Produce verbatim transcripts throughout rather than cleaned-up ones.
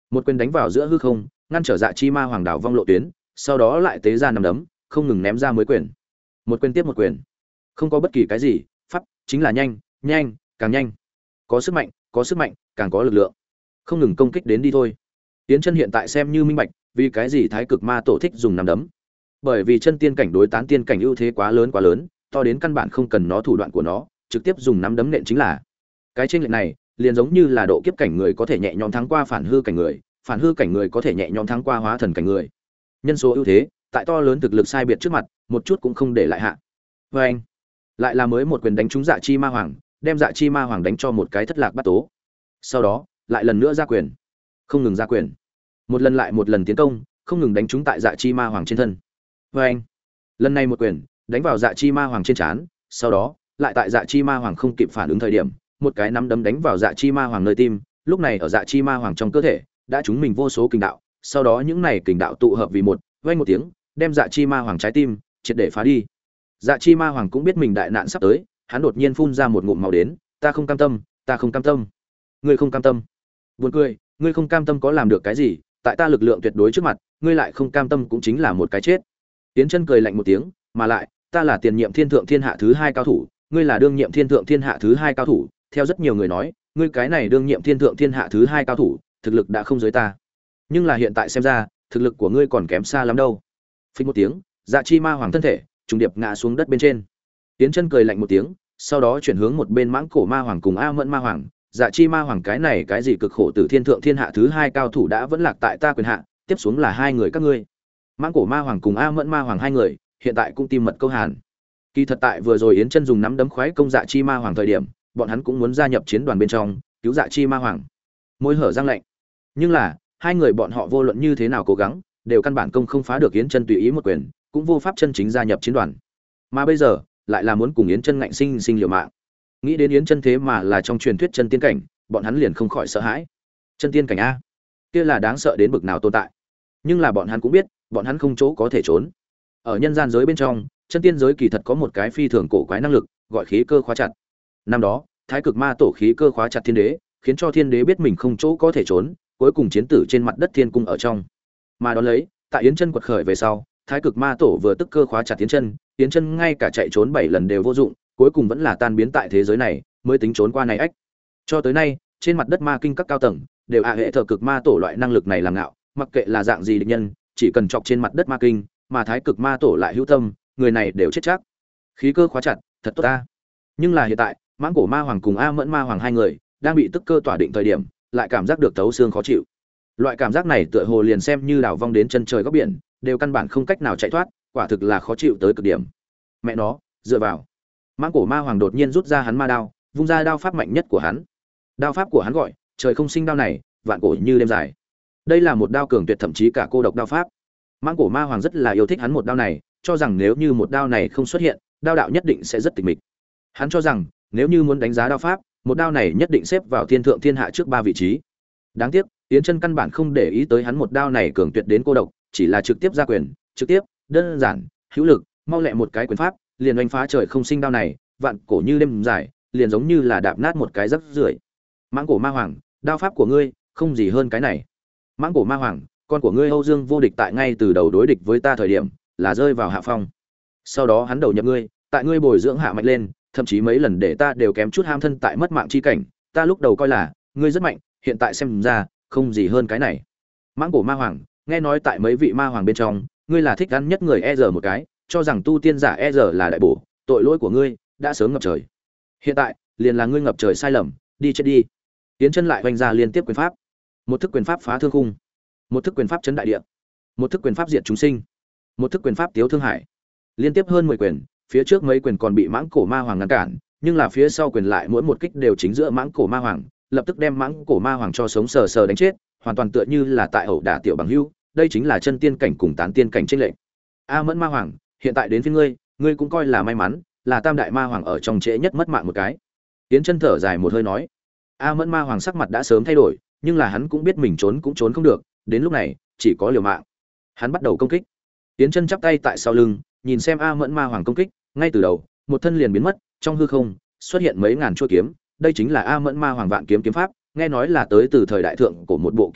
một quyền đánh vào giữa hư không, ngăn trở Dạ Chi Ma Hoàng đảo vong lộ tuyến, sau đó lại tế ra nằm đấm, không ngừng ném ra mới quyền. Một quyền tiếp một quyền. Không có bất kỳ cái gì, pháp, chính là nhanh, nhanh, càng nhanh. Có sức mạnh, có sức mạnh, càng có lực lượng. Không ngừng công kích đến đi thôi. Tiến Chân hiện tại xem như minh bạch, vì cái gì Thái Cực Ma Tổ thích dùng nằm đấm. Bởi vì chân tiên cảnh đối tán tiên cảnh ưu thế quá lớn quá lớn, to đến căn bản không cần nó thủ đoạn của nó, trực tiếp dùng nắm đấm nện chính là. Cái chênh lệch này, liền giống như là độ kiếp cảnh người có thể nhẹ nhõm thắng qua phản hư cảnh người, phản hư cảnh người có thể nhẹ nhõm thắng qua hóa thần cảnh người. Nhân số ưu thế, tại to lớn thực lực sai biệt trước mặt, một chút cũng không để lại hạ. Và anh, lại là mới một quyền đánh trúng Dạ Chi Ma Hoàng, đem Dạ Chi Ma Hoàng đánh cho một cái thất lạc bắt tố. Sau đó, lại lần nữa ra quyền, không ngừng ra quyền, một lần lại một lần tiến công, không ngừng đánh trúng tại Dạ Chi Ma Hoàng trên thân. Và anh, lần này một quyền đánh vào Dạ Chi Ma Hoàng trên trán, sau đó lại tại Dạ Chi Ma Hoàng không kịp phản ứng thời điểm, một cái nắm đấm đánh vào Dạ Chi Ma Hoàng nơi tim. Lúc này ở Dạ Chi Ma Hoàng trong cơ thể đã trúng mình vô số kình đạo, sau đó những này kình đạo tụ hợp vì một, vang một tiếng, đem Dạ Chi Ma Hoàng trái tim triệt để phá đi. Dạ Chi Ma Hoàng cũng biết mình đại nạn sắp tới, hắn đột nhiên phun ra một ngụm máu đến, ta không cam tâm, ta không cam tâm. Ngươi không cam tâm? Buồn cười, ngươi không cam tâm có làm được cái gì, tại ta lực lượng tuyệt đối trước mặt, ngươi lại không cam tâm cũng chính là một cái chết. Tiến Chân cười lạnh một tiếng, mà lại, ta là tiền nhiệm thiên thượng thiên hạ thứ hai cao thủ, ngươi là đương nhiệm thiên thượng thiên hạ thứ hai cao thủ, theo rất nhiều người nói, ngươi cái này đương nhiệm thiên thượng thiên hạ thứ hai cao thủ, thực lực đã không dưới ta. Nhưng là hiện tại xem ra, thực lực của ngươi còn kém xa lắm đâu. Phình một tiếng, Dạ Chi Ma Hoàng thân thể trùng điệp ngã xuống đất bên trên. Tiến Chân cười lạnh một tiếng, sau đó chuyển hướng một bên Mãng Cổ Ma Hoàng cùng A Mẫn Ma Hoàng, Dạ Chi Ma Hoàng cái này cái gì cực khổ tử thiên thượng thiên hạ thứ hai cao thủ đã vẫn lạc tại ta quyền hạ, tiếp xuống là hai người các ngươi. Mãng Cổ Ma Hoàng cùng A Mẫn Ma Hoàng hai người, hiện tại cũng tim mật câu hàn. Kỳ thật tại vừa rồi Yến Chân dùng nắm đấm khoái công Dạ Chi Ma Hoàng thời điểm, bọn hắn cũng muốn gia nhập chiến đoàn bên trong, cứu Dạ Chi Ma Hoàng. Môi hở răng lạnh. Nhưng là, hai người bọn họ vô luận như thế nào cố gắng, đều căn bản công không phá được Yến Chân tùy ý một quyền, cũng vô pháp chân chính gia nhập chiến đoàn. Mà bây giờ, lại là muốn cùng Yến Chân ngạnh sinh sinh liều mạng. Nghĩ đến Yến Chân thế mà là trong truyền thuyết chân tiên cảnh, bọn hắn liền không khỏi sợ hãi. Chân tiên cảnh a, kia là đáng sợ đến bực nào tồn tại. Nhưng là bọn hắn cũng biết, bọn hắn không chỗ có thể trốn. Ở nhân gian giới bên trong, chân tiên giới kỳ thật có một cái phi thường cổ quái năng lực, gọi khí cơ khóa chặt. Năm đó, Thái Cực Ma Tổ khí cơ khóa chặt thiên đế, khiến cho thiên đế biết mình không chỗ có thể trốn, cuối cùng chiến tử trên mặt đất thiên cung ở trong. Mà đó lấy, tại Yến Chân quật khởi về sau, Thái Cực Ma Tổ vừa tức cơ khóa chặt Yến Chân, Yến Chân ngay cả chạy trốn bảy lần đều vô dụng, cuối cùng vẫn là tan biến tại thế giới này, mới tính trốn qua này ách. Cho tới nay, trên mặt đất ma kinh các cao tầng đều ạ hệ thờ Cực Ma Tổ loại năng lực này làm ngạo, mặc kệ là dạng gì địch nhân, chỉ cần chọc trên mặt đất ma kinh, mà Thái Cực Ma Tổ lại hữu tâm, người này đều chết chắc. Khí cơ khóa chặt, thật tốt ta. Nhưng là hiện tại, Mãng Cổ Ma Hoàng cùng A Mẫn Ma Hoàng hai người đang bị tức cơ tỏa định thời điểm, lại cảm giác được thấu xương khó chịu. Loại cảm giác này tựa hồ liền xem như đảo vong đến chân trời góc biển, đều căn bản không cách nào chạy thoát, quả thực là khó chịu tới cực điểm. Mẹ nó, dựa vào. Mãng Cổ Ma Hoàng đột nhiên rút ra hắn ma đao, vung ra đao pháp mạnh nhất của hắn. Đao pháp của hắn gọi, trời không sinh đao này, vạn cổ như đêm dài. Đây là một đao cường tuyệt thậm chí cả cô độc đao pháp. Mãng Cổ Ma Hoàng rất là yêu thích hắn một đao này, cho rằng nếu như một đao này không xuất hiện, đao đạo nhất định sẽ rất tịch mịch. Hắn cho rằng, nếu như muốn đánh giá đao pháp, một đao này nhất định xếp vào thiên thượng thiên hạ trước ba vị trí. Đáng tiếc, Yến Chân căn bản không để ý tới hắn một đao này cường tuyệt đến cô độc, chỉ là trực tiếp ra quyền, trực tiếp, đơn giản, hữu lực, mau lẹ một cái quyền pháp, liền đánh phá trời không sinh đao này, vạn cổ như đêm dài, liền giống như là đạp nát một cái rắc rưởi. Mãng Cổ Ma Hoàng, đao pháp của ngươi, không gì hơn cái này. Mãng Cổ Ma Hoàng, con của ngươi Âu Dương vô địch tại ngay từ đầu đối địch với ta thời điểm, là rơi vào hạ phong. Sau đó hắn đầu nhập ngươi, tại ngươi bồi dưỡng hạ mạnh lên, thậm chí mấy lần để ta đều kém chút ham thân tại mất mạng chi cảnh, ta lúc đầu coi là ngươi rất mạnh, hiện tại xem ra, không gì hơn cái này. Mãng Cổ Ma Hoàng, nghe nói tại mấy vị ma hoàng bên trong, ngươi là thích ăn nhất người e giờ một cái, cho rằng tu tiên giả e giờ là đại bổ, tội lỗi của ngươi đã sớm ngập trời. Hiện tại, liền là ngươi ngập trời sai lầm, đi chết đi. Tiến Chân lại vung ra liên tiếp quyền pháp. Một thức quyền pháp phá thương khung, một thức quyền pháp chấn đại địa, một thức quyền pháp diệt chúng sinh, một thức quyền pháp tiếu thương hải. Liên tiếp hơn mười quyền, phía trước mấy quyền còn bị Mãng Cổ Ma Hoàng ngăn cản, nhưng là phía sau quyền lại mỗi một kích đều chính giữa Mãng Cổ Ma Hoàng, lập tức đem Mãng Cổ Ma Hoàng cho sống sờ sờ đánh chết, hoàn toàn tựa như là tại ẩu đả tiểu bằng hữu, đây chính là chân tiên cảnh cùng tán tiên cảnh chênh lệch. A Mẫn Ma Hoàng, hiện tại đến phiên ngươi, ngươi cũng coi là may mắn, là Tam đại ma hoàng ở trong trễ nhất mất mạng một cái. Tiến Chân thở dài một hơi nói. A Mẫn Ma Hoàng sắc mặt đã sớm thay đổi, nhưng là hắn cũng biết mình trốn cũng trốn không được, đến lúc này, chỉ có liều mạng. Hắn bắt đầu công kích. Tiến Chân chắp tay tại sau lưng, nhìn xem A Mẫn Ma Hoàng công kích, ngay từ đầu, một thân liền biến mất, trong hư không xuất hiện mấy ngàn chuôi kiếm, đây chính là A Mẫn Ma Hoàng vạn kiếm kiếm pháp, nghe nói là tới từ thời đại thượng của một bộ kiếm pháp,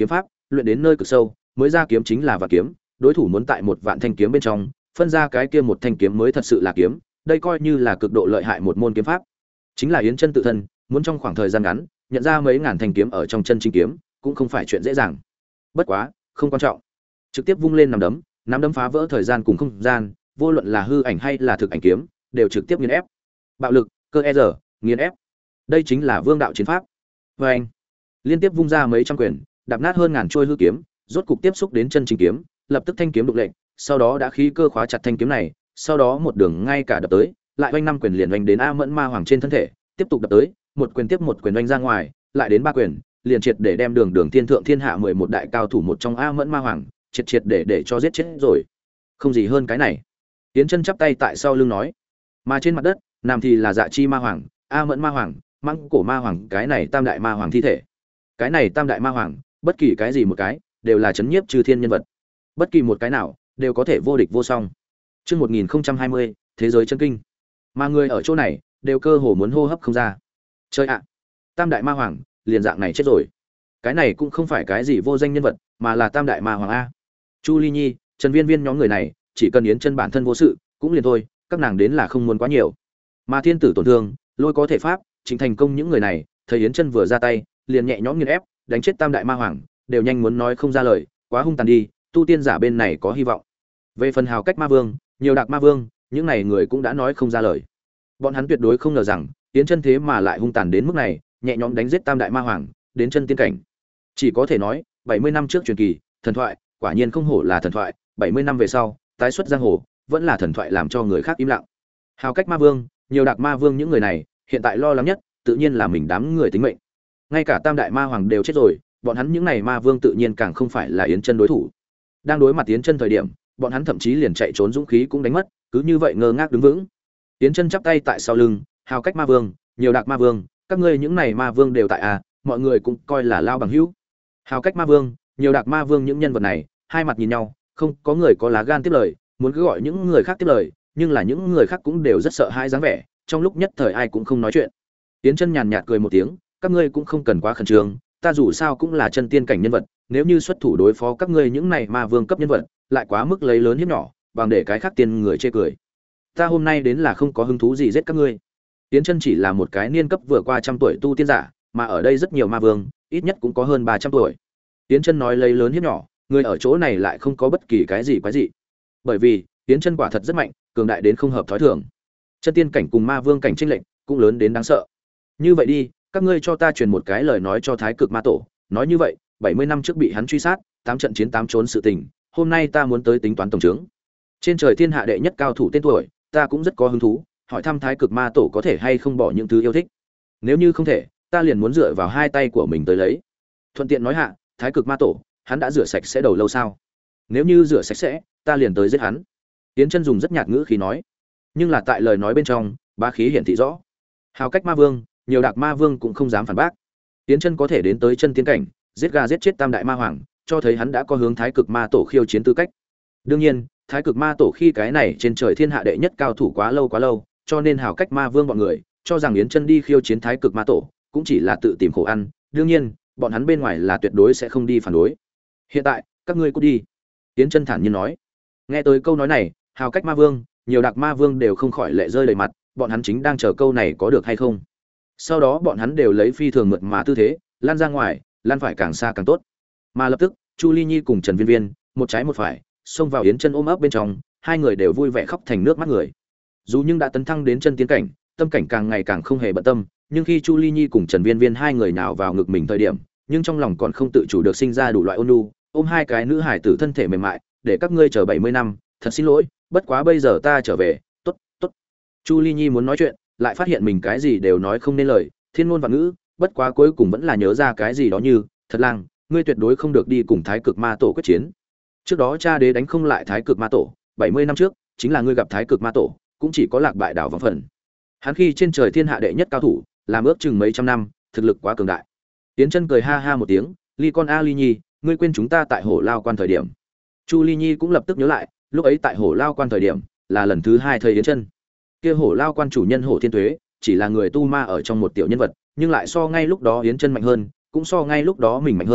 luyện đến nơi cực sâu, mới ra kiếm chính là vạn kiếm, đối thủ muốn tại một vạn thanh kiếm bên trong phân ra cái kia một thanh kiếm mới thật sự là kiếm, đây coi như là cực độ lợi hại một môn kiếm pháp. Chính là Yến Chân tự thân, muốn trong khoảng thời gian ngắn nhận ra mấy ngàn thanh kiếm ở trong chân chính kiếm, cũng không phải chuyện dễ dàng. Bất quá, không quan trọng. Trực tiếp vung lên nắm đấm, nắm đấm phá vỡ thời gian cùng không gian, vô luận là hư ảnh hay là thực ảnh kiếm, đều trực tiếp nghiền ép. Bạo lực, cơ e giờ, nghiền ép. Đây chính là vương đạo chiến pháp. Và anh liên tiếp vung ra mấy trăm quyền, đạp nát hơn ngàn trôi hư kiếm, rốt cục tiếp xúc đến chân chính kiếm, lập tức thanh kiếm đục lệnh, sau đó đã khí cơ khóa chặt thanh kiếm này, sau đó một đường ngay cả đập tới, lại oanh năm quyền liền oanh đến A Mẫn Ma Hoàng trên thân thể, tiếp tục đập tới, một quyền tiếp một quyền oanh ra ngoài, lại đến ba quyền, liền triệt để đem Đường Đường Thiên Thượng Thiên Hạ mười một đại cao thủ một trong A Mẫn Ma Hoàng, triệt triệt để để cho giết chết rồi. Không gì hơn cái này. Tiến Chân chắp tay tại sau lưng nói, mà trên mặt đất, nằm thì là Dạ Chi Ma Hoàng, A Mẫn Ma Hoàng, Mãng Cổ Ma Hoàng, cái này tam đại ma hoàng thi thể. Cái này tam đại ma hoàng, bất kỳ cái gì một cái, đều là chấn nhiếp chư thiên nhân vật. Bất kỳ một cái nào, đều có thể vô địch vô song. Chương một nghìn hai mươi, thế giới chân kinh. Mà người ở chỗ này, đều cơ hồ muốn hô hấp không ra. Chơi ạ, tam đại ma hoàng, liền dạng này chết rồi. Cái này cũng không phải cái gì vô danh nhân vật, mà là tam đại ma hoàng a. Chu Ly Nhi, Trần Viên Viên nhóm người này, chỉ cần Yến Chân bản thân vô sự, cũng liền thôi, các nàng đến là không muốn quá nhiều. Mà thiên tử tổn thương, lôi có thể pháp, chính thành công những người này, thời Yến Chân vừa ra tay, liền nhẹ nhõm nghiền ép, đánh chết tam đại ma hoàng, đều nhanh muốn nói không ra lời, quá hung tàn đi, tu tiên giả bên này có hy vọng. Về phần Hào Cách Ma Vương, nhiều Đạc Ma Vương, những này người cũng đã nói không ra lời. Bọn hắn tuyệt đối không ngờ rằng, Yến Chân thế mà lại hung tàn đến mức này, nhẹ nhõm đánh giết tam đại ma hoàng, đến chân tiên cảnh. Chỉ có thể nói, bảy mươi năm trước truyền kỳ, thần thoại, quả nhiên không hổ là thần thoại, bảy mươi năm về sau, tái xuất giang hồ, vẫn là thần thoại làm cho người khác im lặng. Hào Cách Ma Vương, nhiều Đạc Ma Vương những người này, hiện tại lo lắng nhất, tự nhiên là mình đám người tính mệnh. Ngay cả tam đại ma hoàng đều chết rồi, bọn hắn những này ma vương tự nhiên càng không phải là Yến Chân đối thủ. Đang đối mặt Yến Chân thời điểm, bọn hắn thậm chí liền chạy trốn dũng khí cũng đánh mất, cứ như vậy ngơ ngác đứng vững. Yến Chân chắp tay tại sau lưng, Hào Cách Ma Vương, nhiều Đạc Ma Vương, các ngươi những này ma vương đều tại à, mọi người cũng coi là lao bằng hữu. Hào Cách Ma Vương, nhiều Đạc Ma Vương những nhân vật này, hai mặt nhìn nhau, không có người có lá gan tiếp lời, muốn cứ gọi những người khác tiếp lời, nhưng là những người khác cũng đều rất sợ hãi dáng vẻ, trong lúc nhất thời ai cũng không nói chuyện. Yến Chân nhàn nhạt cười một tiếng, các ngươi cũng không cần quá khẩn trương, ta dù sao cũng là chân tiên cảnh nhân vật, nếu như xuất thủ đối phó các ngươi những này ma vương cấp nhân vật, lại quá mức lấy lớn hiếp nhỏ, bằng để cái khác tiên người chê cười. Ta hôm nay đến là không có hứng thú gì giết các ngươi. Yến Chân chỉ là một cái niên cấp vừa qua trăm tuổi tu tiên giả, mà ở đây rất nhiều ma vương, ít nhất cũng có hơn ba trăm tuổi. Yến Chân nói lấy lớn hiếp nhỏ, người ở chỗ này lại không có bất kỳ cái gì quái dị. Bởi vì, Yến Chân quả thật rất mạnh, cường đại đến không hợp thói thường. Chân tiên cảnh cùng ma vương cảnh chênh lệch cũng lớn đến đáng sợ. Như vậy đi, các ngươi cho ta truyền một cái lời nói cho Thái Cực Ma Tổ, nói như vậy, bảy mươi năm trước bị hắn truy sát, tám trận chiến tám trốn sự tình, hôm nay ta muốn tới tính toán tổng chứng. Trên trời thiên hạ đệ nhất cao thủ tên tuổi, ta cũng rất có hứng thú, hỏi thăm Thái Cực Ma Tổ có thể hay không bỏ những thứ yêu thích. Nếu như không thể, ta liền muốn dựa vào hai tay của mình tới lấy. Thuận tiện nói hạ, Thái Cực Ma Tổ, hắn đã rửa sạch sẽ đầu lâu sao? Nếu như rửa sạch sẽ, ta liền tới giết hắn. Tiến Chân dùng rất nhạt ngữ khí nói, nhưng là tại lời nói bên trong, bá khí hiển thị rõ. Hào Cách Ma Vương, nhiều Đạc Ma Vương cũng không dám phản bác. Tiến Chân có thể đến tới chân tiến cảnh, giết gà giết chết tam đại ma hoàng, cho thấy hắn đã có hướng Thái Cực Ma Tổ khiêu chiến tư cách. Đương nhiên, Thái Cực Ma Tổ khi cái này trên trời thiên hạ đệ nhất cao thủ quá lâu quá lâu, cho nên Hào Cách Ma Vương bọn người cho rằng Yến Chân đi khiêu chiến Thái Cực Ma Tổ, cũng chỉ là tự tìm khổ ăn, đương nhiên, bọn hắn bên ngoài là tuyệt đối sẽ không đi phản đối. Hiện tại, các ngươi cút đi." Yến Chân thản nhiên nói. Nghe tới câu nói này, Hào Cách Ma Vương, nhiều Đạc Ma Vương đều không khỏi lệ rơi đầy mặt, bọn hắn chính đang chờ câu này có được hay không. Sau đó bọn hắn đều lấy phi thường mượt mà tư thế, lan ra ngoài, lan phải càng xa càng tốt. Mà lập tức, Chu Ly Nhi cùng Trần Viên Viên, một trái một phải, xông vào Yến Chân ôm ấp bên trong, hai người đều vui vẻ khóc thành nước mắt người. Dù nhưng đã tấn thăng đến chân tiến cảnh, tâm cảnh càng ngày càng không hề bận tâm, nhưng khi Chu Ly Nhi cùng Trần Viên Viên hai người nào vào ngực mình thời điểm, nhưng trong lòng còn không tự chủ được sinh ra đủ loại ôn nhu, ôm hai cái nữ hải tử thân thể mềm mại, để các ngươi chờ bảy mươi năm, thật xin lỗi, bất quá bây giờ ta trở về, tốt, tốt. Chu Ly Nhi muốn nói chuyện, lại phát hiện mình cái gì đều nói không nên lời, thiên ngôn vạn ngữ, bất quá cuối cùng vẫn là nhớ ra cái gì đó như, thật lang, ngươi tuyệt đối không được đi cùng Thái Cực Ma Tổ quyết chiến. Trước đó cha đế đánh không lại Thái Cực Ma Tổ, bảy mươi năm trước, chính là ngươi gặp Thái Cực Ma Tổ, cũng chỉ có lạc bại đảo vòng phần. Hắn khi trên trời thiên hạ đệ nhất cao thủ, làm ước chừng mấy trăm năm, thực lực quá cường đại. Tiến Chân cười ha ha một tiếng, "Ly con a Ly Nhi, ngươi quên chúng ta tại Hổ Lao Quan thời điểm." Chu Ly Nhi cũng lập tức nhớ lại, lúc ấy tại Hổ Lao Quan thời điểm, là lần thứ hai thấy Yến Chân. Kia Hổ Lao Quan chủ nhân Hổ Thiên Tuế, chỉ là người tu ma ở trong một tiểu nhân vật, nhưng lại so ngay lúc đó Yến Chân mạnh hơn, cũng so ngay lúc đó mình mạnh hơn,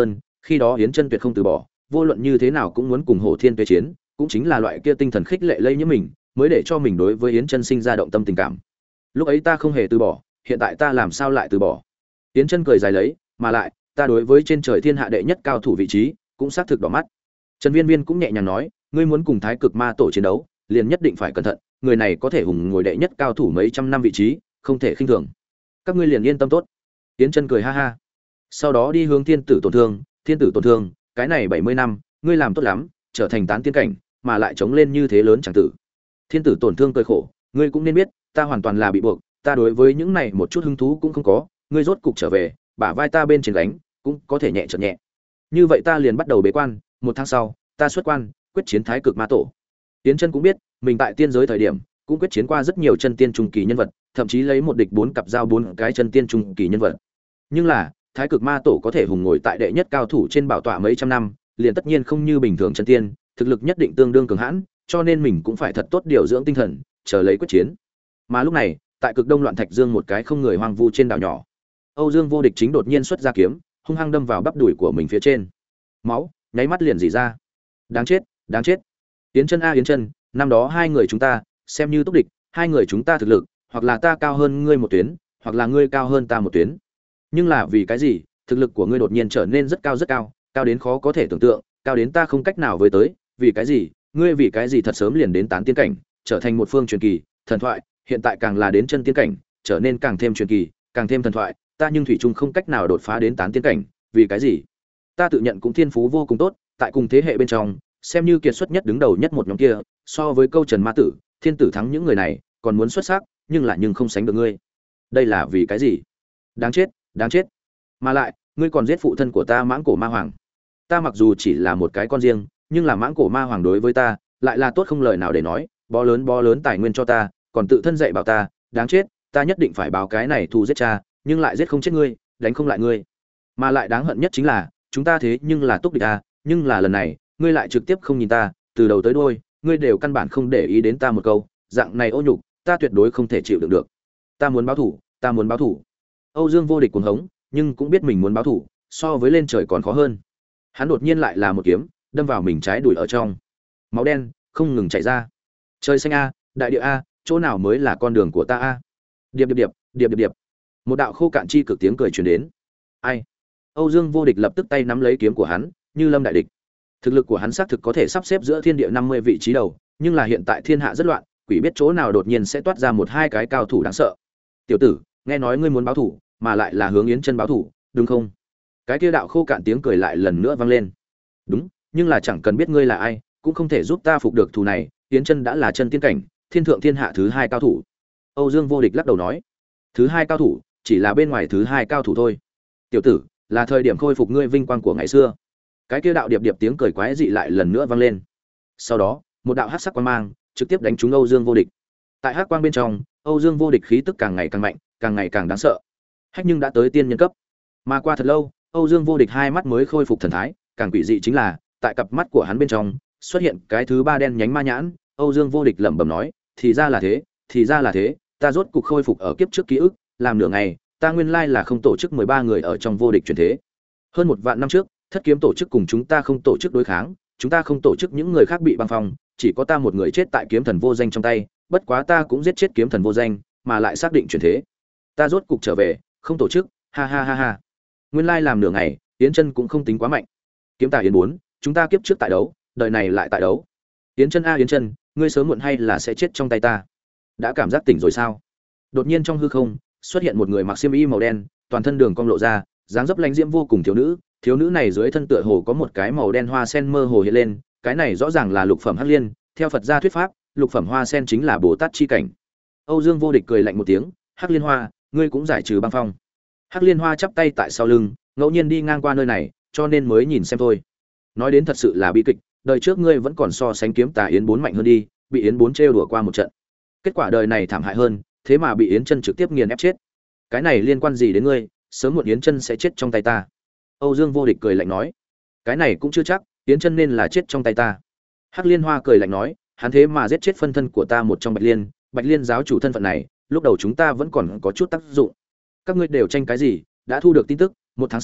khi đó Yến Chân tuyệt không từ bỏ, vô luận như thế nào cũng muốn cùng Hổ Thiên Tuế chiến, cũng chính là loại kia tinh thần khích lệ lây nhiễm mình, mới để cho mình đối với Yến Chân sinh ra động tâm tình cảm. Lúc ấy ta không hề từ bỏ, hiện tại ta làm sao lại từ bỏ? Yến Chân cười dài lấy, mà lại, ta đối với trên trời thiên hạ đệ nhất cao thủ vị trí, cũng xác thực đỏ mắt. Trần Viên Viên cũng nhẹ nhàng nói, ngươi muốn cùng Thái Cực Ma Tổ chiến đấu, liền nhất định phải cẩn thận, người này có thể hùng ngồi đệ nhất cao thủ mấy trăm năm vị trí, không thể khinh thường. Các ngươi liền yên tâm tốt. Yến Chân cười ha ha. Sau đó đi hướng Thiên Tử tổn thương, Thiên Tử tổn thương, cái này bảy mươi năm, ngươi làm tốt lắm, trở thành tán tiên cảnh, mà lại chống lên như thế lớn chẳng tử. Thiên Tử tổn thương cười khổ, ngươi cũng nên biết, ta hoàn toàn là bị buộc, ta đối với những này một chút hứng thú cũng không có, ngươi rốt cục trở về, bả vai ta bên trên gánh, cũng có thể nhẹ chợt nhẹ. Như vậy ta liền bắt đầu bế quan, một tháng sau, ta xuất quan, quyết chiến Thái Cực Ma Tổ. Yến Chân cũng biết, mình tại tiên giới thời điểm, cũng quyết chiến qua rất nhiều chân tiên trung kỳ nhân vật, thậm chí lấy một địch bốn cặp giao bốn cái chân tiên trung kỳ nhân vật. Nhưng là, Thái Cực Ma Tổ có thể hùng ngồi tại đệ nhất cao thủ trên bảo tọa mấy trăm năm, liền tất nhiên không như bình thường chân tiên, thực lực nhất định tương đương cường hãn, cho nên mình cũng phải thật tốt điều dưỡng tinh thần, chờ lấy quyết chiến. Mà lúc này, tại Cực Đông Loạn Thạch Dương một cái không người hoang vu trên đảo nhỏ, Âu Dương Vô Địch chính đột nhiên xuất ra kiếm, hung hăng đâm vào bắp đùi của mình phía trên. Máu nháy mắt liền rỉ ra. Đáng chết, đáng chết. Yến Chân a Yến Chân, năm đó hai người chúng ta xem như túc địch, hai người chúng ta thực lực, hoặc là ta cao hơn ngươi một tuyến, hoặc là ngươi cao hơn ta một tuyến. Nhưng là vì cái gì, thực lực của ngươi đột nhiên trở nên rất cao rất cao, cao đến khó có thể tưởng tượng, cao đến ta không cách nào với tới, vì cái gì, ngươi vì cái gì thật sớm liền đến tán tiên cảnh, trở thành một phương truyền kỳ, thần thoại, hiện tại càng là đến chân tiên cảnh, trở nên càng thêm truyền kỳ, càng thêm thần thoại, ta nhưng thủy chung không cách nào đột phá đến tán tiên cảnh, vì cái gì? Ta tự nhận cũng thiên phú vô cùng tốt, tại cùng thế hệ bên trong, xem như kiệt xuất nhất đứng đầu nhất một nhóm kia, so với Câu Trần Ma Tử, Thiên Tử thắng những người này, còn muốn xuất sắc, nhưng là nhưng không sánh được ngươi. Đây là vì cái gì? Đáng chết, đáng chết. Mà lại, ngươi còn giết phụ thân của ta Mãng Cổ Ma Hoàng. Ta mặc dù chỉ là một cái con riêng, nhưng là Mãng Cổ Ma Hoàng đối với ta, lại là tốt không lời nào để nói, bó lớn bó lớn tài nguyên cho ta, còn tự thân dạy bảo ta, đáng chết, ta nhất định phải báo cái này thù giết cha, nhưng lại giết không chết ngươi, đánh không lại ngươi. Mà lại đáng hận nhất chính là, chúng ta thế nhưng là túc địch à, nhưng là lần này, ngươi lại trực tiếp không nhìn ta, từ đầu tới đuôi, ngươi đều căn bản không để ý đến ta một câu, dạng này ô nhục, ta tuyệt đối không thể chịu đựng được. Ta muốn báo thủ, ta muốn báo thủ. Âu Dương Vô Địch cuồng hống, nhưng cũng biết mình muốn báo thủ, so với lên trời còn khó hơn. Hắn đột nhiên lại là một kiếm, đâm vào mình trái đùi ở trong. Máu đen không ngừng chảy ra. Trời xanh a, đại địa a, chỗ nào mới là con đường của ta a? Điệp điệp điệp, điệp điệp điệp. Một đạo khô cạn chi cực tiếng cười truyền đến. Ai? Âu Dương Vô Địch lập tức tay nắm lấy kiếm của hắn, như lâm đại địch. Thực lực của hắn xác thực có thể sắp xếp giữa thiên địa năm mươi vị trí đầu, nhưng là hiện tại thiên hạ rất loạn, quỷ biết chỗ nào đột nhiên sẽ toát ra một hai cái cao thủ đáng sợ. Tiểu tử, nghe nói ngươi muốn báo thủ, mà lại là hướng Yến Chân báo thủ, đúng không? Cái kia đạo khô cạn tiếng cười lại lần nữa vang lên. Đúng, nhưng là chẳng cần biết ngươi là ai, cũng không thể giúp ta phục được thù này, Yến Chân đã là chân tiên cảnh, thiên thượng thiên hạ thứ hai cao thủ. Âu Dương Vô Địch lắc đầu nói, thứ hai cao thủ, chỉ là bên ngoài thứ hai cao thủ thôi. Tiểu tử, là thời điểm khôi phục ngươi vinh quang của ngày xưa. Cái kia đạo điệp điệp tiếng cười quái dị lại lần nữa vang lên. Sau đó, một đạo hắc sắc quang mang trực tiếp đánh trúng Âu Dương Vô Địch. Tại hắc quang bên trong, Âu Dương Vô Địch khí tức càng ngày càng mạnh, càng ngày càng đáng sợ. Hách nhưng đã tới tiên nhân cấp. Mà qua thật lâu, Âu Dương Vô Địch hai mắt mới khôi phục thần thái, càng quỷ dị chính là, tại cặp mắt của hắn bên trong xuất hiện cái thứ ba đen nhánh ma nhãn. Âu Dương Vô Địch lẩm bẩm nói, thì ra là thế, thì ra là thế, ta rốt cục khôi phục ở kiếp trước ký ức, làm nửa ngày, ta nguyên lai là không tổ chức mười ba người ở trong vô địch chuyển thế. Hơn một vạn năm trước, Thất Kiếm tổ chức cùng chúng ta không tổ chức đối kháng, chúng ta không tổ chức những người khác bị băng phong, chỉ có ta một người chết tại kiếm thần vô danh trong tay, bất quá ta cũng giết chết kiếm thần vô danh, mà lại xác định chuyển thế. Ta rốt cục trở về, không tổ chức, ha ha ha ha. Nguyên lai làm nửa ngày, Yến Chân cũng không tính quá mạnh. Kiếm Tà Yến bốn, chúng ta kiếp trước tại đấu, đời này lại tại đấu. Yến Chân a Yến Chân, ngươi sớm muộn hay là sẽ chết trong tay ta. Đã cảm giác tỉnh rồi sao? Đột nhiên trong hư không, xuất hiện một người mặc xiêm y màu đen, toàn thân đường cong lộ ra, dáng dấp lãnh diễm vô cùng thiếu nữ, thiếu nữ này dưới thân tựa hồ có một cái màu đen hoa sen mơ hồ hiện lên, cái này rõ ràng là lục phẩm hắc liên, theo Phật gia thuyết pháp, lục phẩm hoa sen chính là Bồ Tát chi cảnh. Âu Dương Vô Địch cười lạnh một tiếng, "Hắc Liên Hoa, ngươi cũng giải trừ băng phong." Hắc Liên Hoa chắp tay tại sau lưng, ngẫu nhiên đi ngang qua nơi này, cho nên mới nhìn xem thôi. Nói đến thật sự là bi kịch, đời trước ngươi vẫn còn so sánh Kiếm Tà Yến bốn mạnh hơn đi, bị Yến bốn trêu đùa qua một trận. Kết quả đời này thảm hại hơn, thế mà bị Yến Chân trực tiếp nghiền ép chết. Cái này liên quan gì đến ngươi, sớm muộn Yến Chân sẽ chết trong tay ta. Âu Dương Vô Địch cười lạnh nói, cái này cũng chưa chắc, Yến Chân nên là chết trong tay ta. Hắc Liên Hoa cười lạnh nói, hắn thế mà giết chết phân thân của ta một trong Bạch Liên, Bạch Liên giáo chủ thân phận này, lúc đầu chúng ta vẫn còn có chút tác dụng. Các ngươi đều tranh cái gì, đã thu được tin tức, một tháng sau,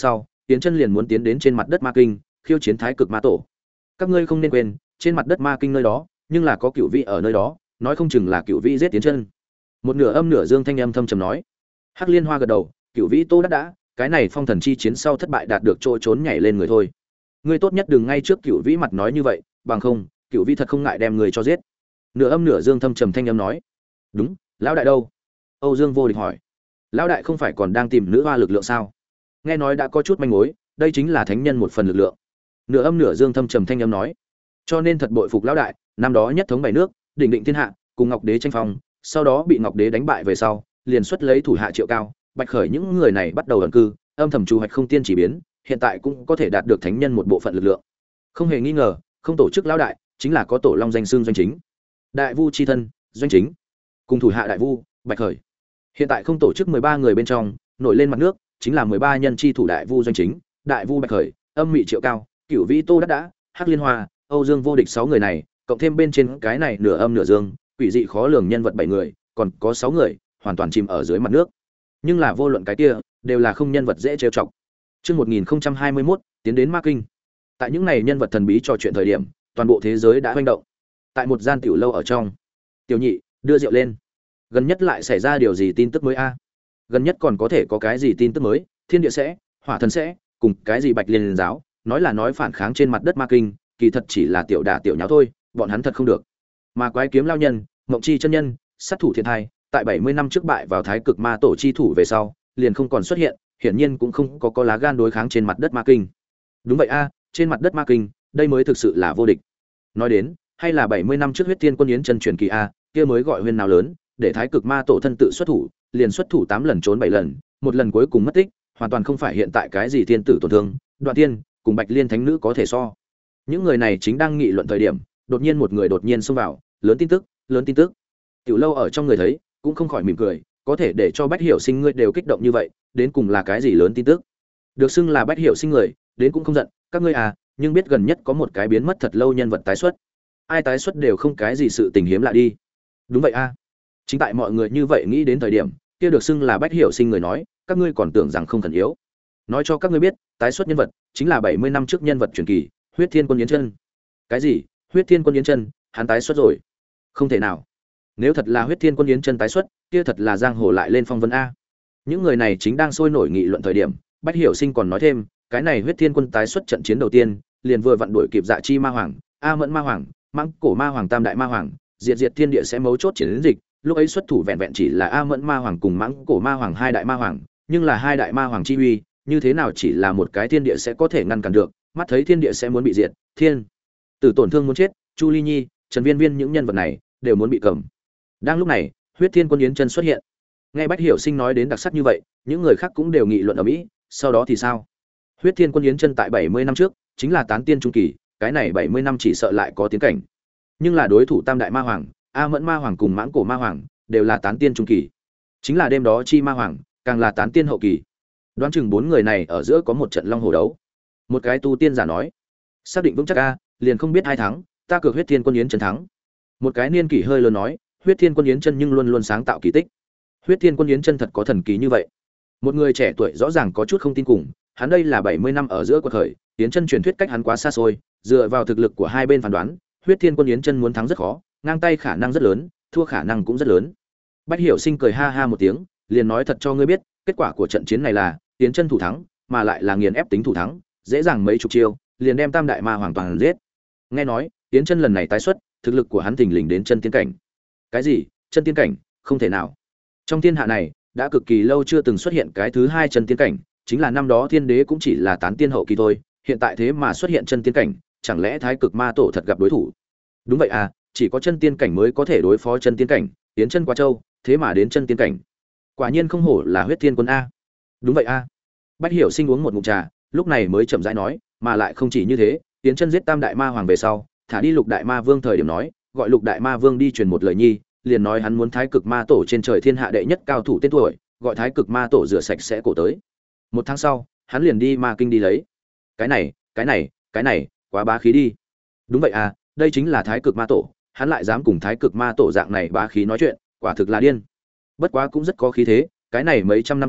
Tiến Chân liền muốn tiến đến trên mặt đất ma kinh, khiêu chiến Thái Cực Ma Tổ. Các ngươi không nên quên, trên mặt đất ma kinh nơi đó, nhưng là có Cửu Vĩ ở nơi đó, nói không chừng là Cửu Vĩ giết Tiến Chân. Một nửa âm nửa dương thanh âm thâm trầm nói. Hắc Liên Hoa gật đầu, Cửu Vĩ Tô đã đã, cái này phong thần chi chiến sau thất bại đạt được chỗ trốn nhảy lên người thôi. Ngươi tốt nhất đừng ngay trước Cửu Vĩ mặt nói như vậy, bằng không, Cửu Vĩ thật không ngại đem người cho giết. Nửa âm nửa dương thâm trầm thanh âm nói. Đúng, lão đại đâu? Âu Dương Vô Địch hỏi. Lão đại không phải còn đang tìm nữ hoa lực lượng sao? Nghe nói đã có chút manh mối, đây chính là thánh nhân một phần lực lượng. Nửa âm nửa dương thâm trầm thanh âm nói. Cho nên thật bội phục lão đại, năm đó nhất thống bảy nước, đỉnh định thiên hạ, cùng Ngọc Đế tranh phong, sau đó bị Ngọc Đế đánh bại về sau, liền xuất lấy thủ hạ Triệu Cao, Bạch Khởi những người này bắt đầu ẩn cư, âm thầm trù hoạch không tiên chỉ biến, hiện tại cũng có thể đạt được thánh nhân một bộ phận lực lượng. Không hề nghi ngờ, không tổ chức lão đại, chính là có tổ long danh xưng doanh chính. Đại Vu chi thân, doanh chính, cùng thủ hạ Đại Vu, Bạch Khởi. Hiện tại không tổ chức mười ba người bên trong, nổi lên mặt nước, chính là mười ba nhân chi thủ Đại Vu doanh chính, Đại Vu Bạch Khởi, Âm Mị Triệu Cao, Cửu Vĩ Tô Đắc Đã, Hắc Liên Hoa, Âu Dương Vô Địch sáu người này, cộng thêm bên trên cái này nửa âm nửa dương, quỷ dị khó lường nhân vật bảy người, còn có sáu người, hoàn toàn chìm ở dưới mặt nước. Nhưng là vô luận cái kia, đều là không nhân vật dễ trêu chọc. Chương một nghìn không trăm hai mươi mốt, tiến đến Ma Kinh. Tại những này nhân vật thần bí trò chuyện thời điểm, toàn bộ thế giới đã hoành động. Tại một gian tiểu lâu ở trong, Tiểu Nhị đưa rượu lên. Gần nhất lại xảy ra điều gì tin tức mới a? Gần nhất còn có thể có cái gì tin tức mới? Thiên địa sẽ, Hỏa Thần sẽ, cùng cái gì Bạch Liên giáo, nói là nói phản kháng trên mặt đất Ma Kinh, kỳ thật chỉ là tiểu đả tiểu nháo thôi, bọn hắn thật không được. Mà Quái Kiếm lão nhân, Ngộng Chi chân nhân, sát thủ thiên thai, tại bảy mươi năm trước bại vào Thái Cực Ma Tổ chi thủ về sau, liền không còn xuất hiện, hiển nhiên cũng không có có lá gan đối kháng trên mặt đất Ma Kinh. Đúng vậy a, trên mặt đất Ma Kinh, đây mới thực sự là vô địch. Nói đến, hay là bảy mươi năm trước Huyết Thiên Quân Yến chân truyền kỳ a, kia mới gọi huyên nào lớn, để Thái Cực Ma Tổ thân tự xuất thủ, liền xuất thủ tám lần trốn bảy lần, một lần cuối cùng mất tích, hoàn toàn không phải hiện tại cái gì thiên tử tổn thương, Đoạn Tiên cùng Bạch Liên thánh nữ có thể so. Những người này chính đang nghị luận thời điểm, đột nhiên một người đột nhiên xông vào, lớn tin tức, lớn tin tức. Tiểu lâu ở trong người thấy, cũng không khỏi mỉm cười, có thể để cho Bách Hiểu Sinh ngươi đều kích động như vậy, đến cùng là cái gì lớn tin tức? Được xưng là Bách Hiểu Sinh người, đến cũng không giận, các ngươi à, nhưng biết gần nhất có một cái biến mất thật lâu nhân vật tái xuất. Ai tái xuất đều không cái gì sự tình hiếm lạ đi. Đúng vậy a. Chính tại mọi người như vậy nghĩ đến thời điểm, kia được xưng là Bách Hiểu Sinh người nói, các ngươi còn tưởng rằng không cần yếu. Nói cho các ngươi biết, tái xuất nhân vật chính là bảy mươi năm trước nhân vật truyền kỳ, Huyết Thiên Quân Yến Chân. Cái gì? Huyết Thiên Quân Yến Chân, hắn tái xuất rồi? Không thể nào. Nếu thật là Huyết Thiên Quân Yến Chân tái xuất, kia thật là giang hồ lại lên phong vân a. Những người này chính đang sôi nổi nghị luận thời điểm, Bách Hiểu Sinh còn nói thêm, cái này Huyết Thiên Quân tái xuất trận chiến đầu tiên, liền vừa vặn đuổi kịp Dạ Chi Ma Hoàng, A Mẫn Ma Hoàng, Mãng Cổ Ma Hoàng, Tam Đại Ma Hoàng, diệt diệt thiên địa sẽ mấu chốt chiến dịch, lúc ấy xuất thủ vẹn vẹn chỉ là A Mẫn Ma Hoàng cùng Mãng Cổ Ma Hoàng hai đại ma hoàng, nhưng là hai đại ma hoàng chi uy, như thế nào chỉ là một cái thiên địa sẽ có thể ngăn cản được, mắt thấy thiên địa sẽ muốn bị diệt, thiên tử tổn thương muốn chết, Chu Ly Nhi, Trần Viên Viên những nhân vật này đều muốn bị cầm. Đang lúc này, Huyết Thiên Quân Yến Chân xuất hiện. Nghe Bách Hiểu Sinh nói đến đặc sắc như vậy, những người khác cũng đều nghị luận ở mỹ, sau đó thì sao? Huyết Thiên Quân Yến Chân tại bảy mươi năm trước, chính là tán tiên trung kỳ, cái này bảy mươi năm chỉ sợ lại có tiến cảnh. Nhưng là đối thủ Tam Đại Ma Hoàng, A Mẫn Ma Hoàng cùng Mãng Cổ Ma Hoàng, đều là tán tiên trung kỳ. Chính là đêm đó Chi Ma Hoàng, càng là tán tiên hậu kỳ. Đoán chừng bốn người này ở giữa có một trận long hổ đấu. Một cái tu tiên giả nói, xác định vững chắc a, liền không biết ai thắng, ta cược Huyết Thiên Quân Yến Chân thắng. Một cái niên kỷ hơi lớn nói, Huyết Thiên Quân Yến Chân nhưng luôn luôn sáng tạo kỳ tích. Huyết Thiên Quân Yến Chân thật có thần kỳ như vậy? Một người trẻ tuổi rõ ràng có chút không tin cùng, hắn đây là bảy mươi năm ở giữa quật khởi, Yến Chân truyền thuyết cách hắn quá xa xôi, dựa vào thực lực của hai bên phán đoán, Huyết Thiên Quân Yến Chân muốn thắng rất khó, ngang tay khả năng rất lớn, thua khả năng cũng rất lớn. Bách Hiểu Sinh cười ha ha một tiếng, liền nói thật cho ngươi biết, kết quả của trận chiến này là Yến Chân thủ thắng, mà lại là nghiền ép tính thủ thắng, dễ dàng mấy chục chiêu, liền đem Tam Đại Ma hoàn toàn giết. Nghe nói, Yến Chân lần này tái xuất, thực lực của hắn thình lình đến chân tiên cảnh. Cái gì? Chân tiên cảnh? Không thể nào. Trong thiên hạ này, đã cực kỳ lâu chưa từng xuất hiện cái thứ hai chân tiên cảnh, chính là năm đó Thiên Đế cũng chỉ là tán tiên hậu kỳ thôi, hiện tại thế mà xuất hiện chân tiên cảnh, chẳng lẽ Thái Cực Ma Tổ thật gặp đối thủ? Đúng vậy à, chỉ có chân tiên cảnh mới có thể đối phó chân tiên cảnh, Yến Chân quá châu, thế mà đến chân tiên cảnh. Quả nhiên không hổ là Huyết Thiên Quân a. Đúng vậy a. Bách Hiểu Sinh uống một ngụm trà, lúc này mới chậm rãi nói, mà lại không chỉ như thế, Yến Chân giết Tam Đại Ma Hoàng về sau, thả đi Lục Đại Ma Vương thời điểm nói, gọi Lục Đại Ma Vương đi truyền một lời nhi, liền nói hắn muốn Thái Cực Ma Tổ trên trời thiên hạ đệ nhất cao thủ tên tuổi, gọi Thái Cực Ma Tổ rửa sạch sẽ cổ tới. Một tháng sau, hắn liền đi Ma Kinh đi lấy. Cái này, cái này, cái này, quá bá khí đi. Đúng vậy à, đây chính là Thái Cực Ma Tổ, hắn lại dám cùng Thái Cực Ma Tổ dạng này bá khí nói chuyện, quả thực là điên. Bất quá cũng rất có khí thế, cái này mấy trăm năm qua,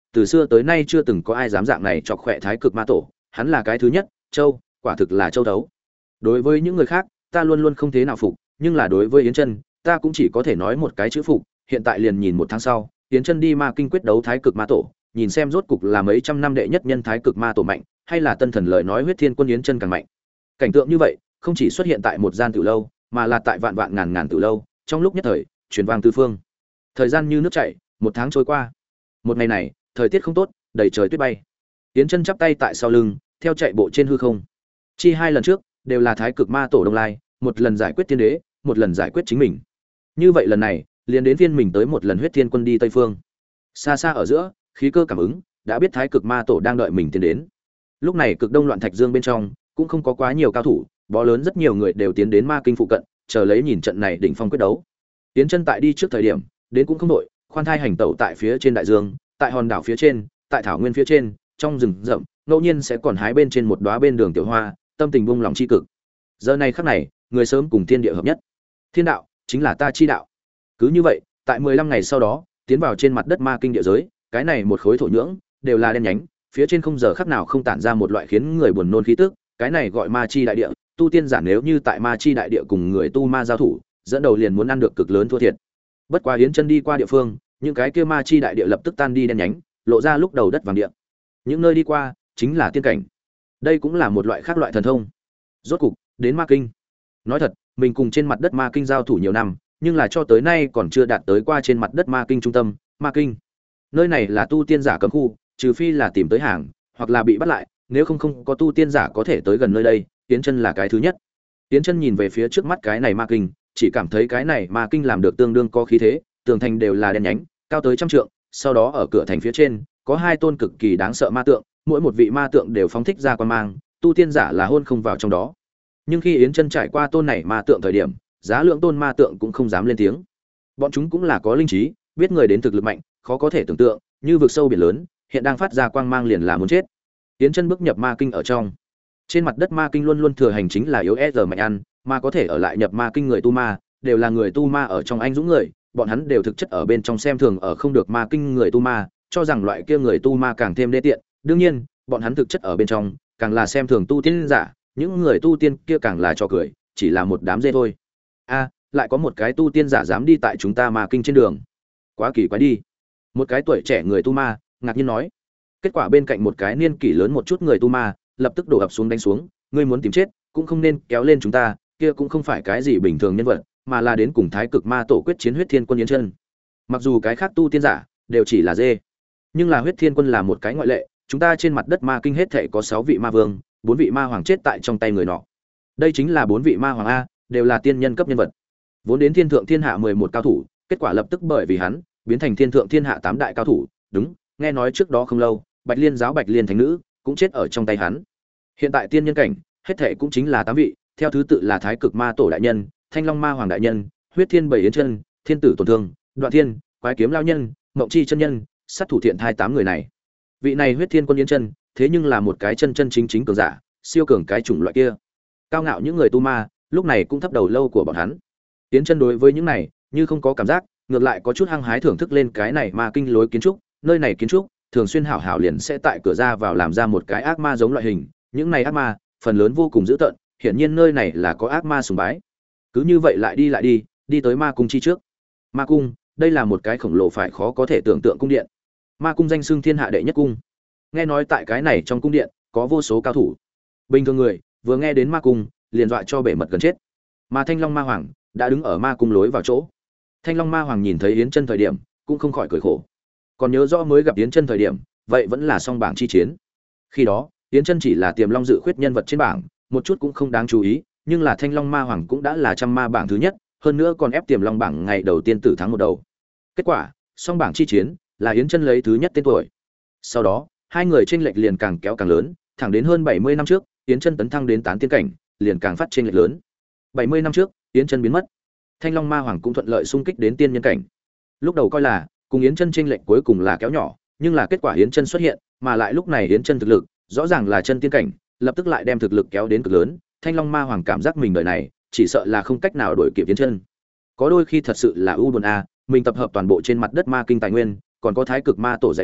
từ xưa tới nay chưa từng có ai dám dạng này chọc khỏe thái cực ma tổ, hắn là cái thứ nhất, châu, quả thực là châu đấu. Đối với những người khác, ta luôn luôn không thế nào phục, nhưng là đối với Yến Chân, ta cũng chỉ có thể nói một cái chữ phục, hiện tại liền nhìn một tháng sau, Yến Chân đi ma kinh quyết đấu thái cực ma tổ, nhìn xem rốt cục là mấy trăm năm đệ nhất nhân thái cực ma tổ mạnh, hay là tân thần lời nói huyết thiên quân Yến Chân càng mạnh. Cảnh tượng như vậy, không chỉ xuất hiện tại một gian tiểu lâu, mà là tại vạn vạn ngàn ngàn tiểu lâu, trong lúc nhất thời, truyền vang tứ phương. Thời gian như nước chảy, một tháng trôi qua. Một ngày này, thời tiết không tốt, đầy trời tuyết bay. Yến Chân chắp tay tại sau lưng, theo chạy bộ trên hư không. Chi hai lần trước đều là thái cực ma tổ Đông Lai, một lần giải quyết tiên đế, một lần giải quyết chính mình. Như vậy lần này, liền đến phiên mình tới một lần huyết thiên quân đi Tây phương. Xa xa ở giữa, khí cơ cảm ứng, đã biết thái cực ma tổ đang đợi mình tiến đến. Lúc này cực đông loạn thạch dương bên trong, cũng không có quá nhiều cao thủ, bó lớn rất nhiều người đều tiến đến ma kinh phụ cận, chờ lấy nhìn trận này đỉnh phong quyết đấu. Tiến Chân tại đi trước thời điểm, đến cũng không đội, khoan thai hành tẩu tại phía trên đại dương, tại hòn đảo phía trên, tại thảo nguyên phía trên, trong rừng rậm, ngẫu nhiên sẽ còn hái bên trên một đóa bên đường tiểu hoa, tâm tình buông lòng chi cực. Giờ này khắc này, người sớm cùng thiên địa hợp nhất. Thiên đạo chính là ta chi đạo. Cứ như vậy, tại mười lăm ngày sau đó, tiến vào trên mặt đất ma kinh địa giới, cái này một khối thổ nhưỡng đều là đen nhánh, phía trên không giờ khắc nào không tản ra một loại khiến người buồn nôn khí tức, cái này gọi ma chi đại địa, tu tiên giả nếu như tại ma chi đại địa cùng người tu ma giao thủ, dẫn đầu liền muốn ăn được cực lớn thua thiệt. Bất quá Yến Chân đi qua địa phương, những cái kia ma chi đại địa lập tức tan đi đen nhánh, lộ ra lúc đầu đất vàng địa. Những nơi đi qua chính là tiên cảnh. Đây cũng là một loại khác loại thần thông. Rốt cục đến ma kinh. Nói thật, mình cùng trên mặt đất ma kinh giao thủ nhiều năm, nhưng là cho tới nay còn chưa đạt tới qua trên mặt đất ma kinh trung tâm, ma kinh. Nơi này là tu tiên giả cấm khu, trừ phi là tìm tới hàng, hoặc là bị bắt lại, nếu không không có tu tiên giả có thể tới gần nơi đây. Yến Chân là cái thứ nhất. Yến Chân nhìn về phía trước mắt cái này ma kinh, chỉ cảm thấy cái này ma kinh làm được tương đương có khí thế, tường thành đều là đen nhánh, cao tới trăm trượng, sau đó ở cửa thành phía trên có hai tôn cực kỳ đáng sợ ma tượng, mỗi một vị ma tượng đều phóng thích ra quang mang, tu tiên giả là hôn không vào trong đó. Nhưng khi Yến Chân trải qua tôn này ma tượng thời điểm, giá lượng tôn ma tượng cũng không dám lên tiếng. Bọn chúng cũng là có linh trí, biết người đến thực lực mạnh, khó có thể tưởng tượng, như vực sâu biển lớn, hiện đang phát ra quang mang liền là muốn chết. Yến Chân bước nhập ma kinh ở trong. Trên mặt đất ma kinh luôn luôn thừa hành chính là yếu ép giờ mạnh ăn, mà có thể ở lại nhập ma kinh người tu ma, đều là người tu ma ở trong anh dũng người, bọn hắn đều thực chất ở bên trong xem thường ở không được ma kinh người tu ma, cho rằng loại kia người tu ma càng thêm đê tiện. Đương nhiên, bọn hắn thực chất ở bên trong, càng là xem thường tu tiên giả, những người tu tiên kia càng là trò cười, chỉ là một đám dê thôi. A, lại có một cái tu tiên giả dám đi tại chúng ta ma kinh trên đường. Quá kỳ quái đi. Một cái tuổi trẻ người tu ma, ngạc nhiên nói. Kết quả bên cạnh một cái niên kỷ lớn một chút người tu ma, lập tức đổ ập xuống đánh xuống, ngươi muốn tìm chết, cũng không nên kéo lên chúng ta, kia cũng không phải cái gì bình thường nhân vật, mà là đến cùng thái cực ma tổ quyết chiến huyết thiên quân Yến Chân. Mặc dù cái khác tu tiên giả đều chỉ là dê, nhưng là huyết thiên quân là một cái ngoại lệ, chúng ta trên mặt đất ma kinh hết thảy có sáu vị ma vương, bốn vị ma hoàng chết tại trong tay người nọ. Đây chính là bốn vị ma hoàng a, đều là tiên nhân cấp nhân vật. Vốn đến thiên thượng thiên hạ mười một cao thủ, kết quả lập tức bởi vì hắn, biến thành thiên thượng thiên hạ tám đại cao thủ, đúng, nghe nói trước đó không lâu, Bạch Liên giáo Bạch Liên thánh nữ cũng chết ở trong tay hắn. Hiện tại tiên nhân cảnh, hết thảy cũng chính là tám vị, theo thứ tự là Thái Cực Ma Tổ đại nhân, Thanh Long Ma Hoàng đại nhân, Huyết Thiên Bảy Yến Chân, Thiên Tử Tổn Thương, Đoạn Thiên, Quái Kiếm lão nhân, Mộng Chi chân nhân, sát thủ thiện thai tám người này. Vị này Huyết Thiên Quân Yến Chân, thế nhưng là một cái chân chân chính chính cường giả, siêu cường cái chủng loại kia. Cao ngạo những người tu ma, lúc này cũng thấp đầu lâu của bọn hắn. Yến Chân đối với những này, như không có cảm giác, ngược lại có chút hăng hái thưởng thức lên cái này ma kinh lối kiến trúc, nơi này kiến trúc thường xuyên hảo hảo liền sẽ tại cửa ra vào làm ra một cái ác ma giống loại hình, những này ác ma, phần lớn vô cùng dữ tợn, hiển nhiên nơi này là có ác ma sùng bái. Cứ như vậy lại đi lại đi, đi tới ma cung chi trước. Ma cung, đây là một cái khổng lồ phải khó có thể tưởng tượng cung điện. Ma cung danh xưng thiên hạ đệ nhất cung. Nghe nói tại cái này trong cung điện có vô số cao thủ. Bình thường người vừa nghe đến ma cung, liền dọa cho bể mật gần chết. Mà Thanh Long Ma Hoàng đã đứng ở ma cung lối vào chỗ. Thanh Long Ma Hoàng nhìn thấy Yến Chân thời điểm, cũng không khỏi cười khổ. Còn nhớ rõ mới gặp Yến Chân thời điểm, vậy vẫn là song bảng chi chiến. Khi đó, Yến Chân chỉ là Tiềm Long dự khuyết nhân vật trên bảng, một chút cũng không đáng chú ý, nhưng là Thanh Long Ma Hoàng cũng đã là trăm ma bảng thứ nhất, hơn nữa còn ép Tiềm Long bảng ngày đầu tiên tử thắng một đầu. Kết quả, song bảng chi chiến là Yến Chân lấy thứ nhất tên tuổi. Sau đó, hai người chênh lệch liền càng kéo càng lớn, thẳng đến hơn bảy mươi năm trước, Yến Chân tấn thăng đến tán tiên cảnh, liền càng phát chênh lệch lớn. bảy mươi năm trước, Yến Chân biến mất. Thanh Long Ma Hoàng cũng thuận lợi xung kích đến tiên nhân cảnh. Lúc đầu coi là cùng Yến Chân chênh lệch cuối cùng là kéo nhỏ, nhưng là kết quả Yến Chân xuất hiện, mà lại lúc này Yến Chân thực lực rõ ràng là chân tiên cảnh, lập tức lại đem thực lực kéo đến cực lớn. Thanh Long Ma Hoàng cảm giác mình đời này chỉ sợ là không cách nào đuổi kịp Yến Chân. Có đôi khi thật sự là u buồn a, mình tập hợp toàn bộ trên mặt đất ma kinh tài nguyên, còn có Thái Cực Ma Tổ dạy bảo,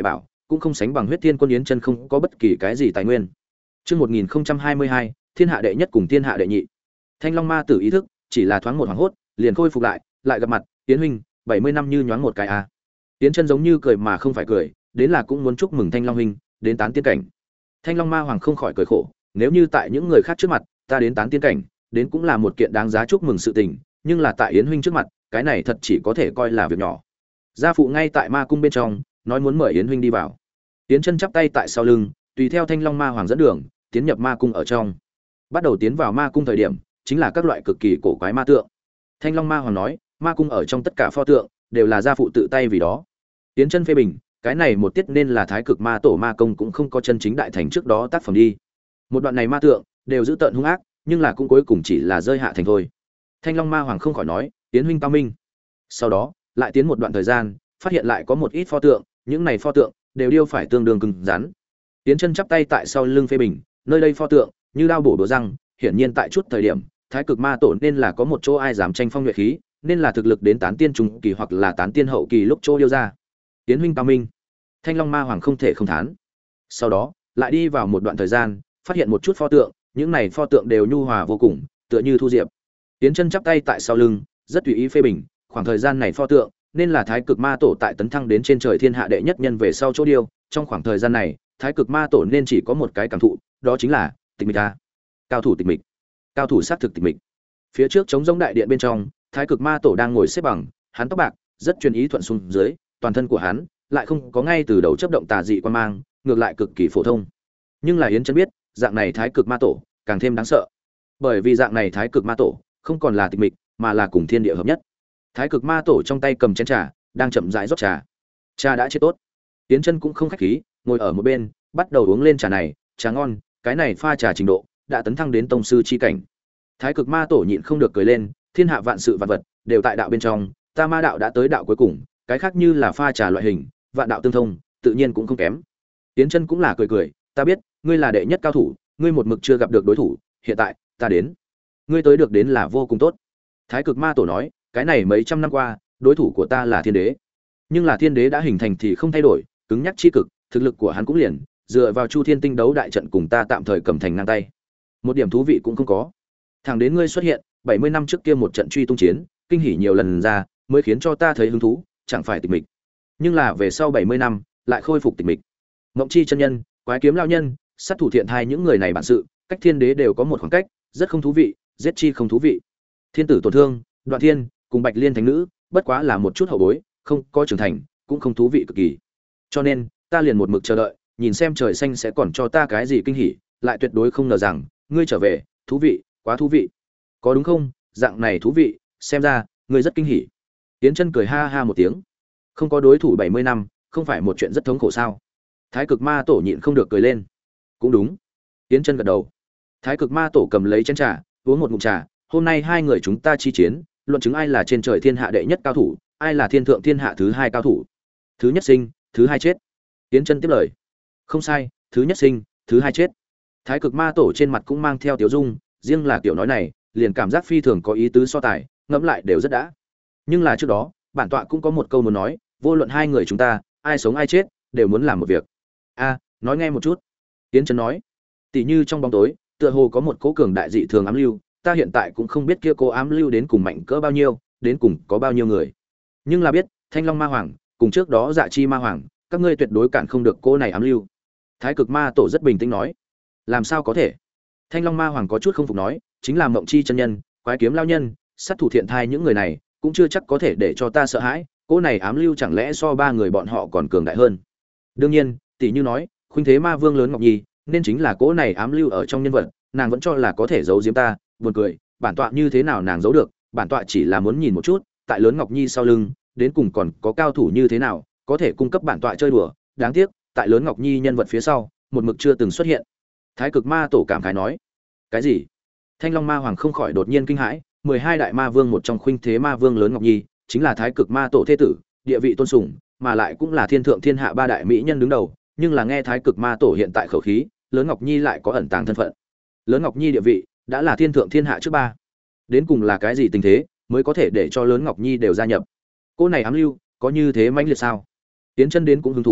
cũng không sánh bằng huyết thiên quân Yến Chân không có bất kỳ cái gì tài nguyên. Chương một nghìn hai mươi hai, thiên hạ đệ nhất cùng thiên hạ đệ nhị. Thanh Long ma tử ý thức chỉ là thoáng một hoảng hốt, liền khôi phục lại, lại gặp mặt, Yến huynh, bảy mươi năm như nhoáng một cái a. Yến Chân giống như cười mà không phải cười, đến là cũng muốn chúc mừng Thanh Long huynh, đến tán tiên cảnh. Thanh Long ma hoàng không khỏi cười khổ, nếu như tại những người khác trước mặt, ta đến tán tiên cảnh, đến cũng là một kiện đáng giá chúc mừng sự tình, nhưng là tại Yến huynh trước mặt, cái này thật chỉ có thể coi là việc nhỏ. Gia phụ ngay tại ma cung bên trong, nói muốn mời Yến huynh đi vào. Yến Chân chắp tay tại sau lưng, tùy theo Thanh Long ma hoàng dẫn đường, tiến nhập ma cung ở trong. Bắt đầu tiến vào ma cung thời điểm, chính là các loại cực kỳ cổ quái ma tượng. Thanh Long ma hoàng nói, ma cung ở trong tất cả pho tượng đều là gia phụ tự tay vì đó. Yến Chân phê bình, cái này một tiết nên là Thái Cực Ma Tổ ma công cũng không có chân chính đại thành trước đó tác phẩm đi. Một đoạn này ma tượng đều giữ tợn hung ác, nhưng là cũng cuối cùng chỉ là rơi hạ thành thôi. Thanh Long ma hoàng không khỏi nói, Yến huynh cao minh. Sau đó, lại tiến một đoạn thời gian, phát hiện lại có một ít pho tượng, những này pho tượng đều điêu phải tương đương cứng rắn. Yến Chân chắp tay tại sau lưng phê bình, nơi đây pho tượng như đao bổ đũa răng, hiển nhiên tại chút thời điểm, Thái Cực Ma Tổ nên là có một chỗ ai dám tranh phong nhuệ khí, nên là thực lực đến tán tiên trung kỳ hoặc là tán tiên hậu kỳ lúc chỗ điêu ra. Yến huynh cao minh. Thanh Long ma hoàng không thể không thán. Sau đó, lại đi vào một đoạn thời gian, phát hiện một chút pho tượng, những này pho tượng đều nhu hòa vô cùng, tựa như thu diệp. Yến Chân chắp tay tại sau lưng, rất tùy ý phê bình, khoảng thời gian này pho tượng nên là Thái Cực Ma Tổ tại tấn thăng đến trên trời thiên hạ đệ nhất nhân về sau chỗ điêu, trong khoảng thời gian này, Thái Cực Ma Tổ nên chỉ có một cái cảm thụ, đó chính là tịch mịch a. Cao thủ tịch mịch. Cao thủ sát thực tịch mịch. Phía trước trống rỗng đại điện bên trong, Thái Cực Ma Tổ đang ngồi xếp bằng, hắn tóc bạc, rất chuyên ý thuận xuống dưới, toàn thân của hắn lại không có ngay từ đầu chấp động tà dị quan mang, ngược lại cực kỳ phổ thông. Nhưng là Yến Chân biết, dạng này Thái Cực Ma Tổ càng thêm đáng sợ. Bởi vì dạng này Thái Cực Ma Tổ không còn là tịch mịch, mà là cùng thiên địa hợp nhất. Thái Cực Ma Tổ trong tay cầm chén trà, đang chậm rãi rót trà. Trà đã chế tốt. Yến Chân cũng không khách khí, ngồi ở một bên, bắt đầu uống lên trà này, trà ngon, cái này pha trà trình độ đã tấn thăng đến tông sư chi cảnh. Thái Cực Ma Tổ nhịn không được cười lên, thiên hạ vạn sự vạn vật đều tại đạo bên trong, ta ma đạo đã tới đạo cuối cùng, cái khác như là pha trà loại hình, vạn đạo tương thông, tự nhiên cũng không kém. Yến Chân cũng là cười cười, ta biết, ngươi là đệ nhất cao thủ, ngươi một mực chưa gặp được đối thủ, hiện tại, ta đến. Ngươi tới được đến là vô cùng tốt. Thái Cực Ma Tổ nói, cái này mấy trăm năm qua, đối thủ của ta là Thiên Đế. Nhưng là Thiên Đế đã hình thành thì không thay đổi, cứng nhắc chi cực, thực lực của hắn cũng liền dựa vào Chu Thiên Tinh đấu đại trận cùng ta tạm thời cầm thành ngang tay. Một điểm thú vị cũng không có. Thẳng đến ngươi xuất hiện, bảy mươi năm trước kia một trận truy tung chiến, kinh hỉ nhiều lần ra, mới khiến cho ta thấy hứng thú, chẳng phải tịch mịch. Nhưng là về sau bảy mươi năm, lại khôi phục tịch mịch. Ngộng Chi chân nhân, Quái Kiếm lão nhân, sát thủ thiện thai những người này bản sự, cách Thiên Đế đều có một khoảng cách, rất không thú vị, giết chi không thú vị. Thiên tử tổn thương, Đoạn Thiên, cùng Bạch Liên thánh nữ, bất quá là một chút hậu bối, không có trưởng thành, cũng không thú vị cực kỳ. Cho nên, ta liền một mực chờ đợi, nhìn xem trời xanh sẽ còn cho ta cái gì kinh hỉ, lại tuyệt đối không ngờ rằng, ngươi trở về, thú vị, quá thú vị. Có đúng không? Dạng này thú vị, xem ra, ngươi rất kinh hỉ. Yến Chân cười ha ha một tiếng. Không có đối thủ bảy mươi năm, không phải một chuyện rất thống khổ sao? Thái Cực Ma Tổ nhịn không được cười lên. Cũng đúng. Yến Chân gật đầu. Thái Cực Ma Tổ cầm lấy chén trà, uống một ngụm trà, hôm nay hai người chúng ta chi chiến, luận chứng ai là trên trời thiên hạ đệ nhất cao thủ, ai là thiên thượng thiên hạ thứ hai cao thủ. Thứ nhất sinh, thứ hai chết. Yến Chân tiếp lời. Không sai, thứ nhất sinh, thứ hai chết. Thái Cực Ma Tổ trên mặt cũng mang theo tiểu dung, riêng là kiểu nói này, liền cảm giác phi thường có ý tứ so tài, ngẫm lại đều rất đã. Nhưng là trước đó, bản tọa cũng có một câu muốn nói, vô luận hai người chúng ta, ai sống ai chết, đều muốn làm một việc. A, nói nghe một chút. Yến Chân nói. Tỷ như trong bóng tối, tựa hồ có một cố cường đại dị thường ám lưu, ta hiện tại cũng không biết kia cố ám lưu đến cùng mạnh cỡ bao nhiêu, đến cùng có bao nhiêu người. Nhưng là biết, Thanh Long Ma Hoàng, cùng trước đó Dạ Chi Ma Hoàng, các ngươi tuyệt đối cản không được cô này ám lưu. Thái Cực Ma Tổ rất bình tĩnh nói. Làm sao có thể? Thanh Long Ma Hoàng có chút không phục nói, chính là Mộng Chi chân nhân, Quái Kiếm lão nhân, sát thủ thiện thai những người này, cũng chưa chắc có thể để cho ta sợ hãi, cô này ám lưu chẳng lẽ so ba người bọn họ còn cường đại hơn. Đương nhiên, tỷ như nói, Khuynh Thế Ma Vương lớn Ngọc Nhi, nên chính là cô này ám lưu ở trong nhân vật, nàng vẫn cho là có thể giấu giếm ta, buồn cười, bản tọa như thế nào nàng giấu được, bản tọa chỉ là muốn nhìn một chút, tại lớn Ngọc Nhi sau lưng, đến cùng còn có cao thủ như thế nào, có thể cung cấp bản tọa chơi đùa, đáng tiếc, tại lớn Ngọc Nhi nhân vật phía sau, một mực chưa từng xuất hiện. Thái Cực Ma Tổ cảm khái nói. Cái gì? Thanh Long Ma Hoàng không khỏi đột nhiên kinh hãi, mười hai đại ma vương một trong Khuynh Thế Ma Vương lớn Ngọc Nhi, chính là Thái Cực Ma Tổ thế tử, địa vị tôn sùng, mà lại cũng là thiên thượng thiên hạ ba đại mỹ nhân đứng đầu, nhưng là nghe Thái Cực Ma Tổ hiện tại khẩu khí, lớn Ngọc Nhi lại có ẩn tàng thân phận. Lớn Ngọc Nhi địa vị đã là thiên thượng thiên hạ trước ba. Đến cùng là cái gì tình thế mới có thể để cho lớn Ngọc Nhi đều gia nhập? Cô này ám lưu, có như thế mãnh liệt sao? Tiến Chân đến cũng hứng thú,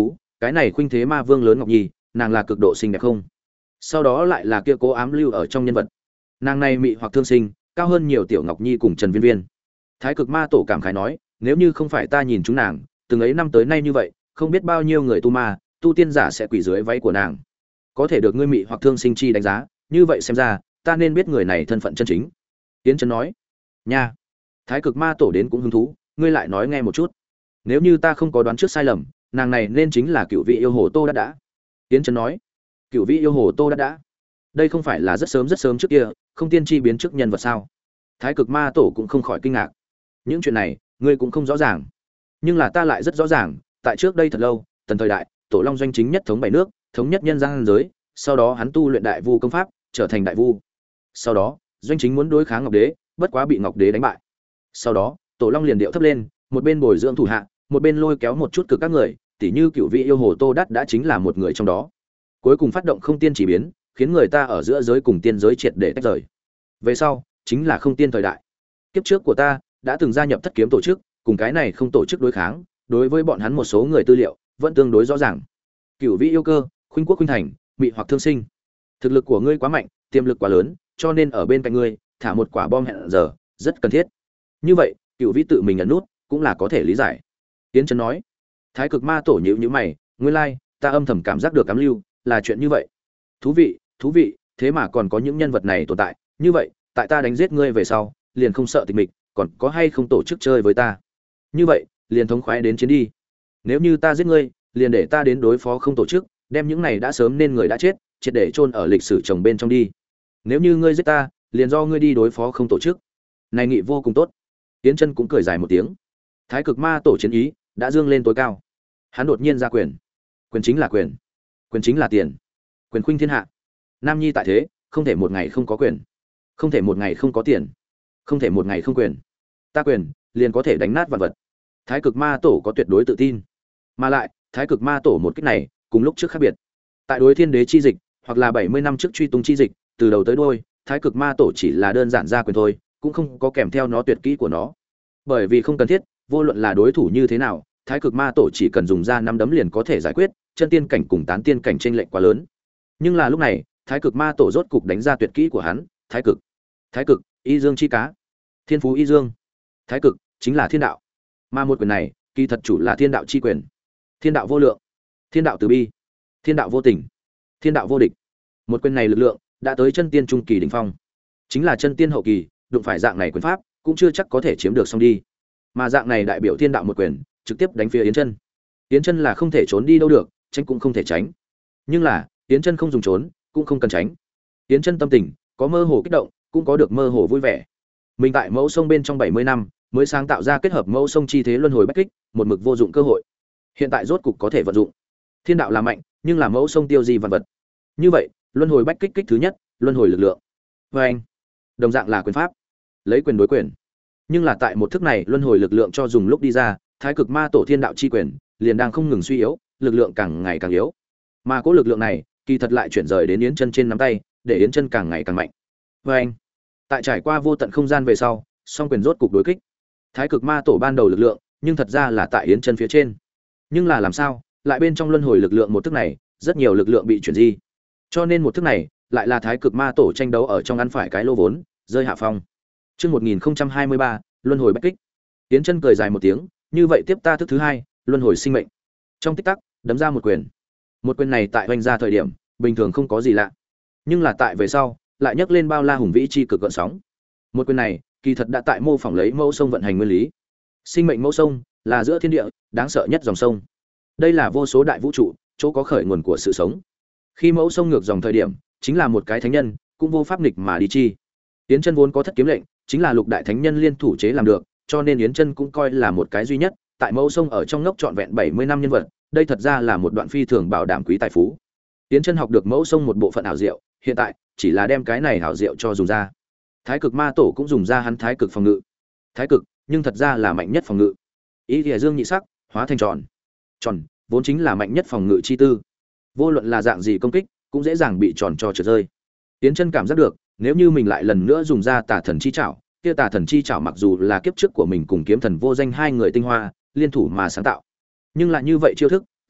cái này khuynh thế ma vương lớn Ngọc Nhi, nàng là cực độ xinh đẹp không? Sau đó lại là kia cố ám lưu ở trong nhân vật. Nàng này mị hoặc thương sinh, cao hơn nhiều tiểu Ngọc Nhi cùng Trần Viên Viên. Thái Cực Ma Tổ cảm khái nói, nếu như không phải ta nhìn chúng nàng, từng ấy năm tới nay như vậy, không biết bao nhiêu người tu ma, tu tiên giả sẽ quỳ dưới váy của nàng. Có thể được ngươi mị hoặc thương sinh chi đánh giá, như vậy xem ra, ta nên biết người này thân phận chân chính. Yến Chân nói, nha. Thái Cực Ma Tổ đến cũng hứng thú, ngươi lại nói nghe một chút. Nếu như ta không có đoán trước sai lầm, nàng này nên chính là cựu vị yêu hồ Tô đã đã. Yến Chân nói, cựu vị yêu hồ Tô đã đã. Đây không phải là rất sớm rất sớm trước kia, không tiên tri biến trước nhân vật sao? Thái Cực Ma Tổ cũng không khỏi kinh ngạc. Những chuyện này, ngươi cũng không rõ ràng. Nhưng là ta lại rất rõ ràng, tại trước đây thật lâu, tần thời đại, Tổ Long doanh chính nhất thống bảy nước, thống nhất nhân gian giới, sau đó hắn tu luyện đại vu công pháp, trở thành đại vu. Sau đó, doanh chính muốn đối kháng Ngọc Đế, bất quá bị Ngọc Đế đánh bại. Sau đó, Tổ Long liền điệu thấp lên, một bên bồi dưỡng thủ hạ, một bên lôi kéo một chút cực các người, tỉ như cựu vị yêu hồ Tô Đắt đã chính là một người trong đó. Cuối cùng phát động không tiên chỉ biến, khiến người ta ở giữa giới cùng tiên giới triệt để tách rời. Về sau, chính là không tiên thời đại. Kiếp trước của ta đã từng gia nhập thất kiếm tổ chức, cùng cái này không tổ chức đối kháng, đối với bọn hắn một số người tư liệu vẫn tương đối rõ ràng. Cửu vị yêu cơ, khuynh quốc khuynh thành, mị hoặc thương sinh. Thực lực của ngươi quá mạnh, tiềm lực quá lớn, cho nên ở bên cạnh ngươi thả một quả bom hẹn giờ rất cần thiết. Như vậy, Cửu vị tự mình ẩn nút cũng là có thể lý giải. Tiến Chân nói. Thái Cực Ma Tổ nhíu nhíu mày, nguyên lai, like, ta âm thầm cảm giác được cám lưu, là chuyện như vậy. Thú vị, thú vị, thế mà còn có những nhân vật này tồn tại, như vậy, tại ta đánh giết ngươi về sau, liền không sợ tịch mịch, còn có hay không tổ chức chơi với ta? Như vậy, liền thống khoái đến chiến đi. Nếu như ta giết ngươi, liền để ta đến đối phó không tổ chức, đem những này đã sớm nên người đã chết, triệt để chôn ở lịch sử chồng bên trong đi. Nếu như ngươi giết ta, liền do ngươi đi đối phó không tổ chức. Này nghị vô cùng tốt. Tiến Chân cũng cười dài một tiếng. Thái Cực Ma Tổ chiến ý đã dương lên tối cao. Hắn đột nhiên ra quyền. Quyền chính là quyền, quyền chính là tiền. Quyền khuynh thiên hạ. Nam nhi tại thế, không thể một ngày không có quyền, không thể một ngày không có tiền, không thể một ngày không quyền. Ta quyền liền có thể đánh nát vạn vật. Thái Cực Ma Tổ có tuyệt đối tự tin. Mà lại, Thái Cực Ma Tổ một kích này, cùng lúc trước khác biệt. Tại đối thiên đế chi dịch, hoặc là bảy mươi năm trước truy tung chi dịch, từ đầu tới đuôi, Thái Cực Ma Tổ chỉ là đơn giản ra quyền thôi, cũng không có kèm theo nó tuyệt kỹ của nó. Bởi vì không cần thiết, vô luận là đối thủ như thế nào, Thái Cực Ma Tổ chỉ cần dùng ra năm đấm liền có thể giải quyết, chân tiên cảnh cùng tán tiên cảnh chênh lệch quá lớn. Nhưng là lúc này, Thái Cực Ma Tổ rốt cục đánh ra tuyệt kỹ của hắn, Thái Cực. Thái Cực, y dương chi cá. Thiên phú y dương. Thái Cực chính là thiên đạo. Mà một quyền này, kỳ thật chủ là thiên đạo chi quyền. Thiên đạo vô lượng, thiên đạo từ bi, thiên đạo vô tình, thiên đạo vô địch. Một quyền này lực lượng đã tới chân tiên trung kỳ đỉnh phong. Chính là chân tiên hậu kỳ, đụng phải dạng này quyền pháp, cũng chưa chắc có thể chiếm được xong đi. Mà dạng này đại biểu thiên đạo một quyền, trực tiếp đánh phía Yến Chân. Yến Chân là không thể trốn đi đâu được, tránh cũng không thể tránh. Nhưng là, Yến Chân không dùng trốn, cũng không cần tránh. Yến Chân tâm tình có mơ hồ kích động, cũng có được mơ hồ vui vẻ. Mình tại Mẫu Sông bên trong bảy mươi năm, mới sáng tạo ra kết hợp Mẫu Sông chi thế luân hồi bách kích, một mực vô dụng cơ hội. Hiện tại rốt cục có thể vận dụng. Thiên đạo là mạnh, nhưng là Mẫu Sông tiêu di vạn vật. Như vậy, luân hồi bách kích kích thứ nhất, luân hồi lực lượng. Và anh, đồng dạng là quyền pháp, lấy quyền đối quyền. Nhưng là tại một thức này, luân hồi lực lượng cho dùng lúc đi ra, Thái Cực Ma Tổ thiên đạo chi quyền, liền đang không ngừng suy yếu, lực lượng càng ngày càng yếu. Mà cỗ lực lượng này, kỳ thật lại chuyển rời đến Yến Chân trên nắm tay, để Yến Chân càng ngày càng mạnh. Và anh, tại trải qua vô tận không gian về sau, song quyền rốt cục đối kích. Thái Cực Ma Tổ ban đầu lực lượng, nhưng thật ra là tại Yến Chân phía trên. Nhưng là làm sao, lại bên trong luân hồi lực lượng một thức này, rất nhiều lực lượng bị chuyển di. Cho nên một thức này, lại là Thái Cực Ma Tổ tranh đấu ở trong ăn phải cái lô vốn, rơi hạ phong. Chương một nghìn không trăm hai mươi ba, luân hồi bách kích. Yến Chân cười dài một tiếng, như vậy tiếp ta thức thứ hai, luân hồi sinh mệnh. Trong tích tắc, đấm ra một quyền. Một quyền này tại hoành ra thời điểm, bình thường không có gì lạ. Nhưng là tại về sau, lại nhấc lên bao la hùng vĩ chi cực gợn sóng. Một quyền này, kỳ thật đã tại mô phỏng lấy Mẫu Sông vận hành nguyên lý. Sinh mệnh Mẫu Sông là giữa thiên địa đáng sợ nhất dòng sông. Đây là vô số đại vũ trụ, chỗ có khởi nguồn của sự sống. Khi Mẫu Sông ngược dòng thời điểm, chính là một cái thánh nhân, cũng vô pháp nghịch mà đi chi. Yến Chân vốn có thất kiếm lệnh, chính là lục đại thánh nhân liên thủ chế làm được, cho nên Yến Chân cũng coi là một cái duy nhất, tại Mẫu Sông ở trong ngốc trọn vẹn bảy mươi năm nhân vật, đây thật ra là một đoạn phi thường bảo đảm quý tài phú. Yến Chân học được Mẫu Sông một bộ phận ảo diệu, hiện tại chỉ là đem cái này ảo diệu cho dùng ra. Thái Cực Ma Tổ cũng dùng ra hắn Thái Cực phòng ngự. Thái Cực, nhưng thật ra là mạnh nhất phòng ngự. Ý Liễu Dương nhị sắc, hóa thành tròn. Tròn, vốn chính là mạnh nhất phòng ngự chi tư. Vô luận là dạng gì công kích, cũng dễ dàng bị tròn cho trượt rơi. Yến Chân cảm giác được, nếu như mình lại lần nữa dùng ra Tà Thần chi trảo, kia Tà Thần chi trảo mặc dù là kiếp trước của mình cùng Kiếm Thần vô danh hai người tinh hoa liên thủ mà sáng tạo, nhưng lại như vậy chiêu thức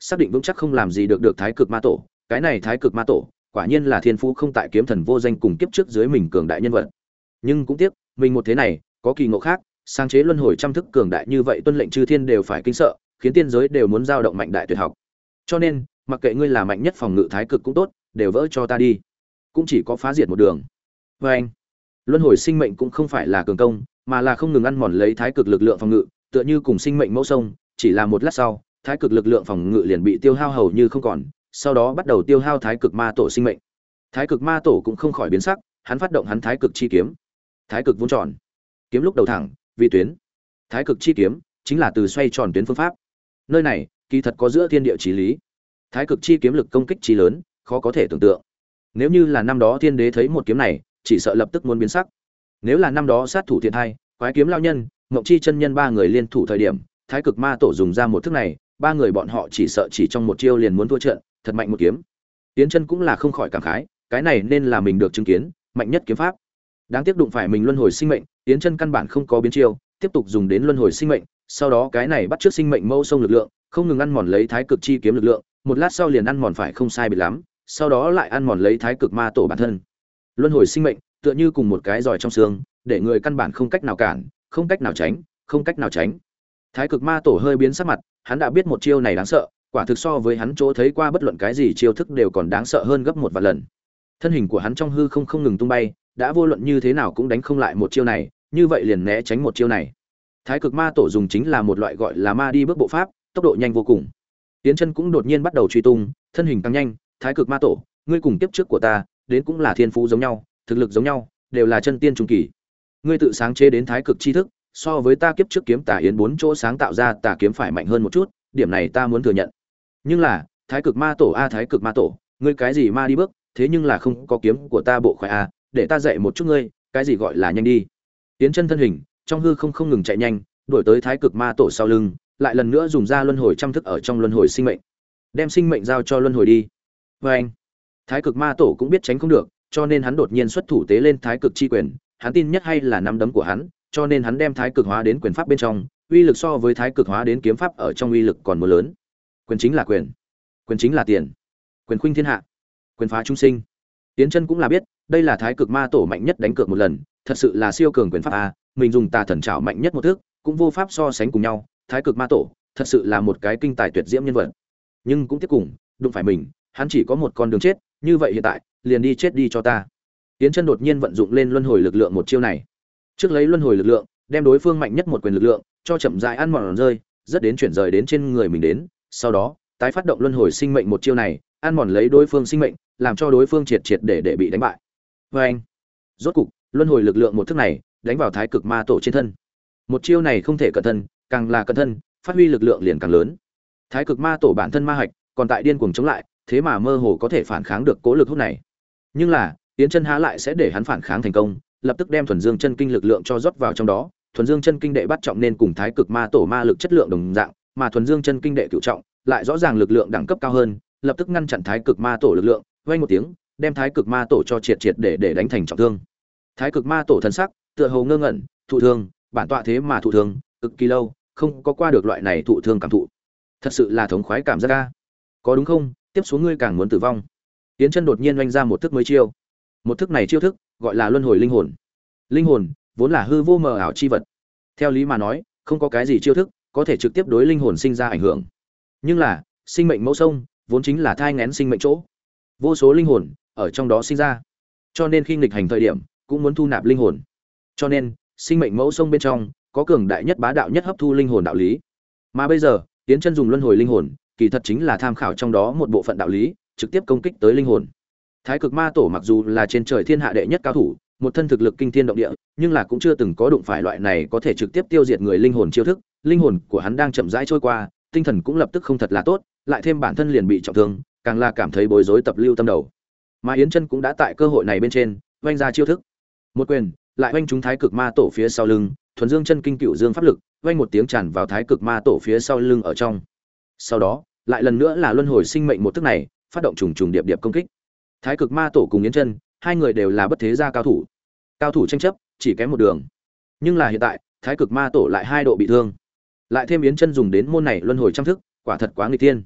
xác định vững chắc không làm gì được được thái cực ma tổ. Cái này thái cực ma tổ quả nhiên là thiên phú không tại kiếm thần vô danh cùng kiếp trước dưới mình cường đại nhân vật. Nhưng cũng tiếc mình một thế này có kỳ ngộ khác, sáng chế luân hồi trăm thức cường đại như vậy, tuân lệnh chư thiên đều phải kinh sợ, khiến tiên giới đều muốn dao động mạnh đại tuyệt học. Cho nên mặc kệ ngươi là mạnh nhất phòng ngự thái cực cũng tốt, đều vỡ cho ta đi, cũng chỉ có phá diệt một đường. Và anh luân hồi sinh mệnh cũng không phải là cường công, mà là không ngừng ăn mòn lấy thái cực lực lượng phòng ngự, tựa như cùng sinh mệnh mẫu sông, chỉ là một lát sau thái cực lực lượng phòng ngự liền bị tiêu hao hầu như không còn, sau đó bắt đầu tiêu hao thái cực ma tổ sinh mệnh. Thái cực ma tổ cũng không khỏi biến sắc, hắn phát động hắn thái cực chi kiếm. Thái cực vuông tròn, kiếm lúc đầu thẳng vi tuyến. Thái cực chi kiếm chính là từ xoay tròn tuyến phương pháp. Nơi này kỳ thật có giữa thiên địa chí lý. Thái cực chi kiếm lực công kích chí lớn, khó có thể tưởng tượng. Nếu như là năm đó thiên đế thấy một kiếm này, chỉ sợ lập tức muốn biến sắc. Nếu là năm đó sát thủ thiện hai, quái kiếm lao nhân, ngộng chi chân nhân ba người liên thủ thời điểm, thái cực ma tổ dùng ra một thức này, ba người bọn họ chỉ sợ chỉ trong một chiêu liền muốn thua trận, thật mạnh một kiếm. Tiến chân cũng là không khỏi cảm khái, cái này nên là mình được chứng kiến mạnh nhất kiếm pháp. Đáng tiếc đụng phải mình luân hồi sinh mệnh, Tiến chân căn bản không có biến chiêu, tiếp tục dùng đến luân hồi sinh mệnh, sau đó cái này bắt trước sinh mệnh mâu sông lực lượng, không ngừng ăn mòn lấy thái cực chi kiếm lực lượng, một lát sau liền ăn mòn phải không sai biệt lắm, sau đó lại ăn mòn lấy thái cực ma tổ bản thân. Luân hồi sinh mệnh tựa như cùng một cái giòi trong xương, để người căn bản không cách nào cản, không cách nào tránh, không cách nào tránh. Thái cực ma tổ hơi biến sắc mặt, hắn đã biết một chiêu này đáng sợ, quả thực so với hắn chỗ thấy qua bất luận cái gì chiêu thức đều còn đáng sợ hơn gấp một vạn lần. Thân hình của hắn trong hư không không ngừng tung bay, đã vô luận như thế nào cũng đánh không lại một chiêu này, như vậy liền né tránh một chiêu này. Thái cực ma tổ dùng chính là một loại gọi là ma đi bước bộ pháp, tốc độ nhanh vô cùng. Tiến chân cũng đột nhiên bắt đầu truy tung, thân hình càng nhanh. Thái cực ma tổ, ngươi cùng tiếp trước của ta, đến cũng là thiên phú giống nhau, thực lực giống nhau, đều là chân tiên trung kỳ. Ngươi tự sáng chế đến thái cực chi thức, so với ta kiếp trước kiếm tà yến bốn chỗ sáng tạo ra tà kiếm phải mạnh hơn một chút, điểm này ta muốn thừa nhận. Nhưng là, thái cực ma tổ a thái cực ma tổ, ngươi cái gì ma đi bước, thế nhưng là không có kiếm của ta bộ khoái a, để ta dạy một chút ngươi, cái gì gọi là nhanh đi. Tiến chân thân hình, trong hư không không ngừng chạy nhanh, đuổi tới thái cực ma tổ sau lưng, lại lần nữa dùng ra luân hồi trăm thức ở trong luân hồi sinh mệnh, đem sinh mệnh giao cho luân hồi đi. Và anh, thái cực ma tổ cũng biết tránh không được, cho nên hắn đột nhiên xuất thủ tế lên thái cực chi quyền, hắn tin nhất hay là nắm đấm của hắn, cho nên hắn đem thái cực hóa đến quyền pháp bên trong, uy lực so với thái cực hóa đến kiếm pháp ở trong uy lực còn muốn lớn. Quyền chính là quyền, quyền chính là tiền, quyền khuynh thiên hạ, quyền phá chúng sinh. Tiến chân cũng là biết, đây là thái cực ma tổ mạnh nhất đánh cược một lần, thật sự là siêu cường quyền pháp a, mình dùng tà thần trảo mạnh nhất một thước, cũng vô pháp so sánh cùng nhau, thái cực ma tổ, thật sự là một cái kinh tài tuyệt diễm nhân vật. Nhưng cũng tiếc cùng, đụng phải mình, hắn chỉ có một con đường chết, như vậy hiện tại, liền đi chết đi cho ta. Tiến chân đột nhiên vận dụng lên luân hồi lực lượng một chiêu này. Trước lấy luân hồi lực lượng, đem đối phương mạnh nhất một quyền lực lượng cho chậm rãi ăn mòn rơi, rất đến chuyển rời đến trên người mình đến, sau đó, tái phát động luân hồi sinh mệnh một chiêu này, ăn mòn lấy đối phương sinh mệnh, làm cho đối phương triệt triệt để để bị đánh bại. Và anh, rốt cục, luân hồi lực lượng một thức này, đánh vào thái cực ma tổ trên thân. Một chiêu này không thể cẩn thân, càng là cẩn thân, phát huy lực lượng liền càng lớn. Thái cực ma tổ bản thân ma hạch, còn tại điên cuồng chống lại, thế mà mơ hồ có thể phản kháng được cố lực hút này. Nhưng là, Tiến chân há lại sẽ để hắn phản kháng thành công, lập tức đem thuần dương chân kinh lực lượng cho rót vào trong đó. Thuần dương chân kinh đệ bắt trọng nên cùng thái cực ma tổ ma lực chất lượng đồng dạng, mà thuần dương chân kinh đệ cửu trọng lại rõ ràng lực lượng đẳng cấp cao hơn, lập tức ngăn chặn thái cực ma tổ lực lượng, vang một tiếng, đem thái cực ma tổ cho triệt triệt để để đánh thành trọng thương. Thái cực ma tổ thần sắc tựa hồ ngơ ngẩn, thụ thương, bản tọa thế mà thụ thương, cực kỳ lâu, không có qua được loại này thụ thương cảm thụ. Thật sự là thống khoái cảm giác a. Có đúng không? Tiếp xuống ngươi càng muốn tử vong. Tiến chân đột nhiên oanh ra một thức mới chiêu. Một thức này chiêu thức gọi là luân hồi linh hồn. Linh hồn vốn là hư vô mờ ảo chi vật. Theo lý mà nói, không có cái gì chiêu thức có thể trực tiếp đối linh hồn sinh ra ảnh hưởng. Nhưng là, sinh mệnh mẫu sông vốn chính là thai nghén sinh mệnh chỗ. Vô số linh hồn ở trong đó sinh ra. Cho nên khi nghịch hành thời điểm, cũng muốn thu nạp linh hồn. Cho nên, sinh mệnh mẫu sông bên trong có cường đại nhất bá đạo nhất hấp thu linh hồn đạo lý. Mà bây giờ, Tiến chân dùng luân hồi linh hồn, kỳ thật chính là tham khảo trong đó một bộ phận đạo lý, trực tiếp công kích tới linh hồn. Thái cực ma tổ mặc dù là trên trời thiên hạ đệ nhất cao thủ, một thân thực lực kinh thiên động địa, nhưng là cũng chưa từng có đụng phải loại này có thể trực tiếp tiêu diệt người linh hồn chiêu thức. Linh hồn của hắn đang chậm rãi trôi qua, tinh thần cũng lập tức không thật là tốt, lại thêm bản thân liền bị trọng thương, càng là cảm thấy bối rối tập lưu tâm đầu. Mà Yến Chân cũng đã tại cơ hội này bên trên, oanh ra chiêu thức. Một quyền, lại oanh trúng thái cực ma tổ phía sau lưng, thuần dương chân kinh cựu dương pháp lực, oanh một tiếng tràn vào thái cực ma tổ phía sau lưng ở trong. Sau đó, lại lần nữa là luân hồi sinh mệnh một thức này, phát động trùng trùng điệp điệp công kích. Thái cực ma tổ cùng Yến Chân, hai người đều là bất thế gia cao thủ. Cao thủ tranh chấp, chỉ kém một đường. Nhưng là hiện tại, thái cực ma tổ lại hai độ bị thương. Lại thêm Yến Chân dùng đến môn này luân hồi trăm thức, quả thật quá nghịch thiên.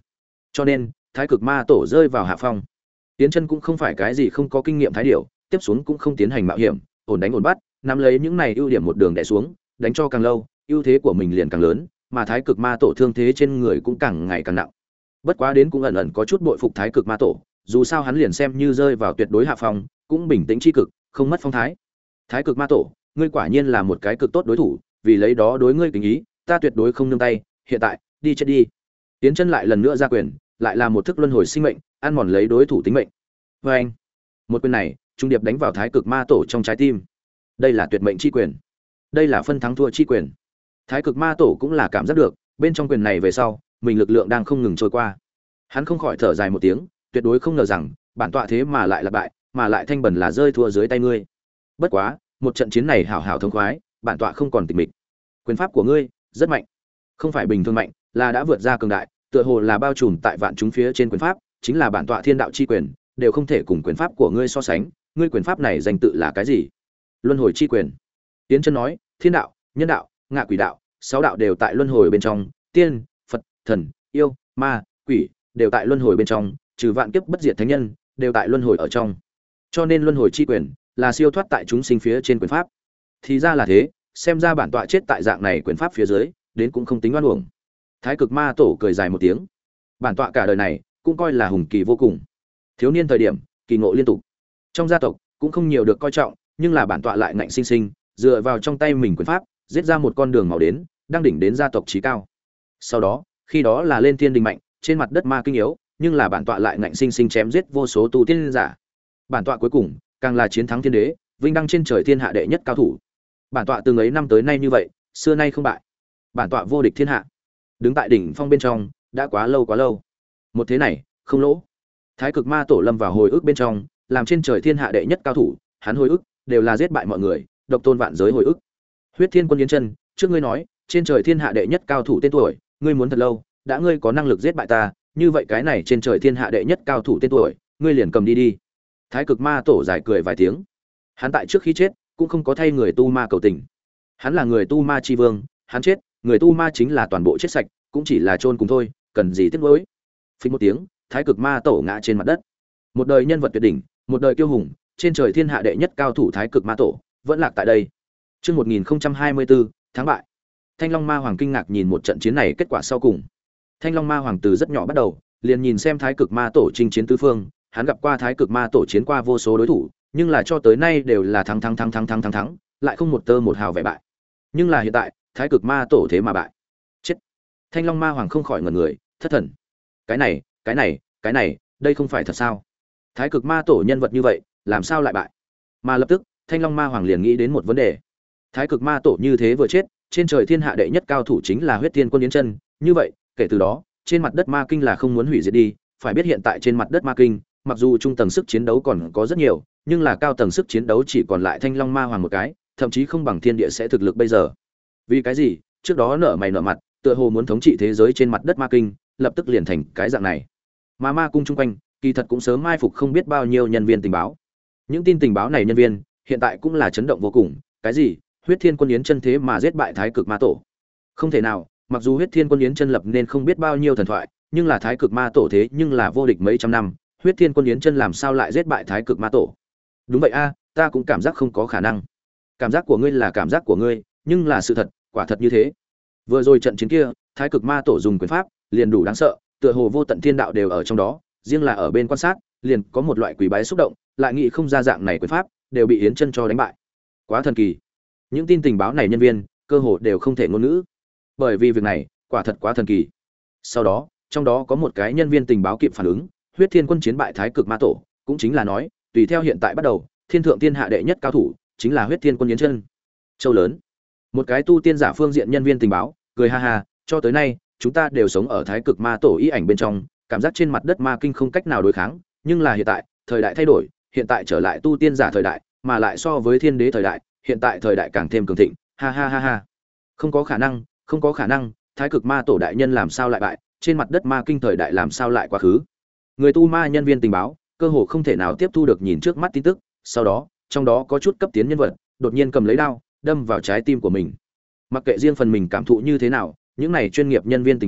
cho nên thái cực ma tổ rơi vào hạ phong. Tiến chân cũng không phải cái gì không có kinh nghiệm thái điểu, tiếp xuống cũng không tiến hành mạo hiểm, ổn đánh ổn bắt, nắm lấy những này ưu điểm một đường đè xuống, đánh cho càng lâu, ưu thế của mình liền càng lớn, mà thái cực ma tổ thương thế trên người cũng càng ngày càng nặng. Bất quá đến cũng ẩn ẩn có chút bội phục thái cực ma tổ, dù sao hắn liền xem như rơi vào tuyệt đối hạ phong, cũng bình tĩnh chi cực, không mất phong thái. Thái cực ma tổ, ngươi quả nhiên là một cái cực tốt đối thủ, vì lấy đó đối ngươi kính ý, ta tuyệt đối không nương tay, hiện tại, đi chết đi. Tiến chân lại lần nữa ra quyền, lại là một thức luân hồi sinh mệnh, ăn mòn lấy đối thủ tính mệnh. Và anh, một quyền này, trung điệp đánh vào thái cực ma tổ trong trái tim. Đây là tuyệt mệnh chi quyền, đây là phân thắng thua chi quyền. Thái cực ma tổ cũng là cảm giác được, bên trong quyền này về sau, mình lực lượng đang không ngừng trôi qua. Hắn không khỏi thở dài một tiếng, tuyệt đối không ngờ rằng, bản tọa thế mà lại là bại, mà lại thanh bẩn là rơi thua dưới tay ngươi. Bất quá, một trận chiến này hảo hảo thông khoái, bản tọa không còn tịch mịch. Quyền pháp của ngươi rất mạnh, không phải bình thường mạnh, là đã vượt ra cường đại, tựa hồ là bao trùm tại vạn chúng phía trên quyền pháp, chính là bản tọa thiên đạo chi quyền, đều không thể cùng quyền pháp của ngươi so sánh. Ngươi quyền pháp này danh tự là cái gì? Luân hồi chi quyền. Tiến chân nói, thiên đạo, nhân đạo, ngạ quỷ đạo, sáu đạo đều tại luân hồi bên trong, tiên, Phật, thần, yêu, ma, quỷ đều tại luân hồi bên trong, trừ vạn kiếp bất diệt thánh nhân đều tại luân hồi ở trong. Cho nên luân hồi chi quyền là siêu thoát tại chúng sinh phía trên quyền pháp. Thì ra là thế, xem ra bản tọa chết tại dạng này quyền pháp phía dưới, đến cũng không tính oan uổng. Thái cực ma tổ cười dài một tiếng. Bản tọa cả đời này cũng coi là hùng kỳ vô cùng. Thiếu niên thời điểm, kỳ ngộ liên tục. Trong gia tộc cũng không nhiều được coi trọng, nhưng là bản tọa lại ngạnh sinh sinh, dựa vào trong tay mình quyền pháp, giết ra một con đường màu đến, đang đỉnh đến gia tộc chí cao. Sau đó, khi đó là lên thiên đình mạnh, trên mặt đất ma kinh yếu, nhưng là bản tọa lại ngạnh sinh sinh chém giết vô số tu tiên giả. Bản tọa cuối cùng, càng là chiến thắng thiên đế, vinh đăng trên trời thiên hạ đệ nhất cao thủ. Bản tọa từng ấy năm tới nay như vậy, xưa nay không bại. Bản tọa vô địch thiên hạ. Đứng tại đỉnh phong bên trong, đã quá lâu quá lâu. Một thế này, không lỗ. Thái cực ma tổ lâm vào hồi ức bên trong, làm trên trời thiên hạ đệ nhất cao thủ, hắn hồi ức đều là giết bại mọi người, độc tôn vạn giới hồi ức. Huyết Thiên Quân Yến Chân, trước ngươi nói, trên trời thiên hạ đệ nhất cao thủ tên tuổi, ngươi muốn thật lâu, đã ngươi có năng lực giết bại ta, như vậy cái này trên trời thiên hạ đệ nhất cao thủ tên tuổi, ngươi liền cầm đi đi. Thái cực ma tổ giải cười vài tiếng. Hắn tại trước khi chết, cũng không có thay người tu ma cầu tình. Hắn là người tu ma chi vương, hắn chết, người tu ma chính là toàn bộ chết sạch, cũng chỉ là chôn cùng thôi, cần gì tiếc nuối. Phình một tiếng, thái cực ma tổ ngã trên mặt đất. Một đời nhân vật tuyệt đỉnh, một đời kiêu hùng, trên trời thiên hạ đệ nhất cao thủ thái cực ma tổ, vẫn lạc tại đây. Chương một nghìn không trăm hai mươi tư, thắng bại. Thanh Long Ma Hoàng kinh ngạc nhìn một trận chiến này kết quả sau cùng. Thanh Long Ma Hoàng từ rất nhỏ bắt đầu, liền nhìn xem thái cực ma tổ chinh chiến tứ phương, hắn gặp qua thái cực ma tổ chiến qua vô số đối thủ, nhưng là cho tới nay đều là thắng thắng thắng thắng thắng thắng thắng, lại không một tơ một hào vẻ bại. Nhưng là hiện tại, thái cực ma tổ thế mà bại. Chết. Thanh Long Ma Hoàng không khỏi ngẩn người, thất thần. Cái này, cái này, cái này, đây không phải thật sao? Thái cực ma tổ nhân vật như vậy, làm sao lại bại? Mà lập tức, Thanh Long Ma Hoàng liền nghĩ đến một vấn đề. Thái cực ma tổ như thế vừa chết, trên trời thiên hạ đệ nhất cao thủ chính là Huyết Thiên Quân Yến Chân, như vậy, kể từ đó, trên mặt đất ma kinh là không muốn hủy diệt đi, phải biết hiện tại trên mặt đất ma kinh, mặc dù trung tầng sức chiến đấu còn có rất nhiều, nhưng là cao tầng sức chiến đấu chỉ còn lại Thanh Long Ma Hoàng một cái, thậm chí không bằng thiên địa sẽ thực lực bây giờ. Vì cái gì? Trước đó nợ mày nợ mặt, tựa hồ muốn thống trị thế giới trên mặt đất ma kinh, lập tức liền thành cái dạng này. Mà ma cung chung quanh, kỳ thật cũng sớm mai phục không biết bao nhiêu nhân viên tình báo. Những tin tình báo này nhân viên, hiện tại cũng là chấn động vô cùng, cái gì? Huyết Thiên Quân Yến Chân thế mà giết bại Thái Cực Ma Tổ. Không thể nào, mặc dù Huyết Thiên Quân Yến Chân lập nên không biết bao nhiêu thần thoại, nhưng là Thái Cực Ma Tổ thế nhưng là vô địch mấy trăm năm, Huyết Thiên Quân Yến Chân làm sao lại giết bại Thái Cực Ma Tổ? Đúng vậy a, ta cũng cảm giác không có khả năng. Cảm giác của ngươi là cảm giác của ngươi, nhưng là sự thật, quả thật như thế. Vừa rồi trận chiến kia, Thái Cực Ma Tổ dùng quyền pháp, liền đủ đáng sợ, tựa hồ vô tận thiên đạo đều ở trong đó, riêng là ở bên quan sát, liền có một loại quỷ bái xúc động, lại nghĩ không ra dạng này quyền pháp, đều bị Yến Chân cho đánh bại. Quá thần kỳ. Những tin tình báo này nhân viên, cơ hồ đều không thể ngôn ngữ. Bởi vì việc này, quả thật quá thần kỳ. Sau đó, trong đó có một cái nhân viên tình báo kịp phản ứng, Huyết Thiên Quân chiến bại Thái Cực Ma Tổ, cũng chính là nói, tùy theo hiện tại bắt đầu, thiên thượng thiên hạ đệ nhất cao thủ, chính là Huyết Thiên Quân Yến Chân. Châu lớn. Một cái tu tiên giả phương diện nhân viên tình báo, cười ha ha, cho tới nay, chúng ta đều sống ở Thái Cực Ma Tổ ý ảnh bên trong, cảm giác trên mặt đất ma kinh không cách nào đối kháng, nhưng là hiện tại, thời đại thay đổi, hiện tại trở lại tu tiên giả thời đại, mà lại so với thiên đế thời đại, hiện tại thời đại càng thêm cường thịnh, ha ha ha ha. Không có khả năng, không có khả năng, Thái Cực Ma Tổ đại nhân làm sao lại bại, trên mặt đất ma kinh thời đại làm sao lại quá khứ. Người tu ma nhân viên tình báo, cơ hồ không thể nào tiếp thu được nhìn trước mắt tin tức, sau đó, trong đó có chút cấp tiến nhân vật, đột nhiên cầm lấy đao, đâm vào trái tim của mình. Mặc kệ riêng phần mình cảm thụ như thế nào, những này chuyên nghiệp nhân viên tình báo,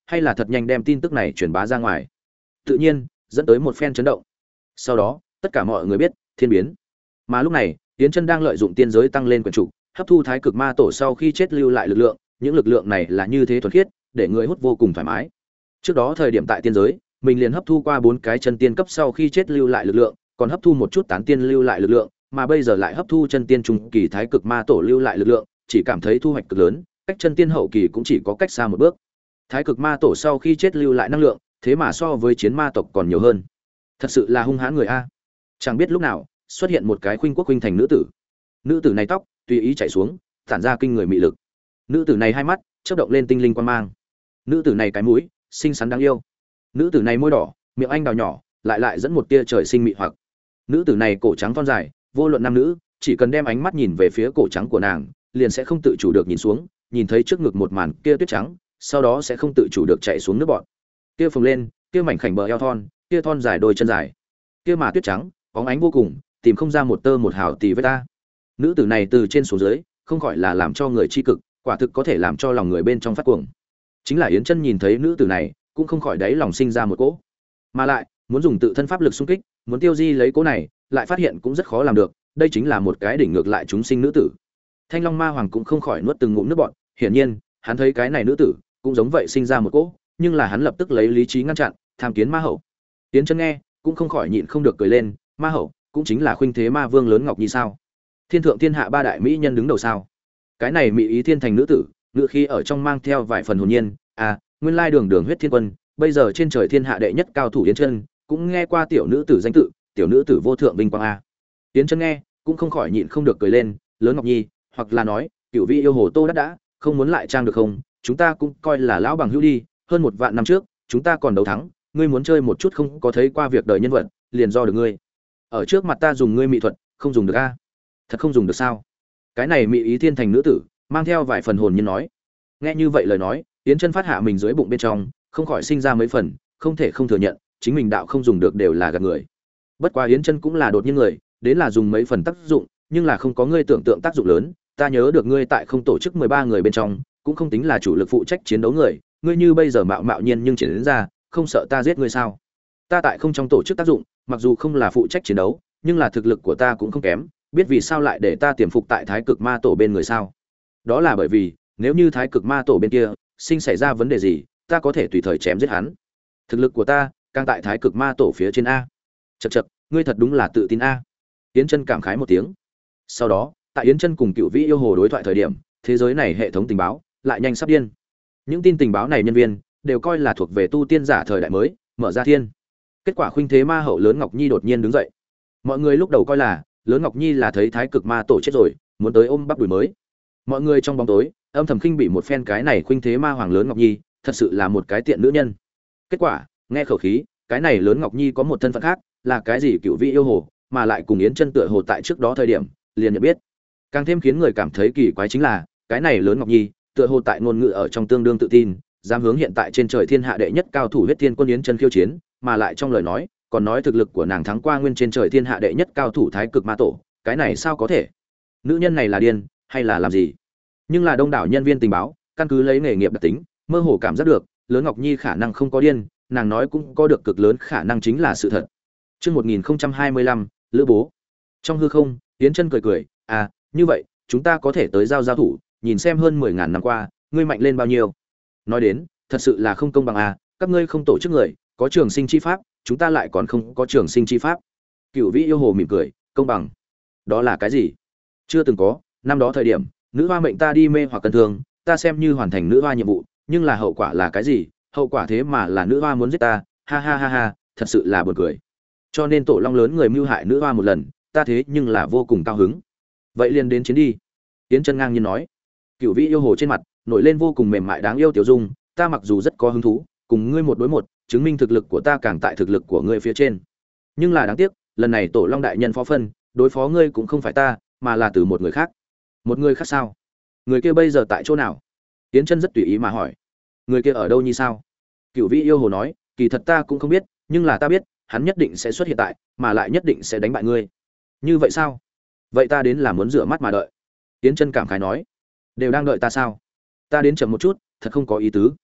hay là thật nhanh đem tin tức này truyền bá ra ngoài, tự nhiên dẫn tới một phen chấn động. Sau đó tất cả mọi người biết thiên biến. Mà lúc này Yến Chân đang lợi dụng tiên giới tăng lên quyền chủ, hấp thu thái cực ma tổ sau khi chết lưu lại lực lượng, những lực lượng này là như thế thuần khiết, để người hút vô cùng thoải mái. Trước đó thời điểm tại tiên giới, mình liền hấp thu qua bốn cái chân tiên cấp sau khi chết lưu lại lực lượng, còn hấp thu một chút tán tiên lưu lại lực lượng, mà bây giờ lại hấp thu chân tiên trung kỳ thái cực ma tổ lưu lại lực lượng, chỉ cảm thấy thu hoạch cực lớn, cách chân tiên hậu kỳ cũng chỉ có cách xa một bước. Thái cực ma tổ sau khi chết lưu lại năng lượng, thế mà so với chiến ma tộc còn nhiều hơn. Thật sự là hung hãn người a. Chẳng biết lúc nào, xuất hiện một cái khuynh quốc khuynh thành nữ tử. Nữ tử này tóc tùy ý chảy xuống, tản ra kinh người mị lực. Nữ tử này hai mắt chớp động lên tinh linh quang mang. Nữ tử này cái mũi xinh xắn đáng yêu. Nữ tử này môi đỏ, miệng anh đào nhỏ, lại lại dẫn một tia trời sinh mị hoặc. Nữ tử này cổ trắng thon dài, vô luận nam nữ, chỉ cần đem ánh mắt nhìn về phía cổ trắng của nàng, liền sẽ không tự chủ được nhìn xuống, nhìn thấy trước ngực một màn kia tuyết trắng, sau đó sẽ không tự chủ được chạy xuống nước bọt. Kia phồng lên, kia mảnh khảnh bờ eo thon, kia thon dài đôi chân dài, kia mà tuyết trắng, bóng ánh vô cùng, tìm không ra một tơ một hào tì vết ta. Nữ tử này từ trên xuống dưới, không khỏi là làm cho người chi cực, quả thực có thể làm cho lòng người bên trong phát cuồng. Chính là Yến Chân nhìn thấy nữ tử này, cũng không khỏi đáy lòng sinh ra một cỗ, mà lại muốn dùng tự thân pháp lực xung kích, muốn tiêu di lấy cỗ này, lại phát hiện cũng rất khó làm được, đây chính là một cái đỉnh ngược lại chúng sinh nữ tử. Thanh Long Ma Hoàng cũng không khỏi nuốt từng ngụm nước bọt, hiển nhiên, hắn thấy cái này nữ tử, cũng giống vậy sinh ra một cỗ, nhưng là hắn lập tức lấy lý trí ngăn chặn, tham kiến ma hậu. Yến Chân nghe, cũng không khỏi nhịn không được cười lên, ma hậu, cũng chính là khuynh thế ma vương lớn Ngọc Nhi sao? Thiên thượng thiên hạ ba đại mỹ nhân đứng đầu sao? Cái này mỹ ý thiên thành nữ tử, ngự khí ở trong mang theo vài phần hồn nhiên, à, nguyên lai đường đường huyết thiên quân, bây giờ trên trời thiên hạ đệ nhất cao thủ Yến Chân, cũng nghe qua tiểu nữ tử danh tự, tiểu nữ tử vô thượng vinh quang a. Yến Chân nghe, cũng không khỏi nhịn không được cười lên, lớn Ngọc Nhi, hoặc là nói, cửu vị yêu hồ Tô Đắc đã, không muốn lại trang được không? Chúng ta cũng coi là lão bằng hữu đi, hơn một vạn năm trước, chúng ta còn đấu thắng, ngươi muốn chơi một chút không có thấy qua việc đời nhân vật, liền do được ngươi. Ở trước mặt ta dùng ngươi mỹ thuật, không dùng được a? Thật không dùng được sao? Cái này mỹ ý thiên thành nữ tử, mang theo vài phần hồn nhiên nói. Nghe như vậy lời nói, Yến Chân phát hạ mình dưới bụng bên trong, không khỏi sinh ra mấy phần, không thể không thừa nhận, chính mình đạo không dùng được đều là gạt người. Bất quá Yến Chân cũng là đột nhiên người, đến là dùng mấy phần tác dụng, nhưng là không có ngươi tưởng tượng tác dụng lớn, ta nhớ được ngươi tại không tổ chức mười ba người bên trong, cũng không tính là chủ lực phụ trách chiến đấu người, ngươi như bây giờ mạo mạo nhiên nhưng triển đến ra, không sợ ta giết ngươi sao? Ta tại không trong tổ chức tác dụng, mặc dù không là phụ trách chiến đấu, nhưng là thực lực của ta cũng không kém, biết vì sao lại để ta tiềm phục tại Thái Cực Ma tổ bên người sao? Đó là bởi vì, nếu như Thái Cực Ma tổ bên kia sinh xảy ra vấn đề gì, ta có thể tùy thời chém giết hắn. Thực lực của ta càng tại Thái Cực Ma tổ phía trên a. Chậc chậc, ngươi thật đúng là tự tin a. Yến Chân cảm khái một tiếng. Sau đó, tại Yến Chân cùng Cựu Vĩ yêu hồ đối thoại thời điểm, thế giới này hệ thống tình báo lại nhanh sắp điên. Những tin tình báo này nhân viên đều coi là thuộc về tu tiên giả thời đại mới, mở ra thiên. Kết quả khuynh thế ma hậu lớn Ngọc Nhi đột nhiên đứng dậy. Mọi người lúc đầu coi là lớn Ngọc Nhi là thấy Thái Cực Ma tổ chết rồi, muốn tới ôm bắp đùi mới. Mọi người trong bóng tối âm thầm khinh bị một phen cái này khuynh thế ma hoàng lớn Ngọc Nhi, thật sự là một cái tiện nữ nhân. Kết quả, nghe khẩu khí, cái này lớn Ngọc Nhi có một thân phận khác, là cái gì Cựu Vĩ yêu hồ, mà lại cùng Yến Chân tựa hồ tại trước đó thời điểm, liền nhận biết. Càng thêm khiến người cảm thấy kỳ quái chính là, cái này lớn Ngọc Nhi, tựa hồ tại ngôn ngữ ở trong tương đương tự tin, dám hướng hiện tại trên trời thiên hạ đệ nhất cao thủ huyết thiên quân Yến Chân khiêu chiến, mà lại trong lời nói, còn nói thực lực của nàng thắng qua nguyên trên trời thiên hạ đệ nhất cao thủ Thái Cực Ma tổ, cái này sao có thể? Nữ nhân này là điên, hay là làm gì? Nhưng là đông đảo nhân viên tình báo, căn cứ lấy nghề nghiệp đặc tính, mơ hồ cảm giác được, lớn Ngọc Nhi khả năng không có điên, nàng nói cũng có được cực lớn khả năng chính là sự thật. Chương một nghìn không trăm hai mươi lăm, Lữ Bố. Trong hư không, Yến Chân cười cười, "À, như vậy, chúng ta có thể tới giao giao thủ, nhìn xem hơn mười ngàn năm qua, ngươi mạnh lên bao nhiêu." Nói đến, thật sự là không công bằng à, các ngươi không tổ chức người, có trường sinh chi pháp, chúng ta lại còn không có trường sinh chi pháp. Cựu Vĩ yêu hồ mỉm cười, "Công bằng? Đó là cái gì?" "Chưa từng có, năm đó thời điểm, nữ hoa mệnh ta đi mê hoặc cân thường, ta xem như hoàn thành nữ hoa nhiệm vụ, nhưng là hậu quả là cái gì? Hậu quả thế mà là nữ hoa muốn giết ta, ha ha ha ha, thật sự là buồn cười. Cho nên tổ long lớn người mưu hại nữ hoa một lần, ta thế nhưng là vô cùng cao hứng. Vậy liền đến chiến đi." Yến Chân ngang nhiên nói. Cựu Vĩ yêu hồ trên mặt nổi lên vô cùng mềm mại đáng yêu tiểu dung, "Ta mặc dù rất có hứng thú, cùng ngươi một đối một, chứng minh thực lực của ta càng tại thực lực của ngươi phía trên. Nhưng là đáng tiếc, lần này tổ long đại nhân phó phân, đối phó ngươi cũng không phải ta, mà là từ một người khác." "Một người khác sao? Người kia bây giờ tại chỗ nào?" Yến Chân rất tùy ý mà hỏi. "Người kia ở đâu như sao?" Cựu Vĩ yêu hồ nói, "Kỳ thật ta cũng không biết, nhưng là ta biết, hắn nhất định sẽ xuất hiện tại, mà lại nhất định sẽ đánh bại ngươi." "Như vậy sao? Vậy ta đến là muốn rửa mắt mà đợi." Yến Chân cảm khái nói. "Đều đang đợi ta sao? Ta đến chậm một chút, thật không có ý tứ."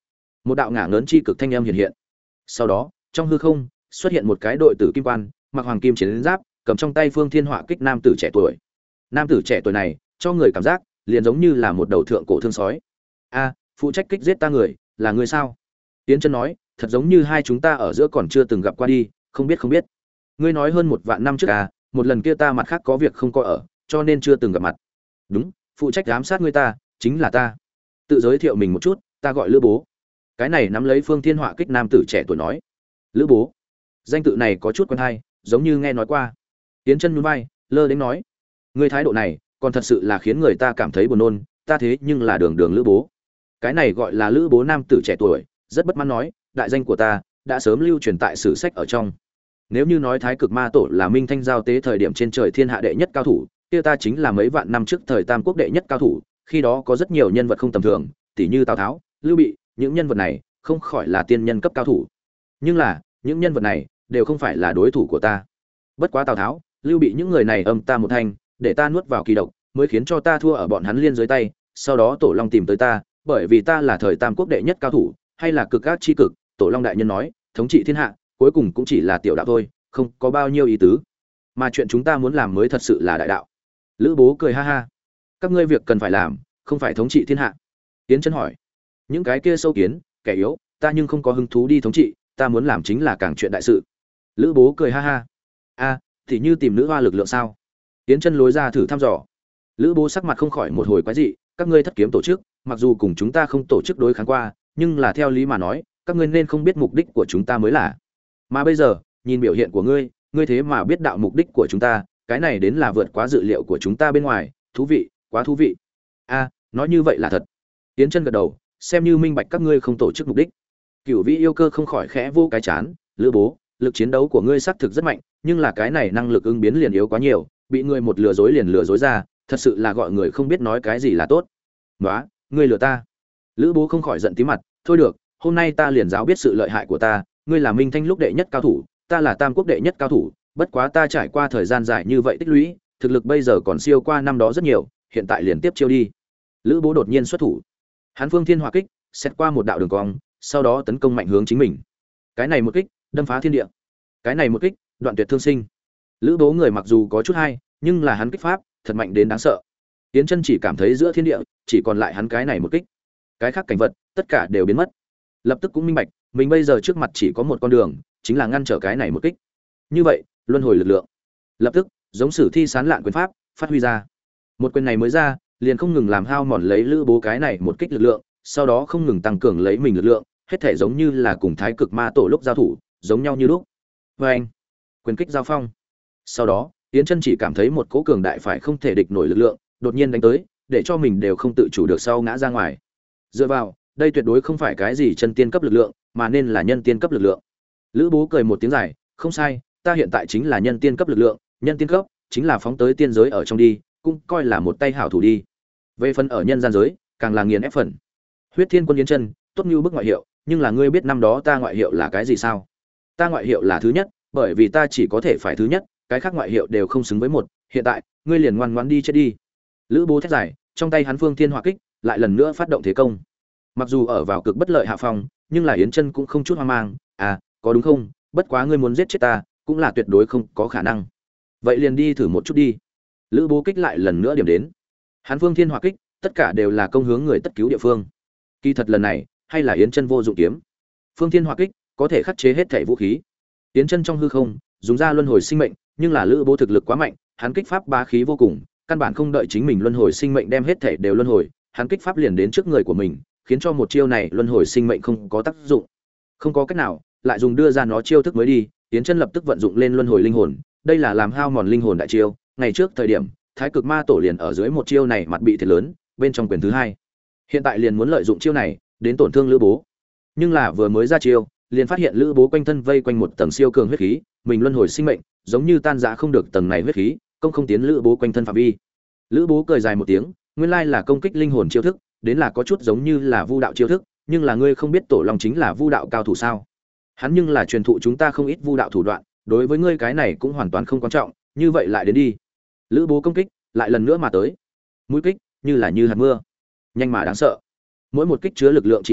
Một đạo ngả ngớn chi cực thanh âm hiện hiện. Sau đó, trong hư không xuất hiện một cái đội tử kim quan, mặc hoàng kim chiến giáp, cầm trong tay phương thiên họa kích nam tử trẻ tuổi. Nam tử trẻ tuổi này cho người cảm giác liền giống như là một đầu thượng cổ thương sói. A, phụ trách kích giết ta người, là người sao? Tiến Chân nói, thật giống như hai chúng ta ở giữa còn chưa từng gặp qua đi, không biết không biết. Ngươi nói hơn một vạn năm trước à, một lần kia ta mặt khác có việc không có ở, cho nên chưa từng gặp mặt. Đúng, phụ trách giám sát ngươi ta, chính là ta. Tự giới thiệu mình một chút, ta gọi Lữ Bố. Cái này nắm lấy phương thiên họa kích nam tử trẻ tuổi nói. Lữ Bố. Danh tự này có chút quen hay, giống như nghe nói qua. Tiến Chân nhún vai, lơ đến nói, ngươi thái độ này, còn thật sự là khiến người ta cảm thấy buồn nôn, ta thế nhưng là đường đường Lữ Bố. Cái này gọi là Lữ Bố nam tử trẻ tuổi, rất bất mãn nói, đại danh của ta đã sớm lưu truyền tại sử sách ở trong. Nếu như nói Thái Cực Ma Tổ là Minh Thanh giao tế thời điểm trên trời thiên hạ đệ nhất cao thủ, kia ta chính là mấy vạn năm trước thời Tam Quốc đệ nhất cao thủ, khi đó có rất nhiều nhân vật không tầm thường, tỷ như Tào Tháo, Lưu Bị, những nhân vật này không khỏi là tiên nhân cấp cao thủ. Nhưng là, những nhân vật này đều không phải là đối thủ của ta. Bất quá Tào Tháo, Lưu Bị những người này âm ta một thanh, để ta nuốt vào kỳ độc, mới khiến cho ta thua ở bọn hắn liên dưới tay, sau đó Tổ Long tìm tới ta, bởi vì ta là thời Tam Quốc đệ nhất cao thủ, hay là cực ác chi cực, Tổ Long đại nhân nói, thống trị thiên hạ, cuối cùng cũng chỉ là tiểu đạo thôi, không có bao nhiêu ý tứ. Mà chuyện chúng ta muốn làm mới thật sự là đại đạo. Lữ Bố cười ha ha. Các ngươi việc cần phải làm, không phải thống trị thiên hạ. Tiến Chân hỏi, những cái kia sâu kiến, kẻ yếu, ta nhưng không có hứng thú đi thống trị, ta muốn làm chính là càng chuyện đại sự. Lữ Bố cười ha ha. A, thì như tìm nữ hoa lực lượng sao? Tiến Chân lối ra thử thăm dò. Lữ Bố sắc mặt không khỏi một hồi quái dị, các ngươi thất kiếm tổ chức, mặc dù cùng chúng ta không tổ chức đối kháng qua, nhưng là theo lý mà nói, các ngươi nên không biết mục đích của chúng ta mới là. Mà bây giờ, nhìn biểu hiện của ngươi, ngươi thế mà biết đạo mục đích của chúng ta, cái này đến là vượt quá dự liệu của chúng ta bên ngoài, thú vị, quá thú vị. A, nói như vậy là thật. Tiến Chân gật đầu, xem như minh bạch các ngươi không tổ chức mục đích. Cửu Vĩ yêu cơ không khỏi khẽ vô cái chán, Lữ Bố, lực chiến đấu của ngươi xác thực rất mạnh, nhưng là cái này năng lực ứng biến liền yếu quá nhiều, bị ngươi một lừa dối liền lừa dối ra, thật sự là gọi người không biết nói cái gì là tốt. "Nóa, ngươi lừa ta." Lữ Bố không khỏi giận tí mặt, "Thôi được, hôm nay ta liền giáo biết sự lợi hại của ta, ngươi là Minh Thanh lúc đệ nhất cao thủ, ta là Tam Quốc đệ nhất cao thủ, bất quá ta trải qua thời gian dài như vậy tích lũy, thực lực bây giờ còn siêu qua năm đó rất nhiều, hiện tại liền tiếp chiêu đi." Lữ Bố đột nhiên xuất thủ. Hắn Phương Thiên Hỏa Kích, xét qua một đạo đường cong, sau đó tấn công mạnh hướng chính mình. Cái này một kích, đâm phá thiên địa. Cái này một kích, đoạn tuyệt thương sinh. Lữ Bố người mặc dù có chút hay, nhưng là hắn kích pháp thật mạnh đến đáng sợ. Tiến Chân chỉ cảm thấy giữa thiên địa chỉ còn lại hắn cái này một kích. Cái khác cảnh vật, tất cả đều biến mất. Lập tức cũng minh bạch, mình bây giờ trước mặt chỉ có một con đường, chính là ngăn trở cái này một kích. Như vậy, luân hồi lực lượng. Lập tức, giống sử thi sán lạn quyền pháp, phát huy ra. Một quyền này mới ra, liền không ngừng làm hao mòn lấy Lữ Bố cái này một kích lực lượng, sau đó không ngừng tăng cường lấy mình lực lượng, hết thể giống như là cùng Thái Cực Ma Tổ lúc giao thủ, giống nhau như lúc. Và anh, quyền kích giao phong. Sau đó, Yến Chân chỉ cảm thấy một cỗ cường đại phải không thể địch nổi lực lượng, đột nhiên đánh tới, để cho mình đều không tự chủ được sau ngã ra ngoài. Dựa vào, đây tuyệt đối không phải cái gì chân tiên cấp lực lượng, mà nên là nhân tiên cấp lực lượng. Lữ Bố cười một tiếng dài, không sai, ta hiện tại chính là nhân tiên cấp lực lượng, nhân tiên cấp chính là phóng tới tiên giới ở trong đi, cũng coi là một tay hảo thủ đi. Về phần ở nhân gian giới, càng là nghiền ép phần. Huyết Thiên Quân Yến Chân, tốt như bức ngoại hiệu, nhưng là ngươi biết năm đó ta ngoại hiệu là cái gì sao? Ta ngoại hiệu là thứ nhất, bởi vì ta chỉ có thể phải thứ nhất, cái khác ngoại hiệu đều không xứng với một, hiện tại, ngươi liền ngoan ngoãn đi chết đi. Lữ Bố thét dài, trong tay hắn Phương Thiên Hỏa Kích, lại lần nữa phát động thế công. Mặc dù ở vào cực bất lợi hạ phong, nhưng là Yến Chân cũng không chút hoang mang, à, có đúng không? Bất quá ngươi muốn giết chết ta, cũng là tuyệt đối không có khả năng. Vậy liền đi thử một chút đi. Lữ Bố kích lại lần nữa điểm đến. Hắn Phương Thiên Hỏa Kích, tất cả đều là công hướng người tất cứu địa phương. Kỳ thật lần này, hay là Yến Chân vô dụng kiếm. Phương Thiên Hỏa Kích có thể khắc chế hết thảy vũ khí. Yến Chân trong hư không, dùng ra luân hồi sinh mệnh, nhưng là Lữ Bố thực lực quá mạnh, hắn kích pháp bá khí vô cùng, căn bản không đợi chính mình luân hồi sinh mệnh đem hết thảy đều luân hồi, hắn kích pháp liền đến trước người của mình, khiến cho một chiêu này luân hồi sinh mệnh không có tác dụng. Không có cách nào, lại dùng đưa ra nó chiêu thức mới đi, Yến Chân lập tức vận dụng lên luân hồi linh hồn, đây là làm hao mòn linh hồn đại chiêu, ngày trước thời điểm, Thái Cực Ma Tổ liền ở dưới một chiêu này mặt bị thiệt lớn, bên trong quyền thứ hai. Hiện tại liền muốn lợi dụng chiêu này đến tổn thương Lữ Bố. Nhưng là vừa mới ra chiêu, liền phát hiện Lữ Bố quanh thân vây quanh một tầng siêu cường huyết khí, mình luân hồi sinh mệnh, giống như tan rã không được tầng này huyết khí, công không tiến Lữ Bố quanh thân phạm vi. Lữ Bố cười dài một tiếng, nguyên lai là công kích linh hồn chiêu thức, đến là có chút giống như là vu đạo chiêu thức, nhưng là ngươi không biết Tổ Long chính là vu đạo cao thủ sao? Hắn nhưng là truyền thụ chúng ta không ít vu đạo thủ đoạn, đối với ngươi cái này cũng hoàn toàn không quan trọng, như vậy lại đến đi. Lữ Bố công kích, lại lần nữa mà tới. Mũi kích, như là như hạt mưa, nhanh mà đáng sợ. Mỗi một kích chứa lực lượng chi lớn,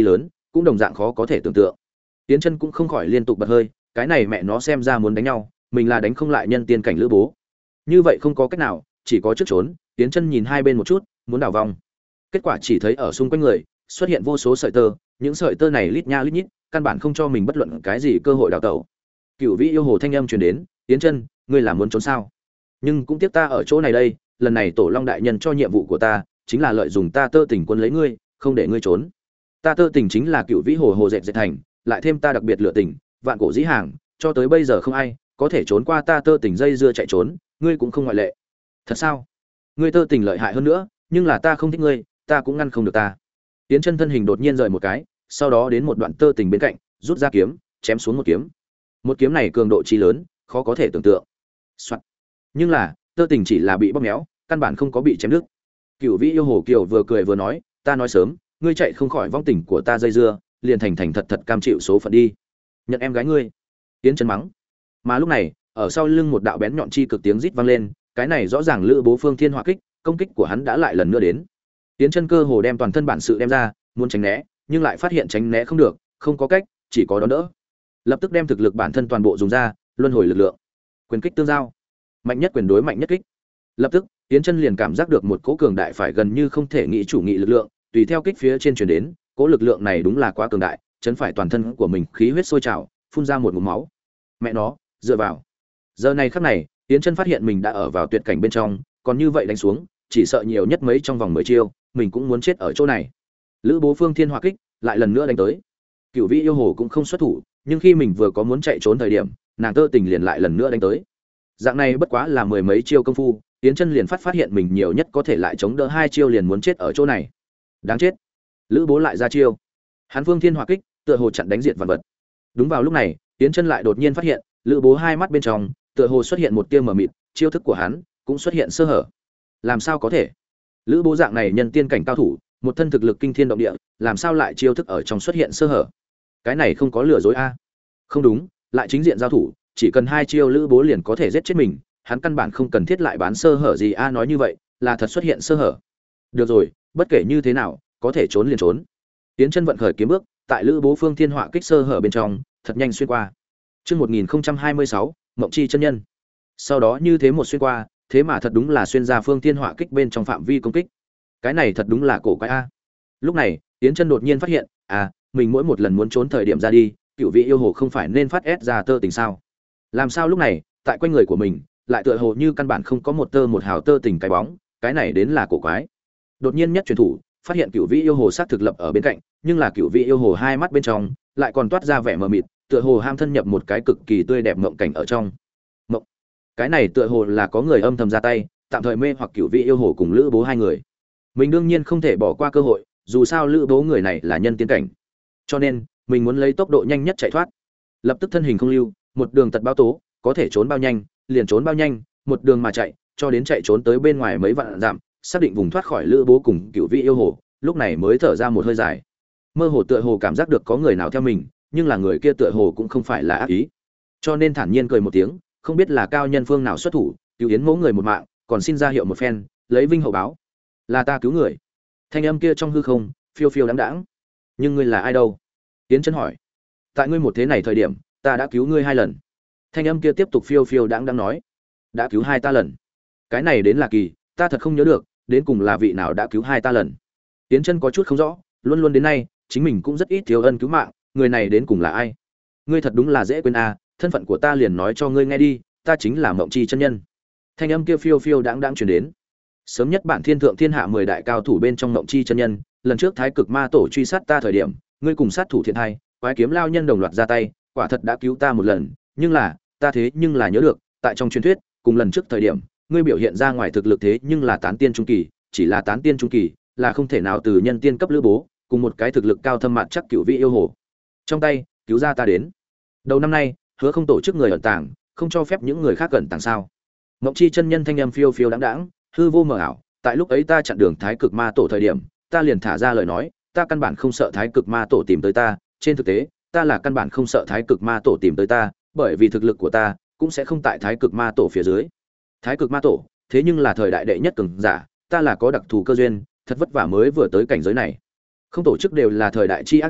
cũng đồng dạng khó có thể tưởng tượng. Tiến Chân cũng không khỏi liên tục bật hơi, cái này mẹ nó xem ra muốn đánh nhau, mình là đánh không lại nhân tiên cảnh lữ bố. Như vậy không có cách nào, chỉ có trước trốn. Tiến Chân nhìn hai bên một chút, muốn đảo vòng. Kết quả chỉ thấy ở xung quanh người xuất hiện vô số sợi tơ, những sợi tơ này lít nha lít nhít, căn bản không cho mình bất luận cái gì cơ hội đào tẩu. Cửu Vĩ yêu hồ thanh âm truyền đến, "Tiến Chân, ngươi là muốn trốn sao? Nhưng cũng tiếc ta ở chỗ này đây, lần này Tổ Long đại nhân cho nhiệm vụ của ta, chính là lợi dụng ta tơ tình quân lấy ngươi, không để ngươi trốn. Ta tơ tình chính là Cửu Vĩ hồ hồ dệt dệt thành, lại thêm ta đặc biệt lựa tình, vạn cổ dĩ hàng, cho tới bây giờ không ai có thể trốn qua ta tơ tình dây dưa chạy trốn, ngươi cũng không ngoại lệ." "Thật sao? Ngươi tơ tình lợi hại hơn nữa, nhưng là ta không thích ngươi, ta cũng ngăn không được ta." Tiến Chân thân hình đột nhiên rời một cái, sau đó đến một đoạn tơ tình bên cạnh, rút ra kiếm, chém xuống một kiếm. Một kiếm này cường độ chi lớn, khó có thể tưởng tượng. Soạt. Nhưng là, tơ tình chỉ là bị bóp méo, căn bản không có bị chém đứt. Cửu Vĩ yêu hồ kiều vừa cười vừa nói, "Ta nói sớm, ngươi chạy không khỏi vong tình của ta dây dưa, liền thành thành thật thật cam chịu số phận đi. Nhận em gái ngươi." Tiến Chân mắng. Mà lúc này, ở sau lưng một đạo bén nhọn chi cực tiếng rít vang lên, cái này rõ ràng Lữ Bố Phương Thiên Hỏa Kích, công kích của hắn đã lại lần nữa đến. Tiến Chân cơ hồ đem toàn thân bản sự đem ra, muốn tránh né, nhưng lại phát hiện tránh né không được, không có cách, chỉ có đón đỡ. Lập tức đem thực lực bản thân toàn bộ dùng ra, luân hồi lực lượng. Quyền kích tương giao, mạnh nhất quyền đối mạnh nhất kích. Lập tức, Tiến Chân liền cảm giác được một cỗ cường đại phải gần như không thể nghĩ chủ nghị lực lượng, tùy theo kích phía trên truyền đến, cỗ lực lượng này đúng là quá cường đại, chấn phải toàn thân của mình khí huyết sôi trào, phun ra một ngụm máu. Mẹ nó, dựa vào. Giờ này khắc này, Tiến Chân phát hiện mình đã ở vào tuyệt cảnh bên trong, còn như vậy đánh xuống, chỉ sợ nhiều nhất mấy trong vòng mười chiêu, mình cũng muốn chết ở chỗ này. Lữ Bố Phương Thiên Hỏa Kích lại lần nữa đánh tới. Cửu Vĩ yêu hồ cũng không xuất thủ, nhưng khi mình vừa có muốn chạy trốn thời điểm, nàng tơ tình liền lại lần nữa đánh tới. Dạng này bất quá là mười mấy chiêu công phu, Tiến Chân liền phát phát hiện mình nhiều nhất có thể lại chống đỡ hai chiêu liền muốn chết ở chỗ này. Đáng chết. Lữ Bố lại ra chiêu. Hắn Phương Thiên Hỏa Kích, tựa hồ chặn đánh diệt vạn vật. Đúng vào lúc này, Tiến Chân lại đột nhiên phát hiện, Lữ Bố hai mắt bên trong, tựa hồ xuất hiện một tia mờ mịt, chiêu thức của hắn cũng xuất hiện sơ hở. Làm sao có thể? Lữ Bố dạng này nhân tiên cảnh cao thủ, một thân thực lực kinh thiên động địa, làm sao lại chiêu thức ở trong xuất hiện sơ hở? Cái này không có lừa dối a? Không đúng, lại chính diện giao thủ, chỉ cần hai chiêu Lữ Bố liền có thể giết chết mình, hắn căn bản không cần thiết lại bán sơ hở gì a, nói như vậy, là thật xuất hiện sơ hở. Được rồi, bất kể như thế nào, có thể trốn liền trốn. Tiến Chân vận khởi kiếm bước, tại Lữ Bố Phương Thiên Hỏa Kích sơ hở bên trong, thật nhanh xuyên qua. Chương một nghìn không trăm hai mươi sáu, Mộng Chi chân nhân. Sau đó như thế một xuyên qua, thế mà thật đúng là xuyên ra Phương Thiên Hỏa Kích bên trong phạm vi công kích. Cái này thật đúng là cổ quái a. Lúc này, Tiến Chân đột nhiên phát hiện, à, mình mỗi một lần muốn trốn thời điểm ra đi, Cửu Vĩ yêu hồ không phải nên phát ép ra tơ tình sao? Làm sao lúc này, tại quanh người của mình, lại tựa hồ như căn bản không có một tơ một hào tơ tình cái bóng, cái này đến là cổ quái. Đột nhiên nhất truyền thủ, phát hiện Cửu Vĩ yêu hồ sát thực lập ở bên cạnh, nhưng là Cửu Vĩ yêu hồ hai mắt bên trong lại còn toát ra vẻ mờ mịt, tựa hồ ham thân nhập một cái cực kỳ tươi đẹp mộng cảnh ở trong. Mộng. Cái này tựa hồ là có người âm thầm ra tay, tạm thời mê hoặc Cửu Vĩ yêu hồ cùng Lữ Bố hai người. Mình đương nhiên không thể bỏ qua cơ hội, dù sao Lữ Bố người này là nhân tiên cảnh. Cho nên, mình muốn lấy tốc độ nhanh nhất chạy thoát. Lập tức thân hình không lưu, một đường tật báo tố, có thể trốn bao nhanh, liền trốn bao nhanh, một đường mà chạy, cho đến chạy trốn tới bên ngoài mấy vạn dặm, xác định vùng thoát khỏi Lữ Bố cùng Cửu Vĩ yêu hồ, lúc này mới thở ra một hơi dài. Mơ hồ tựa hồ cảm giác được có người nào theo mình, nhưng là người kia tựa hồ cũng không phải là ác ý. Cho nên thản nhiên cười một tiếng, không biết là cao nhân phương nào xuất thủ, cứu Yến Mỗ người một mạng, còn xin ra hiệu một phen, lấy vinh hậu báo. Là ta cứu người. Thanh âm kia trong hư không, phiêu phiêu đáng đáng. Nhưng ngươi là ai đâu? Tiến Chân hỏi. Tại ngươi một thế này thời điểm, ta đã cứu ngươi hai lần. Thanh âm kia tiếp tục phiêu phiêu đáng đáng nói. Đã cứu hai ta lần. Cái này đến là kỳ, ta thật không nhớ được, đến cùng là vị nào đã cứu hai ta lần. Tiến Chân có chút không rõ, luôn luôn đến nay, chính mình cũng rất ít thiếu ân cứu mạng, người này đến cùng là ai? Ngươi thật đúng là dễ quên a, thân phận của ta liền nói cho ngươi nghe đi, ta chính là Mộng Chi chân nhân. Thanh âm kia phiêu phiêu đãng đãng truyền đến. Sớm nhất bản thiên thượng thiên hạ mười đại cao thủ bên trong Mộng Chi chân nhân, lần trước Thái Cực Ma tổ truy sát ta thời điểm, ngươi cùng sát thủ thiện hai, quái kiếm lao nhân đồng loạt ra tay, quả thật đã cứu ta một lần, nhưng là, ta thế nhưng là nhớ được, tại trong truyền thuyết, cùng lần trước thời điểm, ngươi biểu hiện ra ngoài thực lực thế nhưng là tán tiên trung kỳ, chỉ là tán tiên trung kỳ, là không thể nào từ nhân tiên cấp Lữ Bố, cùng một cái thực lực cao thâm mặt chắc Cửu Vĩ yêu hồ. Trong tay, cứu ra ta đến. Đầu năm nay, hứa không tổ chức người ẩn tàng, không cho phép những người khác ẩn tàng sao? Mộng Chi chân nhân thanh âm phiêu phiêu đáng đáng, hư vô mờ ảo, tại lúc ấy ta chặn đường Thái Cực Ma tổ thời điểm, ta liền thả ra lời nói, ta căn bản không sợ Thái Cực Ma tổ tìm tới ta, trên thực tế, ta là căn bản không sợ Thái Cực Ma tổ tìm tới ta, bởi vì thực lực của ta cũng sẽ không tại Thái Cực Ma tổ phía dưới. Thái Cực Ma tổ, thế nhưng là thời đại đệ nhất cường giả, ta là có đặc thù cơ duyên, thật vất vả mới vừa tới cảnh giới này. Không tổ chức đều là thời đại chi ác nhân,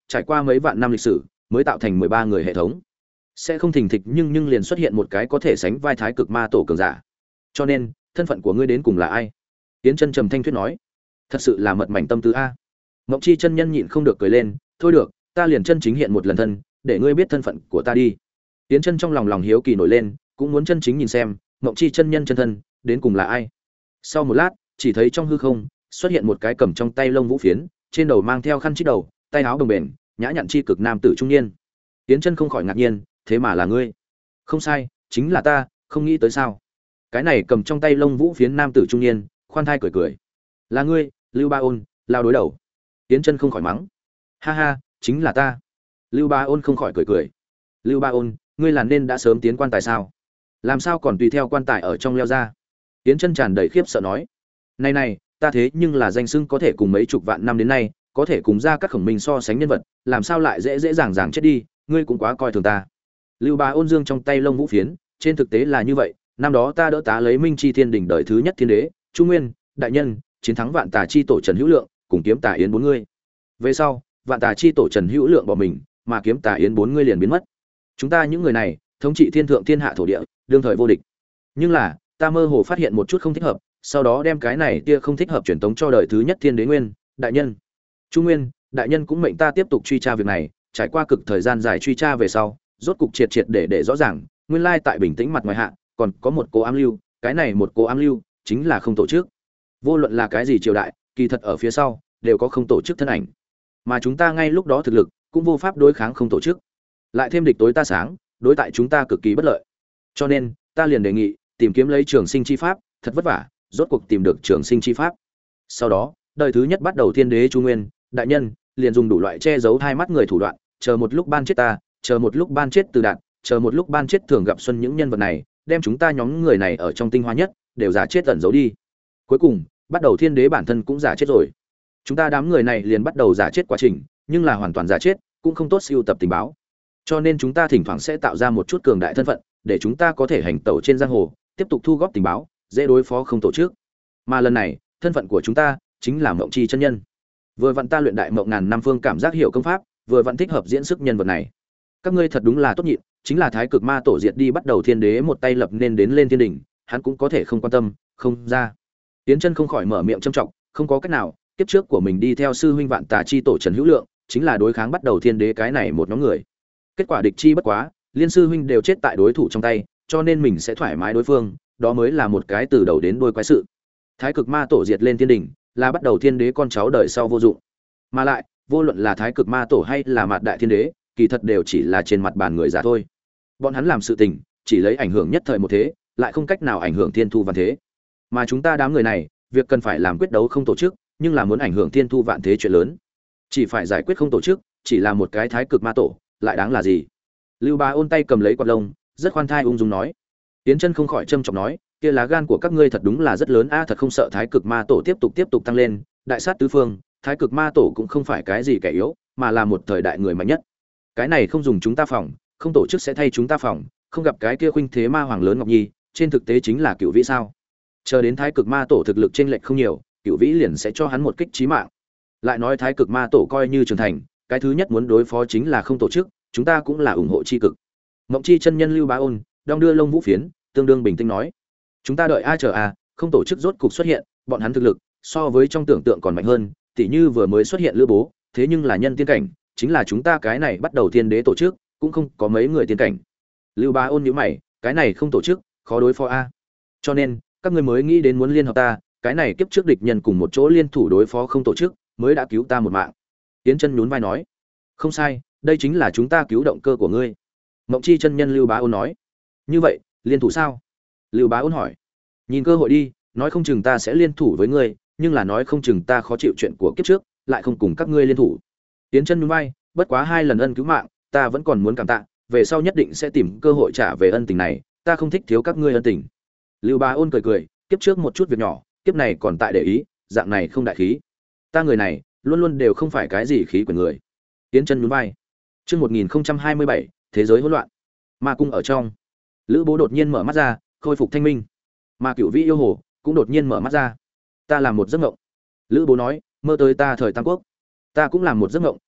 trải qua mấy vạn năm lịch sử mới tạo thành mười ba người hệ thống, sẽ không thình thịch nhưng nhưng liền xuất hiện một cái có thể sánh vai thái cực ma tổ cường giả. Cho nên thân phận của ngươi đến cùng là ai? Yến Chân trầm thanh thuyết nói. Thật sự là mật mảnh tâm tư a. Mộng Chi chân nhân nhịn không được cười lên, thôi được, ta liền chân chính hiện một lần thân, để ngươi biết thân phận của ta đi. Yến Chân trong lòng lòng hiếu kỳ nổi lên, cũng muốn chân chính nhìn xem Mộng Chi chân nhân chân thân đến cùng là ai. Sau một lát, chỉ thấy trong hư không xuất hiện một cái cầm trong tay lông vũ phiến, trên đầu mang theo khăn chít đầu, tay áo đồng bền, nhã nhặn chi cực nam tử trung niên. Yến Chân không khỏi ngạc nhiên, thế mà là ngươi? Không sai, chính là ta, không nghĩ tới sao? Cái này cầm trong tay lông vũ phiến nam tử trung niên, khoan thai cười cười. Là ngươi, Lưu Ba Ôn, lao đối đầu. Yến Chân không khỏi mắng. Ha ha, chính là ta. Lưu Ba Ôn không khỏi cười cười. Lưu Ba Ôn, ngươi là nên đã sớm tiến quan tài sao? Làm sao còn tùy theo quan tài ở trong leo ra? Yến Chân tràn đầy khiếp sợ nói. Này này, ta thế nhưng là danh xưng có thể cùng mấy chục vạn năm đến nay, có thể cùng ra các khổng minh so sánh nhân vật, làm sao lại dễ dễ dàng dàng chết đi, ngươi cũng quá coi thường ta. Lưu Ba Ôn dương trong tay lông vũ phiến, trên thực tế là như vậy, năm đó ta đỡ tá lấy Minh Chi Thiên đỉnh đời thứ nhất thiên đế, Chu Nguyên, đại nhân, chiến thắng Vạn Tà chi tổ Trần Hữu Lượng, cùng kiếm Tà Yến bốn người. Về sau, Vạn Tà chi tổ Trần Hữu Lượng bỏ mình, mà kiếm Tà Yến bốn người liền biến mất. Chúng ta những người này, thống trị thiên thượng thiên hạ thổ địa, đương thời vô địch. Nhưng là, ta mơ hồ phát hiện một chút không thích hợp, sau đó đem cái này tia không thích hợp truyền tống cho đời thứ nhất thiên đế Nguyên, đại nhân. Chu Nguyên, đại nhân cũng mệnh ta tiếp tục truy tra việc này, trải qua cực thời gian dài truy tra về sau, rốt cục triệt triệt để để rõ ràng, nguyên lai tại bình tĩnh mặt ngoài hạ, còn có một cố ám lưu, cái này một cố ám lưu chính là không tổ chức. Vô luận là cái gì triều đại, kỳ thật ở phía sau đều có không tổ chức thân ảnh. Mà chúng ta ngay lúc đó thực lực cũng vô pháp đối kháng không tổ chức. Lại thêm địch tối ta sáng, đối tại chúng ta cực kỳ bất lợi. Cho nên, ta liền đề nghị tìm kiếm lấy trường sinh chi pháp, thật vất vả, rốt cuộc tìm được trường sinh chi pháp. Sau đó, đời thứ nhất bắt đầu thiên đế Chu Nguyên, đại nhân, liền dùng đủ loại che giấu hai mắt người thủ đoạn, chờ một lúc ban chết ta, chờ một lúc ban chết Từ Đạt, chờ một lúc ban chết Thường Gặp Xuân những nhân vật này, đem chúng ta nhóm người này ở trong tinh hoa nhất, đều giả chết ẩn giấu đi. Cuối cùng, bắt đầu thiên đế bản thân cũng giả chết rồi. Chúng ta đám người này liền bắt đầu giả chết quá trình, nhưng là hoàn toàn giả chết, cũng không tốt siêu tập tình báo. Cho nên chúng ta thỉnh thoảng sẽ tạo ra một chút cường đại thân phận, để chúng ta có thể hành tẩu trên giang hồ, tiếp tục thu góp tình báo, dễ đối phó không tổ chức. Mà lần này, thân phận của chúng ta chính là Mộng Chi chân nhân. Vừa vặn ta luyện đại mộng ngàn năm phương cảm giác hiểu công pháp, vừa vặn thích hợp diễn sức nhân vật này. Các ngươi thật đúng là tốt nhịn, chính là thái cực ma tổ diệt đi bắt đầu thiên đế một tay lập nên đến lên thiên đỉnh, hắn cũng có thể không quan tâm, không ra. Tiến Chân không khỏi mở miệng trâm trọng, không có cách nào, kiếp trước của mình đi theo sư huynh Vạn Tà chi tổ Trần Hữu Lượng, chính là đối kháng bắt đầu thiên đế cái này một nhóm người. Kết quả địch chi bất quá, liên sư huynh đều chết tại đối thủ trong tay, cho nên mình sẽ thoải mái đối phương, đó mới là một cái từ đầu đến đuôi quái sự. Thái cực ma tổ diệt lên thiên đỉnh, là bắt đầu thiên đế con cháu đời sau vô dụng. Mà lại, vô luận là thái cực ma tổ hay là mạt đại thiên đế, kỳ thật đều chỉ là trên mặt bàn người giả thôi. Bọn hắn làm sự tình, chỉ lấy ảnh hưởng nhất thời một thế, lại không cách nào ảnh hưởng thiên thu vạn thế. Mà chúng ta đám người này, việc cần phải làm quyết đấu không tổ chức, nhưng là muốn ảnh hưởng thiên thu vạn thế chuyện lớn. Chỉ phải giải quyết không tổ chức, chỉ là một cái thái cực ma tổ, lại đáng là gì? Lưu Bá Ôn tay cầm lấy quạt lông, rất khoan thai ung dung nói. Tiến Chân không khỏi trâm trọng nói, kia lá gan của các ngươi thật đúng là rất lớn a, thật không sợ thái cực ma tổ tiếp tục tiếp tục tăng lên, đại sát tứ phương, thái cực ma tổ cũng không phải cái gì kẻ yếu, mà là một thời đại người mạnh nhất. Cái này không dùng chúng ta phòng, không tổ chức sẽ thay chúng ta phòng, không gặp cái kia khuynh thế ma hoàng lớn Ngọc Nhi, trên thực tế chính là Cửu Vĩ sao? Chờ đến thái cực ma tổ thực lực chênh lệch không nhiều, Cửu Vĩ liền sẽ cho hắn một kích chí mạng. Lại nói thái cực ma tổ coi như trưởng thành, cái thứ nhất muốn đối phó chính là không tổ chức, chúng ta cũng là ủng hộ chi cực. Mộng Chi chân nhân Lưu Bá Ôn, đong đưa lông vũ phiến, tương đương bình tĩnh nói: "Chúng ta đợi ai chờ à, không tổ chức rốt cục xuất hiện, bọn hắn thực lực so với trong tưởng tượng còn mạnh hơn, tỉ như vừa mới xuất hiện Lữ Bố, thế nhưng là nhân tiên cảnh, chính là chúng ta cái này bắt đầu thiên đế tổ chức, cũng không có mấy người tiên cảnh." Lưu Bá Ôn nhíu mày, cái này không tổ chức, khó đối phó a. Cho nên, các ngươi mới nghĩ đến muốn liên hợp ta, cái này kiếp trước địch nhân cùng một chỗ liên thủ đối phó không tổ chức, mới đã cứu ta một mạng. Tiến Chân nhún vai nói: "Không sai, đây chính là chúng ta cứu động cơ của ngươi." Mộng Chi chân nhân Lưu Bá Ôn nói: "Như vậy, liên thủ sao?" Lưu Bá Ôn hỏi. "Nhìn cơ hội đi, nói không chừng ta sẽ liên thủ với ngươi, nhưng là nói không chừng ta khó chịu chuyện của kiếp trước, lại không cùng các ngươi liên thủ." Tiến Chân nhún vai, bất quá hai lần ân cứu mạng, ta vẫn còn muốn cảm tạ, về sau nhất định sẽ tìm cơ hội trả về ân tình này, ta không thích thiếu các ngươi ân tình. Lưu Bá Ôn cười cười, kiếp trước một chút việc nhỏ, kiếp này còn tại để ý, dạng này không đại khí. Ta người này, luôn luôn đều không phải cái gì khí của người. Tiến Chân nhún vai. Chương một nghìn không trăm hai mươi bảy, thế giới hỗn loạn. Ma cung ở trong, Lữ Bố đột nhiên mở mắt ra, khôi phục thanh minh. Mà Cửu Vĩ yêu hồ cũng đột nhiên mở mắt ra. Ta làm một giấc mộng. Lữ Bố nói, mơ tới ta thời Tam Quốc. Ta cũng làm một giấc mộng,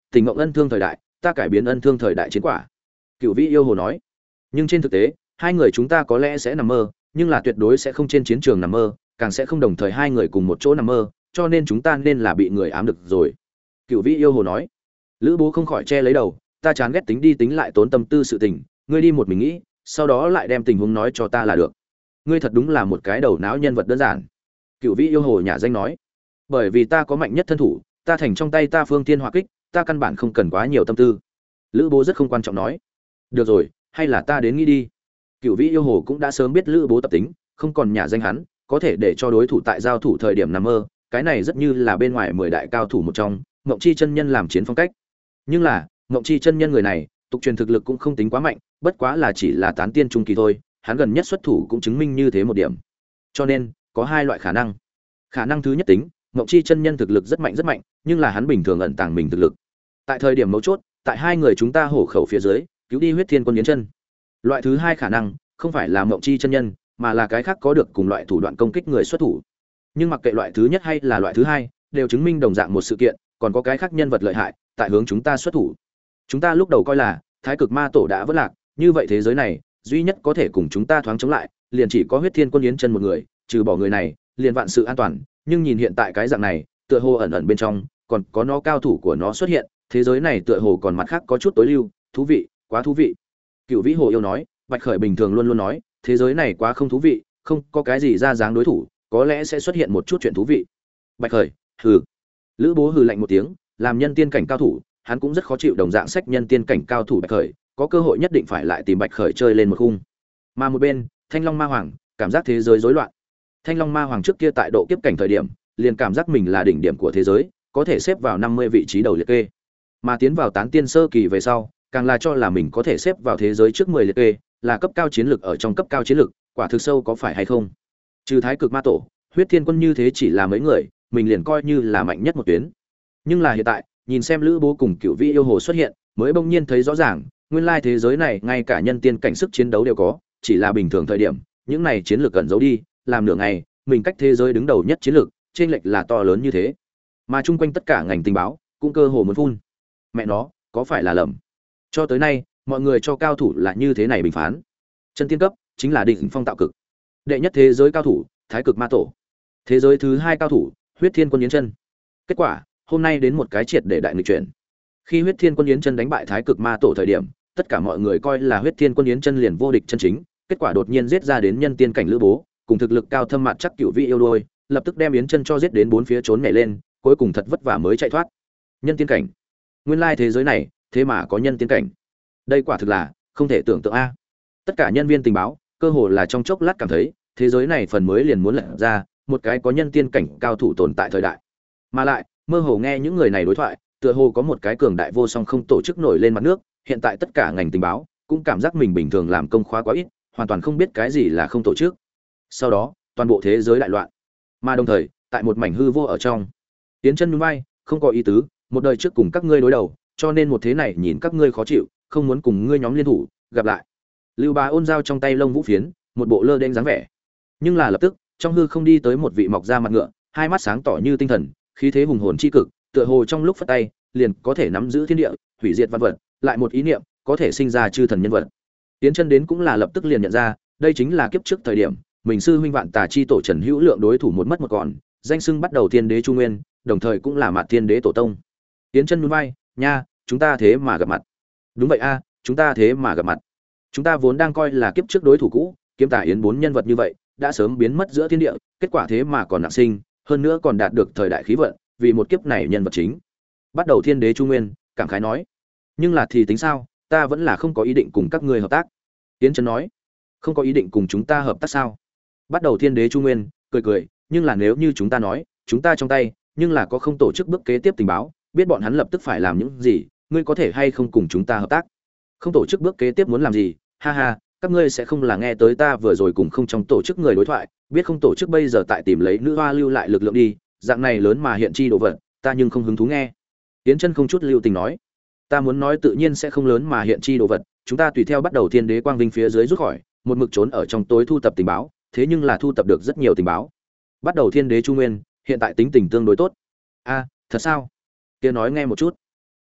tình mộng ân thương thời đại, ta cải biến ân thương thời đại chiến quả. Cửu Vĩ yêu hồ nói. Nhưng trên thực tế, hai người chúng ta có lẽ sẽ nằm mơ, nhưng là tuyệt đối sẽ không trên chiến trường nằm mơ, càng sẽ không đồng thời hai người cùng một chỗ nằm mơ, cho nên chúng ta nên là bị người ám được rồi. Cửu Vĩ yêu hồ nói. Lữ Bố không khỏi che lấy đầu, ta chán ghét tính đi tính lại tốn tâm tư sự tình, ngươi đi một mình nghĩ, sau đó lại đem tình huống nói cho ta là được. Ngươi thật đúng là một cái đầu não nhân vật đơn giản. Cửu Vĩ yêu hồ nhả danh nói. Bởi vì ta có mạnh nhất thân thủ, ta thành trong tay ta phương tiên hỏa kích, ta căn bản không cần quá nhiều tâm tư. Lữ Bố rất không quan trọng nói. Được rồi, hay là ta đến nghĩ đi. Cửu Vĩ yêu hồ cũng đã sớm biết Lữ Bố tập tính, không còn nhả danh hắn, có thể để cho đối thủ tại giao thủ thời điểm nằm mơ, cái này rất như là bên ngoài mười đại cao thủ một trong, Ngộng Chi chân nhân làm chiến phong cách. Nhưng là, Ngộng Chi chân nhân người này, tục truyền thực lực cũng không tính quá mạnh, bất quá là chỉ là tán tiên trung kỳ thôi, hắn gần nhất xuất thủ cũng chứng minh như thế một điểm. Cho nên, có hai loại khả năng. Khả năng thứ nhất tính, Ngộng Chi chân nhân thực lực rất mạnh rất mạnh, nhưng là hắn bình thường ẩn tàng mình thực lực. Tại thời điểm mấu chốt, tại hai người chúng ta hổ khẩu phía dưới, cứu đi Huyết Thiên Quân Yến Chân. Loại thứ hai khả năng, không phải là Ngộng Chi chân nhân, mà là cái khác có được cùng loại thủ đoạn công kích người xuất thủ. Nhưng mặc kệ loại thứ nhất hay là loại thứ hai, đều chứng minh đồng dạng một sự kiện, còn có cái khác nhân vật lợi hại, tại hướng chúng ta xuất thủ. Chúng ta lúc đầu coi là Thái Cực Ma Tổ đã vỡ lạc, như vậy thế giới này, duy nhất có thể cùng chúng ta thoáng chống lại, liền chỉ có Huyết Thiên Quân Yến Chân một người, trừ bỏ người này, liền vạn sự an toàn, nhưng nhìn hiện tại cái dạng này, tựa hồ ẩn ẩn bên trong, còn có nó cao thủ của nó xuất hiện, thế giới này tựa hồ còn mặt khác có chút tối lưu, thú vị, quá thú vị. Cửu Vĩ Hồ yêu nói, Bạch Khởi bình thường luôn luôn nói, thế giới này quá không thú vị, không có cái gì ra dáng đối thủ, có lẽ sẽ xuất hiện một chút chuyện thú vị. Bạch Khởi, hừ. Lữ Bố hừ lạnh một tiếng, làm nhân tiên cảnh cao thủ, hắn cũng rất khó chịu đồng dạng sách nhân tiên cảnh cao thủ Bạch Khởi, có cơ hội nhất định phải lại tìm Bạch Khởi chơi lên một khung. Mà một bên, Thanh Long Ma Hoàng, cảm giác thế giới rối loạn. Thanh Long Ma Hoàng trước kia tại độ kiếp cảnh thời điểm, liền cảm giác mình là đỉnh điểm của thế giới, có thể xếp vào năm mươi vị trí đầu liệt kê. Mà tiến vào tán tiên sơ kỳ về sau, càng là cho là mình có thể xếp vào thế giới trước mười liệt kê, là cấp cao chiến lực ở trong cấp cao chiến lực, quả thực sâu có phải hay không? Trừ Thái Cực Ma Tổ, Huyết Thiên Quân như thế chỉ là mấy người, mình liền coi như là mạnh nhất một tuyến. Nhưng là hiện tại, nhìn xem Lữ Bố cùng Cửu Vĩ yêu hồ xuất hiện, mới bỗng nhiên thấy rõ ràng, nguyên lai thế giới này ngay cả nhân tiên cảnh sức chiến đấu đều có, chỉ là bình thường thời điểm, những này chiến lược cẩn giấu đi, làm nửa ngày, mình cách thế giới đứng đầu nhất chiến lược, chênh lệch là to lớn như thế. Mà chung quanh tất cả ngành tình báo, cũng cơ hồ muốn phun. Mẹ nó, có phải là lầm? Cho tới nay, mọi người cho cao thủ là như thế này bình phán. Chân tiên cấp chính là đỉnh phong tạo cực. Đệ nhất thế giới cao thủ, Thái Cực Ma Tổ. Thế giới thứ hai cao thủ, Huyết Thiên Quân Yến Chân. Kết quả, hôm nay đến một cái triệt để đại nghịch chuyển. Khi Huyết Thiên Quân Yến Chân đánh bại Thái Cực Ma Tổ thời điểm, tất cả mọi người coi là Huyết Thiên Quân Yến Chân liền vô địch chân chính, kết quả đột nhiên giết ra đến nhân tiên cảnh Lữ Bố, cùng thực lực cao thâm mặt chắc Cửu Vĩ yêu đôi, lập tức đem Yến Chân cho giết đến bốn phía trốn nhảy lên, cuối cùng thật vất vả mới chạy thoát. Nhân tiên cảnh. Nguyên lai thế giới này, thế mà có nhân tiên cảnh. Đây quả thực là không thể tưởng tượng a. Tất cả nhân viên tình báo, cơ hồ là trong chốc lát cảm thấy, thế giới này phần mới liền muốn lật ra, một cái có nhân tiên cảnh cao thủ tồn tại thời đại. Mà lại, mơ hồ nghe những người này đối thoại, tựa hồ có một cái cường đại vô song không tổ chức nổi lên mặt nước, hiện tại tất cả ngành tình báo cũng cảm giác mình bình thường làm công khóa quá ít, hoàn toàn không biết cái gì là không tổ chức. Sau đó, toàn bộ thế giới đại loạn. Mà đồng thời, tại một mảnh hư vô ở trong, Tiến Chân nhún vai, không có ý tứ, một đời trước cùng các ngươi đối đầu, cho nên một thế này nhìn các ngươi khó chịu, không muốn cùng ngươi nhóm liên thủ, gặp lại. Lưu Bá Ôn giao trong tay lông vũ phiến, một bộ lơ đễnh dáng vẻ. Nhưng là lập tức, trong hư không đi tới một vị mọc ra mặt ngựa, hai mắt sáng tỏ như tinh thần, khí thế hùng hồn chi cực, tựa hồ trong lúc phất tay, liền có thể nắm giữ thiên địa, hủy diệt văn vật, lại một ý niệm, có thể sinh ra chư thần nhân vật. Tiến Chân đến cũng là lập tức liền nhận ra, đây chính là kiếp trước thời điểm, mình sư huynh Vạn Tà chi tổ Trần Hữu Lượng đối thủ một mất một còn, danh xưng bắt đầu Thiên Đế Chu Nguyên, đồng thời cũng là Mạt Thiên Đế tổ tông. Tiến Chân nhún vai, nha, chúng ta thế mà gặp mặt. Đúng vậy a, chúng ta thế mà gặp mặt. Chúng ta vốn đang coi là kiếp trước đối thủ cũ, Kiếm Tà Yến bốn nhân vật như vậy, đã sớm biến mất giữa thiên địa, kết quả thế mà còn nặng sinh, hơn nữa còn đạt được thời đại khí vận, vì một kiếp này nhân vật chính. Bắt đầu Thiên Đế Chu Nguyên, cảm khái nói, nhưng là thì tính sao, ta vẫn là không có ý định cùng các ngươi hợp tác. Tiến Chân nói, không có ý định cùng chúng ta hợp tác sao? Bắt đầu Thiên Đế Chu Nguyên cười cười, nhưng là nếu như chúng ta nói, chúng ta trong tay, nhưng là có không tổ chức bước kế tiếp tình báo, biết bọn hắn lập tức phải làm những gì, ngươi có thể hay không cùng chúng ta hợp tác? Không tổ chức bước kế tiếp muốn làm gì? Ha ha, các ngươi sẽ không là nghe tới ta vừa rồi cùng không trong tổ chức người đối thoại, biết không tổ chức bây giờ tại tìm lấy nữ hoa lưu lại lực lượng đi, dạng này lớn mà hiện chi đồ vật, ta nhưng không hứng thú nghe. Tiến Chân không chút lưu tình nói, ta muốn nói tự nhiên sẽ không lớn mà hiện chi đồ vật, chúng ta tùy theo bắt đầu Thiên Đế quang vinh phía dưới rút khỏi, một mực trốn ở trong tối thu tập tình báo, thế nhưng là thu tập được rất nhiều tình báo. Bắt đầu Thiên Đế Chu Nguyên, hiện tại tính tình tương đối tốt. A, thật sao? Kia nói nghe một chút.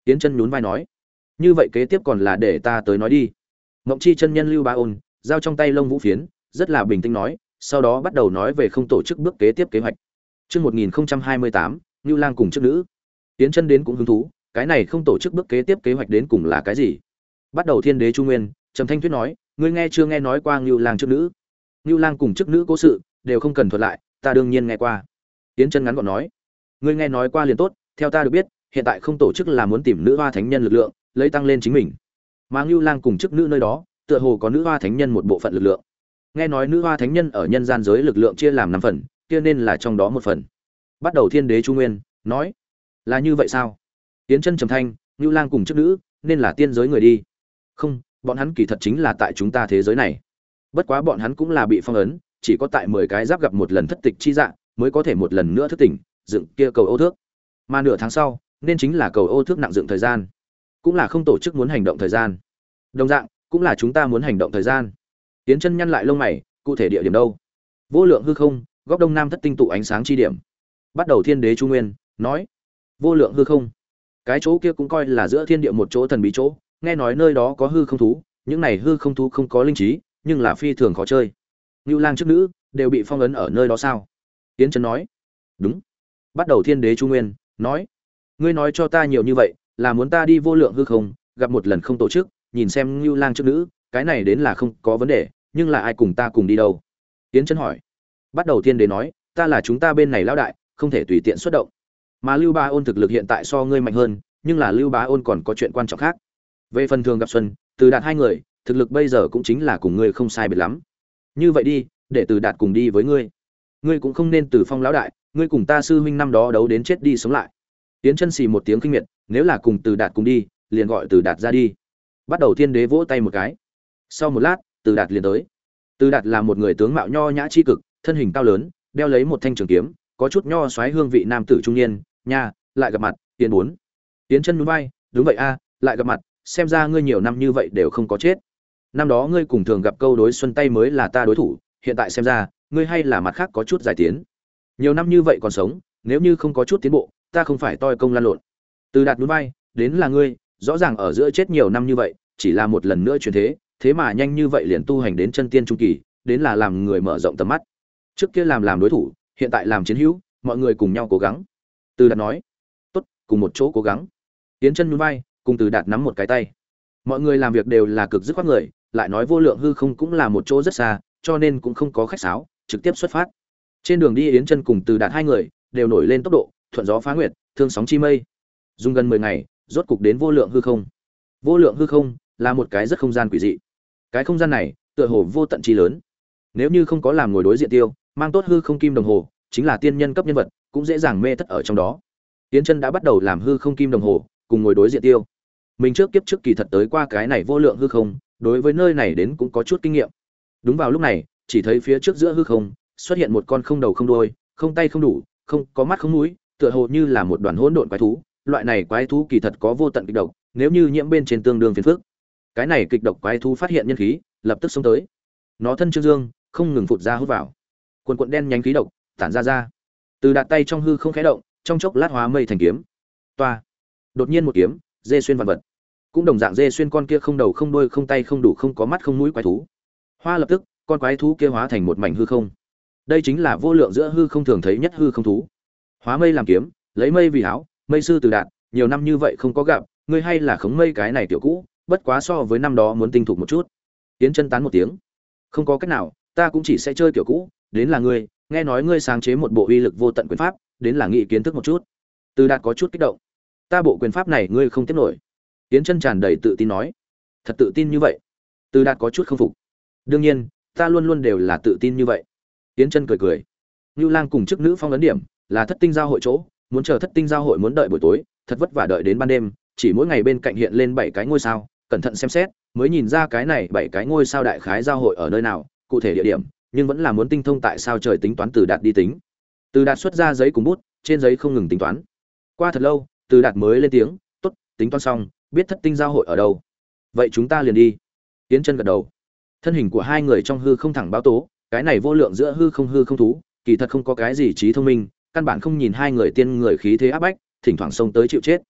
Yến Chân nhún vai nói, như vậy kế tiếp còn là để ta tới nói đi. Mộng Chi chân nhân Lưu Bá Ôn giao trong tay lông vũ phiến, rất là bình tĩnh nói, sau đó bắt đầu nói về không tổ chức bước kế tiếp kế hoạch. Chương một nghìn không trăm hai mươi tám, Nưu Lang cùng chức nữ. Yến Chân đến cũng hứng thú, cái này không tổ chức bước kế tiếp kế hoạch đến cùng là cái gì? Bắt đầu Thiên Đế Trung Nguyên, Trầm Thanh Tuyết nói, ngươi nghe chưa nghe nói qua Nưu Lang chức nữ? Nưu Lang cùng chức nữ cố sự, đều không cần thuật lại, ta đương nhiên nghe qua. Yến Chân ngắn gọn nói, ngươi nghe nói qua liền tốt, theo ta được biết, hiện tại không tổ chức là muốn tìm nữ hoa thánh nhân lực lượng, lấy tăng lên chính mình. Mà Nưu Lang cùng chức nữ nơi đó, tựa hồ có nữ hoa thánh nhân một bộ phận lực lượng. Nghe nói nữ hoa thánh nhân ở nhân gian giới lực lượng chia làm năm phần, kia nên là trong đó một phần. Bắt đầu Thiên Đế Trung Nguyên nói, là như vậy sao? Yến Chân trầm thanh, Nưu Lang cùng chức nữ nên là tiên giới người đi. Không, bọn hắn kỳ thật chính là tại chúng ta thế giới này. Bất quá bọn hắn cũng là bị phong ấn, chỉ có tại mười cái giáp gặp một lần thất tịch chi dạng, mới có thể một lần nữa thức tỉnh, dựng kia cầu ô thước. Mà nửa tháng sau, nên chính là cầu ô thước nặng dựng thời gian, cũng là không tổ chức muốn hành động thời gian. Đồng dạng, cũng là chúng ta muốn hành động thời gian. Yến Chân nhăn lại lông mày, cụ thể địa điểm đâu? Vô lượng hư không, góc đông nam thất tinh tụ ánh sáng chi điểm. Bắt đầu Thiên Đế Trung Nguyên nói, vô lượng hư không, cái chỗ kia cũng coi là giữa thiên địa một chỗ thần bí chỗ, nghe nói nơi đó có hư không thú, những này hư không thú không có linh trí, nhưng là phi thường khó chơi. Nưu Lang chức nữ đều bị phong ấn ở nơi đó sao? Yến Chân nói, đúng. Bắt đầu Thiên Đế Trung Nguyên nói, ngươi nói cho ta nhiều như vậy, là muốn ta đi vô lượng hư không, gặp một lần không tổ chức, nhìn xem Nưu Lang chức nữ, cái này đến là không có vấn đề, nhưng là ai cùng ta cùng đi đâu? Yến Chân hỏi. Bắt đầu Thiên Đế nói, ta là chúng ta bên này lão đại, không thể tùy tiện xuất động. Mà Lưu Bá Ôn thực lực hiện tại so ngươi mạnh hơn, nhưng là Lưu Bá Ôn còn có chuyện quan trọng khác. Về phần Thường gặp Xuân, Từ Đạt hai người, thực lực bây giờ cũng chính là cùng ngươi không sai biệt lắm. Như vậy đi, để Từ Đạt cùng đi với ngươi. Ngươi cũng không nên Từ Phong lão đại, ngươi cùng ta sư huynh năm đó đấu đến chết đi sống lại. Yến Chân xì một tiếng kinh miệt, nếu là cùng Từ Đạt cùng đi, liền gọi Từ Đạt ra đi. Bắt đầu Thiên Đế vỗ tay một cái. Sau một lát, Từ Đạt liền tới. Từ Đạt là một người tướng mạo nho nhã chi cực, thân hình cao lớn, đeo lấy một thanh trường kiếm, có chút nho xoáy hương vị nam tử trung niên, nha, lại gặp mặt, Yến bốn. Yến Chân nhún vai, đúng vậy a, lại gặp mặt, xem ra ngươi nhiều năm như vậy đều không có chết. Năm đó ngươi cùng Thường gặp câu đối xuân tay mới là ta đối thủ, hiện tại xem ra, ngươi hay là mặt khác có chút giải tiến. Nhiều năm như vậy còn sống, nếu như không có chút tiến bộ, ta không phải toi công lan lộn. Từ Đạt nhún vai, đến là ngươi, rõ ràng ở giữa chết nhiều năm như vậy, chỉ là một lần nữa chuyển thế, thế mà nhanh như vậy liền tu hành đến chân tiên trung kỳ, đến là làm người mở rộng tầm mắt. Trước kia làm làm đối thủ, hiện tại làm chiến hữu, mọi người cùng nhau cố gắng. Từ Đạt nói, tốt, cùng một chỗ cố gắng. Yến Chân nhún vai, cùng Từ Đạt nắm một cái tay. Mọi người làm việc đều là cực dứt khoát người, lại nói vô lượng hư không cũng là một chỗ rất xa, cho nên cũng không có khách sáo, trực tiếp xuất phát. Trên đường đi Yến Chân cùng Từ Đạt hai người đều nổi lên tốc độ, thuận gió phá nguyệt, thương sóng chi mây. Dùng gần mười ngày, rốt cục đến vô lượng hư không. Vô lượng hư không là một cái rất không gian quỷ dị. Cái không gian này, tựa hồ vô tận chi lớn. Nếu như không có làm ngồi đối diện tiêu, mang tốt hư không kim đồng hồ, chính là tiên nhân cấp nhân vật, cũng dễ dàng mê thất ở trong đó. Yến Chân đã bắt đầu làm hư không kim đồng hồ, cùng ngồi đối diện tiêu. Mình trước kiếp trước kỳ thật tới qua cái này vô lượng hư không, đối với nơi này đến cũng có chút kinh nghiệm. Đúng vào lúc này, chỉ thấy phía trước giữa hư không xuất hiện một con không đầu không đuôi, không tay không đủ, không có mắt không mũi, tựa hồ như là một đoàn hỗn độn quái thú. Loại này quái thú kỳ thật có vô tận kịch độc, nếu như nhiễm bên trên tương đương phiền phức. Cái này kịch độc quái thú phát hiện nhân khí, lập tức xông tới. Nó thân trương dương, không ngừng phụt ra hút vào. Quần cuộn đen nhánh khí độc tản ra ra. Từ Đạt tay trong hư không khẽ động, trong chốc lát hóa mây thành kiếm. Toa. Đột nhiên một kiếm, dê xuyên vạn vật. Cũng đồng dạng dê xuyên con kia không đầu không đuôi không tay không đủ không có mắt không mũi quái thú. Hoa lập tức, con quái thú kia hóa thành một mảnh hư không. Đây chính là vô lượng giữa hư không thường thấy nhất hư không thú. Hóa mây làm kiếm, lấy mây vì áo, mây sư Từ Đạt, nhiều năm như vậy không có gặp, ngươi hay là khống mây cái này tiểu cũ, bất quá so với năm đó muốn tinh thục một chút. Tiến Chân tán một tiếng. Không có cách nào, ta cũng chỉ sẽ chơi kiểu cũ, đến là ngươi, nghe nói ngươi sáng chế một bộ uy lực vô tận quyền pháp, đến là nghị kiến thức một chút. Từ Đạt có chút kích động. Ta bộ quyền pháp này ngươi không tiếp nổi. Tiến Chân tràn đầy tự tin nói. Thật tự tin như vậy? Từ Đạt có chút không phục. Đương nhiên, ta luôn luôn đều là tự tin như vậy. Tiến Chân cười cười. Nưu Lang cùng chức nữ phong ấn điểm là thất tinh giao hội chỗ, muốn chờ thất tinh giao hội muốn đợi buổi tối, thật vất vả đợi đến ban đêm, chỉ mỗi ngày bên cạnh hiện lên bảy cái ngôi sao, cẩn thận xem xét, mới nhìn ra cái này bảy cái ngôi sao đại khái giao hội ở nơi nào, cụ thể địa điểm, nhưng vẫn là muốn tinh thông tại sao trời tính toán Từ Đạt đi tính. Từ Đạt xuất ra giấy cùng bút, trên giấy không ngừng tính toán. Qua thật lâu, Từ Đạt mới lên tiếng, "Tốt, tính toán xong, biết thất tinh giao hội ở đâu. Vậy chúng ta liền đi." Tiến Chân gật đầu. Thân hình của hai người trong hư không thẳng báo tố, cái này vô lượng giữa hư không hư không thú, kỳ thật không có cái gì trí thông minh, căn bản không nhìn hai người tiên người khí thế áp bách, thỉnh thoảng xông tới chịu chết.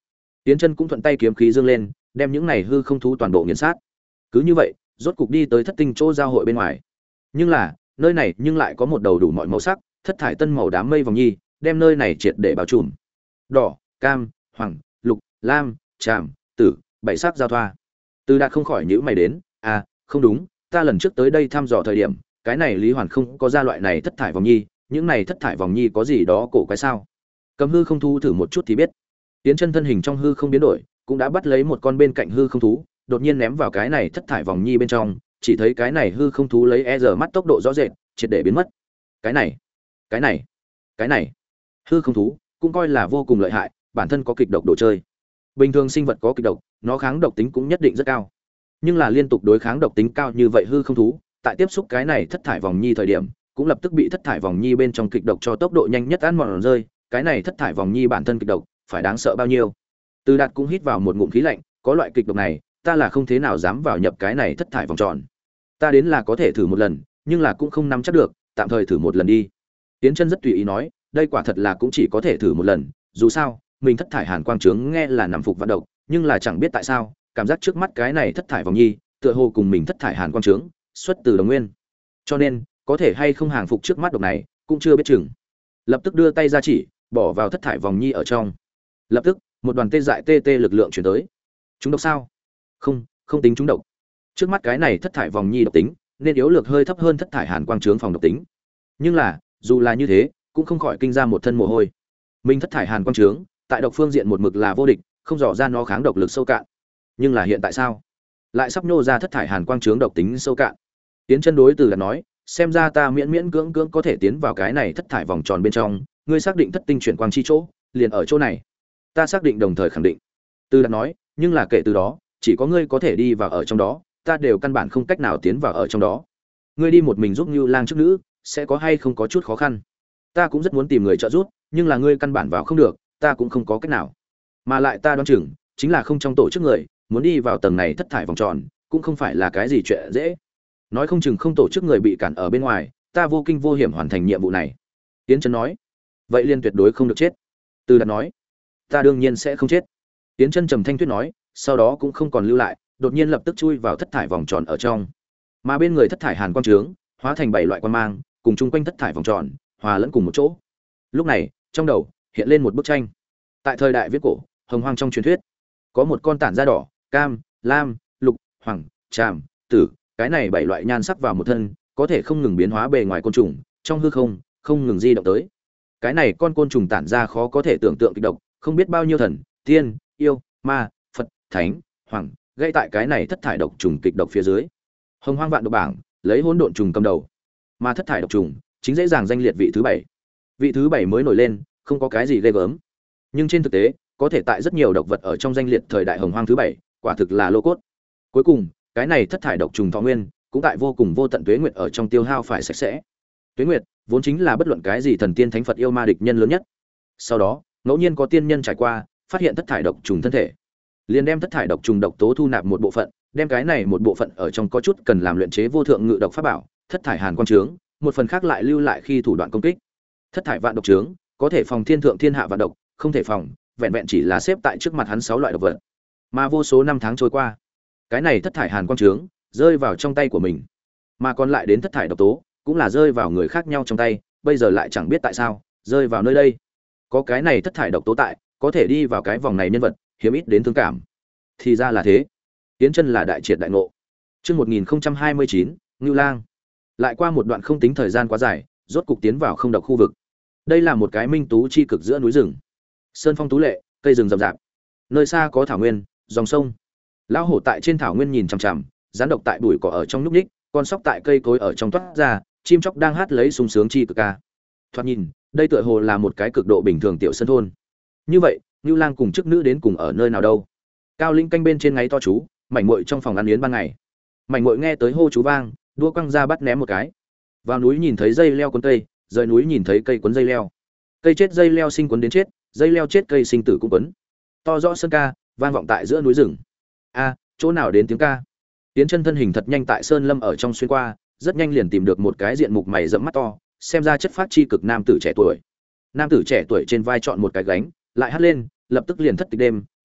Tiến Chân cũng thuận tay kiếm khí dương lên, đem những này hư không thú toàn bộ nghiền sát. Cứ như vậy, rốt cục đi tới thất tinh chỗ giao hội bên ngoài. Nhưng là, nơi này nhưng lại có một đầu đủ mọi màu sắc, thất thải tân màu đám mây vòng nhi, đem nơi này triệt để bao trùm. Đỏ, cam, hoàng, lục, lam, tràm, tử, bảy sắc giao thoa. Từ Đạt không khỏi nhíu mày đến, à, không đúng, ta lần trước tới đây thăm dò thời điểm, cái này Lý Hoàn không có ra loại này thất thải vòng nhi, những này thất thải vòng nhi có gì đó cổ quái sao? Cầm hư không thú thử một chút thì biết. Tiến Chân thân hình trong hư không biến đổi, cũng đã bắt lấy một con bên cạnh hư không thú, đột nhiên ném vào cái này thất thải vòng nhi bên trong, chỉ thấy cái này hư không thú lấy e giờ mắt tốc độ rõ rệt, triệt để biến mất. Cái này, cái này, cái này, hư không thú cũng coi là vô cùng lợi hại, bản thân có kịch độc đồ chơi. Bình thường sinh vật có kịch độc, nó kháng độc tính cũng nhất định rất cao. Nhưng là liên tục đối kháng độc tính cao như vậy hư không thú, tại tiếp xúc cái này thất thải vòng nhi thời điểm, cũng lập tức bị thất thải vòng nhi bên trong kịch độc cho tốc độ nhanh nhất ăn mòn rơi, cái này thất thải vòng nhi bản thân kịch độc, phải đáng sợ bao nhiêu. Từ Đạt cũng hít vào một ngụm khí lạnh, có loại kịch độc này, ta là không thế nào dám vào nhập cái này thất thải vòng tròn. Ta đến là có thể thử một lần, nhưng là cũng không nắm chắc được, tạm thời thử một lần đi. Tiến Chân rất tùy ý nói, đây quả thật là cũng chỉ có thể thử một lần, dù sao, mình thất thải hàn quang trướng nghe là nằm phục vạn độc, nhưng là chẳng biết tại sao, cảm giác trước mắt cái này thất thải vòng nhi, tựa hồ cùng mình thất thải hàn quang trướng, xuất từ đồng nguyên. Cho nên, có thể hay không hàng phục trước mắt độc này, cũng chưa biết chừng. Lập tức đưa tay ra chỉ, bỏ vào thất thải vòng nhi ở trong. Lập tức, một đoàn tê dại tê tê lực lượng truyền tới. Chúng độc sao? Không, không tính chúng độc. Trước mắt cái này thất thải vòng nhi độc tính, nên yếu lược hơi thấp hơn thất thải hàn quang trướng phòng độc tính. Nhưng là, dù là như thế, cũng không khỏi kinh ra một thân mồ hôi. Mình thất thải hàn quang trướng, tại độc phương diện một mực là vô địch, không dò ra nó kháng độc lực sâu cạn. Nhưng là hiện tại sao? Lại sắp nô ra thất thải hàn quang trướng độc tính sâu cạn. Tiến Chân đối từ là nói, xem ra ta miễn miễn cưỡng cưỡng có thể tiến vào cái này thất thải vòng tròn bên trong, ngươi xác định thất tinh chuyển quang chi chỗ, liền ở chỗ này. Ta xác định đồng thời khẳng định. Từ Đạt nói, nhưng là kể từ đó, chỉ có ngươi có thể đi vào ở trong đó, ta đều căn bản không cách nào tiến vào ở trong đó. Ngươi đi một mình giúp Nưu Lang trước nữ, sẽ có hay không có chút khó khăn. Ta cũng rất muốn tìm người trợ giúp, nhưng là ngươi căn bản vào không được, ta cũng không có cách nào. Mà lại ta đoán chừng, chính là không trong tổ chức người, muốn đi vào tầng này thất thải vòng tròn, cũng không phải là cái gì chuyện dễ. Nói không chừng không tổ chức người bị cản ở bên ngoài, ta vô kinh vô hiểm hoàn thành nhiệm vụ này. Tiến Chân nói, vậy liên tuyệt đối không được chết. Từ Đạt nói, ta đương nhiên sẽ không chết. Tiến Chân trầm thanh tuyết nói, sau đó cũng không còn lưu lại, đột nhiên lập tức chui vào thất thải vòng tròn ở trong. Mà bên người thất thải hàn quang trướng, hóa thành bảy loại quang mang, cùng chung quanh thất thải vòng tròn, hòa lẫn cùng một chỗ. Lúc này, trong đầu hiện lên một bức tranh. Tại thời đại viễn cổ, hồng hoang trong truyền thuyết, có một con tản da đỏ, cam, lam, lục, hoàng, tràm, tử, cái này bảy loại nhan sắc vào một thân, có thể không ngừng biến hóa bề ngoài côn trùng, trong hư không, không ngừng di động tới. Cái này con côn trùng tản ra khó có thể tưởng tượng kịch độc, không biết bao nhiêu thần, tiên, yêu, ma, Phật, thánh, hoàng, gây tại cái này thất thải độc trùng kịch độc phía dưới. Hồng hoang vạn độc bảng, lấy hỗn độn trùng cầm đầu, mà thất thải độc trùng chính dễ dàng danh liệt vị thứ bảy. Vị thứ bảy mới nổi lên, không có cái gì ghê gớm. Nhưng trên thực tế, có thể tại rất nhiều độc vật ở trong danh liệt thời đại hồng hoang thứ bảy, quả thực là lô cốt. Cuối cùng, cái này thất thải độc trùng thọ nguyên, cũng tại vô cùng vô tận tuế nguyệt ở trong tiêu hao phải sạch sẽ. Tuế nguyệt vốn chính là bất luận cái gì thần tiên thánh Phật yêu ma địch nhân lớn nhất. Sau đó, ngẫu nhiên có tiên nhân trải qua, phát hiện thất thải độc trùng thân thể, liền đem thất thải độc trùng độc tố thu nạp một bộ phận, đem cái này một bộ phận ở trong có chút cần làm luyện chế vô thượng ngự độc pháp bảo, thất thải hàn quang trướng, một phần khác lại lưu lại khi thủ đoạn công kích. Thất thải vạn độc trướng, có thể phòng thiên thượng thiên hạ vạn độc, không thể phòng, vẹn vẹn chỉ là xếp tại trước mặt hắn sáu loại độc vật. Mà vô số năm tháng trôi qua, cái này thất thải hàn quang trướng rơi vào trong tay của mình, mà còn lại đến thất thải độc tố cũng là rơi vào người khác nhau trong tay, bây giờ lại chẳng biết tại sao rơi vào nơi đây. Có cái này thất thải độc tố tại, có thể đi vào cái vòng này nhân vật hiếm ít đến thương cảm. Thì ra là thế. Tiến Chân là đại triệt đại ngộ. Chương một nghìn không trăm hai mươi chín, Ngưu Lang. Lại qua một đoạn không tính thời gian quá dài, rốt cục tiến vào không độc khu vực. Đây là một cái minh tú chi cực giữa núi rừng. Sơn phong tú lệ, cây rừng rậm rạp. Nơi xa có thảo nguyên, dòng sông. Lão hổ tại trên thảo nguyên nhìn chằm chằm, rắn độc tại bụi cỏ ở trong nhúc nhích, con sóc tại cây cối ở trong toát ra, chim chóc đang hát lấy sung sướng chi cực ca. Thoạt nhìn, đây tựa hồ là một cái cực độ bình thường tiểu sơn thôn. Như vậy, Ngưu Lang cùng chức nữ đến cùng ở nơi nào đâu? Cao Linh canh bên trên ngáy to chú, mảnh muội trong phòng ăn yến ban ngày. Mảnh muội nghe tới hô chú vang, đua quăng ra bắt ném một cái. Vào núi nhìn thấy dây leo cuốn cây, rời núi nhìn thấy cây cuốn dây leo. Cây chết dây leo sinh cuốn đến chết, dây leo chết cây sinh tử cũng cuốn. To rõ sơn ca, vang vọng tại giữa núi rừng. A, chỗ nào đến tiếng ca? Tiến Chân thân hình thật nhanh tại sơn lâm ở trong xuyên qua, rất nhanh liền tìm được một cái diện mục mày rậm mắt to, xem ra chất phát chi cực nam tử trẻ tuổi. Nam tử trẻ tuổi trên vai chọn một cái gánh, lại hất lên, lập tức liền thất tịch đêm,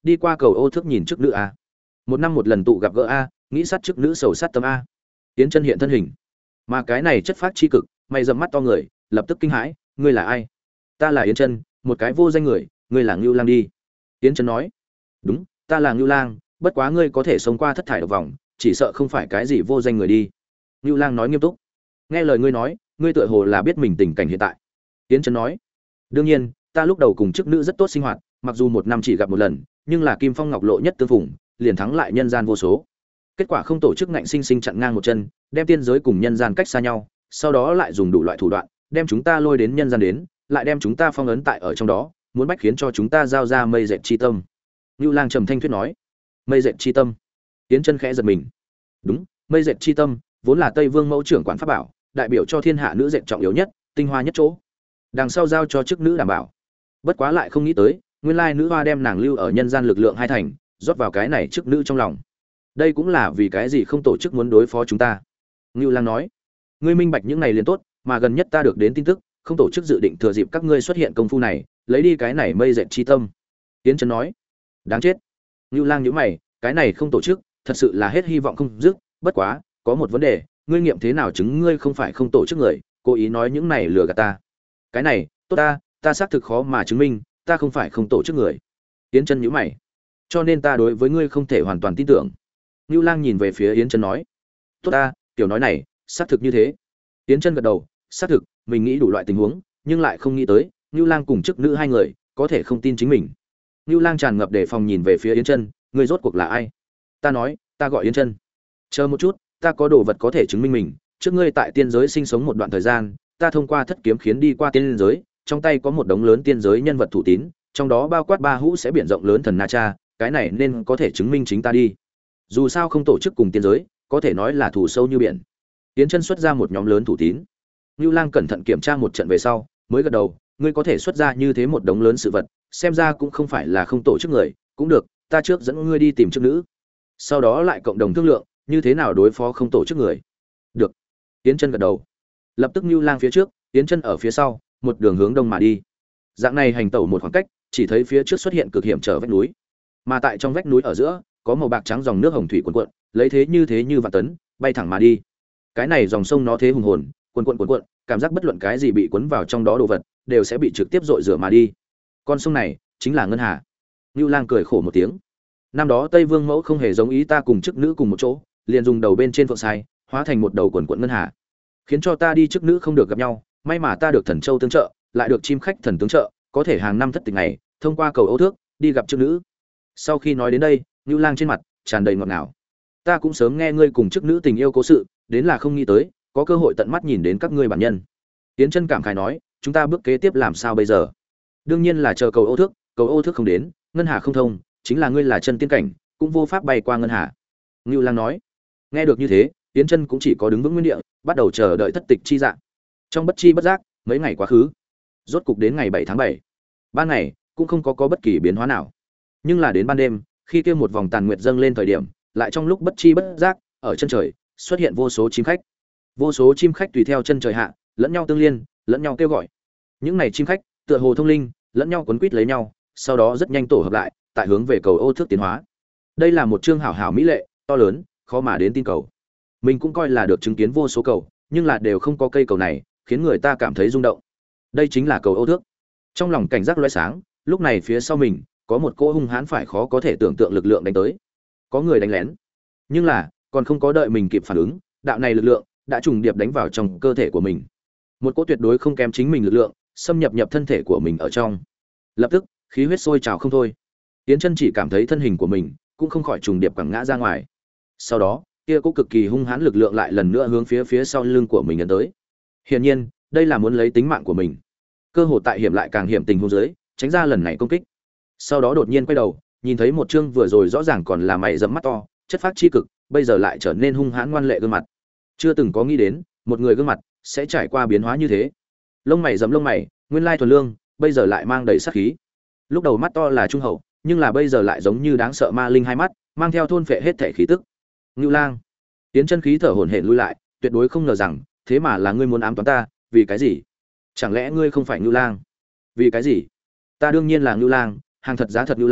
đi qua cầu ô thước nhìn trước nữ a. Một năm một lần tụ gặp gỡ a, nghĩ sát trước nữ sầu sát tâm a. Yến Chân hiện thân hình, mà cái này chất phát chi cực, mày dầm mắt to người, lập tức kinh hãi, ngươi là ai? Ta là Yến Chân, một cái vô danh người, ngươi là Ngưu Lang đi. Yến Chân nói, đúng, ta là Ngưu Lang, bất quá ngươi có thể sống qua thất thải độc vòng, chỉ sợ không phải cái gì vô danh người đi. Ngưu Lang nói nghiêm túc, nghe lời ngươi nói, ngươi tựa hồ là biết mình tình cảnh hiện tại. Yến Chân nói, đương nhiên, ta lúc đầu cùng chức nữ rất tốt sinh hoạt, mặc dù một năm chỉ gặp một lần, nhưng là kim phong ngọc lộ nhất tương phùng, liền thắng lại nhân gian vô số. Kết quả không tổ chức ngạnh sinh sinh chặn ngang một chân, đem tiên giới cùng nhân gian cách xa nhau, sau đó lại dùng đủ loại thủ đoạn, đem chúng ta lôi đến nhân gian đến, lại đem chúng ta phong ấn tại ở trong đó, muốn bách khiến cho chúng ta giao ra mây dệt chi tâm. Nưu Lang trầm thanh thuyết nói, mây dệt chi tâm. Tiến Chân khẽ giật mình. Đúng, mây dệt chi tâm vốn là Tây Vương mẫu trưởng quản pháp bảo, đại biểu cho thiên hạ nữ dệt trọng yếu nhất, tinh hoa nhất chỗ. Đằng sau giao cho chức nữ đảm bảo. Bất quá lại không nghĩ tới, nguyên lai nữ hoa đem nàng lưu ở nhân gian lực lượng hai thành, rót vào cái này chức nữ trong lòng. Đây cũng là vì cái gì không tổ chức muốn đối phó chúng ta. Ngưu Lang nói, ngươi minh bạch những này liền tốt, mà gần nhất ta được đến tin tức, không tổ chức dự định thừa dịp các ngươi xuất hiện công phu này, lấy đi cái này mây dệt chi tâm. Tiến Chân nói, đáng chết. Ngưu Lang nhíu mày, cái này không tổ chức, thật sự là hết hy vọng không dứt, bất quá, có một vấn đề, ngươi nghiệm thế nào chứng ngươi không phải không tổ chức người, cố ý nói những này lừa gạt ta. Cái này, tốt ta, ta xác thực khó mà chứng minh, ta không phải không tổ chức người. Tiến Chân nhíu mày, cho nên ta đối với ngươi không thể hoàn toàn tin tưởng. Ngưu Lang nhìn về phía Yến Chân nói, tốt ta, tiểu nói này, xác thực như thế. Yến Chân gật đầu, xác thực, mình nghĩ đủ loại tình huống, nhưng lại không nghĩ tới, Ngưu Lang cùng chức nữ hai người, có thể không tin chính mình. Ngưu Lang tràn ngập đề phòng nhìn về phía Yến Chân, ngươi rốt cuộc là ai? Ta nói, ta gọi Yến Chân. Chờ một chút, ta có đồ vật có thể chứng minh mình, trước ngươi tại tiên giới sinh sống một đoạn thời gian, ta thông qua thất kiếm khiến đi qua tiên giới, trong tay có một đống lớn tiên giới nhân vật thủ tín, trong đó bao quát ba hũ sẽ biển rộng lớn thần Na Cha, cái này nên có thể chứng minh chính ta đi. Dù sao không tổ chức cùng tiên giới, có thể nói là thù sâu như biển. Yến Chân xuất ra một nhóm lớn thủ tín. Nưu Lang cẩn thận kiểm tra một trận về sau, mới gật đầu, ngươi có thể xuất ra như thế một đống lớn sự vật, xem ra cũng không phải là không tổ chức người, cũng được, ta trước dẫn ngươi đi tìm chức nữ. Sau đó lại cộng đồng thương lượng, như thế nào đối phó không tổ chức người. Được. Yến Chân gật đầu. Lập tức Nưu Lang phía trước, Yến Chân ở phía sau, một đường hướng đông mà đi. Dạng này hành tẩu một khoảng cách, chỉ thấy phía trước xuất hiện cực hiểm trở vách núi. Mà tại trong vách núi ở giữa, có màu bạc trắng dòng nước hồng thủy cuồn cuộn, lấy thế như thế như vạn tấn, bay thẳng mà đi. Cái này dòng sông nó thế hùng hồn, cuồn cuộn cuồn cuộn, cảm giác bất luận cái gì bị cuốn vào trong đó đồ vật, đều sẽ bị trực tiếp dội rửa mà đi. Con sông này chính là ngân hà. Nưu Lang cười khổ một tiếng. Năm đó Tây Vương mẫu không hề giống ý ta cùng chức nữ cùng một chỗ, liền dùng đầu bên trên phượng sai, hóa thành một đầu cuồn cuộn ngân hà, khiến cho ta đi chức nữ không được gặp nhau. May mà ta được thần châu tương trợ, lại được chim khách thần tướng trợ, có thể hàng năm thất tịch này, thông qua cầu Âu Thước, đi gặp chức nữ. Sau khi nói đến đây, Nưu Lang trên mặt tràn đầy ngọt ngào. Ta cũng sớm nghe ngươi cùng chức nữ tình yêu cố sự, đến là không nghĩ tới, có cơ hội tận mắt nhìn đến các ngươi bản nhân. Tiến Chân cảm khái nói, chúng ta bước kế tiếp làm sao bây giờ? Đương nhiên là chờ cầu Âu Thước, cầu Âu Thước không đến, ngân hà không thông, chính là ngươi là chân tiên cảnh, cũng vô pháp bay qua ngân hà. Ngưu Lang nói. Nghe được như thế, Tiến Chân cũng chỉ có đứng vững nguyên địa, bắt đầu chờ đợi thất tịch chi dạng. Trong bất chi bất giác, mấy ngày quá khứ, rốt cục đến ngày bảy tháng bảy. Ban ngày cũng không có có bất kỳ biến hóa nào. Nhưng là đến ban đêm, khi kia một vòng tàn nguyệt dâng lên thời điểm, lại trong lúc bất chi bất giác, ở chân trời xuất hiện vô số chim khách. Vô số chim khách tùy theo chân trời hạ, lẫn nhau tương liên, lẫn nhau kêu gọi. Những này chim khách, tựa hồ thông linh, lẫn nhau quấn quýt lấy nhau, sau đó rất nhanh tổ hợp lại, tại hướng về cầu Âu Thước tiến hóa. Đây là một chương hảo hảo mỹ lệ, to lớn, khó mà đến tin cầu. Mình cũng coi là được chứng kiến vô số cầu, nhưng là đều không có cây cầu này, khiến người ta cảm thấy rung động. Đây chính là cầu Âu Thước. Trong lòng cảnh giác lóe sáng, lúc này phía sau mình có một cỗ hung hãn phải khó có thể tưởng tượng lực lượng đánh tới. Có người đánh lén. Nhưng là, còn không có đợi mình kịp phản ứng, đạo này lực lượng đã trùng điệp đánh vào trong cơ thể của mình. Một cỗ tuyệt đối không kém chính mình lực lượng, xâm nhập nhập thân thể của mình ở trong. Lập tức, khí huyết sôi trào không thôi. Tiến Chân chỉ cảm thấy thân hình của mình cũng không khỏi trùng điệp quẳng ngã ra ngoài. Sau đó, kia cỗ cực kỳ hung hãn lực lượng lại lần nữa hướng phía phía sau lưng của mình ấn tới. Hiển nhiên, đây là muốn lấy tính mạng của mình. Cơ hội tại hiểm lại càng hiểm tình huống dưới, tránh ra lần này công kích. Sau đó đột nhiên quay đầu, nhìn thấy một trương vừa rồi rõ ràng còn là mày rậm mắt to, chất phát chi cực, bây giờ lại trở nên hung hãn ngoan lệ gương mặt. Chưa từng có nghĩ đến, một người gương mặt sẽ trải qua biến hóa như thế. Lông mày rậm lông mày, nguyên lai thuần lương, bây giờ lại mang đầy sát khí. Lúc đầu mắt to là trung hậu, nhưng là bây giờ lại giống như đáng sợ ma linh hai mắt, mang theo thôn phệ hết thể khí tức. Ngưu Lang, Tiến Chân khí thở hổn hển lui lại, tuyệt đối không ngờ rằng, thế mà là ngươi muốn ám toán ta, vì cái gì? Chẳng lẽ ngươi không phải Ngưu Lang? Vì cái gì? Ta đương nhiên là Ngưu Lang, hàng thật giá thật Ngưu Lang,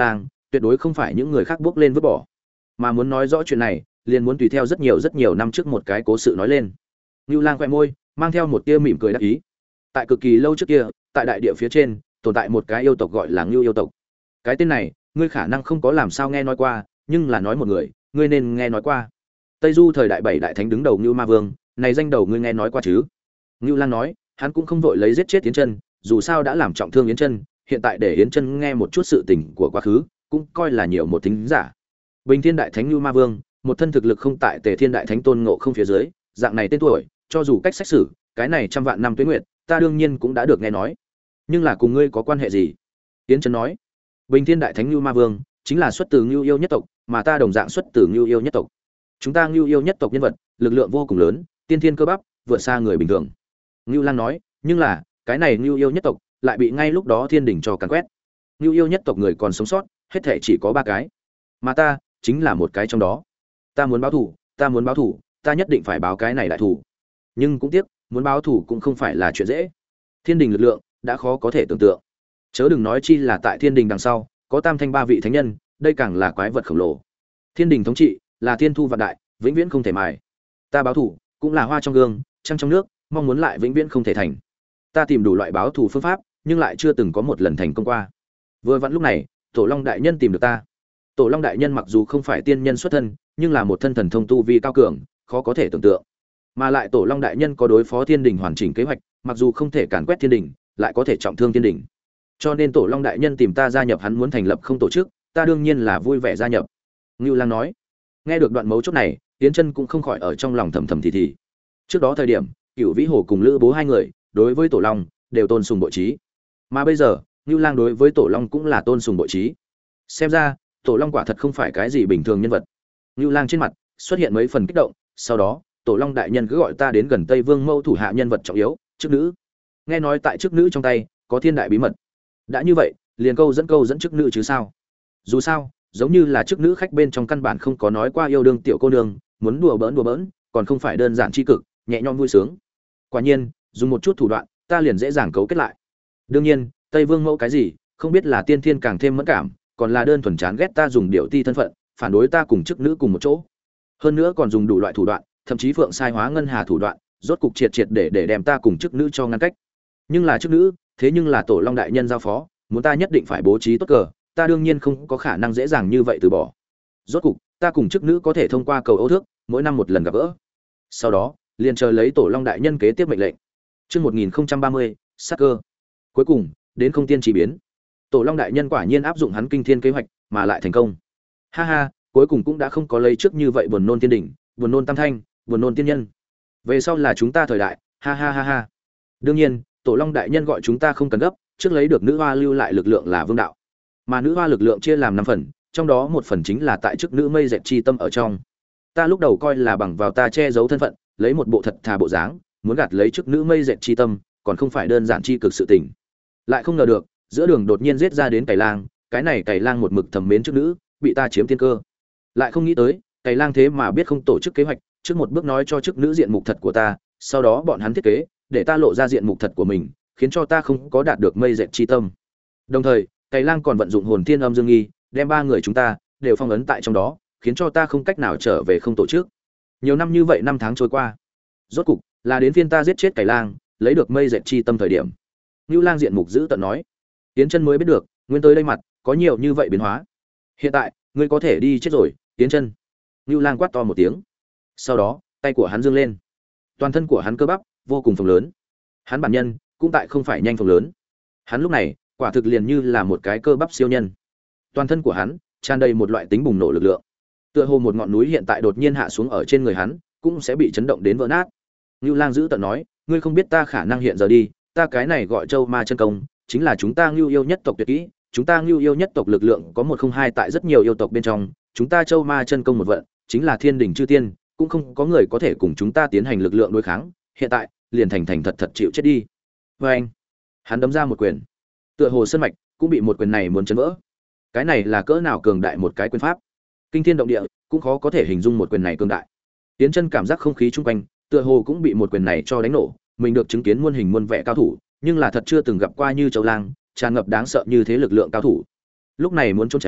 tuyệt đối không phải những người khác bước lên vứt bỏ. Mà muốn nói rõ chuyện này, liền muốn tùy theo rất nhiều rất nhiều năm trước một cái cố sự nói lên. Nưu Lang khẽ môi, mang theo một tia mỉm cười đắc ý. Tại cực kỳ lâu trước kia, tại đại địa phía trên, tồn tại một cái yêu tộc gọi là Nưu yêu tộc. Cái tên này, ngươi khả năng không có làm sao nghe nói qua, nhưng là nói một người, ngươi nên nghe nói qua. Tây Du thời đại bảy đại thánh đứng đầu Nưu Ma Vương, này danh đầu ngươi nghe nói qua chứ? Nưu Lang nói, hắn cũng không vội lấy giết chết Yến Chân, dù sao đã làm trọng thương Yến Chân, hiện tại để Yến Chân nghe một chút sự tình của quá khứ, cũng coi là nhiều một thính giả. Bình Thiên đại thánh Nưu Ma Vương, một thân thực lực không tại Tề Thiên đại thánh Tôn Ngộ Không phía dưới, dạng này tên tuổi, cho dù cách sách sử, cái này trăm vạn năm tuế nguyệt, ta đương nhiên cũng đã được nghe nói. Nhưng là cùng ngươi có quan hệ gì? Yến Chân nói, Bình Thiên đại thánh Nưu Ma Vương chính là xuất từ Nưu yêu nhất tộc, mà ta đồng dạng xuất từ Nưu yêu nhất tộc. Chúng ta Nưu yêu nhất tộc nhân vật, lực lượng vô cùng lớn, tiên thiên cơ bắp, vượt xa người bình thường. Nưu Lang nói, nhưng là, cái này Nưu yêu nhất tộc lại bị ngay lúc đó thiên đình cho càn quét. Nưu yêu nhất tộc người còn sống sót, hết thảy chỉ có ba cái. Mà ta, chính là một cái trong đó. Ta muốn báo thù, ta muốn báo thù, ta nhất định phải báo cái này đại thù. Nhưng cũng tiếc, muốn báo thù cũng không phải là chuyện dễ. Thiên đình lực lượng đã khó có thể tưởng tượng. Chớ đừng nói chi là tại thiên đình đằng sau, có tam thanh ba vị thánh nhân, đây càng là quái vật khổng lồ. Thiên đình thống trị là thiên thu vạn đại, vĩnh viễn không thể mài. Ta báo thù, cũng là hoa trong gương, trăng trong nước, mong muốn lại vĩnh viễn không thể thành. Ta tìm đủ loại báo thù phương pháp, nhưng lại chưa từng có một lần thành công qua. Vừa vặn lúc này, Tổ Long đại nhân tìm được ta. Tổ Long đại nhân mặc dù không phải tiên nhân xuất thân, nhưng là một thân thần thông tu vi cao cường, khó có thể tưởng tượng. Mà lại Tổ Long đại nhân có đối phó thiên đình hoàn chỉnh kế hoạch, mặc dù không thể càn quét thiên đình, lại có thể trọng thương thiên đình. Cho nên Tổ Long đại nhân tìm ta gia nhập hắn muốn thành lập không tổ chức, ta đương nhiên là vui vẻ gia nhập. Ngưu Lang nói. Nghe được đoạn mấu chốt này, Yến Chân cũng không khỏi ở trong lòng thầm thầm thì thì. Trước đó thời điểm, Cửu Vĩ Hồ cùng Lữ Bố hai người, đối với Tổ Long đều tôn sùng bội trí. Mà bây giờ, Ngưu Lang đối với Tổ Long cũng là tôn sùng bội trí. Xem ra, Tổ Long quả thật không phải cái gì bình thường nhân vật. Ngưu Lang trên mặt xuất hiện mấy phần kích động, sau đó, Tổ Long đại nhân cứ gọi ta đến gần Tây Vương Mẫu thủ hạ nhân vật trọng yếu, chức nữ. Nghe nói tại chức nữ trong tay có thiên đại bí mật. Đã như vậy, liền câu dẫn câu dẫn chức nữ chứ sao? Dù sao, giống như là chức nữ khách bên trong căn bản không có nói qua yêu đương tiểu cô nương, muốn đùa bỡn đùa bỡn, còn không phải đơn giản chi cực, nhẹ nhõm vui sướng. Quả nhiên, dùng một chút thủ đoạn, ta liền dễ dàng cấu kết lại. Đương nhiên, Tây Vương Mẫu cái gì, không biết là tiên thiên càng thêm mẫn cảm, còn là đơn thuần chán ghét ta dùng điệu ti thân phận, phản đối ta cùng chức nữ cùng một chỗ. Hơn nữa còn dùng đủ loại thủ đoạn, thậm chí phượng sai hóa ngân hà thủ đoạn, rốt cục triệt triệt để để đem ta cùng chức nữ cho ngăn cách. Nhưng là chức nữ, thế nhưng là Tổ Long đại nhân giao phó, muốn ta nhất định phải bố trí tốt cờ, ta đương nhiên không có khả năng dễ dàng như vậy từ bỏ. Rốt cục, ta cùng chức nữ có thể thông qua cầu Âu Thước, mỗi năm một lần gặp gỡ. Sau đó, liền chờ lấy Tổ Long đại nhân kế tiếp mệnh lệnh. Chương một nghìn không trăm ba mươi, sát cơ. Cuối cùng, đến không tiên chỉ biến. Tổ Long đại nhân quả nhiên áp dụng hắn kinh thiên kế hoạch, mà lại thành công. Ha ha, cuối cùng cũng đã không có lấy trước như vậy buồn nôn tiên đỉnh, buồn nôn tam thanh, buồn nôn tiên nhân. Về sau là chúng ta thời đại, ha ha ha ha. Đương nhiên, Tổ Long đại nhân gọi chúng ta không cần gấp, trước lấy được nữ hoa lưu lại lực lượng là vương đạo. Mà nữ hoa lực lượng chia làm năm phần, trong đó một phần chính là tại chức nữ mây dệt chi tâm ở trong. Ta lúc đầu coi là bằng vào ta che giấu thân phận, lấy một bộ thật thà bộ dáng, muốn gạt lấy chức nữ mây dệt chi tâm, còn không phải đơn giản chi cực sự tình. Lại không ngờ được, giữa đường đột nhiên giết ra đến Cày Lang, cái này Cày Lang một mực thầm mến chức nữ, bị ta chiếm tiên cơ. Lại không nghĩ tới, Cày Lang thế mà biết không tổ chức kế hoạch, trước một bước nói cho chức nữ diện mục thật của ta, sau đó bọn hắn thiết kế, để ta lộ ra diện mục thật của mình, khiến cho ta không có đạt được mây dệt chi tâm. Đồng thời, Cày Lang còn vận dụng hồn thiên âm dương nghi, đem ba người chúng ta đều phong ấn tại trong đó, khiến cho ta không cách nào trở về không tổ chức. Nhiều năm như vậy năm tháng trôi qua, rốt cục là đến phiên ta giết chết Cày Lang, lấy được mây dệt chi tâm thời điểm. Nưu Lang diện mục giữ tận nói, Tiến Chân mới biết được, nguyên tới đây mặt có nhiều như vậy biến hóa. Hiện tại, ngươi có thể đi chết rồi, Tiến Chân. Nưu Lang quát to một tiếng. Sau đó, tay của hắn giương lên. Toàn thân của hắn cơ bắp vô cùng phồng lớn. Hắn bản nhân cũng tại không phải nhanh phồng lớn. Hắn lúc này, quả thực liền như là một cái cơ bắp siêu nhân. Toàn thân của hắn tràn đầy một loại tính bùng nổ lực lượng. Tựa hồ một ngọn núi hiện tại đột nhiên hạ xuống ở trên người hắn, cũng sẽ bị chấn động đến vỡ nát. Nưu Lang giữ tợn nói, ngươi không biết ta khả năng hiện giờ đi, ta cái này gọi Châu Ma chân công, chính là chúng ta Nưu yêu nhất tộc tuyệt kỹ, chúng ta Nưu yêu nhất tộc lực lượng có một không hai tại rất nhiều yêu tộc bên trong, chúng ta Châu Ma chân công một vận, chính là thiên đỉnh chư tiên, cũng không có người có thể cùng chúng ta tiến hành lực lượng đối kháng, hiện tại, liền thành thành thật thật chịu chết đi. Và anh, hắn đấm ra một quyền. Tựa hồ sơn mạch cũng bị một quyền này muốn chấn vỡ. Cái này là cỡ nào cường đại một cái quyền pháp, kinh thiên động địa, cũng khó có thể hình dung một quyền này cường đại. Tiến Chân cảm giác không khí chung quanh, tựa hồ cũng bị một quyền này cho đánh nổ, mình được chứng kiến muôn hình muôn vẻ cao thủ, nhưng là thật chưa từng gặp qua như Châu Lang, tràn ngập đáng sợ như thế lực lượng cao thủ. Lúc này muốn trốn tránh,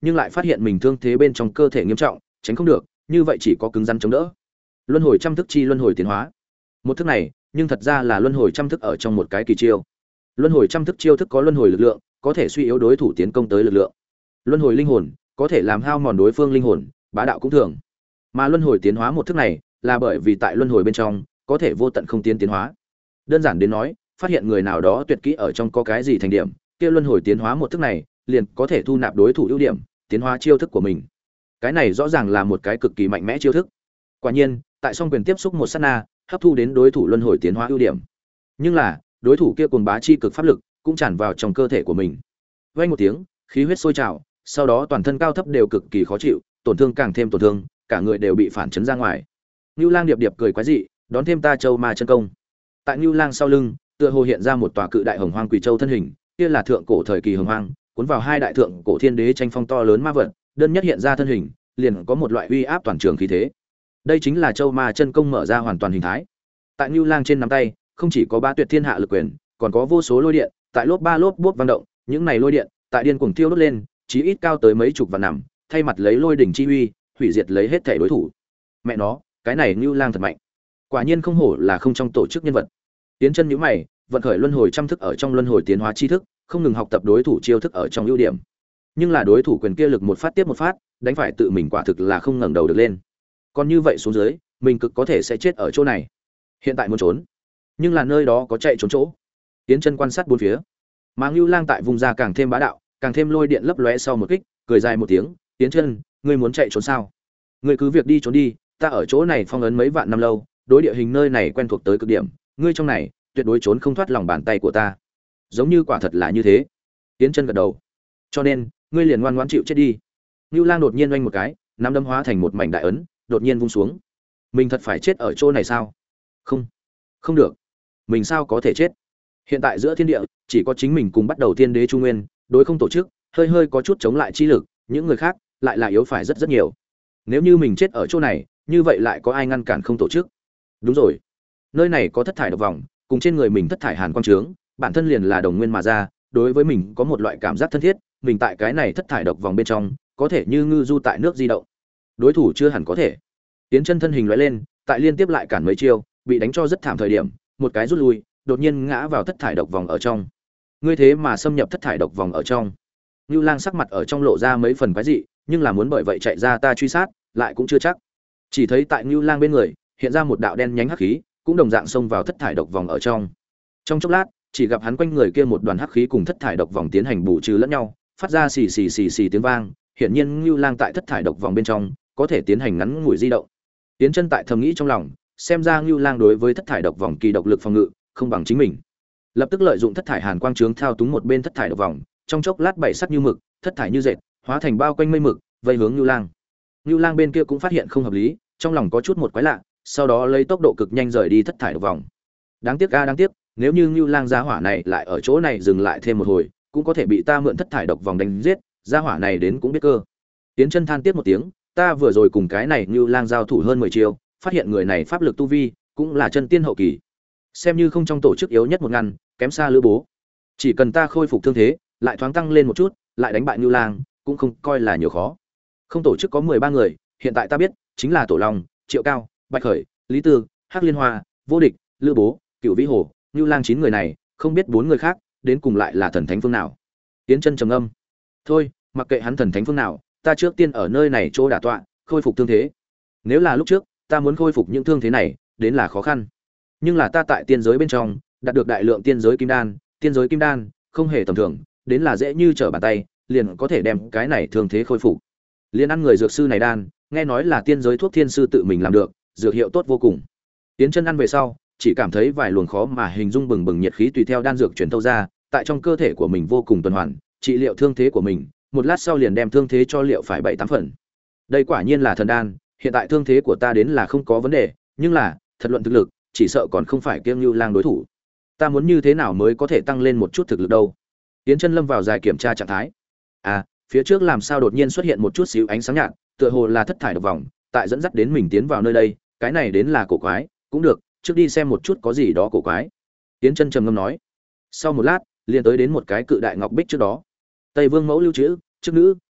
nhưng lại phát hiện mình thương thế bên trong cơ thể nghiêm trọng, tránh không được, như vậy chỉ có cứng rắn chống đỡ. Luân hồi trăm thức chi luân hồi tiến hóa. Một thức này, nhưng thật ra là luân hồi trăm thức ở trong một cái kỳ chiêu. Luân hồi trăm thức chiêu thức có luân hồi lực lượng, có thể suy yếu đối thủ tiến công tới lực lượng. Luân hồi linh hồn, có thể làm hao mòn đối phương linh hồn, bá đạo cũng thường. Mà luân hồi tiến hóa một thức này, là bởi vì tại luân hồi bên trong, có thể vô tận không tiến tiến hóa. Đơn giản đến nói, phát hiện người nào đó tuyệt kỹ ở trong có cái gì thành điểm, kia luân hồi tiến hóa một thức này, liền có thể thu nạp đối thủ ưu điểm, tiến hóa chiêu thức của mình. Cái này rõ ràng là một cái cực kỳ mạnh mẽ chiêu thức. Quả nhiên, tại song quyền tiếp xúc một sát na, hấp thu đến đối thủ luân hồi tiến hóa ưu điểm. Nhưng là, đối thủ kia cuồng bá chi cực pháp lực cũng tràn vào trong cơ thể của mình. Vang một tiếng, khí huyết sôi trào, sau đó toàn thân cao thấp đều cực kỳ khó chịu, tổn thương càng thêm tổn thương, cả người đều bị phản chấn ra ngoài. Nưu Lang điệp điệp cười quái dị, đón thêm ta châu ma chân công. Tại Nưu Lang sau lưng, tựa hồ hiện ra một tòa cự đại hồng hoang quỷ châu thân hình, kia là thượng cổ thời kỳ hồng hoang, cuốn vào hai đại thượng cổ thiên đế tranh phong to lớn ma vật, đơn nhất hiện ra thân hình, liền có một loại uy áp toàn trường khí thế. Đây chính là châu ma chân công mở ra hoàn toàn hình thái. Tại Nưu Lang trên nắm tay, không chỉ có ba tuyệt thiên hạ lực quyền, còn có vô số lôi điện, tại lốp ba lốp bốp vang động, những này lôi điện, tại điên cuồng tiêu đốt lên, chí ít cao tới mấy chục vạn nằm, thay mặt lấy lôi đỉnh chi uy, hủy diệt lấy hết thể đối thủ. Mẹ nó, cái này Nưu Lang thật mạnh. Quả nhiên không hổ là không trong tổ chức nhân vật. Tiến chân nhíu mày, vận khởi luân hồi trăm thức ở trong luân hồi tiến hóa chi thức, không ngừng học tập đối thủ chiêu thức ở trong ưu điểm. Nhưng là đối thủ quyền kia lực một phát tiếp một phát, đánh phải tự mình quả thực là không ngẩng đầu được lên. Còn như vậy xuống dưới, mình cực có thể sẽ chết ở chỗ này. Hiện tại muốn trốn, nhưng là nơi đó có chạy trốn chỗ. Tiến chân quan sát bốn phía. Mà Nưu Lang tại vùng ra càng thêm bá đạo, càng thêm lôi điện lấp lóe sau một kích, cười dài một tiếng, "Tiến chân, ngươi muốn chạy trốn sao? Ngươi cứ việc đi trốn đi, ta ở chỗ này phong ấn mấy vạn năm lâu, đối địa hình nơi này quen thuộc tới cực điểm, ngươi trong này tuyệt đối trốn không thoát lòng bàn tay của ta." Giống như quả thật là như thế. Tiến chân gật đầu. "Cho nên, ngươi liền ngoan ngoãn chịu chết đi." Nưu Lang đột nhiên oanh một cái, nắm đấm hóa thành một mảnh đại ấn, đột nhiên vung xuống. Mình thật phải chết ở chỗ này sao? Không, không được. Mình sao có thể chết? Hiện tại giữa thiên địa, chỉ có chính mình cùng bắt đầu thiên đế Trung Nguyên, đối không tổ chức, hơi hơi có chút chống lại chi lực, những người khác lại là yếu phải rất rất nhiều. Nếu như mình chết ở chỗ này, như vậy lại có ai ngăn cản không tổ chức? Đúng rồi. Nơi này có thất thải độc vòng, cùng trên người mình thất thải hàn quang trướng, bản thân liền là đồng nguyên mà ra, đối với mình có một loại cảm giác thân thiết, mình tại cái này thất thải độc vòng bên trong, có thể như ngư du tại nước di động. Đối thủ chưa hẳn có thể. Tiến chân thân hình lóe lên, tại liên tiếp lại cản mấy chiêu, bị đánh cho rất thảm thời điểm, một cái rút lui, đột nhiên ngã vào thất thải độc vòng ở trong. Ngươi thế mà xâm nhập thất thải độc vòng ở trong. Nưu Lang sắc mặt ở trong lộ ra mấy phần quái dị, nhưng là muốn bởi vậy chạy ra ta truy sát, lại cũng chưa chắc. Chỉ thấy tại Nưu Lang bên người, hiện ra một đạo đen nhánh hắc khí, cũng đồng dạng xông vào thất thải độc vòng ở trong. Trong chốc lát, chỉ gặp hắn quanh người kia một đoàn hắc khí cùng thất thải độc vòng tiến hành bù trừ lẫn nhau, phát ra xì xì xì xì tiếng vang, hiển nhiên Nưu Lang tại thất thải độc vòng bên trong, có thể tiến hành ngắn ngủi di động. Tiến chân tại thầm nghĩ trong lòng, xem ra Nưu Lang đối với thất thải độc vòng kỳ độc lực phòng ngự không bằng chính mình. Lập tức lợi dụng thất thải hàn quang trướng thao túng một bên thất thải độc vòng, trong chốc lát bảy sắc như mực, thất thải như dệt, hóa thành bao quanh mây mực, vây hướng Nưu Lang. Nưu Lang bên kia cũng phát hiện không hợp lý, trong lòng có chút một quái lạ, sau đó lấy tốc độ cực nhanh rời đi thất thải độc vòng. Đáng tiếc a đáng tiếc, nếu như Nưu Lang gia hỏa này lại ở chỗ này dừng lại thêm một hồi, cũng có thể bị ta mượn thất thải độc vòng đánh giết, gia hỏa này đến cũng biết cơ. Tiến chân than tiếc một tiếng, ta vừa rồi cùng cái này Nưu Lang giao thủ hơn mười chiêu, phát hiện người này pháp lực tu vi cũng là chân tiên hậu kỳ. Xem như không trong tổ chức yếu nhất một ngăn, kém xa Lữ Bố. Chỉ cần ta khôi phục thương thế, lại thoáng tăng lên một chút, lại đánh bại Nưu Lang, cũng không coi là nhiều khó. Không tổ chức có mười ba người, hiện tại ta biết, chính là Tổ Long, Triệu Cao, Bạch Khởi, Lý Tư, Hắc Liên Hoa, Vô Địch, Lữ Bố, Cửu Vĩ Hồ, Nưu Lang chín người này, không biết bốn người khác, đến cùng lại là thần thánh phương nào. Tiến chân trầm âm. Thôi, mặc kệ hắn thần thánh phương nào, ta trước tiên ở nơi này chỗ đả tọa, khôi phục thương thế. Nếu là lúc trước, ta muốn khôi phục những thương thế này, đến là khó khăn. Nhưng là ta tại tiên giới bên trong, đạt được đại lượng tiên giới kim đan, tiên giới kim đan không hề tầm thường, đến là dễ như trở bàn tay, liền có thể đem cái này thương thế khôi phục. Liên ăn người dược sư này đan, nghe nói là tiên giới thuốc thiên sư tự mình làm được, dược hiệu tốt vô cùng. Tiến chân ăn về sau, chỉ cảm thấy vài luồng khó mà hình dung bừng bừng nhiệt khí tùy theo đan dược chuyển thâu ra, tại trong cơ thể của mình vô cùng tuần hoàn, trị liệu thương thế của mình, một lát sau liền đem thương thế cho liệu phải bảy tám phần. Đây quả nhiên là thần đan, hiện tại thương thế của ta đến là không có vấn đề, nhưng là, thật luận thực lực, chỉ sợ còn không phải Kiêng Nưu Lang đối thủ. Ta muốn như thế nào mới có thể tăng lên một chút thực lực đâu? Tiến chân lâm vào dài kiểm tra trạng thái. À, phía trước làm sao đột nhiên xuất hiện một chút xíu ánh sáng nhạt, tựa hồ là thất thải độc vòng, tại dẫn dắt đến mình tiến vào nơi đây, cái này đến là cổ quái, cũng được, trước đi xem một chút có gì đó cổ quái. Tiến chân trầm ngâm nói. Sau một lát, liền tới đến một cái cự đại ngọc bích trước đó. Tây Vương mẫu lưu trữ, trước nữ,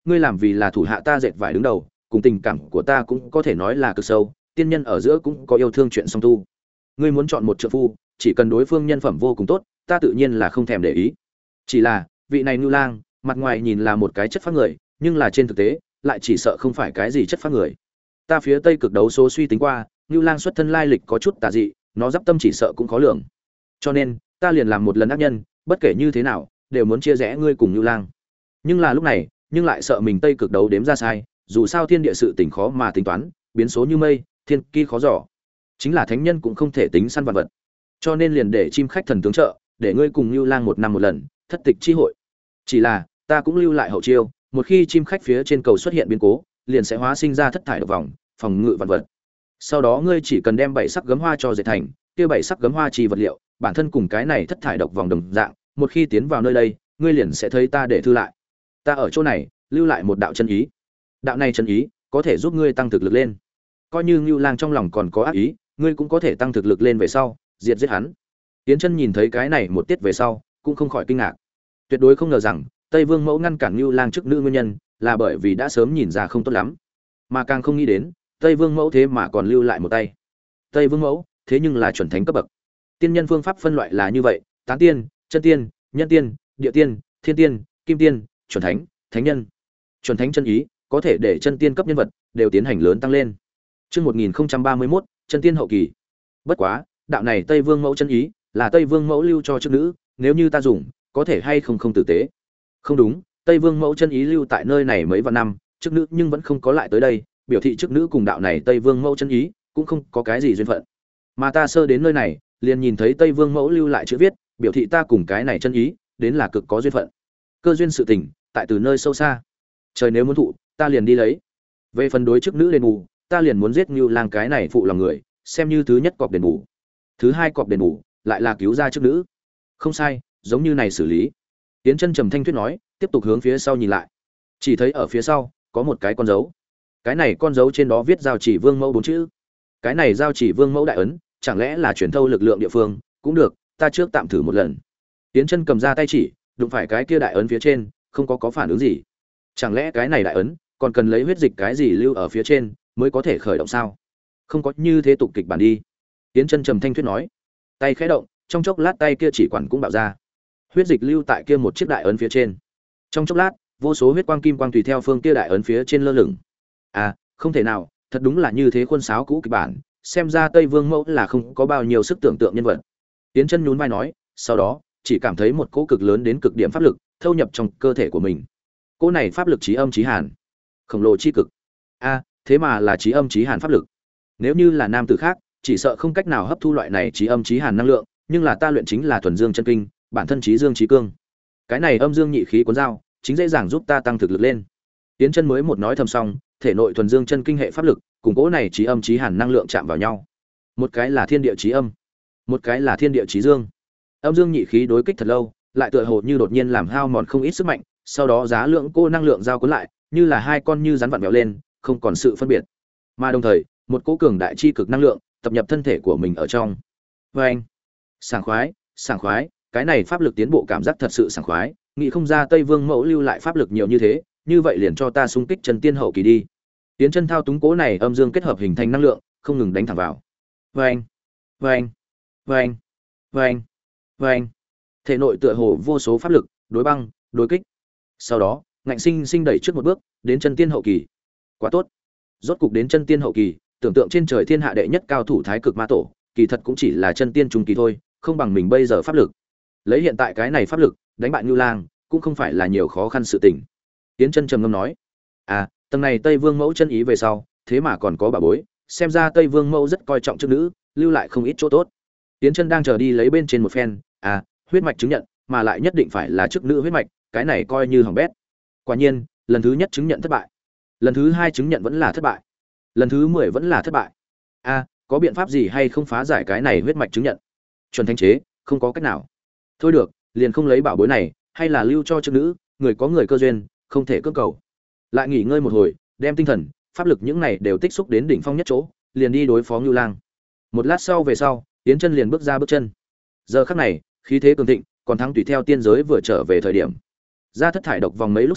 ngươi làm vì là thủ hạ ta dệt vải đứng đầu, cùng tình cảm của ta cũng có thể nói là cực sâu, tiên nhân ở giữa cũng có yêu thương chuyện song tu. Ngươi muốn chọn một trợ phu, chỉ cần đối phương nhân phẩm vô cùng tốt, ta tự nhiên là không thèm để ý. Chỉ là, vị này Nưu Lang, mặt ngoài nhìn là một cái chất phác người, nhưng là trên thực tế, lại chỉ sợ không phải cái gì chất phác người. Ta phía Tây Cực đấu số suy tính qua, Nưu Lang xuất thân lai lịch có chút tà dị, nó giáp tâm chỉ sợ cũng khó lường. Cho nên, ta liền làm một lần ác nhân, bất kể như thế nào, đều muốn chia rẽ ngươi cùng Nưu Lang. Nhưng là lúc này, nhưng lại sợ mình Tây Cực đấu đếm ra sai, dù sao thiên địa sự tình khó mà tính toán, biến số như mây, thiên kỳ khó dò. Chính là thánh nhân cũng không thể tính săn vạn vật. Cho nên liền để chim khách thần tướng trợ, để ngươi cùng Nưu Lang một năm một lần, thất tịch chi hội. Chỉ là, ta cũng lưu lại hậu chiêu, một khi chim khách phía trên cầu xuất hiện biến cố, liền sẽ hóa sinh ra thất thải độc vòng, phòng ngự vạn vật. Sau đó ngươi chỉ cần đem bảy sắc gấm hoa cho dệt thành, kia bảy sắc gấm hoa chi vật liệu, bản thân cùng cái này thất thải độc vòng đồng dạng, một khi tiến vào nơi đây, ngươi liền sẽ thấy ta để thư lại. Ta ở chỗ này, lưu lại một đạo chân ý. Đạo này chân ý, có thể giúp ngươi tăng thực lực lên. Coi như Nưu Lang trong lòng còn có ác ý, ngươi cũng có thể tăng thực lực lên về sau, diệt giết hắn. Tiến Chân nhìn thấy cái này một tiết về sau, cũng không khỏi kinh ngạc. Tuyệt đối không ngờ rằng, Tây Vương Mẫu ngăn cản Nưu Lang trước nữ nguyên nhân, là bởi vì đã sớm nhìn ra không tốt lắm, mà càng không nghĩ đến, Tây Vương Mẫu thế mà còn lưu lại một tay. Tây Vương Mẫu, thế nhưng là chuẩn thánh cấp bậc. Tiên nhân phương pháp phân loại là như vậy: tán tiên, chân tiên, nhân tiên, địa tiên, thiên tiên, kim tiên, chuẩn thánh, thánh nhân. Chuẩn thánh chân ý có thể để chân tiên cấp nhân vật đều tiến hành lớn tăng lên. Chương một nghìn không trăm ba mươi mốt, chân tiên hậu kỳ. Bất quá, đạo này Tây Vương Mẫu chân ý là Tây Vương Mẫu lưu cho chức nữ, nếu như ta dùng, có thể hay không không tử tế. Không đúng, Tây Vương Mẫu chân ý lưu tại nơi này mấy vạn năm, chức nữ nhưng vẫn không có lại tới đây, biểu thị chức nữ cùng đạo này Tây Vương Mẫu chân ý cũng không có cái gì duyên phận. Mà ta sơ đến nơi này, liền nhìn thấy Tây Vương Mẫu lưu lại chữ viết, biểu thị ta cùng cái này chân ý đến là cực có duyên phận. Cơ duyên sự tình, tại từ nơi sâu xa. Trời nếu muốn thụ, ta liền đi lấy. Về phần đối chức nữ đền bù, ta liền muốn giết Nưu Lang cái này phụ lòng người, xem như thứ nhất cọp đền bù. Thứ hai cọp đền bù, lại là cứu ra chức nữ. Không sai, giống như này xử lý. Tiến Chân trầm thanh thuyết nói, tiếp tục hướng phía sau nhìn lại. Chỉ thấy ở phía sau có một cái con dấu. Cái này con dấu trên đó viết giao chỉ Vương Mẫu bốn chữ. Cái này giao chỉ Vương Mẫu đại ấn, chẳng lẽ là truyền thâu lực lượng địa phương, cũng được, ta trước tạm thử một lần. Tiến Chân cầm ra tay chỉ, đụng phải cái kia đại ấn phía trên, không có có phản ứng gì. Chẳng lẽ cái này đại ấn còn cần lấy huyết dịch cái gì lưu ở phía trên mới có thể khởi động sao? Không có như thế tục kịch bản đi. Tiến Chân trầm thanh thuyết nói. Tay khẽ động, trong chốc lát tay kia chỉ quản cũng bạo ra. Huyết dịch lưu tại kia một chiếc đại ấn phía trên. Trong chốc lát, vô số huyết quang kim quang tùy theo phương kia đại ấn phía trên lơ lửng. À, không thể nào, thật đúng là như thế khuôn sáo cũ kịch bản, xem ra Tây Vương Mẫu là không có bao nhiêu sức tưởng tượng nhân vật. Tiến Chân nhún vai nói, sau đó, chỉ cảm thấy một cỗ cực lớn đến cực điểm pháp lực thâu nhập trong cơ thể của mình. Cỗ này pháp lực chí âm chí hàn, khổng lồ chi cực. A, thế mà là chí âm chí hàn pháp lực. Nếu như là nam tử khác, chỉ sợ không cách nào hấp thu loại này chí âm chí hàn năng lượng, nhưng là ta luyện chính là thuần dương chân kinh, bản thân chí dương chí cương. Cái này âm dương nhị khí cuốn dao, chính dễ dàng giúp ta tăng thực lực lên. Tiến Chân mới một nói thầm xong, thể nội thuần dương chân kinh hệ pháp lực, cùng cỗ này chí âm chí hàn năng lượng chạm vào nhau. Một cái là thiên địa chí âm, một cái là thiên địa chí dương. Âm dương nhị khí đối kích thật lâu, lại tựa hồ như đột nhiên làm hao mòn không ít sức mạnh, sau đó giá lượng cô năng lượng giao cuốn lại, như là hai con như rắn vặn vẹo lên, không còn sự phân biệt. Mà đồng thời, một cỗ cường đại chi cực năng lượng tập nhập thân thể của mình ở trong. Oeng, sảng khoái, sảng khoái, cái này pháp lực tiến bộ cảm giác thật sự sảng khoái, nghĩ không ra Tây Vương Mẫu lưu lại pháp lực nhiều như thế, như vậy liền cho ta xung kích chân tiên hậu kỳ đi. Tiến Chân thao túng cỗ này âm dương kết hợp hình thành năng lượng, không ngừng đánh thẳng vào. Oeng, oeng, oeng, oeng, oeng. Thể nội tựa hồ vô số pháp lực đối băng, đối kích. Sau đó, ngạnh sinh sinh đẩy trước một bước, đến chân tiên hậu kỳ. Quá tốt. Rốt cục đến chân tiên hậu kỳ, tưởng tượng trên trời thiên hạ đệ nhất cao thủ Thái Cực Ma Tổ, kỳ thật cũng chỉ là chân tiên trung kỳ thôi, không bằng mình bây giờ pháp lực. Lấy hiện tại cái này pháp lực, đánh bại Nưu Lang, cũng không phải là nhiều khó khăn sự tình. Tiến Chân trầm ngâm nói: "À, tầng này Tây Vương Mẫu chân ý về sau, thế mà còn có bà bối, xem ra Tây Vương Mẫu rất coi trọng chức nữ, lưu lại không ít chỗ tốt." Tiến Chân đang chờ đi lấy bên trên một phen, à, huyết mạch chứng nhận, mà lại nhất định phải là chức nữ huyết mạch, cái này coi như hỏng bét. Quả nhiên, lần thứ nhất chứng nhận thất bại. Lần thứ hai chứng nhận vẫn là thất bại. Lần thứ mười vẫn là thất bại. A, có biện pháp gì hay không phá giải cái này huyết mạch chứng nhận? Chuẩn thanh chế, không có cách nào. Thôi được, liền không lấy bảo bối này, hay là lưu cho chức nữ, người có người cơ duyên, không thể cưỡng cầu. Lại nghỉ ngơi một hồi, đem tinh thần, pháp lực những này đều tích xúc đến đỉnh phong nhất chỗ, liền đi đối phó Nưu Lang. Một lát sau về sau, Tiến Chân liền bước ra bước chân. Giờ khắc này, khí thế cường thịnh, còn thắng tùy theo tiên giới vừa trở về thời điểm. Ra thất thải độc vòng mấy lúc sau,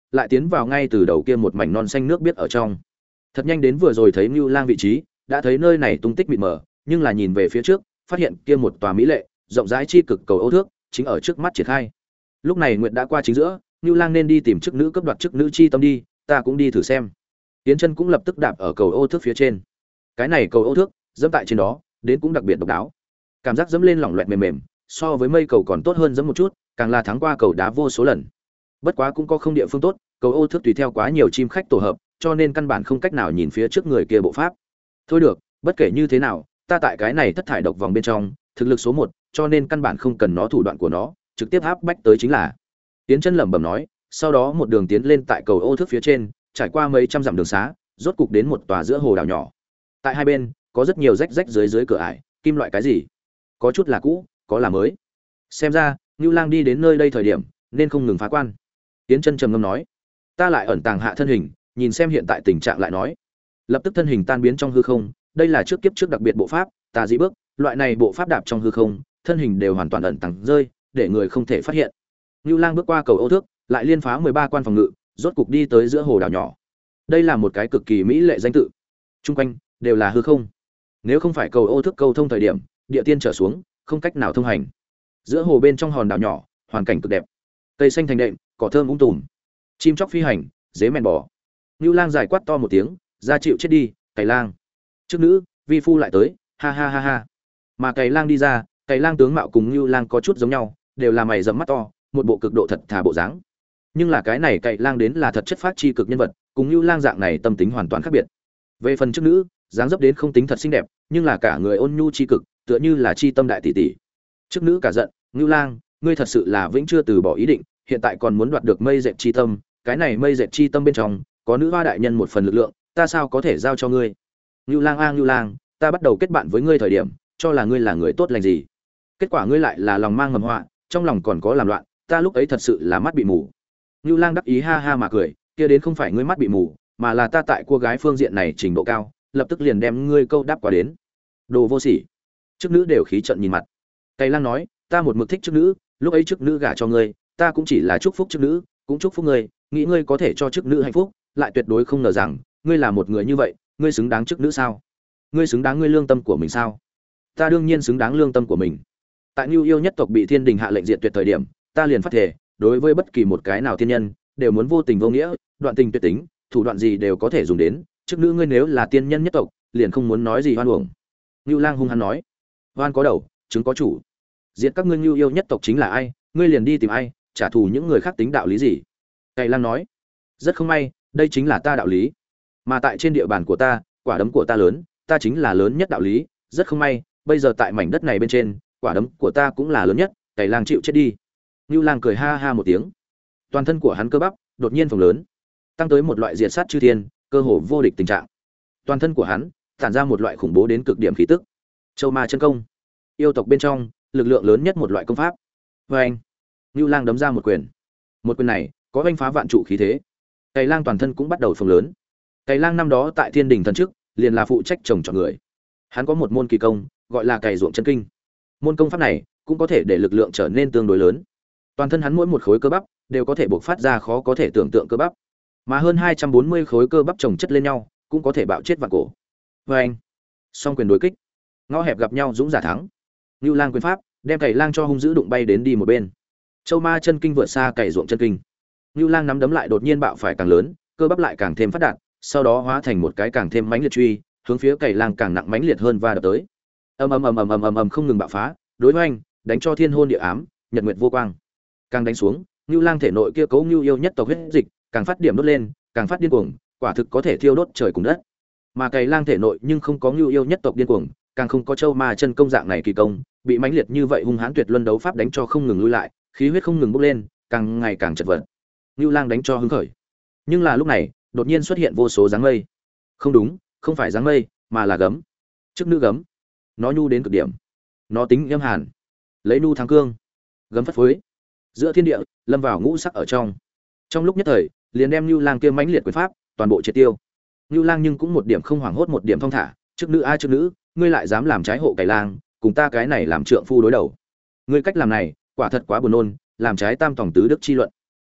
lại tiến vào ngay từ đầu kia một mảnh non xanh nước biếc ở trong. Thật nhanh đến vừa rồi thấy Nưu Lang vị trí, đã thấy nơi này tung tích mịt mờ, nhưng là nhìn về phía trước, phát hiện kia một tòa mỹ lệ, rộng rãi chi cực cầu Âu thước, chính ở trước mắt triển khai. Lúc này nguyệt đã qua chính giữa, Nưu Lang nên đi tìm chức nữ cấp đoạt chức nữ chi tâm đi, ta cũng đi thử xem. Tiến chân cũng lập tức đạp ở cầu Âu thước phía trên. Cái này cầu Âu thước, dẫm tại trên đó, đến cũng đặc biệt độc đáo. Cảm giác dẫm lên lỏng loẹt mềm mềm, so với mây cầu còn tốt hơn dẫm một chút, càng là thắng qua cầu đá vô số lần. Bất quá cũng có không địa phương tốt, cầu Âu thước tùy theo quá nhiều chim khách tổ hợp, cho nên căn bản không cách nào nhìn phía trước người kia bộ pháp. Thôi được, bất kể như thế nào, ta tại cái này thất thải độc vòng bên trong, thực lực số một, cho nên căn bản không cần nó thủ đoạn của nó, trực tiếp áp bách tới chính là. Tiến chân lẩm bẩm nói, sau đó một đường tiến lên tại cầu Âu thước phía trên, trải qua mấy trăm dặm đường xá, rốt cục đến một tòa giữa hồ đảo nhỏ. Tại hai bên có rất nhiều rách rách dưới dưới cửa ải, kim loại cái gì, có chút là cũ, có là mới. Xem ra, Nưu Lang đi đến nơi đây thời điểm, nên không ngừng phá quan. Tiến chân trầm ngâm nói, ta lại ẩn tàng hạ thân hình, nhìn xem hiện tại tình trạng lại nói. Lập tức thân hình tan biến trong hư không, đây là trước kiếp trước đặc biệt bộ pháp, tà dị bước, loại này bộ pháp đạp trong hư không, thân hình đều hoàn toàn ẩn tàng rơi, để người không thể phát hiện. Nưu Lang bước qua cầu Âu thước, lại liên phá mười ba quan phòng ngự, rốt cục đi tới giữa hồ đảo nhỏ. Đây là một cái cực kỳ mỹ lệ danh tự. Trung quanh đều là hư không. Nếu không phải cầu Âu thước cầu thông thời điểm, địa tiên trở xuống, không cách nào thông hành. Giữa hồ bên trong hòn đảo nhỏ, hoàn cảnh cực đẹp. Cây xanh thành đệm, cỏ thơm ung tùm. Chim chóc phi hành, dế mèn bò. Nưu Lang giải quát to một tiếng, ra chịu chết đi, Cày Lang. Trước nữ, vi phu lại tới, ha ha ha ha. Mà Cày Lang đi ra, Cày Lang tướng mạo cùng Nưu Lang có chút giống nhau, đều là mày rậm mắt to, một bộ cực độ thật thà bộ dáng. Nhưng là cái này Cày Lang đến là thật chất phát chi cực nhân vật, cùng Nưu Lang dạng này tâm tính hoàn toàn khác biệt. Về phần trước nữ, dáng dấp đến không tính thật xinh đẹp, nhưng là cả người ôn nhu chi cực, tựa như là chi tâm đại tỷ tỷ. Trước nữ cả giận, Nưu Lang, ngươi thật sự là vĩnh chưa từ bỏ ý định, hiện tại còn muốn đoạt được mây dệt chi tâm, cái này mây dệt chi tâm bên trong có nữ hoa đại nhân một phần lực lượng, ta sao có thể giao cho ngươi? Nưu Lang a Nưu Lang, ta bắt đầu kết bạn với ngươi thời điểm, cho là ngươi là người tốt lành gì. Kết quả ngươi lại là lòng mang mầm họa, trong lòng còn có làm loạn, ta lúc ấy thật sự là mắt bị mù. Nưu Lang đắc ý ha ha mà cười, kia đến không phải ngươi mắt bị mù, mà là ta tại cô gái phương diện này trình độ cao, lập tức liền đem ngươi câu đáp qua đến. Đồ vô sỉ. Trước nữ đều khí trận nhìn mặt. Cày Lang nói, ta một mực thích trước nữ, lúc ấy trước nữ gả cho ngươi, ta cũng chỉ là chúc phúc trước nữ, cũng chúc phúc ngươi, nghĩ ngươi có thể cho trước nữ hạnh phúc, lại tuyệt đối không ngờ rằng, ngươi là một người như vậy, ngươi xứng đáng trước nữ sao? Ngươi xứng đáng ngươi lương tâm của mình sao? Ta đương nhiên xứng đáng lương tâm của mình. Tại Nưu Yêu nhất tộc bị Thiên Đình hạ lệnh diệt tuyệt thời điểm, ta liền phát thề, đối với bất kỳ một cái nào thiên nhân, đều muốn vô tình vô nghĩa, đoạn tình tuyệt tính, thủ đoạn gì đều có thể dùng đến, trước nữ ngươi nếu là tiên nhân nhất tộc, liền không muốn nói gì hoan uổng. Nưu Lang hung hăng nói, oan có đầu, chứng có chủ. Diệt các ngươi Nưu Yêu nhất tộc chính là ai, ngươi liền đi tìm ai, trả thù những người khác tính đạo lý gì? Cày Lang nói, rất không may, đây chính là ta đạo lý. Mà tại trên địa bàn của ta, quả đấm của ta lớn, ta chính là lớn nhất đạo lý, rất không may, bây giờ tại mảnh đất này bên trên, quả đấm của ta cũng là lớn nhất, Cày Lang chịu chết đi. Nưu Lang cười ha ha một tiếng. Toàn thân của hắn cơ bắp đột nhiên phồng lớn, tăng tới một loại diệt sát chư thiên, cơ hồ vô địch tình trạng. Toàn thân của hắn tản ra một loại khủng bố đến cực điểm khí tức. Châu Ma chân công, yêu tộc bên trong lực lượng lớn nhất một loại công pháp. Và anh, Nưu Lang đấm ra một quyền. Một quyền này có oanh phá vạn trụ khí thế. Cày Lang toàn thân cũng bắt đầu phồng lớn. Cày Lang năm đó tại Thiên Đình thần trước, liền là phụ trách trồng trọt người. Hắn có một môn kỳ công, gọi là cày ruộng chân kinh. Môn công pháp này cũng có thể để lực lượng trở nên tương đối lớn. Toàn thân hắn mỗi một khối cơ bắp đều có thể bộc phát ra khó có thể tưởng tượng cơ bắp. Mà hơn hai trăm bốn mươi khối cơ bắp chồng chất lên nhau, cũng có thể bạo chết vạn cổ. Và anh, song quyền đối kích, ngõ hẹp gặp nhau dũng giả thắng. Nưu Lang quyền pháp, đem Cày Lang cho hung dữ đụng bay đến đi một bên. Châu Ma chân kinh vượt xa cày ruộng chân kinh. Nưu Lang nắm đấm lại đột nhiên bạo phải càng lớn, cơ bắp lại càng thêm phát đạt, sau đó hóa thành một cái càng thêm mãnh liệt truy, hướng phía Cày Lang càng nặng mãnh liệt hơn và đập tới. Ầm ầm ầm ầm ầm ầm ầm không ngừng bạo phá, đối với anh, đánh cho thiên hôn địa ám, nhật nguyệt vô quang. Càng đánh xuống, Nưu Lang thể nội kia cấu Nưu Yêu nhất tộc huyết dịch, càng phát điểm đốt lên, càng phát điên cuồng, quả thực có thể thiêu đốt trời cùng đất. Mà Cày Lang thể nội nhưng không có Nưu Yêu nhất tộc điên cuồng, càng không có Châu Ma chân công dạng này kỳ công, bị mãnh liệt như vậy hung hãn tuyệt luân đấu pháp đánh cho không ngừng lui lại, khí huyết không ngừng bốc lên, càng ngày càng chật vật. Nưu Lang đánh cho hứng khởi. Nhưng là lúc này, đột nhiên xuất hiện vô số dáng mây. Không đúng, không phải dáng mây, mà là gấm. Trước nữ gấm. Nó nhu đến cực điểm. Nó tính âm hàn, lấy nu thắng cương. Gấm phất phới. Giữa thiên địa, lâm vào ngũ sắc ở trong. Trong lúc nhất thời, liền đem Nưu Lang kia mãnh liệt quyền pháp, toàn bộ triệt tiêu. Nưu Lang nhưng cũng một điểm không hoảng hốt một điểm thong thả, trước nữ a trước nữ, ngươi lại dám làm trái hộ Cày Lang, cùng ta cái này làm trượng phu đối đầu. Ngươi cách làm này, quả thật quá buồn nôn, làm trái tam tổng tứ đức chi luận.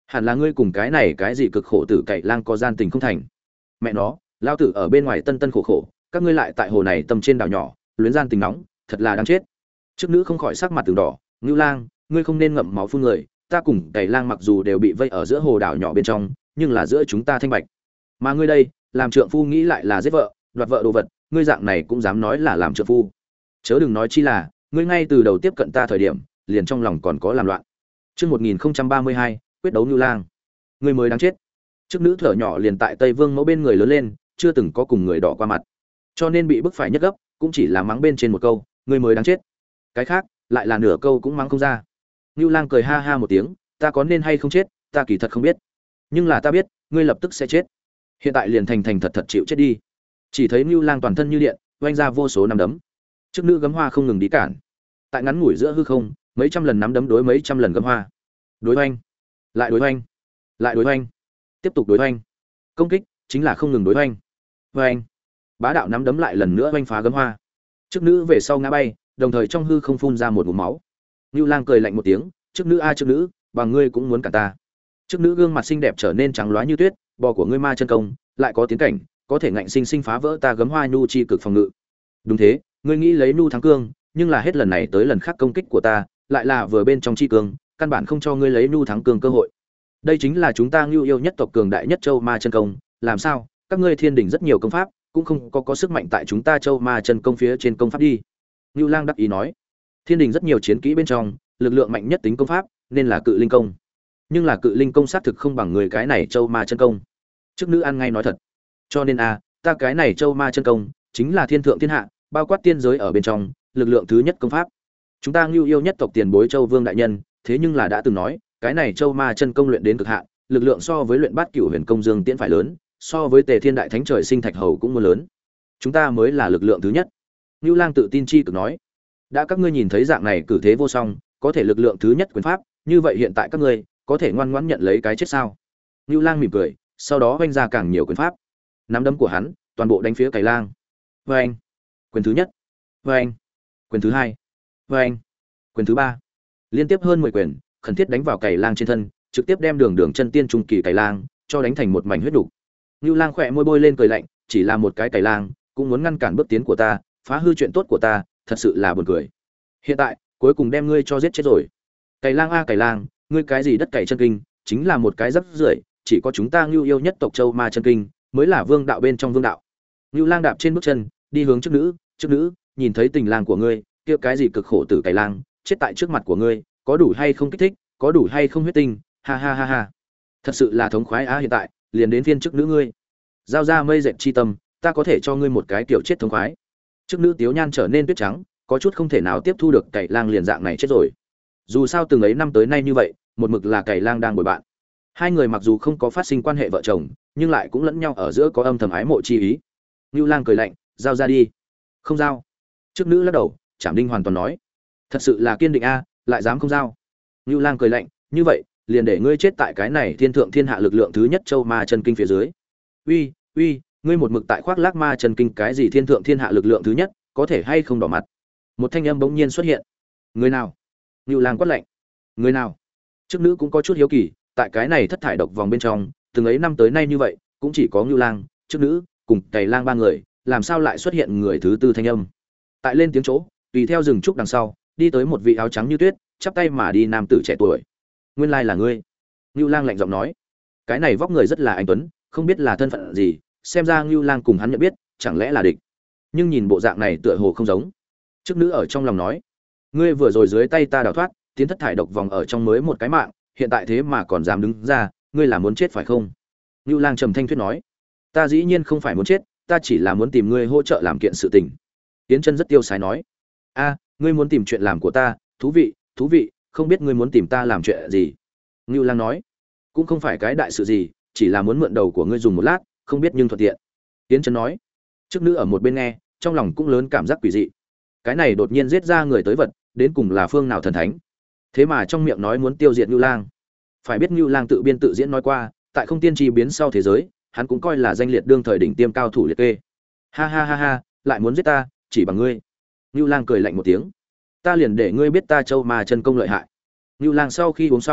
Hẳn là ngươi cùng cái này cái gì cực khổ tử cậy lang có gian tình không thành. Mẹ nó, lao tử ở bên ngoài tân tân khổ khổ, các ngươi lại tại hồ này tầm trên đảo nhỏ, luyến gian tình nóng, thật là đáng chết. Trước nữ không khỏi sắc mặt từng đỏ, Ngưu Lang, ngươi không nên ngậm máu phun người, ta cùng cậy lang mặc dù đều bị vây ở giữa hồ đảo nhỏ bên trong, nhưng là giữa chúng ta thanh bạch. Mà ngươi đây, làm trượng phu nghĩ lại là giết vợ, đoạt vợ đồ vật, ngươi dạng này cũng dám nói là làm trượng phu. Chớ đừng nói chi là, ngươi ngay từ đầu tiếp cận ta thời điểm, liền trong lòng còn có làm loạn. Chương một nghìn không trăm ba mươi hai, quyết đấu Ngưu Lang. Ngươi mới đáng chết. Trước nữ thở nhỏ liền tại Tây Vương mẫu bên người lớn lên, chưa từng có cùng người đỏ qua mặt. Cho nên bị bức phải nhất gấp, cũng chỉ là mắng bên trên một câu, ngươi mới đáng chết. Cái khác, lại là nửa câu cũng mắng không ra. Ngưu Lang cười ha ha một tiếng, ta có nên hay không chết, ta kỳ thật không biết. Nhưng là ta biết, ngươi lập tức sẽ chết. Hiện tại liền thành thành thật thật chịu chết đi. Chỉ thấy Ngưu Lang toàn thân như điện, oanh ra vô số nắm đấm. Trước nữ gấm hoa không ngừng đi cản. Tại ngắn ngủi giữa hư không, mấy trăm lần nắm đấm đối mấy trăm lần gấm hoa. Đối oanh, lại đối oanh, lại đối oanh, tiếp tục đối oanh. Công kích chính là không ngừng đối oanh. Oanh. Bá đạo nắm đấm lại lần nữa oanh phá gấm hoa. Trước nữ về sau ngã bay, đồng thời trong hư không phun ra một ngụm máu. Ngưu Lang cười lạnh một tiếng, trước nữ a trước nữ, bằng ngươi cũng muốn cả ta. Trước nữ gương mặt xinh đẹp trở nên trắng loá như tuyết, bò của ngươi ma chân công, lại có tiến cảnh, có thể ngạnh sinh sinh phá vỡ ta gấm hoa nhu chi cực phòng ngự. Đúng thế, ngươi nghĩ lấy nhu thắng cương, nhưng là hết lần này tới lần khác công kích của ta, lại là vừa bên trong chi cương, căn bản không cho ngươi lấy nhu thắng cương cơ hội. Đây chính là chúng ta Ngưu yêu nhất tộc cường đại nhất châu ma chân công, làm sao? Các ngươi thiên đỉnh rất nhiều công pháp, cũng không có có sức mạnh tại chúng ta châu ma chân công phía trên công pháp đi. Ngưu Lang đắc ý nói, thiên đình rất nhiều chiến kỹ bên trong, lực lượng mạnh nhất tính công pháp, nên là cự linh công. Nhưng là cự linh công xác thực không bằng người cái này châu ma chân công. Trước nữ ăn ngay nói thật. Cho nên a, ta cái này châu ma chân công chính là thiên thượng thiên hạ, bao quát tiên giới ở bên trong, lực lượng thứ nhất công pháp. Chúng ta Ngưu yêu nhất tộc tiền bối Châu Vương đại nhân, thế nhưng là đã từng nói, cái này châu ma chân công luyện đến cực hạn, lực lượng so với luyện bát cửu huyền công dương tiễn phải lớn, so với Tề Thiên đại thánh trời sinh thạch hầu cũng muốn lớn. Chúng ta mới là lực lượng thứ nhất. Ngưu Lang tự tin chi cực nói, đã các ngươi nhìn thấy dạng này cử thế vô song, có thể lực lượng thứ nhất quyền pháp, như vậy hiện tại các ngươi có thể ngoan ngoãn nhận lấy cái chết sao? Ngưu Lang mỉm cười, sau đó vung ra càng nhiều quyền pháp. Nắm đấm của hắn, toàn bộ đánh phía Cày Lang. Oeng! Quyền thứ nhất. Oeng! Quyền thứ hai. Oeng! Quyền thứ ba. Liên tiếp hơn mười quyền, khẩn thiết đánh vào Cày Lang trên thân, trực tiếp đem đường đường chân tiên trung kỳ Cày Lang cho đánh thành một mảnh huyết đủ. Ngưu Lang khẽ môi bôi lên cười lạnh, chỉ là một cái Cày Lang, cũng muốn ngăn cản bước tiến của ta, phá hư chuyện tốt của ta, thật sự là buồn cười. Hiện tại, cuối cùng đem ngươi cho giết chết rồi. Cày Lang a Cày Lang, ngươi cái gì đất cày chân kinh, chính là một cái rắc rưởi, chỉ có chúng ta Ngưu yêu nhất tộc châu ma chân kinh mới là vương đạo bên trong vương đạo. Ngưu Lang đạp trên bước chân, đi hướng trước nữ, trước nữ, nhìn thấy tình lang của ngươi, kia cái gì cực khổ tử Cày Lang, chết tại trước mặt của ngươi, có đủ hay không kích thích, có đủ hay không huyết tinh, ha ha ha ha. Thật sự là thống khoái á, hiện tại, liền đến phiên trước nữ ngươi. Giao ra mây dệt chi tâm, ta có thể cho ngươi một cái kiểu chết thống khoái. Trước nữ tiếu nhan trở nên tuyết trắng, có chút không thể nào tiếp thu được Cày Lang liền dạng này chết rồi. Dù sao từng ấy năm tới nay như vậy, một mực là Cày Lang đang bồi bạn. Hai người mặc dù không có phát sinh quan hệ vợ chồng, nhưng lại cũng lẫn nhau ở giữa có âm thầm ái mộ chi ý. Ngưu Lang cười lạnh, giao ra đi. Không giao. Trước nữ lắc đầu, Trảm Đinh hoàn toàn nói, thật sự là kiên định a, lại dám không giao. Ngưu Lang cười lạnh, như vậy, liền để ngươi chết tại cái này thiên thượng thiên hạ lực lượng thứ nhất châu ma chân kinh phía dưới. Uy, uy, ngươi một mực tại khoác lác ma chân kinh cái gì thiên thượng thiên hạ lực lượng thứ nhất, có thể hay không đỏ mặt. Một thanh âm bỗng nhiên xuất hiện. Người nào? Ngưu Lang quát lạnh. Người nào? Trước nữ cũng có chút hiếu kỳ, tại cái này thất thải độc vòng bên trong, từng ấy năm tới nay như vậy, cũng chỉ có Ngưu Lang, trước nữ, cùng Cày Lang ba người, làm sao lại xuất hiện người thứ tư thanh âm? Tại lên tiếng chỗ, tùy theo rừng trúc đằng sau, đi tới một vị áo trắng như tuyết, chắp tay mà đi nam tử trẻ tuổi. Nguyên lai là ngươi. Ngưu Lang lạnh giọng nói. Cái này vóc người rất là anh tuấn, không biết là thân phận gì, xem ra Ngưu Lang cùng hắn nhận biết, chẳng lẽ là địch. Nhưng nhìn bộ dạng này tựa hồ không giống. Trước nữ ở trong lòng nói, ngươi vừa rồi dưới tay ta đào thoát, tiến thất thải độc vòng ở trong mới một cái mạng, hiện tại thế mà còn dám đứng ra, ngươi là muốn chết phải không? Ngưu Lang trầm thanh thuyết nói, ta dĩ nhiên không phải muốn chết, ta chỉ là muốn tìm ngươi hỗ trợ làm kiện sự tình. Tiến Chân rất tiêu sái nói, a, ngươi muốn tìm chuyện làm của ta, thú vị, thú vị, không biết ngươi muốn tìm ta làm chuyện gì? Ngưu Lang nói, cũng không phải cái đại sự gì, chỉ là muốn mượn đầu của ngươi dùng một lát, không biết nhưng thuận tiện. Tiến Chân nói, trước nữ ở một bên nghe, trong lòng cũng lớn cảm giác quỷ dị. Cái này đột nhiên giết ra người tới vật, đến cùng là phương nào thần thánh? Thế mà trong miệng nói muốn tiêu diệt Ngưu Lang. Phải biết Ngưu Lang tự biên tự diễn nói qua, tại không tiên tri biến sau thế giới, hắn cũng coi là danh liệt đương thời đỉnh tiêm cao thủ liệt kê. Ha ha ha ha, lại muốn giết ta, chỉ bằng ngươi. Ngưu Lang cười lạnh một tiếng. Ta liền để ngươi biết ta châu ma chân công lợi hại. Ngưu Lang sau khi uống xong,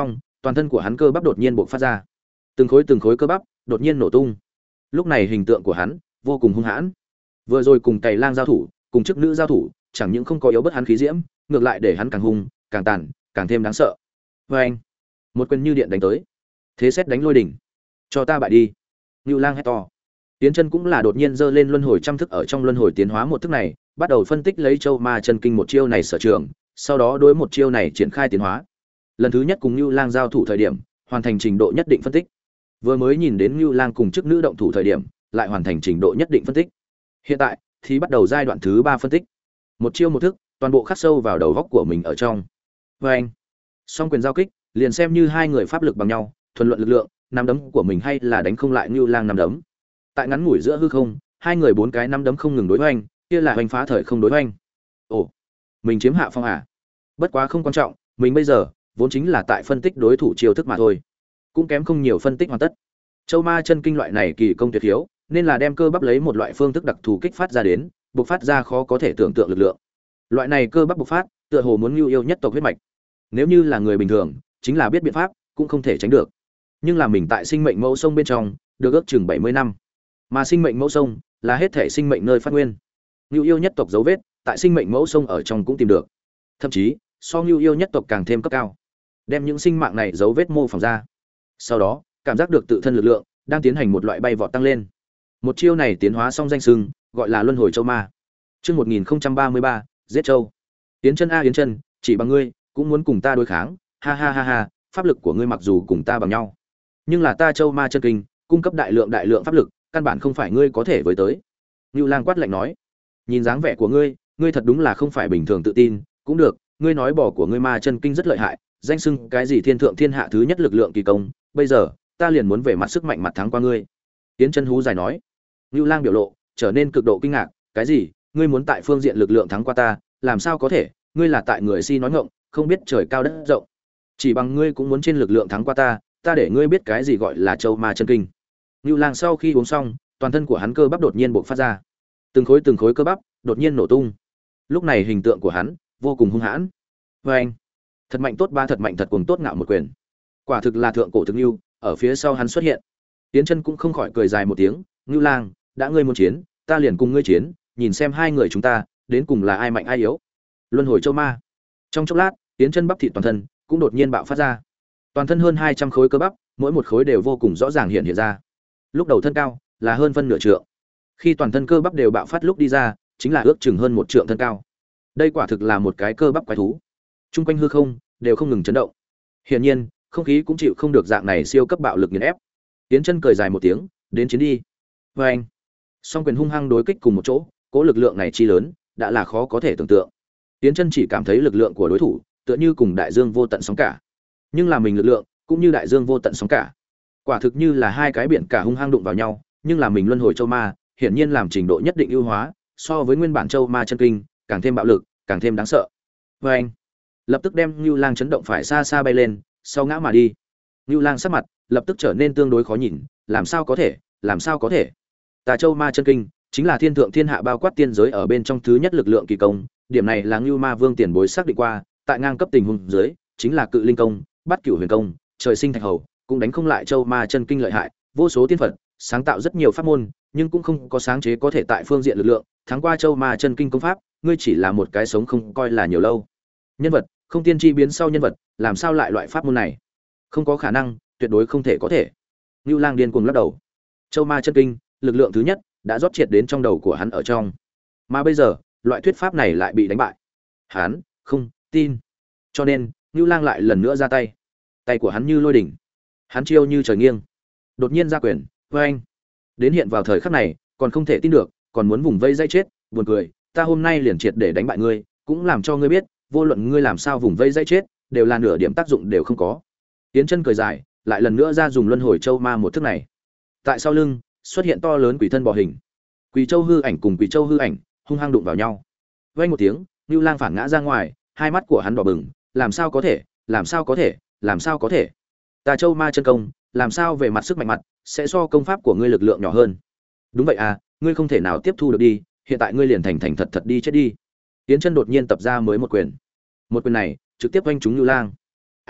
toàn thân của hắn cơ bắp đột nhiên bộc phát ra, từng khối từng khối cơ bắp đột nhiên nổ tung. Lúc này hình tượng của hắn vô cùng hung hãn. Vừa rồi cùng Cày Lang giao thủ, cùng chức nữ giao thủ, chẳng những không có yếu bớt hắn khí diễm, ngược lại để hắn càng hung, càng tàn, càng thêm đáng sợ. Và anh, một quyền như điện đánh tới, thế xét đánh lôi đỉnh. Cho ta bại đi! Nưu Lang hét to. Tiến Chân cũng là đột nhiên giơ lên luân hồi trăm thức, ở trong luân hồi tiến hóa một thức này, bắt đầu phân tích lấy Châu Ma Chân Kinh một chiêu này sở trường, sau đó đối một chiêu này triển khai tiến hóa. Lần thứ nhất cùng Nưu Lang giao thủ thời điểm, hoàn thành trình độ nhất định phân tích. Vừa mới nhìn đến Nưu Lang cùng chức nữ động thủ thời điểm, lại hoàn thành trình độ nhất định phân tích. Hiện tại thì bắt đầu giai đoạn thứ ba phân tích. Một chiêu một thức, toàn bộ khắc sâu vào đầu góc của mình ở trong. Và anh, song quyền giao kích, liền xem như hai người pháp lực bằng nhau, thuần luận lực lượng, nắm đấm của mình hay là đánh không lại Nưu Lang nắm đấm. Tại ngắn ngủi giữa hư không, hai người bốn cái nắm đấm không ngừng đối hoành, kia là hoành phá thời không đối hoành. Ồ, mình chiếm hạ phong à? Bất quá không quan trọng, mình bây giờ vốn chính là tại phân tích đối thủ chiêu thức mà thôi, cũng kém không nhiều phân tích hoàn tất. Châu Ma Chân Kinh loại này kỳ công tuyệt hiếu, nên là đem cơ bắp lấy một loại phương thức đặc thù kích phát ra đến, bộc phát ra khó có thể tưởng tượng lực lượng. Loại này cơ bắp bộc phát, tựa hồ muốn Nưu yêu nhất tộc huyết mạch. Nếu như là người bình thường, chính là biết biện pháp, cũng không thể tránh được. Nhưng là mình tại sinh mệnh mẫu sông bên trong, được ước chừng bảy mươi năm. Mà sinh mệnh mẫu sông là hết thể sinh mệnh nơi phát nguyên. Nưu yêu nhất tộc dấu vết, tại sinh mệnh mẫu sông ở trong cũng tìm được. Thậm chí, so Nưu yêu nhất tộc càng thêm cấp cao. Đem những sinh mạng này dấu vết mô phỏng ra. Sau đó, cảm giác được tự thân lực lượng đang tiến hành một loại bay vọt tăng lên. Một chiêu này tiến hóa xong danh xưng, gọi là Luân Hồi Châu Ma. Chương một nghìn ba mươi ba, giết châu. Yến Chân a Yến Chân, chỉ bằng ngươi cũng muốn cùng ta đối kháng, ha ha ha ha, pháp lực của ngươi mặc dù cùng ta bằng nhau, nhưng là ta Châu Ma Chân Kinh cung cấp đại lượng đại lượng pháp lực, căn bản không phải ngươi có thể với tới. Nưu Lang quát lạnh nói, nhìn dáng vẻ của ngươi, ngươi thật đúng là không phải bình thường tự tin, cũng được, ngươi nói bỏ của ngươi Ma Chân Kinh rất lợi hại, danh xưng cái gì thiên thượng thiên hạ thứ nhất lực lượng kỳ công, bây giờ ta liền muốn về mặt sức mạnh mặt thắng qua ngươi. Yến Chân hú dài nói. Nưu Lang biểu lộ trở nên cực độ kinh ngạc, cái gì? Ngươi muốn tại phương diện lực lượng thắng qua ta, làm sao có thể? Ngươi là tại người si nói ngọng, không biết trời cao đất rộng. Chỉ bằng ngươi cũng muốn trên lực lượng thắng qua ta, ta để ngươi biết cái gì gọi là Châu Ma Chân Kinh. Nưu Lang sau khi uống xong, toàn thân của hắn cơ bắp đột nhiên bộc phát ra, từng khối từng khối cơ bắp đột nhiên nổ tung. Lúc này hình tượng của hắn vô cùng hung hãn. Và anh, thật mạnh tốt ba thật mạnh thật cuồng tốt ngạo một quyền. Quả thực là thượng cổ thực lưu, ở phía sau hắn xuất hiện. Tiến Chân cũng không khỏi cười dài một tiếng, Nưu Lang, đã ngươi muốn chiến, ta liền cùng ngươi chiến, nhìn xem hai người chúng ta đến cùng là ai mạnh ai yếu. Luân Hồi Châu Ma. Trong chốc lát, Tiến Chân bắp thịt toàn thân cũng đột nhiên bạo phát ra. Toàn thân hơn hai trăm khối cơ bắp, mỗi một khối đều vô cùng rõ ràng hiện hiện ra. Lúc đầu thân cao là hơn phân nửa trượng. Khi toàn thân cơ bắp đều bạo phát lúc đi ra, chính là ước chừng hơn một trượng thân cao. Đây quả thực là một cái cơ bắp quái thú. Trung quanh hư không đều không ngừng chấn động. Hiển nhiên, không khí cũng chịu không được dạng này siêu cấp bạo lực nghiền ép. Tiến Chân cười dài một tiếng, đến chiến đi. Và anh, song quyền hung hăng đối kích cùng một chỗ, cỗ lực lượng này chi lớn, đã là khó có thể tưởng tượng. Tiến Chân chỉ cảm thấy lực lượng của đối thủ tựa như cùng đại dương vô tận sóng cả, nhưng là mình lực lượng cũng như đại dương vô tận sóng cả, quả thực như là hai cái biển cả hung hăng đụng vào nhau. Nhưng là mình Luân Hồi Châu Ma hiển nhiên làm trình độ nhất định ưu hóa, so với nguyên bản Châu Ma Chân Kinh càng thêm bạo lực, càng thêm đáng sợ. Và anh, lập tức đem Nưu Lang chấn động phải xa xa bay lên, sau ngã mà đi. Nưu Lang sắc mặt lập tức trở nên tương đối khó nhìn, làm sao có thể, làm sao có thể? Tà Châu Ma Chân Kinh chính là thiên thượng thiên hạ bao quát tiên giới ở bên trong thứ nhất lực lượng kỳ công, điểm này là Nưu Ma Vương tiền bối xác định qua, tại ngang cấp tình huống dưới, chính là Cự Linh công, Bát Cửu Huyền công, Trời Sinh Thạch Hầu, cũng đánh không lại Châu Ma Chân Kinh lợi hại, vô số tiên Phật sáng tạo rất nhiều pháp môn, nhưng cũng không có sáng chế có thể tại phương diện lực lượng thắng qua Châu Ma Chân Kinh công pháp, ngươi chỉ là một cái sống không coi là nhiều lâu. Nhân vật, không tiên tri biến sau nhân vật, làm sao lại loại pháp môn này? Không có khả năng, tuyệt đối không thể có thể. Nưu Lang điên cuồng lắc đầu. Châu Ma Chân Kinh, lực lượng thứ nhất đã rót triệt đến trong đầu của hắn ở trong. Mà bây giờ, loại thuyết pháp này lại bị đánh bại. Hắn không tin. Cho nên, Nưu Lang lại lần nữa ra tay. Tay của hắn như lôi đỉnh. Hắn chiêu như trời nghiêng. Đột nhiên ra quyền, oeng. Đến hiện vào thời khắc này, còn không thể tin được, còn muốn vùng vây dây chết, buồn cười, ta hôm nay liền triệt để đánh bại ngươi, cũng làm cho ngươi biết, vô luận ngươi làm sao vùng vây dây chết, đều là nửa điểm tác dụng đều không có. Tiến Chân cười dài, lại lần nữa ra dùng Luân Hồi Châu Ma một thức này. Tại sau lưng xuất hiện to lớn quỷ thân bò hình. Quỷ Châu hư ảnh cùng Quỷ Châu hư ảnh hung hăng đụng vào nhau. Vang một tiếng, Nưu Lang phản ngã ra ngoài, hai mắt của hắn đỏ bừng, làm sao có thể, làm sao có thể, làm sao có thể? Tà Châu Ma chân công, làm sao về mặt sức mạnh mặt sẽ so công pháp của ngươi lực lượng nhỏ hơn? Đúng vậy à, ngươi không thể nào tiếp thu được đi, hiện tại ngươi liền thành thành thật thật đi chết đi. Tiến Chân đột nhiên tập ra mới một quyền. Một quyền này trực tiếp vanh trúng Nưu Lang. A,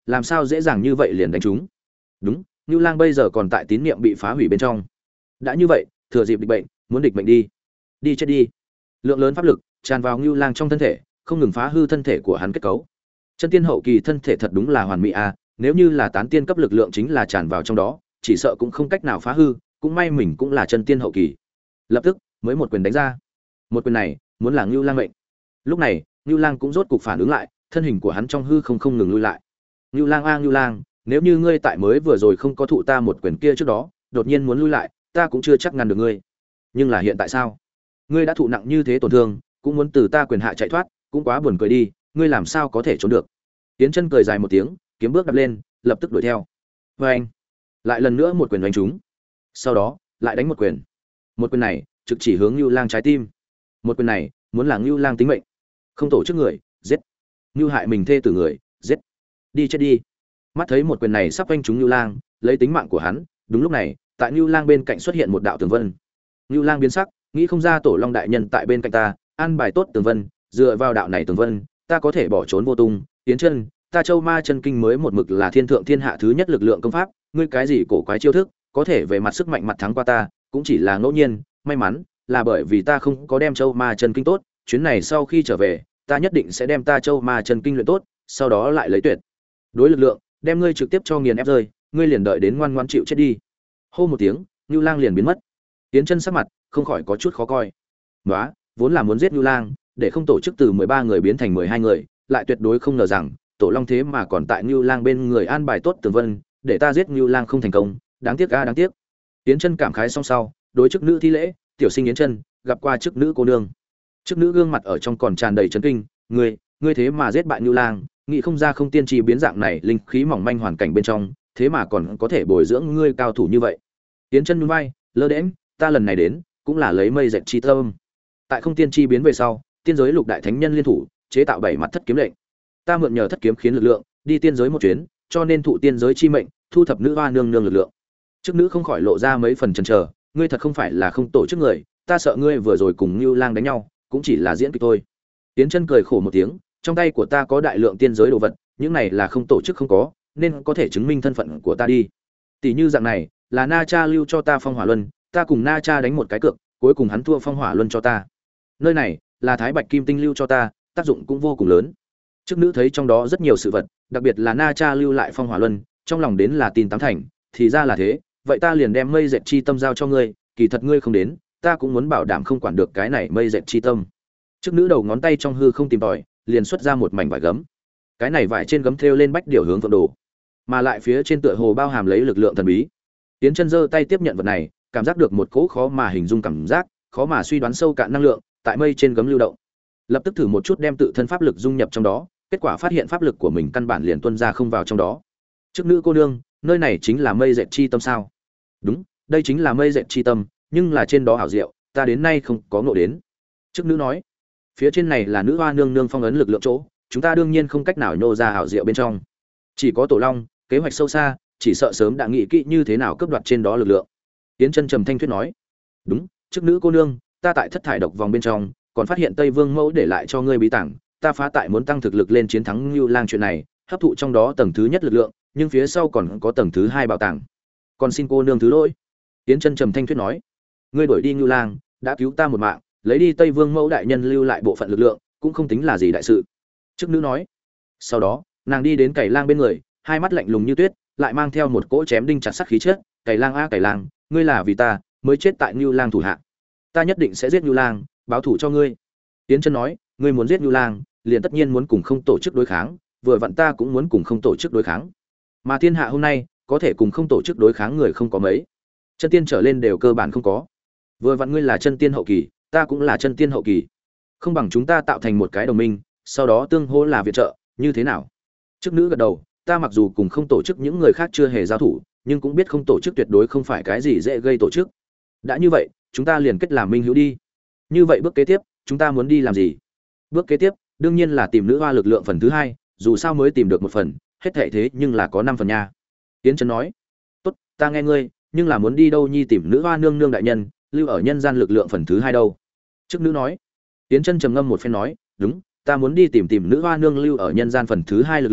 làm sao dễ dàng như vậy liền đánh chúng? Đúng, Nưu Lang bây giờ còn tại tín niệm bị phá hủy bên trong. Đã như vậy, thừa dịp địch bệnh, muốn địch bệnh đi. Đi chết đi. Lượng lớn pháp lực tràn vào Nưu Lang trong thân thể, không ngừng phá hư thân thể của hắn kết cấu. Chân tiên hậu kỳ thân thể thật đúng là hoàn mỹ a, nếu như là tán tiên cấp lực lượng chính là tràn vào trong đó, chỉ sợ cũng không cách nào phá hư, cũng may mình cũng là chân tiên hậu kỳ. Lập tức, mới một quyền đánh ra. Một quyền này, muốn là Nưu Lang mệnh. Lúc này, Nưu Lang cũng rốt cục phản ứng lại, thân hình của hắn trong hư không không ngừng lui lại. Nưu Lang a Nưu Lang, nếu như ngươi tại mới vừa rồi không có thụ ta một quyền kia trước đó, đột nhiên muốn lui lại, ta cũng chưa chắc ngăn được ngươi. Nhưng là hiện tại sao? Ngươi đã thụ nặng như thế tổn thương, cũng muốn từ ta quyền hạ chạy thoát, cũng quá buồn cười đi, ngươi làm sao có thể trốn được? Tiến Chân cười dài một tiếng, kiếm bước đạp lên, lập tức đuổi theo. Và anh, lại lần nữa một quyền đánh trúng. Sau đó, lại đánh một quyền. Một quyền này, trực chỉ hướng Nưu Lang trái tim. Một quyền này, muốn là Nưu Lang tính mệnh. Không tổ chức người, giết. Nưu hại mình thê tử người, giết. Đi chết đi. Mắt thấy một quyền này sắp đánh trúng Nưu Lang, lấy tính mạng của hắn, đúng lúc này, tại Nưu Lang bên cạnh xuất hiện một đạo tường vân. Nưu Lang biến sắc, nghĩ không ra Tổ Long đại nhân tại bên cạnh ta, an bài tốt tường vân, dựa vào đạo này tường vân, ta có thể bỏ trốn vô tung. Tiến Chân, ta Châu Ma chân kinh mới một mực là thiên thượng thiên hạ thứ nhất lực lượng công pháp, ngươi cái gì cổ quái chiêu thức, có thể về mặt sức mạnh mặt thắng qua ta, cũng chỉ là ngẫu nhiên, may mắn là bởi vì ta không có đem Châu Ma chân kinh tốt, chuyến này sau khi trở về, ta nhất định sẽ đem ta Châu Ma chân kinh luyện tốt, sau đó lại lấy tuyệt đối lực lượng, đem ngươi trực tiếp cho nghiền ép rơi, ngươi liền đợi đến ngoan ngoãn chịu chết đi. Hô một tiếng, Nưu Lang liền biến mất. Tiến Chân sắc mặt không khỏi có chút khó coi. Nóa, vốn là muốn giết Nưu Lang, để không tổ chức từ mười ba người biến thành mười hai người, lại tuyệt đối không ngờ rằng Tổ Long thế mà còn tại Nưu Lang bên người an bài tốt tường vân, để ta giết Nưu Lang không thành công, đáng tiếc a đáng tiếc. Tiến Chân cảm khái xong sau, đối chức nữ thi lễ, tiểu sinh Yến Chân, gặp qua chức nữ cô nương. Chức nữ gương mặt ở trong còn tràn đầy chấn kinh, ngươi, ngươi thế mà giết bại Nưu Lang, nghĩ không ra không tiên tri biến dạng này linh khí mỏng manh hoàn cảnh bên trong, thế mà còn có thể bồi dưỡng ngươi cao thủ như vậy. Tiến Chân nhún vai, lơ đễnh, ta lần này đến, cũng là lấy mây dệt chi tâm. Tại không tiên tri biến về sau, tiên giới lục đại thánh nhân liên thủ, chế tạo bảy mặt thất kiếm lệnh. Ta mượn nhờ thất kiếm khiến lực lượng, đi tiên giới một chuyến, cho nên thụ tiên giới chi mệnh, thu thập nữ hoa nương nương lực lượng. Chức nữ không khỏi lộ ra mấy phần chần chờ, ngươi thật không phải là không tổ chức người, ta sợ ngươi vừa rồi cùng Nưu Lang đánh nhau, cũng chỉ là diễn kịch thôi. Tiến Chân cười khổ một tiếng, trong tay của ta có đại lượng tiên giới đồ vật, những này là không tổ chức không có, nên có thể chứng minh thân phận của ta đi. Tỷ như dạng này, là Na Cha lưu cho ta Phong Hỏa Luân, ta cùng Na Cha đánh một cái cược, cuối cùng hắn thua Phong Hỏa Luân cho ta. Nơi này là Thái Bạch Kim Tinh lưu cho ta, tác dụng cũng vô cùng lớn. Chức nữ thấy trong đó rất nhiều sự vật, đặc biệt là Na Cha lưu lại Phong Hỏa Luân, trong lòng đến là tin tám thành, thì ra là thế, vậy ta liền đem mây dệt chi tâm giao cho ngươi, kỳ thật ngươi không đến, ta cũng muốn bảo đảm không quản được cái này mây dệt chi tâm. Chức nữ đầu ngón tay trong hư không tìm tòi, liền xuất ra một mảnh vải gấm. Cái này vải trên gấm thêu lên bách điểu hướng vượng đồ, mà lại phía trên tựa hồ bao hàm lấy lực lượng thần bí. Tiến Chân giơ tay tiếp nhận vật này, cảm giác được một cỗ khó mà hình dung cảm giác, khó mà suy đoán sâu cạn năng lượng tại mây trên gấm lưu động. Lập tức thử một chút đem tự thân pháp lực dung nhập trong đó, kết quả phát hiện pháp lực của mình căn bản liền tuôn ra không vào trong đó. Chức nữ cô nương, nơi này chính là mây dệt chi tâm sao? Đúng, đây chính là mây dệt chi tâm, nhưng là trên đó hảo diệu, ta đến nay không có ngộ đến. Chức nữ nói, phía trên này là nữ hoa nương nương phong ấn lực lượng chỗ, chúng ta đương nhiên không cách nào nhô ra hảo diệu bên trong. Chỉ có Tổ Long, kế hoạch sâu xa, chỉ sợ sớm đã nghĩ kỹ như thế nào cướp đoạt trên đó lực lượng. Tiến Chân trầm thanh thuyết nói, đúng, chức nữ cô nương, ta tại thất thải độc vòng bên trong, còn phát hiện Tây Vương mẫu để lại cho ngươi bí tàng, ta phá tại muốn tăng thực lực lên chiến thắng Nưu Lang chuyện này, hấp thụ trong đó tầng thứ nhất lực lượng, nhưng phía sau còn có tầng thứ hai bảo tàng. Còn xin cô nương thứ lỗi. Tiến Chân trầm thanh thuyết nói, ngươi đuổi đi Nưu Lang, đã cứu ta một mạng, lấy đi Tây Vương mẫu đại nhân lưu lại bộ phận lực lượng, cũng không tính là gì đại sự. Chức nữ nói. Sau đó, nàng đi đến Cày Lang bên người, hai mắt lạnh lùng như tuyết, lại mang theo một cỗ chém đinh chặt sắt khí chất. Cày Lang a Cày Lang, ngươi là vì ta mới chết tại Nưu Lang thủ hạ, ta nhất định sẽ giết Nưu Lang, báo thù cho ngươi. Tiến Chân nói, ngươi muốn giết Nưu Lang, liền tất nhiên muốn cùng không tổ chức đối kháng, vừa vặn ta cũng muốn cùng không tổ chức đối kháng. Mà thiên hạ hôm nay, có thể cùng không tổ chức đối kháng người không có mấy. Chân tiên trở lên đều cơ bản không có. Vừa vặn ngươi là chân tiên hậu kỳ, ta cũng là chân tiên hậu kỳ. Không bằng chúng ta tạo thành một cái đồng minh, sau đó tương hỗ là viện trợ, như thế nào? Chức nữ gật đầu, ta mặc dù cùng không tổ chức những người khác chưa hề giao thủ, nhưng cũng biết không tổ chức tuyệt đối không phải cái gì dễ gây tổ chức. Đã như vậy, chúng ta liền kết làm minh hữu đi. Như vậy bước kế tiếp, chúng ta muốn đi làm gì? Bước kế tiếp, đương nhiên là tìm nữ hoa lực lượng phần thứ hai, dù sao mới tìm được một phần, hết thảy thế nhưng là có năm phần nha. Tiến Chân nói, tốt, ta nghe ngươi, nhưng là muốn đi đâu nhi tìm nữ hoa nương nương đại nhân, lưu ở nhân gian lực lượng phần thứ hai đâu? Chức nữ nói. Tiến Chân trầm ngâm một phen nói, đúng, ta muốn đi tìm tìm nữ hoa nương lưu ở nhân gian phần thứ hai lực lượng,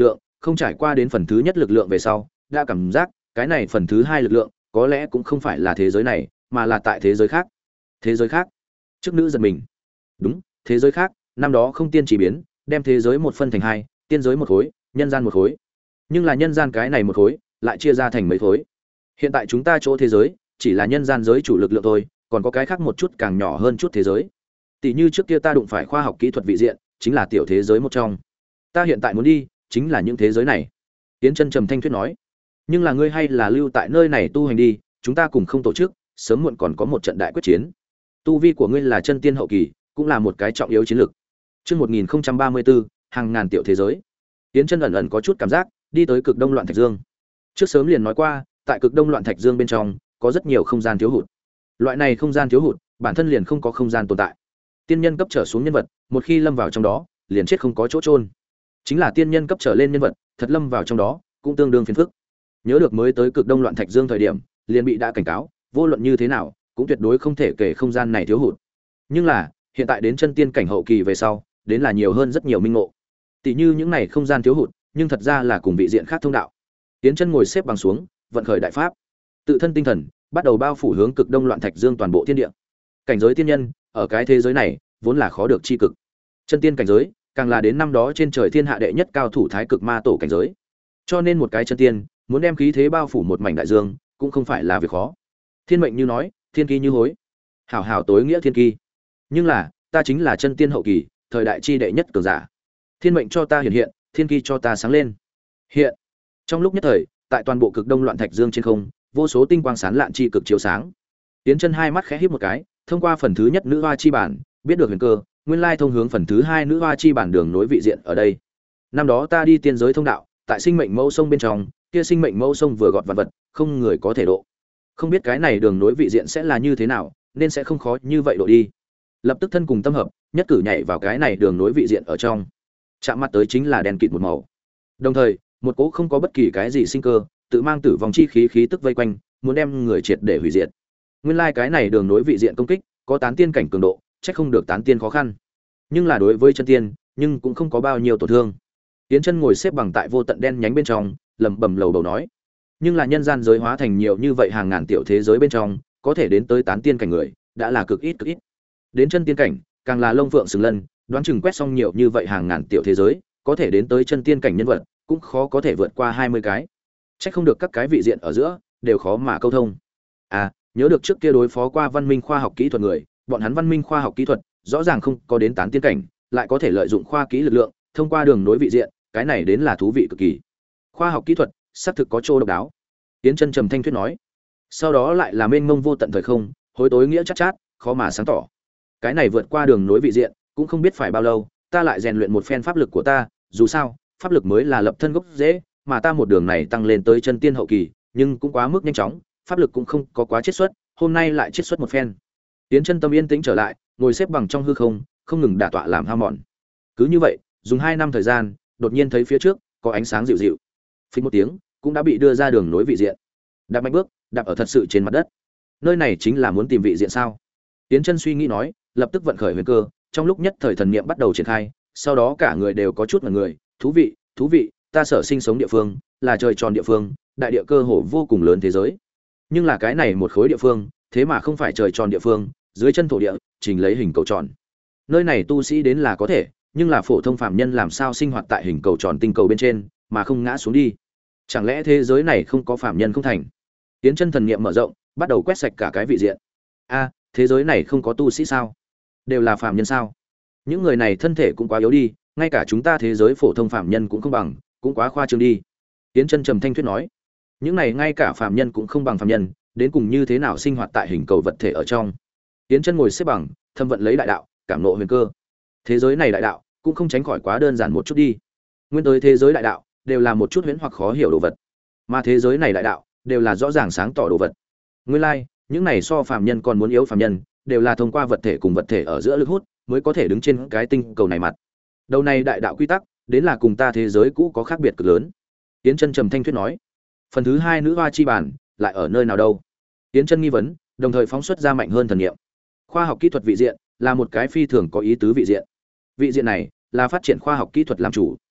không trải qua đến phần thứ nhất lực lượng về sau đã cảm giác cái này phần thứ hai lực lượng có lẽ cũng không phải là thế giới này mà là tại thế giới khác. Thế giới khác? Chức nữ giật mình. Đúng, thế giới khác, năm đó không tiên chỉ biến đem thế giới một phân thành hai, tiên giới một khối, nhân gian một khối. Nhưng là nhân gian cái này một khối lại chia ra thành mấy khối. Hiện tại chúng ta chỗ thế giới chỉ là nhân gian giới chủ lực lượng thôi, còn có cái khác một chút càng nhỏ hơn chút thế giới. Tỷ như trước kia ta đụng phải khoa học kỹ thuật vị diện, chính là tiểu thế giới một trong. Ta hiện tại muốn đi, chính là những thế giới này. Tiến Chân trầm thanh thuyết nói. Nhưng là ngươi hay là lưu tại nơi này tu hành đi, chúng ta cùng không tổ chức, sớm muộn còn có một trận đại quyết chiến. Tu vi của ngươi là chân tiên hậu kỳ, cũng là một cái trọng yếu chiến lược. Chương một nghìn không trăm ba mươi tư, hàng ngàn tiểu thế giới. Tiến Chân ẩn ẩn có chút cảm giác, đi tới cực đông loạn thạch dương. Trước sớm liền nói qua, tại cực đông loạn thạch dương bên trong có rất nhiều không gian thiếu hụt. Loại này không gian thiếu hụt, bản thân liền không có không gian tồn tại. Tiên nhân cấp trở xuống nhân vật, một khi lâm vào trong đó, liền chết không có chỗ chôn. Chính là tiên nhân cấp trở lên nhân vật, thật lâm vào trong đó, cũng tương đương phiền phức. Nhớ được mới tới cực đông loạn thạch dương thời điểm, liền bị đã cảnh cáo, vô luận như thế nào, cũng tuyệt đối không thể kể không gian này thiếu hụt. Nhưng là, hiện tại đến chân tiên cảnh hậu kỳ về sau, đến là nhiều hơn rất nhiều minh ngộ. Tỷ như những này không gian thiếu hụt, nhưng thật ra là cùng vị diện khác thông đạo. Tiến Chân ngồi xếp bằng xuống, vận khởi đại pháp, tự thân tinh thần bắt đầu bao phủ hướng cực đông loạn thạch dương toàn bộ thiên địa. Cảnh giới tiên nhân, ở cái thế giới này, vốn là khó được chi cực. Chân tiên cảnh giới, càng là đến năm đó trên trời thiên hạ đệ nhất cao thủ thái cực ma tổ cảnh giới. Cho nên một cái chân tiên, muốn đem khí thế bao phủ một mảnh đại dương, cũng không phải là việc khó. Thiên mệnh như nói, thiên kỳ như hối. Hảo hảo tối nghĩa thiên kỳ. Nhưng là, ta chính là chân tiên hậu kỳ, thời đại chi đệ nhất cường giả. Thiên mệnh cho ta hiện hiện, thiên kỳ cho ta sáng lên. Hiện. Trong lúc nhất thời, tại toàn bộ cực đông loạn thạch dương trên không, vô số tinh quang sáng lạn chi cực chiếu sáng. Tiến Chân hai mắt khẽ híp một cái, thông qua phần thứ nhất nữ hoa chi bản, biết được huyền cơ, nguyên lai thông hướng phần thứ hai nữ hoa chi bản đường nối vị diện ở đây. Năm đó ta đi tiên giới thông đạo, tại sinh mệnh mẫu sông bên trong, kia sinh mệnh mẫu sông vừa gọt vạn vật, không người có thể độ. Không biết cái này đường nối vị diện sẽ là như thế nào, nên sẽ không khó như vậy độ đi. Lập tức thân cùng tâm hợp, nhất cử nhảy vào cái này đường nối vị diện ở trong. Chạm mặt tới chính là đen kịt một màu. Đồng thời, một cỗ không có bất kỳ cái gì sinh cơ, tự mang tử vong chi khí khí tức vây quanh, muốn đem người triệt để hủy diệt. Nguyên lai like cái này đường nối vị diện công kích, có tán tiên cảnh cường độ, chắc không được tán tiên khó khăn. Nhưng là đối với chân tiên, nhưng cũng không có bao nhiêu tổn thương. Tiến Chân ngồi xếp bằng tại vô tận đen nhánh bên trong, lẩm bẩm lầu bầu nói: "Nhưng là nhân gian giới hóa thành nhiều như vậy hàng ngàn tiểu thế giới bên trong, có thể đến tới tán tiên cảnh người, đã là cực ít cực ít. Đến chân tiên cảnh, càng là lông phượng sừng lân, đoán chừng quét xong nhiều như vậy hàng ngàn tiểu thế giới, có thể đến tới chân tiên cảnh nhân vật, cũng khó có thể vượt qua hai mươi cái. Chắc không được các cái vị diện ở giữa đều khó mà câu thông. À, nhớ được trước kia đối phó qua văn minh khoa học kỹ thuật người, bọn hắn văn minh khoa học kỹ thuật rõ ràng không có đến tán tiên cảnh, lại có thể lợi dụng khoa kỹ lực lượng, thông qua đường nối vị diện, cái này đến là thú vị cực kỳ. Khoa học kỹ thuật xác thực có chỗ độc đáo." Tiến Chân trầm thanh thuyết nói. Sau đó lại là mênh mông vô tận thời không, hối tối nghĩa chát chát, khó mà sáng tỏ. Cái này vượt qua đường nối vị diện, cũng không biết phải bao lâu, ta lại rèn luyện một phen pháp lực của ta, dù sao, pháp lực mới là lập thân gốc rễ, mà ta một đường này tăng lên tới chân tiên hậu kỳ, nhưng cũng quá mức nhanh chóng, pháp lực cũng không có quá chiết xuất, hôm nay lại chiết xuất một phen. Tiến Chân tâm yên tĩnh trở lại, ngồi xếp bằng trong hư không, không ngừng đả tọa làm hao mòn. Cứ như vậy, dùng hai năm thời gian, đột nhiên thấy phía trước có ánh sáng dịu dịu. Phình một tiếng, cũng đã bị đưa ra đường nối vị diện. Đạp mạnh bước, đạp ở thật sự trên mặt đất. Nơi này chính là muốn tìm vị diện sao? Tiến Chân suy nghĩ nói, lập tức vận khởi huyền cơ, trong lúc nhất thời thần niệm bắt đầu triển khai, sau đó cả người đều có chút ngẩn người, thú vị, thú vị, ta sở sinh sống địa phương là trời tròn địa phương, đại địa cơ hồ vô cùng lớn thế giới. Nhưng là cái này một khối địa phương, thế mà không phải trời tròn địa phương, dưới chân thổ địa trình lấy hình cầu tròn. Nơi này tu sĩ đến là có thể, nhưng là phổ thông phàm nhân làm sao sinh hoạt tại hình cầu tròn tinh cầu bên trên mà không ngã xuống đi? Chẳng lẽ thế giới này không có phàm nhân không thành? Tiến Chân thần niệm mở rộng, bắt đầu quét sạch cả cái vị diện. A, thế giới này không có tu sĩ sao? Đều là phàm nhân sao? Những người này thân thể cũng quá yếu đi, ngay cả chúng ta thế giới phổ thông phàm nhân cũng không bằng, cũng quá khoa trương đi. Tiến Chân trầm thanh thuyết nói, những này ngay cả phàm nhân cũng không bằng phàm nhân, đến cùng như thế nào sinh hoạt tại hình cầu vật thể ở trong? Tiến Chân ngồi xếp bằng, thâm vận lấy đại đạo, cảm ngộ huyền cơ. Thế giới này đại đạo cũng không tránh khỏi quá đơn giản một chút đi. Nguyên tới thế giới đại đạo đều là một chút huyễn hoặc khó hiểu đồ vật, mà thế giới này đại đạo đều là rõ ràng sáng tỏ đồ vật. Nguyên lai, like, những này so phàm nhân còn muốn yếu phàm nhân, đều là thông qua vật thể cùng vật thể ở giữa lực hút mới có thể đứng trên cái tinh cầu này mặt. Đầu này đại đạo quy tắc, đến là cùng ta thế giới cũ có khác biệt cực lớn. Tiến Chân trầm thanh thuyết nói. Phần thứ hai nữ hoa chi bản lại ở nơi nào đâu? Tiến Chân nghi vấn, đồng thời phóng xuất ra mạnh hơn thần niệm. Khoa học kỹ thuật vị diện là một cái phi thường có ý tứ vị diện. Vị diện này là phát triển khoa học kỹ thuật làm chủ.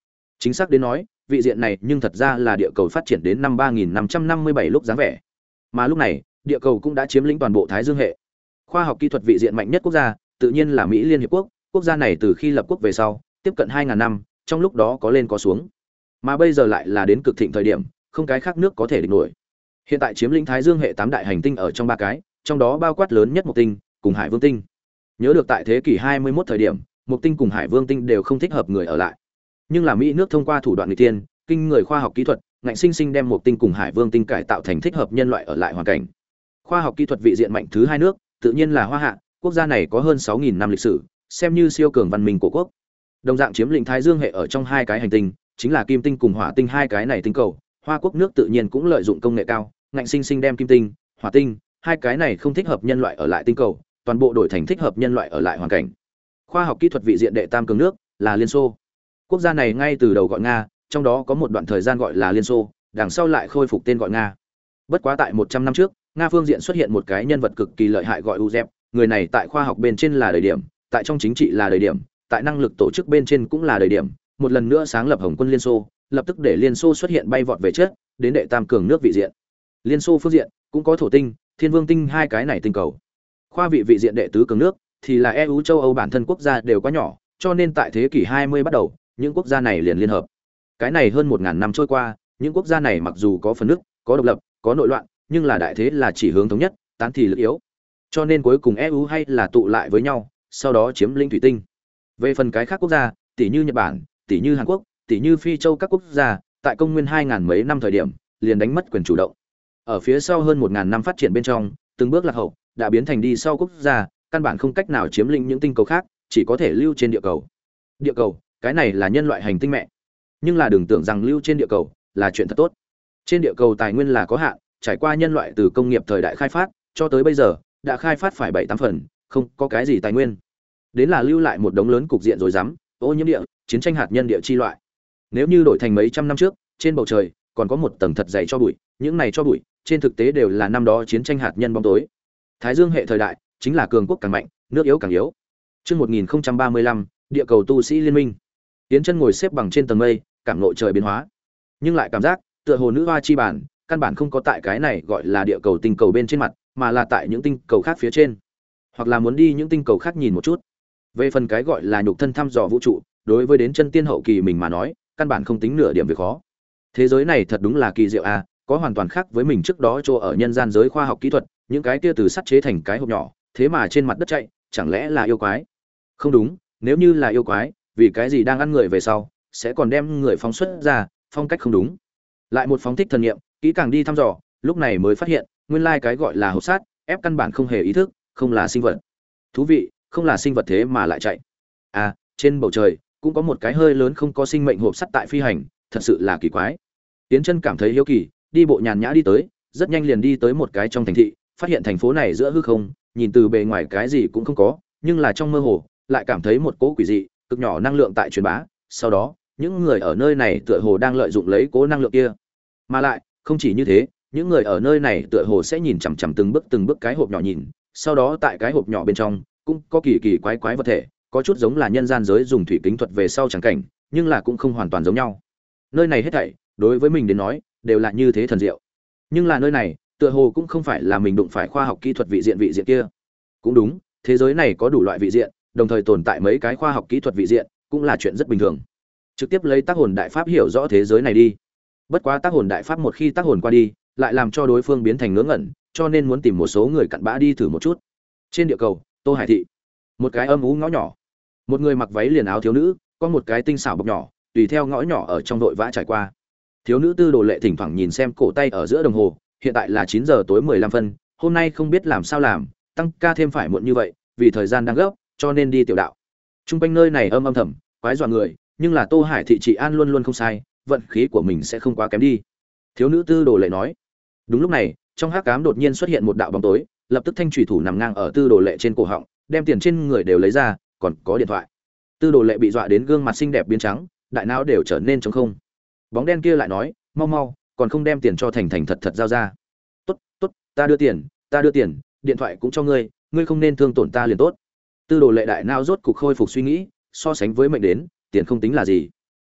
Chính xác đến nói, vị diện này nhưng thật ra là địa cầu phát triển đến năm ba nghìn năm trăm năm mươi bảy lúc dáng vẻ. Mà lúc này, địa cầu cũng đã chiếm lĩnh toàn bộ Thái Dương hệ. Khoa học kỹ thuật vị diện mạnh nhất quốc gia, tự nhiên là Mỹ Liên Hiệp Quốc. Quốc gia này từ khi lập quốc về sau, tiếp cận hai nghìn năm, trong lúc đó có lên có xuống. Mà bây giờ lại là đến cực thịnh thời điểm, không cái khác nước có thể địch nổi. Hiện tại chiếm lĩnh Thái Dương hệ tám đại hành tinh ở trong ba cái, trong đó bao quát lớn nhất Mộc Tinh, cùng Hải Vương Tinh. Nhớ được tại thế kỷ hai mươi mốt thời điểm, Mộc Tinh cùng Hải Vương Tinh đều không thích hợp người ở lại. Nhưng là Mỹ nước thông qua thủ đoạn nghịch tiên, kinh người khoa học kỹ thuật, ngạnh sinh sinh đem Mộc Tinh cùng Hải Vương Tinh cải tạo thành thích hợp nhân loại ở lại hoàn cảnh. Khoa học kỹ thuật vị diện mạnh thứ hai nước, tự nhiên là Hoa Hạ, quốc gia này có hơn sáu nghìn năm lịch sử, xem như siêu cường văn minh của quốc. Đồng dạng chiếm lĩnh Thái Dương hệ ở trong hai cái hành tinh, chính là Kim Tinh cùng Hỏa Tinh hai cái này tinh cầu, Hoa quốc nước tự nhiên cũng lợi dụng công nghệ cao, ngạnh sinh sinh đem Kim Tinh, Hỏa Tinh, hai cái này không thích hợp nhân loại ở lại tinh cầu, toàn bộ đổi thành thích hợp nhân loại ở lại hoàn cảnh. Khoa học kỹ thuật vị diện đệ tam cường nước là Liên Xô. Quốc gia này ngay từ đầu gọi Nga, trong đó có một đoạn thời gian gọi là Liên Xô, đằng sau lại khôi phục tên gọi Nga. Bất quá tại một trăm năm trước, Nga phương diện xuất hiện một cái nhân vật cực kỳ lợi hại gọi Uzep, người này tại khoa học bên trên là đầy điểm, tại trong chính trị là đầy điểm, tại năng lực tổ chức bên trên cũng là đầy điểm, một lần nữa sáng lập Hồng quân Liên Xô, lập tức để Liên Xô xuất hiện bay vọt về trước, đến đệ tam cường nước vị diện. Liên Xô phương diện cũng có Thổ Tinh, Thiên Vương Tinh hai cái này tinh cầu. Khoa vị vị diện đệ tứ cường nước thì là e u châu Âu, bản thân quốc gia đều quá nhỏ, cho nên tại thế kỷ hai mươi bắt đầu, những quốc gia này liền liên hợp. Cái này hơn một nghìn năm trôi qua, những quốc gia này mặc dù có phần nước, có độc lập, có nội loạn, nhưng là đại thế là chỉ hướng thống nhất, tán thì lực yếu. Cho nên cuối cùng e u hay là tụ lại với nhau, sau đó chiếm lĩnh thủy tinh. Về phần cái khác quốc gia, tỷ như Nhật Bản, tỷ như Hàn Quốc, tỷ như Phi Châu, các quốc gia, tại công nguyên hai nghìn mấy năm thời điểm, liền đánh mất quyền chủ động. Ở phía sau hơn một nghìn năm phát triển bên trong, từng bước lạc hậu, đã biến thành đi sau quốc gia, căn bản không cách nào chiếm lĩnh những tinh cầu khác, chỉ có thể lưu trên địa cầu. Địa cầu, cái này là nhân loại hành tinh mẹ. Nhưng là đừng tưởng rằng lưu trên địa cầu là chuyện thật tốt. Trên địa cầu tài nguyên là có hạn, trải qua nhân loại từ công nghiệp thời đại khai phát, cho tới bây giờ, đã khai phát phải bảy tám phần, không có cái gì tài nguyên. Đến là lưu lại một đống lớn cục diện rồi dám, ô nhiễm địa, chiến tranh hạt nhân địa chi loại. Nếu như đổi thành mấy trăm năm trước, trên bầu trời còn có một tầng thật dày cho bụi, những này cho bụi, trên thực tế đều là năm đó chiến tranh hạt nhân bóng tối. Thái Dương hệ thời đại chính là cường quốc càng mạnh, nước yếu càng yếu. Chương một nghìn không trăm ba mươi lăm, địa cầu tu sĩ liên minh. Tiến chân ngồi xếp bằng trên tầng mây, cảm ngộ trời biến hóa, nhưng lại cảm giác tựa hồ nữ hoa chi bản, căn bản không có tại cái này gọi là địa cầu tinh cầu bên trên mặt, mà là tại những tinh cầu khác phía trên, hoặc là muốn đi những tinh cầu khác nhìn một chút. Về phần cái gọi là nhục thân thăm dò vũ trụ, đối với đến chân tiên hậu kỳ mình mà nói, căn bản không tính nửa điểm việc khó. Thế giới này thật đúng là kỳ diệu a, có hoàn toàn khác với mình trước đó chỗ ở nhân gian giới khoa học kỹ thuật, những cái kia từ sắt chế thành cái hộp nhỏ, thế mà trên mặt đất chạy, chẳng lẽ là yêu quái? Không đúng, nếu như là yêu quái, vì cái gì đang ăn người về sau, sẽ còn đem người phóng xuất ra, phong cách không đúng. Lại một phóng thích thần niệm, kỹ càng đi thăm dò, lúc này mới phát hiện, nguyên lai cái gọi là hộp sắt, ép căn bản không hề ý thức, không là sinh vật. Thú vị, không là sinh vật thế mà lại chạy. À, trên bầu trời cũng có một cái hơi lớn không có sinh mệnh hộp sắt tại phi hành, thật sự là kỳ quái. Tiến chân cảm thấy hiếu kỳ, đi bộ nhàn nhã đi tới, rất nhanh liền đi tới một cái trong thành thị, phát hiện thành phố này giữa hư không, nhìn từ bề ngoài cái gì cũng không có, nhưng là trong mơ hồ lại cảm thấy một cỗ quỷ dị, cực nhỏ năng lượng tại truyền bá. Sau đó, những người ở nơi này tựa hồ đang lợi dụng lấy cỗ năng lượng kia. Mà lại, không chỉ như thế, những người ở nơi này tựa hồ sẽ nhìn chằm chằm từng bước từng bước cái hộp nhỏ nhìn, sau đó tại cái hộp nhỏ bên trong cũng có kỳ kỳ quái quái vật thể, có chút giống là nhân gian giới dùng thủy kính thuật về sau chẳng cảnh, nhưng là cũng không hoàn toàn giống nhau. Nơi này hết thảy, đối với mình đến nói, đều là như thế thần diệu. Nhưng là nơi này, tựa hồ cũng không phải là mình đụng phải khoa học kỹ thuật vị diện vị diện kia. Cũng đúng, thế giới này có đủ loại vị diện, đồng thời tồn tại mấy cái khoa học kỹ thuật vị diện, cũng là chuyện rất bình thường. Trực tiếp lấy tác hồn đại pháp hiểu rõ thế giới này đi. Bất quá tác hồn đại pháp một khi tác hồn qua đi, lại làm cho đối phương biến thành ngớ ngẩn, cho nên muốn tìm một số người cặn bã đi thử một chút. Trên địa cầu, Tô Hải thị, một cái âm ú ngõ nhỏ, một người mặc váy liền áo thiếu nữ, có một cái tinh xảo bọc nhỏ, tùy theo ngõ nhỏ ở trong đội vã trải qua. Thiếu nữ Tư Đồ Lệ thỉnh thoảng nhìn xem cổ tay ở giữa đồng hồ, hiện tại là chín giờ tối mười lăm phân, hôm nay không biết làm sao làm, tăng ca thêm phải muộn như vậy, vì thời gian đang gấp, cho nên đi tiểu đạo. Trung quanh nơi này âm âm thầm, quái dọa người, nhưng là Tô Hải thị trị an luôn luôn không sai, vận khí của mình sẽ không quá kém đi. Thiếu nữ Tư Đồ Lệ nói. Đúng lúc này, trong hắc ám đột nhiên xuất hiện một đạo bóng tối, lập tức thanh thủy thủ nằm ngang ở Tư Đồ Lệ trên cổ họng, đem tiền trên người đều lấy ra, còn có điện thoại. Tư Đồ Lệ bị dọa đến gương mặt xinh đẹp biến trắng, đại não đều trở nên trống không. Bóng đen kia lại nói, mau mau, còn không đem tiền cho thành thành thật thật giao ra. Tốt, tốt, ta đưa tiền, ta đưa tiền, điện thoại cũng cho ngươi, ngươi không nên thương tổn ta liền tốt. Tư Đồ Lệ đại não rốt cục khôi phục suy nghĩ, so sánh với mệnh đến, tiền không tính là gì.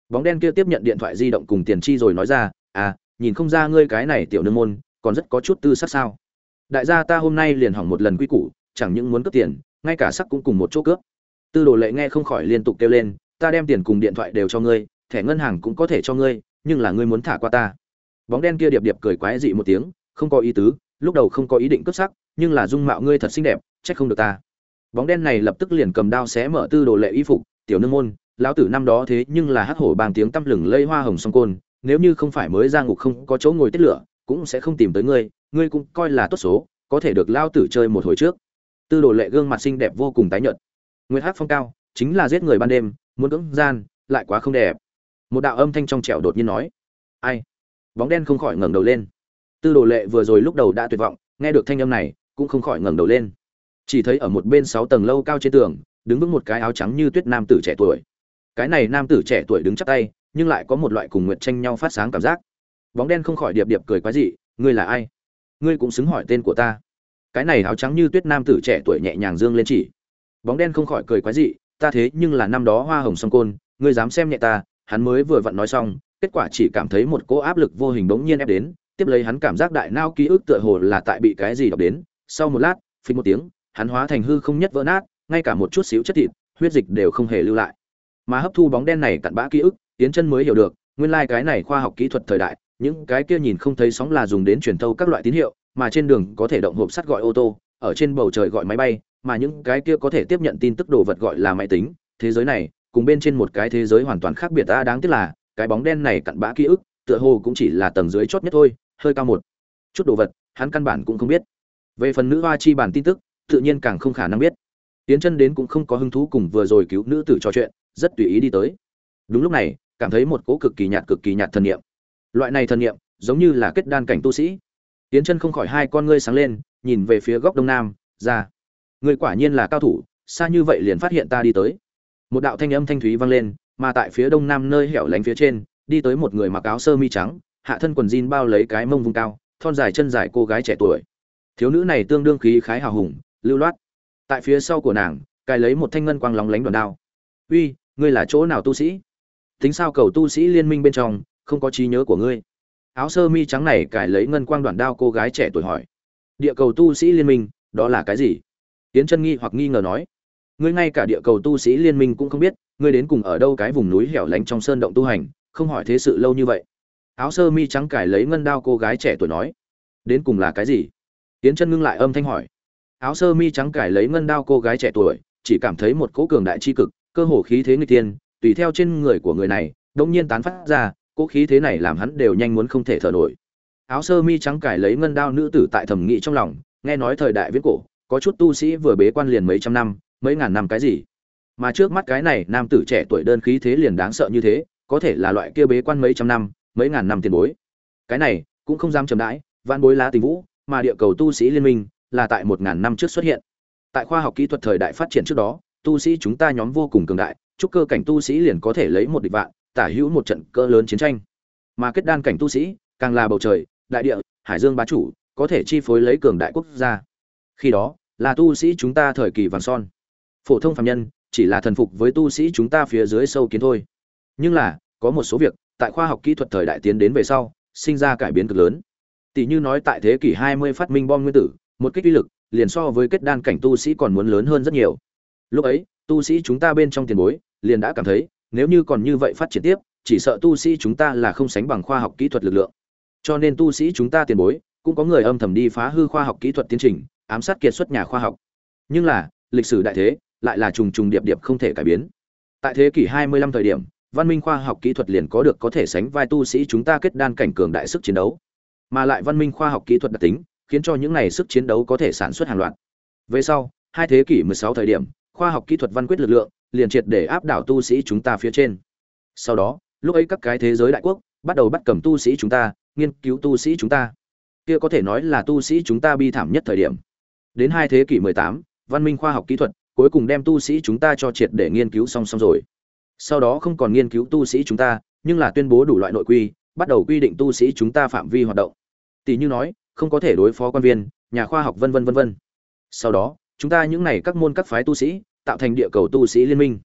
Bóng đen kia tiếp nhận điện thoại di động cùng tiền chi rồi nói ra, à, nhìn không ra ngươi cái này tiểu nương môn còn rất có chút tư sắc sao. Đại gia ta hôm nay liền hỏng một lần quy củ, chẳng những muốn cướp tiền, ngay cả sắc cũng cùng một chỗ cướp. Tư Đồ Lệ nghe không khỏi liên tục kêu lên, ta đem tiền cùng điện thoại đều cho ngươi, thẻ ngân hàng cũng có thể cho ngươi, nhưng là ngươi muốn thả qua ta. Bóng đen kia điệp điệp cười quái dị một tiếng, không có ý tứ, lúc đầu không có ý định cướp sắc, nhưng là dung mạo ngươi thật xinh đẹp, trách không được ta. Bóng đen này lập tức liền cầm đao xé mở Tư Đồ Lệ y phục, tiểu nương môn, lão tử năm đó thế nhưng là hắc hổ bang tiếng tăm lừng lây hoa hồng song côn, nếu như không phải mới ra ngục không có chỗ ngồi tiết lửa, cũng sẽ không tìm tới ngươi, ngươi cũng coi là tốt số, có thể được lão tử chơi một hồi trước. Tư Đồ Lệ gương mặt xinh đẹp vô cùng tái nhợt. Nguyệt hắc phong cao, chính là giết người ban đêm, muốn cưỡng gian, lại quá không đẹp. Một đạo âm thanh trong trẻo đột nhiên nói, ai? Bóng đen không khỏi ngẩng đầu lên. Tư Đồ Lệ vừa rồi lúc đầu đã tuyệt vọng, nghe được thanh âm này, cũng không khỏi ngẩng đầu lên. Chỉ thấy ở một bên sáu tầng lâu cao trên tường, đứng vững một cái áo trắng như tuyết nam tử trẻ tuổi. Cái này nam tử trẻ tuổi đứng chắp tay, nhưng lại có một loại cùng nguyệt tranh nhau phát sáng cảm giác. Bóng đen không khỏi điệp điệp cười quái dị, ngươi là ai? Ngươi cũng xứng hỏi tên của ta. Cái này áo trắng như tuyết nam tử trẻ tuổi nhẹ nhàng dương lên chỉ. Bóng đen không khỏi cười quái dị, ta thế nhưng là năm đó hoa hồng song côn, ngươi dám xem nhẹ ta? Hắn mới vừa vặn nói xong, kết quả chỉ cảm thấy một cỗ áp lực vô hình bỗng nhiên ép đến, tiếp lấy hắn cảm giác đại não ký ức tựa hồ là tại bị cái gì đọc đến, sau một lát, phình một tiếng, hắn hóa thành hư không nhất vỡ nát, ngay cả một chút xíu chất thịt, huyết dịch đều không hề lưu lại. Mà hấp thu bóng đen này cặn bã ký ức, Yến Chân mới hiểu được, nguyên lai like cái này khoa học kỹ thuật thời đại, những cái kia nhìn không thấy sóng là dùng đến truyền thâu các loại tín hiệu, mà trên đường có thể động hộp sắt gọi ô tô, ở trên bầu trời gọi máy bay, mà những cái kia có thể tiếp nhận tin tức đồ vật gọi là máy tính. Thế giới này, cùng bên trên một cái thế giới hoàn toàn khác biệt ta, đáng tiếc là, cái bóng đen này cặn bã ký ức, tựa hồ cũng chỉ là tầng dưới chót nhất thôi, hơi cao một chút đồ vật, hắn căn bản cũng không biết. Về phần nữ hoa chi bản tin tức, tự nhiên càng không khả năng biết. Yến Chân đến cũng không có hứng thú cùng vừa rồi cứu nữ tử trò chuyện, rất tùy ý đi tới. Đúng lúc này, cảm thấy một cỗ cực kỳ nhạt cực kỳ nhạt thần niệm. Loại này thần niệm, giống như là kết đan cảnh tu sĩ. Yến Chân không khỏi hai con ngươi sáng lên, nhìn về phía góc đông nam, ra. Ngươi quả nhiên là cao thủ, xa như vậy liền phát hiện ta đi tới. Một đạo thanh âm thanh thúy vang lên, mà tại phía đông nam nơi hẻo lánh phía trên, đi tới một người mặc áo sơ mi trắng, hạ thân quần jean bao lấy cái mông vùng cao, thon dài chân dài cô gái trẻ tuổi. Thiếu nữ này tương đương khí khái hào hùng, lưu loát. Tại phía sau của nàng, cài lấy một thanh ngân quang lóng lánh đoàn đao. "Uy, ngươi là chỗ nào tu sĩ? Tính sao cầu tu sĩ liên minh bên trong, không có trí nhớ của ngươi?" Áo sơ mi trắng này cài lấy ngân quang đoàn đao cô gái trẻ tuổi hỏi. "Địa cầu tu sĩ liên minh, đó là cái gì?" Yến Chân nghi hoặc nghi ngờ nói. "Ngươi ngay cả địa cầu tu sĩ liên minh cũng không biết, ngươi đến cùng ở đâu cái vùng núi hẻo lánh trong sơn động tu hành, không hỏi thế sự lâu như vậy." Áo sơ mi trắng cài lấy ngân đao cô gái trẻ tuổi nói. "Đến cùng là cái gì?" Yến Chân ngưng lại âm thanh hỏi. Áo sơ mi trắng cài lấy ngân đao cô gái trẻ tuổi, chỉ cảm thấy một cỗ cường đại chi cực, cơ hồ khí thế nghịch tiên, tùy theo trên người của người này, đột nhiên tán phát ra, cỗ khí thế này làm hắn đều nhanh muốn không thể thở nổi. Áo sơ mi trắng cài lấy ngân đao nữ tử tại thầm nghĩ trong lòng, nghe nói thời đại viễn cổ, có chút tu sĩ vừa bế quan liền mấy trăm năm, mấy ngàn năm cái gì. Mà trước mắt cái này, nam tử trẻ tuổi đơn khí thế liền đáng sợ như thế, có thể là loại kia bế quan mấy trăm năm, mấy ngàn năm tiền bối. Cái này, cũng không dám chậm đãi, vạn bối lá tình vũ, mà địa cầu tu sĩ liên minh là tại một ngàn năm trước xuất hiện. Tại khoa học kỹ thuật thời đại phát triển trước đó, tu sĩ chúng ta nhóm vô cùng cường đại, trúc cơ cảnh tu sĩ liền có thể lấy một địch vạn, tả hữu một trận cỡ lớn chiến tranh. Mà kết đan cảnh tu sĩ, càng là bầu trời, đại địa, hải dương bá chủ, có thể chi phối lấy cường đại quốc gia. Khi đó, là tu sĩ chúng ta thời kỳ vàng son. Phổ thông phàm nhân chỉ là thần phục với tu sĩ chúng ta phía dưới sâu kiến thôi. Nhưng là, có một số việc, tại khoa học kỹ thuật thời đại tiến đến về sau, sinh ra cải biến cực lớn. Tỷ như nói tại thế kỷ hai mươi phát minh bom nguyên tử, một kích uy lực liền so với kết đan cảnh tu sĩ còn muốn lớn hơn rất nhiều. Lúc ấy, tu sĩ chúng ta bên trong tiền bối liền đã cảm thấy, nếu như còn như vậy phát triển tiếp, chỉ sợ tu sĩ chúng ta là không sánh bằng khoa học kỹ thuật lực lượng. Cho nên tu sĩ chúng ta tiền bối cũng có người âm thầm đi phá hư khoa học kỹ thuật tiến trình, ám sát kiệt xuất nhà khoa học. Nhưng là, lịch sử đại thế lại là trùng trùng điệp điệp không thể cải biến. Tại thế kỷ hai mươi lăm thời điểm, văn minh khoa học kỹ thuật liền có được có thể sánh vai tu sĩ chúng ta kết đan cảnh cường đại sức chiến đấu. Mà lại văn minh khoa học kỹ thuật đặc tính, khiến cho những này sức chiến đấu có thể sản xuất hàng loạt. Về sau, hai thế kỷ mười sáu thời điểm, khoa học kỹ thuật văn quyết lực lượng liền triệt để áp đảo tu sĩ chúng ta phía trên. Sau đó, lúc ấy các cái thế giới đại quốc bắt đầu bắt cầm tu sĩ chúng ta, nghiên cứu tu sĩ chúng ta. Kia có thể nói là tu sĩ chúng ta bi thảm nhất thời điểm. Đến hai thế kỷ mười tám, văn minh khoa học kỹ thuật cuối cùng đem tu sĩ chúng ta cho triệt để nghiên cứu xong xong rồi. Sau đó không còn nghiên cứu tu sĩ chúng ta, nhưng là tuyên bố đủ loại nội quy, bắt đầu quy định tu sĩ chúng ta phạm vi hoạt động. Tỷ như nói, không có thể đối phó quan viên, nhà khoa học vân vân vân vân. Sau đó, chúng ta những này các môn các phái tu sĩ, tạo thành địa cầu tu sĩ liên minh.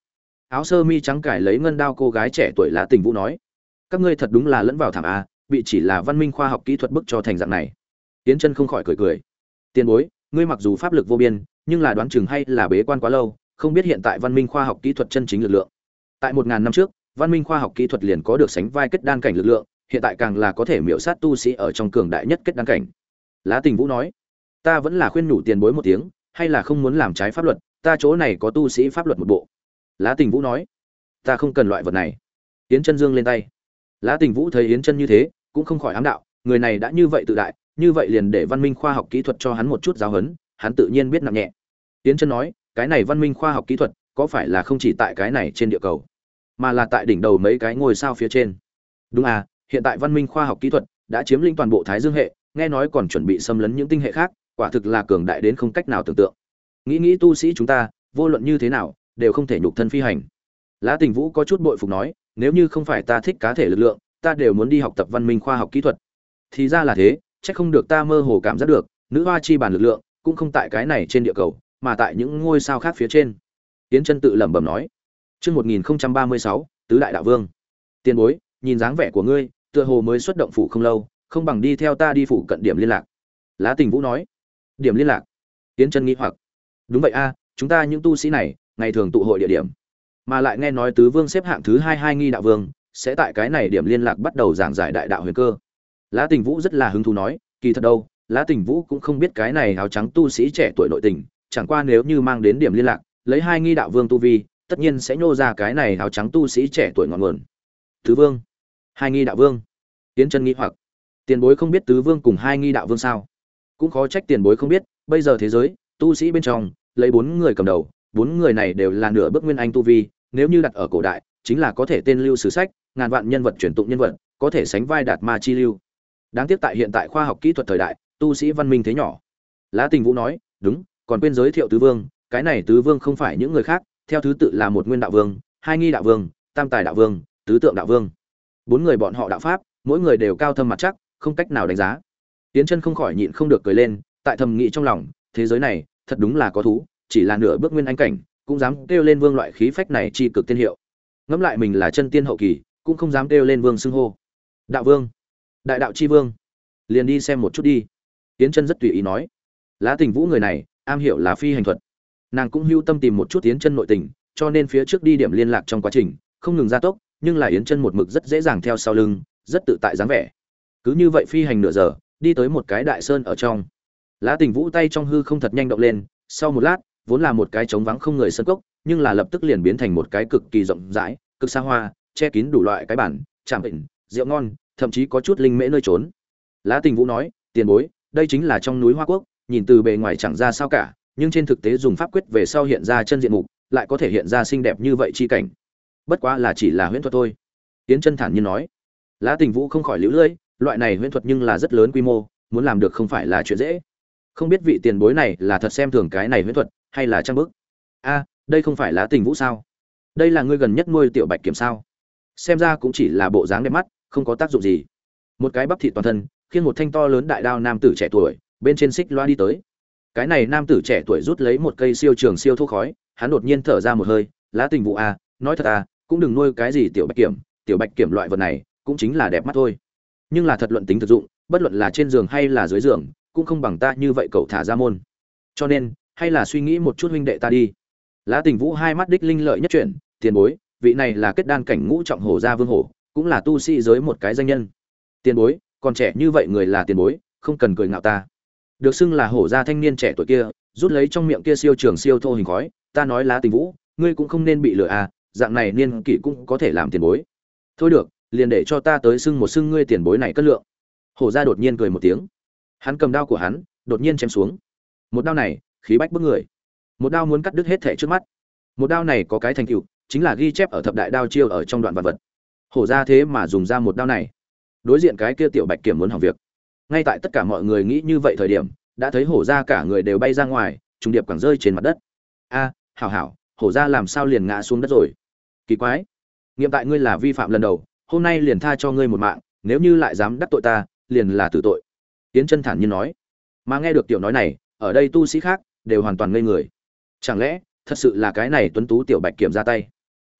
áo sơ mi trắng cải lấy ngân đao cô gái trẻ tuổi Lã Tình Vũ nói: các ngươi thật đúng là lẫn vào thảm a, bị chỉ là văn minh khoa học kỹ thuật bức cho thành dạng này. Yến Chân không khỏi cười cười. Tiền bối, ngươi mặc dù pháp lực vô biên, nhưng là đoán chừng hay là bế quan quá lâu, không biết hiện tại văn minh khoa học kỹ thuật chân chính lực lượng. Tại một ngàn năm trước, văn minh khoa học kỹ thuật liền có được sánh vai kết đan cảnh lực lượng, hiện tại càng là có thể miểu sát tu sĩ ở trong cường đại nhất kết đan cảnh. Lã Tình Vũ nói: ta vẫn là khuyên nhủ tiền bối một tiếng, hay là không muốn làm trái pháp luật, ta chỗ này có tu sĩ pháp luật một bộ. Lã Tình Vũ nói: ta không cần loại vật này. Yến Chân dương lên tay. Lã Tình Vũ thấy Yến Chân như thế, cũng không khỏi ám đạo, người này đã như vậy tự đại, như vậy liền để văn minh khoa học kỹ thuật cho hắn một chút giáo huấn, hắn tự nhiên biết nặng nhẹ. Yến Chân nói: cái này văn minh khoa học kỹ thuật có phải là không chỉ tại cái này trên địa cầu, mà là tại đỉnh đầu mấy cái ngôi sao phía trên? Đúng à, hiện tại văn minh khoa học kỹ thuật đã chiếm lĩnh toàn bộ Thái Dương hệ, nghe nói còn chuẩn bị xâm lấn những tinh hệ khác, quả thực là cường đại đến không cách nào tưởng tượng. Nghĩ nghĩ tu sĩ chúng ta, vô luận như thế nào, đều không thể nhục thân phi hành. Lã Tình Vũ có chút bội phục nói: nếu như không phải ta thích cá thể lực lượng, ta đều muốn đi học tập văn minh khoa học kỹ thuật. Thì ra là thế, chắc không được ta mơ hồ cảm giác được, nữ hoa chi bản lực lượng cũng không tại cái này trên địa cầu, mà tại những ngôi sao khác phía trên. Yến Chân tự lẩm bẩm nói. Chương một nghìn ba mươi sáu, tứ đại đạo vương. Tiền bối, nhìn dáng vẻ của ngươi, tựa hồ mới xuất động phủ không lâu, không bằng đi theo ta đi phủ cận điểm liên lạc. Lã Tình Vũ nói. Điểm liên lạc? Yến Chân nghi hoặc. Đúng vậy a, chúng ta những tu sĩ này, ngày thường tụ hội địa điểm, mà lại nghe nói tứ vương xếp hạng thứ hai hai nghi đạo vương sẽ tại cái này điểm liên lạc bắt đầu giảng giải đại đạo huyền cơ. Lã Tình Vũ rất là hứng thú nói: kỳ thật đâu, Lã Tình Vũ cũng không biết cái này áo trắng tu sĩ trẻ tuổi nội tình, chẳng qua nếu như mang đến điểm liên lạc, lấy hai nghi đạo vương tu vi, tất nhiên sẽ nhô ra cái này áo trắng tu sĩ trẻ tuổi ngọn nguồn. Tứ vương, hai nghi đạo vương. Yến Chân nghĩ hoặc. Tiền bối không biết tứ vương cùng hai nghi đạo vương sao? Cũng khó trách tiền bối không biết, bây giờ thế giới tu sĩ bên trong lấy bốn người cầm đầu, bốn người này đều là nửa bước nguyên anh tu vi, nếu như đặt ở cổ đại, chính là có thể tên lưu sử sách, ngàn vạn nhân vật truyền tụng nhân vật, có thể sánh vai đạt ma chi lưu. Đáng tiếc tại hiện tại khoa học kỹ thuật thời đại, tu sĩ văn minh thế nhỏ. Lã Tình Vũ nói: đúng, còn quên giới thiệu tứ vương, cái này tứ vương không phải những người khác, theo thứ tự là một nguyên đạo vương, hai nghi đạo vương, tam tài đạo vương, tứ tượng đạo vương. Bốn người bọn họ đạo pháp, mỗi người đều cao thâm mặt chắc, không cách nào đánh giá. Yến Chân không khỏi nhịn không được cười lên, tại thầm nghĩ trong lòng, thế giới này thật đúng là có thú, chỉ là nửa bước nguyên anh cảnh, cũng dám kêu lên vương loại khí phách này chi cực tiên hiệu. Ngẫm lại mình là chân tiên hậu kỳ, cũng không dám kêu lên vương xưng hô. Đạo vương, đại đạo chi vương, liền đi xem một chút đi. Yến Chân rất tùy ý nói. Lã Tình Vũ người này, am hiểu là phi hành thuật. Nàng cũng hưu tâm tìm một chút Yến Chân nội tình, cho nên phía trước đi điểm liên lạc trong quá trình, không ngừng gia tốc, nhưng là Yến Chân một mực rất dễ dàng theo sau lưng, rất tự tại dáng vẻ. Cứ như vậy phi hành nửa giờ, đi tới một cái đại sơn ở trong. Lã Tình Vũ tay trong hư không thật nhanh động lên, sau một lát, vốn là một cái trống vắng không người sơn cốc, nhưng là lập tức liền biến thành một cái cực kỳ rộng rãi, cực xa hoa, che kín đủ loại cái bản, tràm bệnh, rượu ngon, thậm chí có chút linh mễ nơi trốn. Lã Tình Vũ nói: tiền bối, đây chính là trong núi Hoa Quốc, nhìn từ bề ngoài chẳng ra sao cả, nhưng trên thực tế dùng pháp quyết về sau hiện ra chân diện mục, lại có thể hiện ra xinh đẹp như vậy chi cảnh. Bất quá là chỉ là huyễn thuật thôi. Yến Chân thản nhiên nói. Lã Tình Vũ không khỏi liễu lưỡi, loại này huyễn thuật nhưng là rất lớn quy mô, muốn làm được không phải là chuyện dễ. Không biết vị tiền bối này là thật xem thường cái này huyễn thuật, hay là trang bức? A, đây không phải Lã Tình Vũ sao? Đây là ngươi gần nhất nuôi tiểu bạch kiểm sao? Xem ra cũng chỉ là bộ dáng đẹp mắt, không có tác dụng gì. Một cái bắp thịt toàn thân, khiêng một thanh to lớn đại đao nam tử trẻ tuổi, bên trên xích loa đi tới. Cái này nam tử trẻ tuổi rút lấy một cây siêu trường siêu thuốc khói, hắn đột nhiên thở ra một hơi: Lã Tình Vũ a, nói thật à, cũng đừng nuôi cái gì tiểu bạch kiểm, tiểu bạch kiểm loại vật này, cũng chính là đẹp mắt thôi. Nhưng là thật luận tính thực dụng, bất luận là trên giường hay là dưới giường, cũng không bằng ta như vậy cậu thả ra môn. Cho nên, hay là suy nghĩ một chút huynh đệ ta đi. Lã Tình Vũ hai mắt đích linh lợi nhất chuyển: tiền bối, vị này là kết đan cảnh ngũ trọng hổ gia vương hổ, cũng là tu sĩ giới một cái danh nhân. Tiền bối, còn trẻ như vậy người là tiền bối, không cần cười ngạo ta. Được xưng là hổ gia thanh niên trẻ tuổi kia, rút lấy trong miệng kia siêu trường siêu thô hình khói, ta nói Lã Tình Vũ, ngươi cũng không nên bị lừa à, dạng này niên kỷ cũng có thể làm tiền bối. Thôi được, liền để cho ta tới xưng một xưng ngươi tiền bối này cất lượng. Hổ gia đột nhiên cười một tiếng, hắn cầm đao của hắn, đột nhiên chém xuống. Một đao này, khí bách bức người. Một đao muốn cắt đứt hết thể trước mắt. Một đao này có cái thành tựu, chính là ghi chép ở thập đại đao chiêu ở trong đoạn vật vật. Hổ gia thế mà dùng ra một đao này. Đối diện cái kia tiểu bạch kiểm muốn hỏng việc. Ngay tại tất cả mọi người nghĩ như vậy thời điểm, đã thấy hổ gia cả người đều bay ra ngoài, trùng điệp quẳng rơi trên mặt đất. A, hảo hảo, hổ gia làm sao liền ngã xuống đất rồi? Kỳ quái. Nghiệm tại ngươi là vi phạm lần đầu, hôm nay liền tha cho ngươi một mạng, nếu như lại dám đắc tội ta, liền là tử tội. Yến Chân thản nhiên nói. Mà nghe được tiểu nói này, ở đây tu sĩ khác đều hoàn toàn ngây người. Chẳng lẽ thật sự là cái này tuấn tú tiểu bạch kiểm ra tay?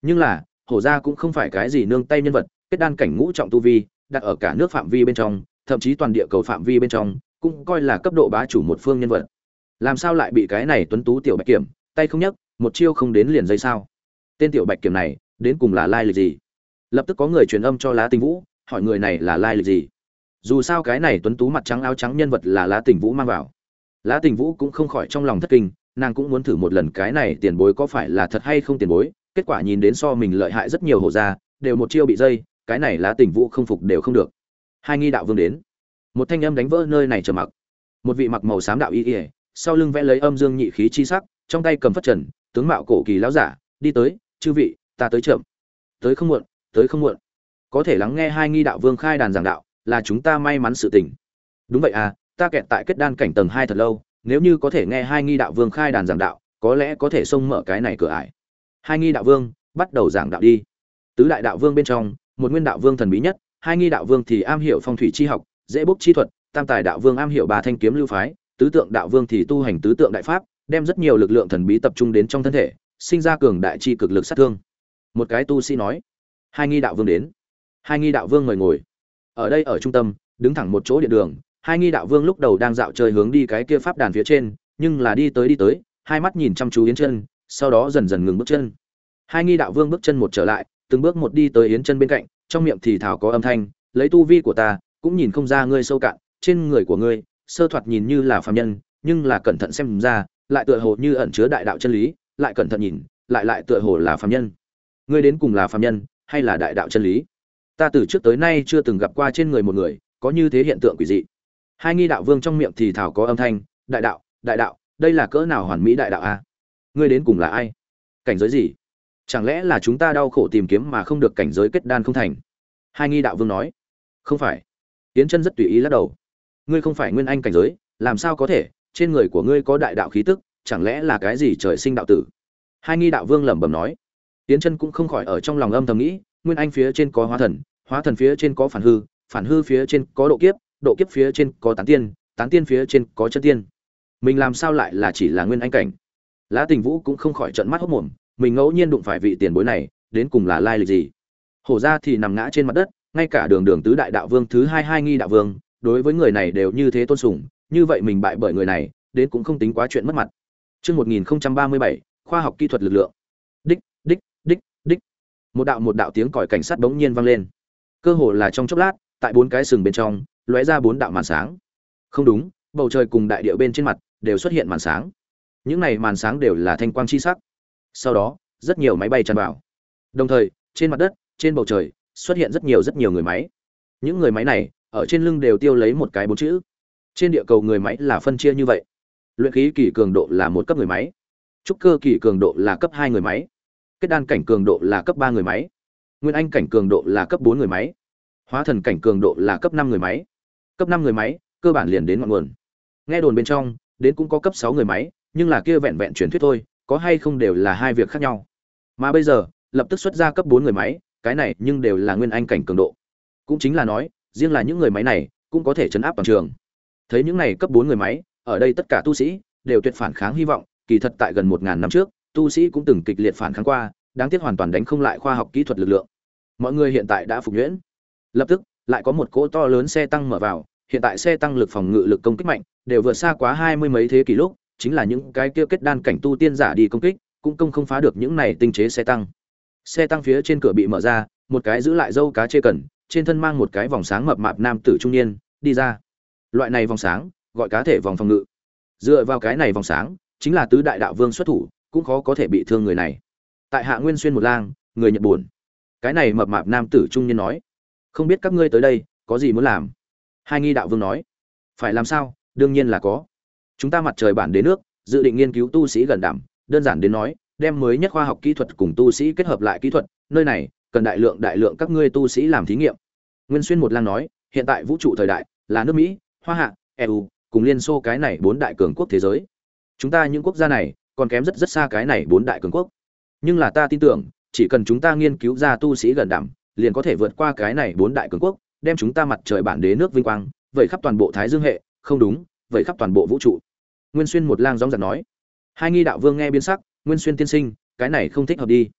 Nhưng là hổ gia cũng không phải cái gì nương tay nhân vật, kết đan cảnh ngũ trọng tu vi, đặt ở cả nước phạm vi bên trong, thậm chí toàn địa cầu phạm vi bên trong, cũng coi là cấp độ bá chủ một phương nhân vật. Làm sao lại bị cái này tuấn tú tiểu bạch kiểm, tay không nhấc, một chiêu không đến liền dây sao? Tên tiểu bạch kiểm này, đến cùng là lai lịch gì? Lập tức có người truyền âm cho Lá Tình Vũ, hỏi người này là lai lịch gì. Dù sao cái này tuấn tú mặt trắng áo trắng nhân vật là Lá Tình Vũ mang vào. Lá Tình Vũ cũng không khỏi trong lòng thất kinh, nàng cũng muốn thử một lần cái này tiền bối có phải là thật hay không tiền bối, kết quả nhìn đến so mình lợi hại rất nhiều hổ gia, đều một chiêu bị dây, cái này Lá Tình Vũ không phục đều không được. Hai nghi đạo vương đến. Một thanh âm đánh vỡ nơi này trầm mặc. Một vị mặc màu xám đạo y y, sau lưng vẽ lấy âm dương nhị khí chi sắc, trong tay cầm phất trần, tướng mạo cổ kỳ lão giả, đi tới, "Chư vị, ta tới chậm." "Tới không muộn, tới không muộn." Có thể lắng nghe hai nghi đạo vương khai đàn giảng đạo, là chúng ta may mắn sự tình. Đúng vậy à, ta kẹt tại kết đan cảnh tầng hai thật lâu, nếu như có thể nghe hai nghi đạo vương khai đàn giảng đạo, có lẽ có thể xông mở cái này cửa ải. Hai nghi đạo vương, bắt đầu giảng đạo đi. Tứ đại đạo vương bên trong, một nguyên đạo vương thần bí nhất, hai nghi đạo vương thì am hiểu phong thủy chi học, dễ bốc chi thuật, tam tài đạo vương am hiểu bà thanh kiếm lưu phái, tứ tượng đạo vương thì tu hành tứ tượng đại pháp, đem rất nhiều lực lượng thần bí tập trung đến trong thân thể, sinh ra cường đại chi cực lực sát thương. Một cái tu sĩ nói, hai nghi đạo vương đến. Hai nghi đạo vương mời ngồi. Ở đây ở trung tâm, đứng thẳng một chỗ điện đường, hai nghi đạo vương lúc đầu đang dạo chơi hướng đi cái kia pháp đàn phía trên, nhưng là đi tới đi tới, hai mắt nhìn chăm chú Yến Chân, sau đó dần dần ngừng bước chân. Hai nghi đạo vương bước chân một trở lại, từng bước một đi tới Yến Chân bên cạnh, trong miệng thì thào có âm thanh, lấy tu vi của ta, cũng nhìn không ra ngươi sâu cạn, trên người của ngươi, sơ thoạt nhìn như là phàm nhân, nhưng là cẩn thận xem ra, lại tựa hồ như ẩn chứa đại đạo chân lý, lại cẩn thận nhìn, lại lại tựa hồ là phàm nhân. Ngươi đến cùng là phàm nhân, hay là đại đạo chân lý? Ta từ trước tới nay chưa từng gặp qua trên người một người có như thế hiện tượng quỷ dị. Hai nghi đạo vương trong miệng thì thào có âm thanh, đại đạo, đại đạo, đây là cỡ nào hoàn mỹ đại đạo a? Ngươi đến cùng là ai? Cảnh giới gì? Chẳng lẽ là chúng ta đau khổ tìm kiếm mà không được cảnh giới kết đan không thành? Hai nghi đạo vương nói, không phải. Yến Chân rất tùy ý lắc đầu. Ngươi không phải nguyên anh cảnh giới, làm sao có thể? Trên người của ngươi có đại đạo khí tức, chẳng lẽ là cái gì trời sinh đạo tử? Hai nghi đạo vương lẩm bẩm nói. Yến Chân cũng không khỏi ở trong lòng âm thầm nghĩ, nguyên anh phía trên có hóa thần, hóa thần phía trên có phản hư, phản hư phía trên có độ kiếp, độ kiếp phía trên có tán tiên, tán tiên phía trên có chân tiên. Mình làm sao lại là chỉ là nguyên anh cảnh? Lã Tình Vũ cũng không khỏi trợn mắt hốt mồm, mình ngẫu nhiên đụng phải vị tiền bối này, đến cùng là lai lịch gì? Hổ gia thì nằm ngã trên mặt đất, ngay cả Đường Đường tứ đại đạo vương thứ hai hai nghi đạo vương, đối với người này đều như thế tôn sùng, như vậy mình bại bởi người này, đến cũng không tính quá chuyện mất mặt. Chương một nghìn không trăm ba mươi bảy, khoa học kỹ thuật lực lượng. Đích, đích, đích, đích. Một đạo một đạo tiếng còi cảnh sát bỗng nhiên vang lên. Cơ hồ là trong chốc lát, tại bốn cái sừng bên trong, lóe ra bốn đạo màn sáng. Không đúng, bầu trời cùng đại địa bên trên mặt đều xuất hiện màn sáng. Những này màn sáng đều là thanh quang chi sắc. Sau đó, rất nhiều máy bay tràn vào. Đồng thời, trên mặt đất, trên bầu trời, xuất hiện rất nhiều rất nhiều người máy. Những người máy này, ở trên lưng đều tiêu lấy một cái bốn chữ. Trên địa cầu người máy là phân chia như vậy. Luyện khí kỳ cường độ là một cấp người máy, trúc cơ kỳ cường độ là cấp hai người máy, kết đan cảnh cường độ là cấp ba người máy, nguyên anh cảnh cường độ là cấp bốn người máy, hóa thần cảnh cường độ là cấp năm người máy. Cấp năm người máy, cơ bản liền đến ngọn nguồn. Nghe đồn bên trong, đến cũng có cấp sáu người máy, nhưng là kia vẹn vẹn truyền thuyết thôi, có hay không đều là hai việc khác nhau. Mà bây giờ, lập tức xuất ra cấp bốn người máy, cái này nhưng đều là nguyên anh cảnh cường độ. Cũng chính là nói, riêng là những người máy này cũng có thể chấn áp toàn trường. Thấy những này cấp bốn người máy, ở đây tất cả tu sĩ đều tuyệt phản kháng hy vọng, kỳ thật tại gần một ngàn năm trước, tu sĩ cũng từng kịch liệt phản kháng qua, đáng tiếc hoàn toàn đánh không lại khoa học kỹ thuật lực lượng. Mọi người hiện tại đã phục nhuyễn. Lập tức, lại có một cỗ to lớn xe tăng mở vào, hiện tại xe tăng lực phòng ngự lực công kích mạnh, đều vượt xa quá hai mươi mấy thế kỷ lúc, chính là những cái kia kết đan cảnh tu tiên giả đi công kích, cũng công không phá được những này tinh chế xe tăng. Xe tăng phía trên cửa bị mở ra, một cái giữ lại dâu cá chê cần, trên thân mang một cái vòng sáng mập mạp nam tử trung niên, đi ra. Loại này vòng sáng, gọi cá thể vòng phòng ngự. Dựa vào cái này vòng sáng, chính là tứ đại đạo vương xuất thủ, cũng khó có thể bị thương người này. Tại Hạ Nguyên Xuyên một lang, người Nhật buồn. Cái này mập mạp nam tử trung niên nói, không biết các ngươi tới đây có gì muốn làm? Hai nghi đạo vương nói, phải làm sao? Đương nhiên là có. Chúng ta mặt trời bản đế nước, dự định nghiên cứu tu sĩ gần đảm, đơn giản đến nói, đem mới nhất khoa học kỹ thuật cùng tu sĩ kết hợp lại kỹ thuật, nơi này cần đại lượng đại lượng các ngươi tu sĩ làm thí nghiệm. Nguyên Xuyên một lang nói, hiện tại vũ trụ thời đại là nước Mỹ, Hoa Hạ, e u cùng Liên Xô cái này bốn đại cường quốc thế giới. Chúng ta những quốc gia này còn kém rất rất xa cái này bốn đại cường quốc. Nhưng là ta tin tưởng, chỉ cần chúng ta nghiên cứu ra tu sĩ gần đảm, liền có thể vượt qua cái này bốn đại cường quốc, đem chúng ta mặt trời bản đế nước vinh quang vẩy khắp toàn bộ Thái Dương hệ, không đúng, vẩy khắp toàn bộ vũ trụ. Nguyên Xuyên một lang gióng giật nói. Hai nghi đạo vương nghe biến sắc, Nguyên Xuyên tiên sinh, cái này không thích hợp đi.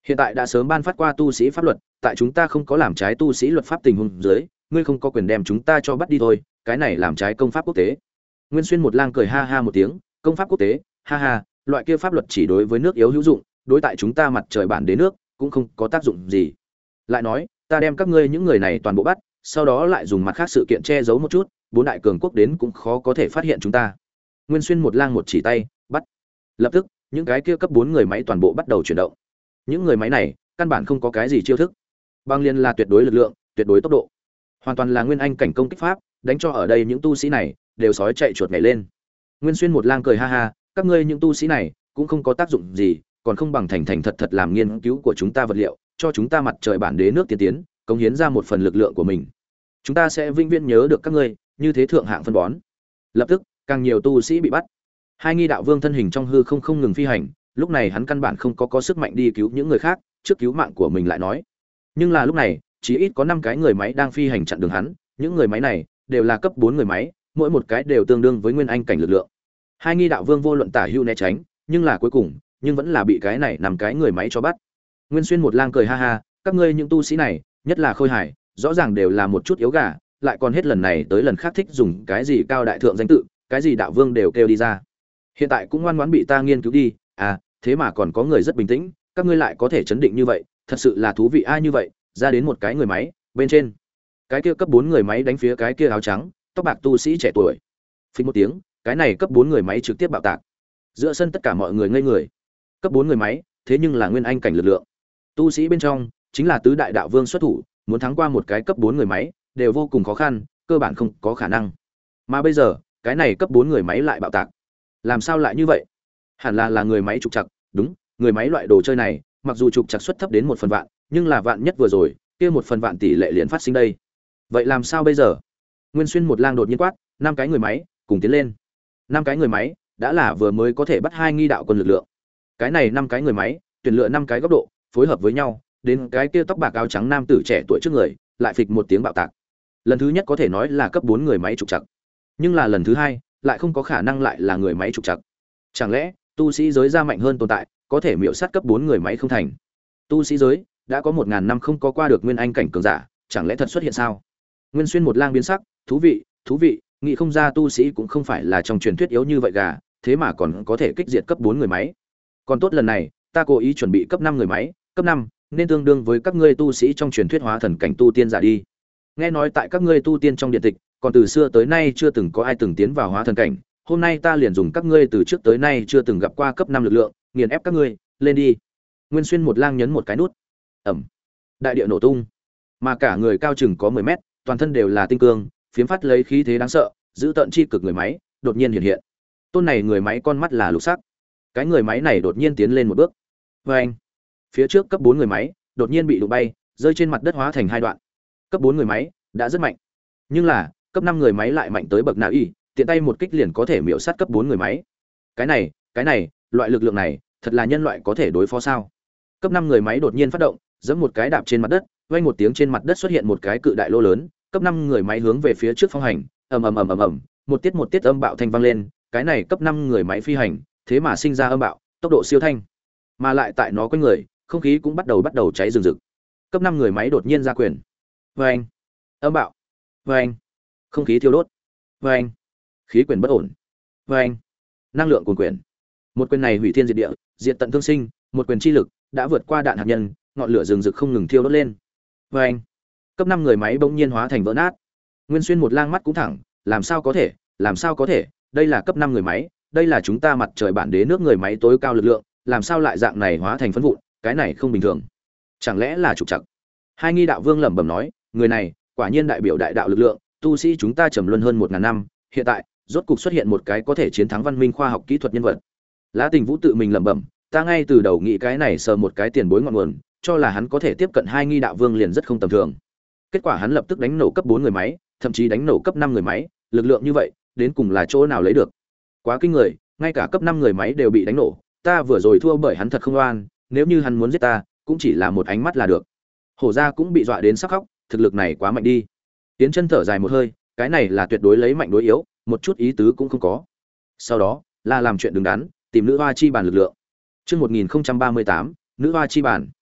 Hiện tại đã sớm ban phát qua tu sĩ pháp luật, tại chúng ta không có làm trái tu sĩ luật pháp tình huống dưới, ngươi không có quyền đem chúng ta cho bắt đi thôi, cái này làm trái công pháp quốc tế. Nguyên Xuyên một lang cười ha ha một tiếng, công pháp quốc tế, ha ha, loại kia pháp luật chỉ đối với nước yếu hữu dụng, đối tại chúng ta mặt trời bản đế nước cũng không có tác dụng gì. Lại nói, ta đem các ngươi những người này toàn bộ bắt, sau đó lại dùng mặt khác sự kiện che giấu một chút, bốn đại cường quốc đến cũng khó có thể phát hiện chúng ta. Nguyên Xuyên một lang một chỉ tay, bắt. Lập tức, những cái kia cấp bốn người máy toàn bộ bắt đầu chuyển động. Những người máy này, căn bản không có cái gì chiêu thức. Băng liên là tuyệt đối lực lượng, tuyệt đối tốc độ. Hoàn toàn là nguyên anh cảnh công kích pháp, đánh cho ở đây những tu sĩ này đều sói chạy chuột nhảy lên. Nguyên Xuyên một lang cười ha ha, các ngươi những tu sĩ này cũng không có tác dụng gì, còn không bằng thành thành thật thật làm nghiên cứu của chúng ta vật liệu, cho chúng ta mặt trời bản đế nước tiên tiến, cống hiến ra một phần lực lượng của mình. Chúng ta sẽ vĩnh viễn nhớ được các ngươi, như thế thượng hạng phân bón. Lập tức, càng nhiều tu sĩ bị bắt. Hai nghi đạo vương thân hình trong hư không không ngừng phi hành, lúc này hắn căn bản không có có sức mạnh đi cứu những người khác, trước cứu mạng của mình lại nói. Nhưng là lúc này, chỉ ít có năm cái người máy đang phi hành chặn đường hắn, những người máy này đều là cấp bốn người máy, mỗi một cái đều tương đương với nguyên anh cảnh lực lượng. Hai nghi đạo vương vô luận tả hữu né tránh, nhưng là cuối cùng, nhưng vẫn là bị cái này nằm cái người máy cho bắt. Nguyên Xuyên một lang cười ha ha, các ngươi những tu sĩ này, nhất là Khôi Hải, rõ ràng đều là một chút yếu gà, lại còn hết lần này tới lần khác thích dùng cái gì cao đại thượng danh tự, cái gì đạo vương đều kêu đi ra. Hiện tại cũng ngoan ngoãn bị ta nghiên cứu đi, à, thế mà còn có người rất bình tĩnh, các ngươi lại có thể chấn định như vậy, thật sự là thú vị ai như vậy, ra đến một cái người máy, bên trên. Cái kia cấp bốn người máy đánh phía cái kia áo trắng, tóc bạc tu sĩ trẻ tuổi. Phình một tiếng, cái này cấp bốn người máy trực tiếp bạo tạc. Giữa sân tất cả mọi người ngây người. Cấp bốn người máy, thế nhưng là nguyên anh cảnh lực lượng. Tu sĩ bên trong, chính là tứ đại đạo vương xuất thủ, muốn thắng qua một cái cấp bốn người máy, đều vô cùng khó khăn, cơ bản không có khả năng. Mà bây giờ, cái này cấp bốn người máy lại bạo tạc. Làm sao lại như vậy? Hẳn là là người máy trục trặc, đúng, người máy loại đồ chơi này, mặc dù trục trặc suất thấp đến một phần vạn, nhưng là vạn nhất vừa rồi, kia một phần vạn tỷ lệ liền phát sinh đây. Vậy làm sao bây giờ? Nguyên Xuyên một lang đột nhiên quát, năm cái người máy, cùng tiến lên. Năm cái người máy, đã là vừa mới có thể bắt hai nghi đạo quân lực lượng. Cái này năm cái người máy, tuyển lựa năm cái góc độ, phối hợp với nhau, đến cái kia tóc bạc áo trắng nam tử trẻ tuổi trước người, lại phịch một tiếng bạo tạc. Lần thứ nhất có thể nói là cấp bốn người máy trục trặc. Nhưng là lần thứ hai, lại không có khả năng lại là người máy trục trặc. Chẳng lẽ, tu sĩ giới ra mạnh hơn tồn tại, có thể miểu sát cấp bốn người máy không thành? Tu sĩ giới đã có một ngàn năm không có qua được nguyên anh cảnh cường giả, chẳng lẽ thật xuất hiện sao? Nguyên Xuyên một lang biến sắc, thú vị, thú vị, nghĩ không ra tu sĩ cũng không phải là trong truyền thuyết yếu như vậy gà, thế mà còn có thể kích diệt cấp bốn người máy. Còn tốt lần này, ta cố ý chuẩn bị cấp năm người máy, cấp năm nên tương đương với các ngươi tu sĩ trong truyền thuyết hóa thần cảnh tu tiên giả đi. Nghe nói tại các ngươi tu tiên trong điện tịch, còn từ xưa tới nay chưa từng có ai từng tiến vào hóa thần cảnh, hôm nay ta liền dùng các ngươi từ trước tới nay chưa từng gặp qua cấp năm lực lượng, nghiền ép các ngươi, lên đi. Nguyên Xuyên một lang nhấn một cái nút. Ầm. Đại địa nổ tung. Mà cả người cao chừng có mười mét, toàn thân đều là tinh cương, phiếm phát lấy khí thế đáng sợ, giữ tận chi cực người máy, đột nhiên hiện hiện. Tôn này người máy con mắt là lục sắc. Cái người máy này đột nhiên tiến lên một bước. Oeng. Phía trước cấp bốn người máy, đột nhiên bị đụng bay, rơi trên mặt đất hóa thành hai đoạn. Cấp bốn người máy đã rất mạnh. Nhưng là, cấp năm người máy lại mạnh tới bậc nào y, tiện tay một kích liền có thể miểu sát cấp bốn người máy. Cái này, cái này, loại lực lượng này, thật là nhân loại có thể đối phó sao? Cấp năm người máy đột nhiên phát động, giẫm một cái đạp trên mặt đất, vang một tiếng trên mặt đất xuất hiện một cái cự đại lô lớn, cấp năm người máy hướng về phía trước phong hành, ầm ầm ầm ầm ầm, một tiết một tiết âm bạo thanh vang lên, cái này cấp năm người máy phi hành, thế mà sinh ra âm bạo, tốc độ siêu thanh. Mà lại tại nó quanh người, không khí cũng bắt đầu bắt đầu cháy rừng rực. Cấp năm người máy đột nhiên ra quyền. Oeng, âm bạo. Oeng, không khí thiêu đốt. Oeng, khí quyển bất ổn. Oeng, năng lượng cuồn quyển. Một quyền này hủy thiên diệt địa, diệt tận thương sinh, một quyền chi lực đã vượt qua đạn hạt nhân, ngọn lửa rừng rực không ngừng thiêu đốt lên. Oeng, cấp năm người máy bỗng nhiên hóa thành vỡ nát. Nguyên Xuyên một lang mắt cũng thẳng, làm sao có thể, làm sao có thể, đây là cấp năm người máy, đây là chúng ta mặt trời bản đế nước người máy tối cao lực lượng, làm sao lại dạng này hóa thành phấn vụn, cái này không bình thường. Chẳng lẽ là trục trặc? Hai nghi đạo vương lẩm bẩm nói, người này, quả nhiên đại biểu đại đạo lực lượng, tu sĩ chúng ta trầm luân hơn một ngàn năm, hiện tại, rốt cục xuất hiện một cái có thể chiến thắng văn minh khoa học kỹ thuật nhân vật. Lã Tình Vũ tự mình lẩm bẩm, ta ngay từ đầu nghĩ cái này sờ một cái tiền bối ngọn nguồn, cho là hắn có thể tiếp cận hai nghi đạo vương liền rất không tầm thường. Kết quả hắn lập tức đánh nổ cấp bốn người máy, thậm chí đánh nổ cấp năm người máy, lực lượng như vậy, đến cùng là chỗ nào lấy được? Quá kinh người, ngay cả cấp năm người máy đều bị đánh nổ, ta vừa rồi thua bởi hắn thật không oan, nếu như hắn muốn giết ta, cũng chỉ là một ánh mắt là được. Hổ gia cũng bị dọa đến sắp khóc, thực lực này quá mạnh đi. Tiến Chân thở dài một hơi, cái này là tuyệt đối lấy mạnh đối yếu, một chút ý tứ cũng không có. Sau đó, là làm chuyện đứng đắn, tìm nữ hoa chi bàn lực lượng. Chương một nghìn không trăm ba mươi tám, nữ hoa chi bàn.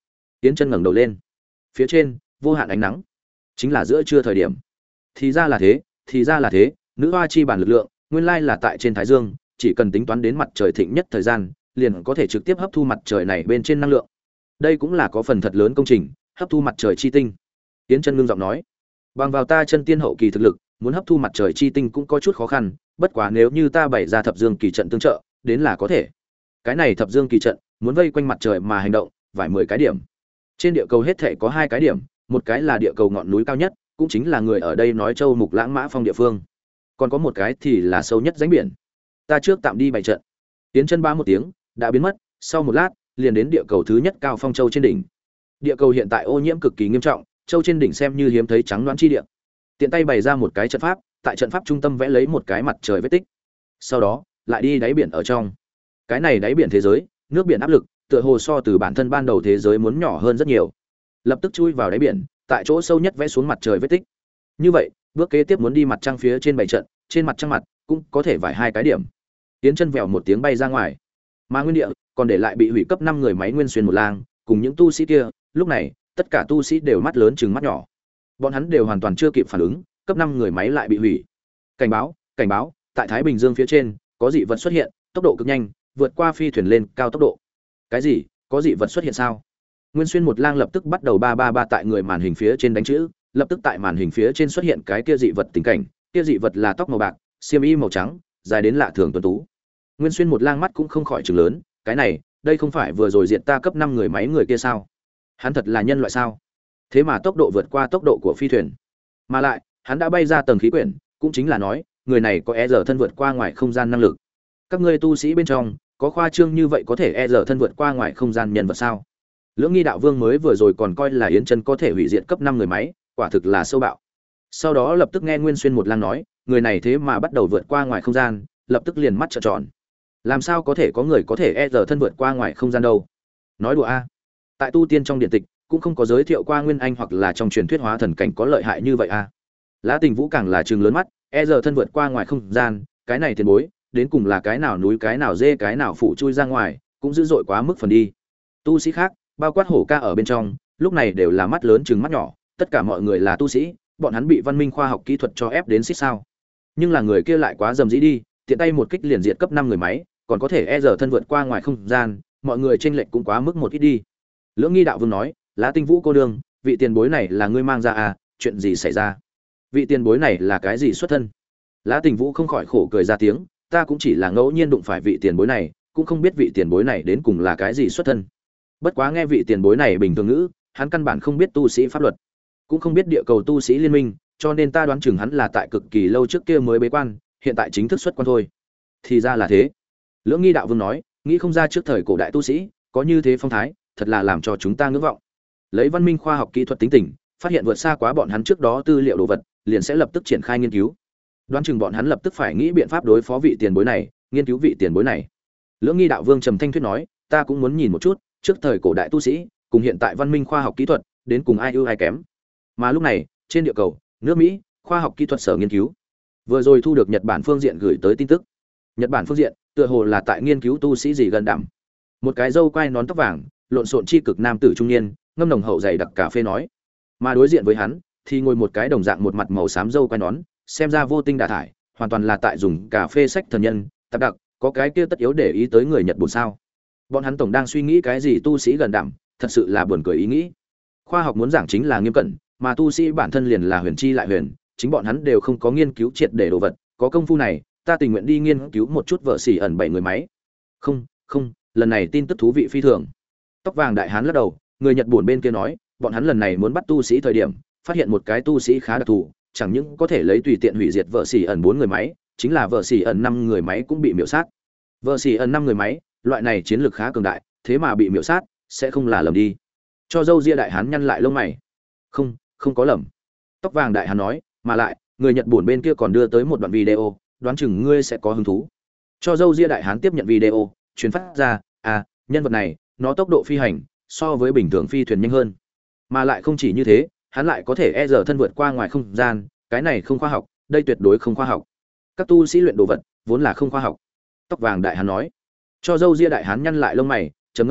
Yến Chân ngẩng đầu lên. Phía trên, vô hạn ánh nắng. Chính là giữa trưa thời điểm. Thì ra là thế, thì ra là thế, nữ hoa chi bản lực lượng, nguyên lai là tại trên Thái Dương, chỉ cần tính toán đến mặt trời thịnh nhất thời gian, liền có thể trực tiếp hấp thu mặt trời này bên trên năng lượng. Đây cũng là có phần thật lớn công trình, hấp thu mặt trời chi tinh. Yến Chân ngưng giọng nói, bằng vào ta chân tiên hậu kỳ thực lực, muốn hấp thu mặt trời chi tinh cũng có chút khó khăn, bất quá nếu như ta bày ra thập dương kỳ trận tương trợ, đến là có thể. Cái này thập dương kỳ trận, muốn vây quanh mặt trời mà hành động, vài mười cái điểm. Trên địa cầu hết thể có hai cái điểm, một cái là địa cầu ngọn núi cao nhất, cũng chính là người ở đây nói châu Mục Lãng Mã Phong địa phương. Còn có một cái thì là sâu nhất rãnh biển. Ta trước tạm đi bày trận. Tiến chân ba một tiếng, đã biến mất, sau một lát, liền đến địa cầu thứ nhất cao phong châu trên đỉnh. Địa cầu hiện tại ô nhiễm cực kỳ nghiêm trọng, châu trên đỉnh xem như hiếm thấy trắng loãng chi địa. Tiện tay bày ra một cái trận pháp, tại trận pháp trung tâm vẽ lấy một cái mặt trời vết tích. Sau đó, lại đi đáy biển ở trong. Cái này đáy biển thế giới, nước biển áp lực, tựa hồ so từ bản thân ban đầu thế giới muốn nhỏ hơn rất nhiều. Lập tức chui vào đáy biển, tại chỗ sâu nhất vẽ xuống mặt trời vết tích. Như vậy, bước kế tiếp muốn đi mặt trăng phía trên bảy trận, trên mặt trăng mặt cũng có thể vải hai cái điểm. Tiến chân vèo một tiếng bay ra ngoài. Mà nguyên địa còn để lại bị hủy cấp năm người máy nguyên xuyên một lang, cùng những tu sĩ kia, lúc này, tất cả tu sĩ đều mắt lớn trừng mắt nhỏ. Bọn hắn đều hoàn toàn chưa kịp phản ứng, cấp năm người máy lại bị hủy. Cảnh báo, cảnh báo, tại Thái Bình Dương phía trên, có dị vật xuất hiện, tốc độ cực nhanh, vượt qua phi thuyền lên cao tốc độ. Cái gì? Có dị vật xuất hiện sao? Nguyên xuyên một lang lập tức bắt đầu ba ba ba tại người màn hình phía trên đánh chữ, lập tức tại màn hình phía trên xuất hiện cái kia dị vật tình cảnh, kia dị vật là tóc màu bạc, xiêm y màu trắng, dài đến lạ thường tuấn tú. Nguyên xuyên một lang mắt cũng không khỏi trừng lớn, cái này, đây không phải vừa rồi diện ta cấp năm người máy người kia sao? Hắn thật là nhân loại sao? Thế mà tốc độ vượt qua tốc độ của phi thuyền. Mà lại, hắn đã bay ra tầng khí quyển, cũng chính là nói, người này có e giờ thân vượt qua ngoài không gian năng lực. Các ngươi tu sĩ bên trong, có khoa trương như vậy có thể e giờ thân vượt qua ngoài không gian nhân vật sao? Lưỡng Nghi đạo vương mới vừa rồi còn coi là Yến Chân có thể hủy diệt cấp năm người máy, quả thực là sâu bạo. Sau đó lập tức nghe Nguyên xuyên một lang nói, người này thế mà bắt đầu vượt qua ngoài không gian, lập tức liền mắt trợn tròn. Làm sao có thể có người có thể e giờ thân vượt qua ngoài không gian đâu? Nói đùa a. Tại tu tiên trong điện tịch cũng không có giới thiệu qua Nguyên Anh hoặc là trong truyền thuyết hóa thần cảnh có lợi hại như vậy a. Lã Tình Vũ càng là trừng lớn mắt, e giờ thân vượt qua ngoài không gian, cái này tiền bối, đến cùng là cái nào núi cái nào dê cái nào phụ chui ra ngoài, cũng dữ dội quá mức phần đi. Tu sĩ khác, bao quát hổ ca ở bên trong, lúc này đều là mắt lớn trừng mắt nhỏ, tất cả mọi người là tu sĩ, bọn hắn bị văn minh khoa học kỹ thuật cho ép đến xít sao. Nhưng là người kia lại quá dầm dĩ đi, tiện tay một kích liền diệt cấp năm người máy, còn có thể e giờ thân vượt qua ngoài không gian, mọi người chênh lệch cũng quá mức một ít đi. Lưỡng Nghi đạo vương nói, Lá Tinh Vũ cô đương, vị tiền bối này là ngươi mang ra à, chuyện gì xảy ra? Vị tiền bối này là cái gì xuất thân? Lá Tình Vũ không khỏi khổ cười ra tiếng, ta cũng chỉ là ngẫu nhiên đụng phải vị tiền bối này, cũng không biết vị tiền bối này đến cùng là cái gì xuất thân. Bất quá nghe vị tiền bối này bình thường ngữ, hắn căn bản không biết tu sĩ pháp luật, cũng không biết địa cầu tu sĩ liên minh, cho nên ta đoán chừng hắn là tại cực kỳ lâu trước kia mới bế quan, hiện tại chính thức xuất quan thôi. Thì ra là thế. Lưỡng Nghi đạo vương nói, nghĩ không ra trước thời cổ đại tu sĩ có như thế phong thái, thật là làm cho chúng ta ngưỡng vọng. Lấy văn minh khoa học kỹ thuật tính tình, phát hiện vượt xa quá bọn hắn trước đó tư liệu đồ vật, liền sẽ lập tức triển khai nghiên cứu. Đoán chừng bọn hắn lập tức phải nghĩ biện pháp đối phó vị tiền bối này, nghiên cứu vị tiền bối này. Lưỡng Nghi đạo vương trầm thanh thuyết nói, ta cũng muốn nhìn một chút, trước thời cổ đại tu sĩ cùng hiện tại văn minh khoa học kỹ thuật đến cùng ai ưu ai kém. Mà lúc này, trên địa cầu, nước Mỹ, khoa học kỹ thuật sở nghiên cứu vừa rồi thu được Nhật Bản phương diện gửi tới tin tức. Nhật Bản phương diện, tựa hồ là tại nghiên cứu tu sĩ gì gần đảm. Một cái râu quai nón tóc vàng, lộn xộn chi cực nam tử trung niên, ngâm nồng hậu dày đặc cà phê nói. Mà đối diện với hắn, thì ngồi một cái đồng dạng một mặt màu xám râu quai nón, xem ra vô tinh đả thải, hoàn toàn là tại dùng cà phê sách thần nhân, tạp đặc, có cái kia tất yếu để ý tới người Nhật buồn sao? Bọn hắn tổng đang suy nghĩ cái gì tu sĩ gần đảm, thật sự là buồn cười ý nghĩ. Khoa học muốn giảng chính là nghiêm cẩn, mà tu sĩ bản thân liền là huyền chi lại huyền, chính bọn hắn đều không có nghiên cứu triệt để đồ vật, có công phu này, ta tình nguyện đi nghiên cứu một chút vợ xỉ ẩn bảy người máy. Không, không, lần này tin tức thú vị phi thường. Tóc vàng đại hán lắc đầu, người Nhật buồn bên kia nói, bọn hắn lần này muốn bắt tu sĩ thời điểm, phát hiện một cái tu sĩ khá đặc thù, chẳng những có thể lấy tùy tiện hủy diệt vợ xỉ ẩn bốn người máy, chính là vợ xỉ ẩn năm người máy cũng bị miểu sát. Vợ xỉ ẩn năm người máy, loại này chiến lược khá cường đại, thế mà bị miểu sát, sẽ không là lầm đi. Cho dâu ria đại hán nhăn lại lông mày. Không, không có lầm. Tóc vàng đại hán nói, mà lại, người Nhật buồn bên kia còn đưa tới một đoạn video, đoán chừng ngươi sẽ có hứng thú. Cho dâu ria đại hán tiếp nhận video, truyền phát ra, à, nhân vật này, nó tốc độ phi hành so với bình thường phi thuyền nhanh hơn. Mà lại không chỉ như thế, hắn lại có thể e giờ thân vượt qua ngoài không gian, cái này không khoa học, đây tuyệt đối không khoa học. Các tu sĩ luyện đồ vật vốn là không khoa học. Tóc vàng đại hán nói. Cho dâu ria đại hán nhăn lại lông mày, trầm ngâm,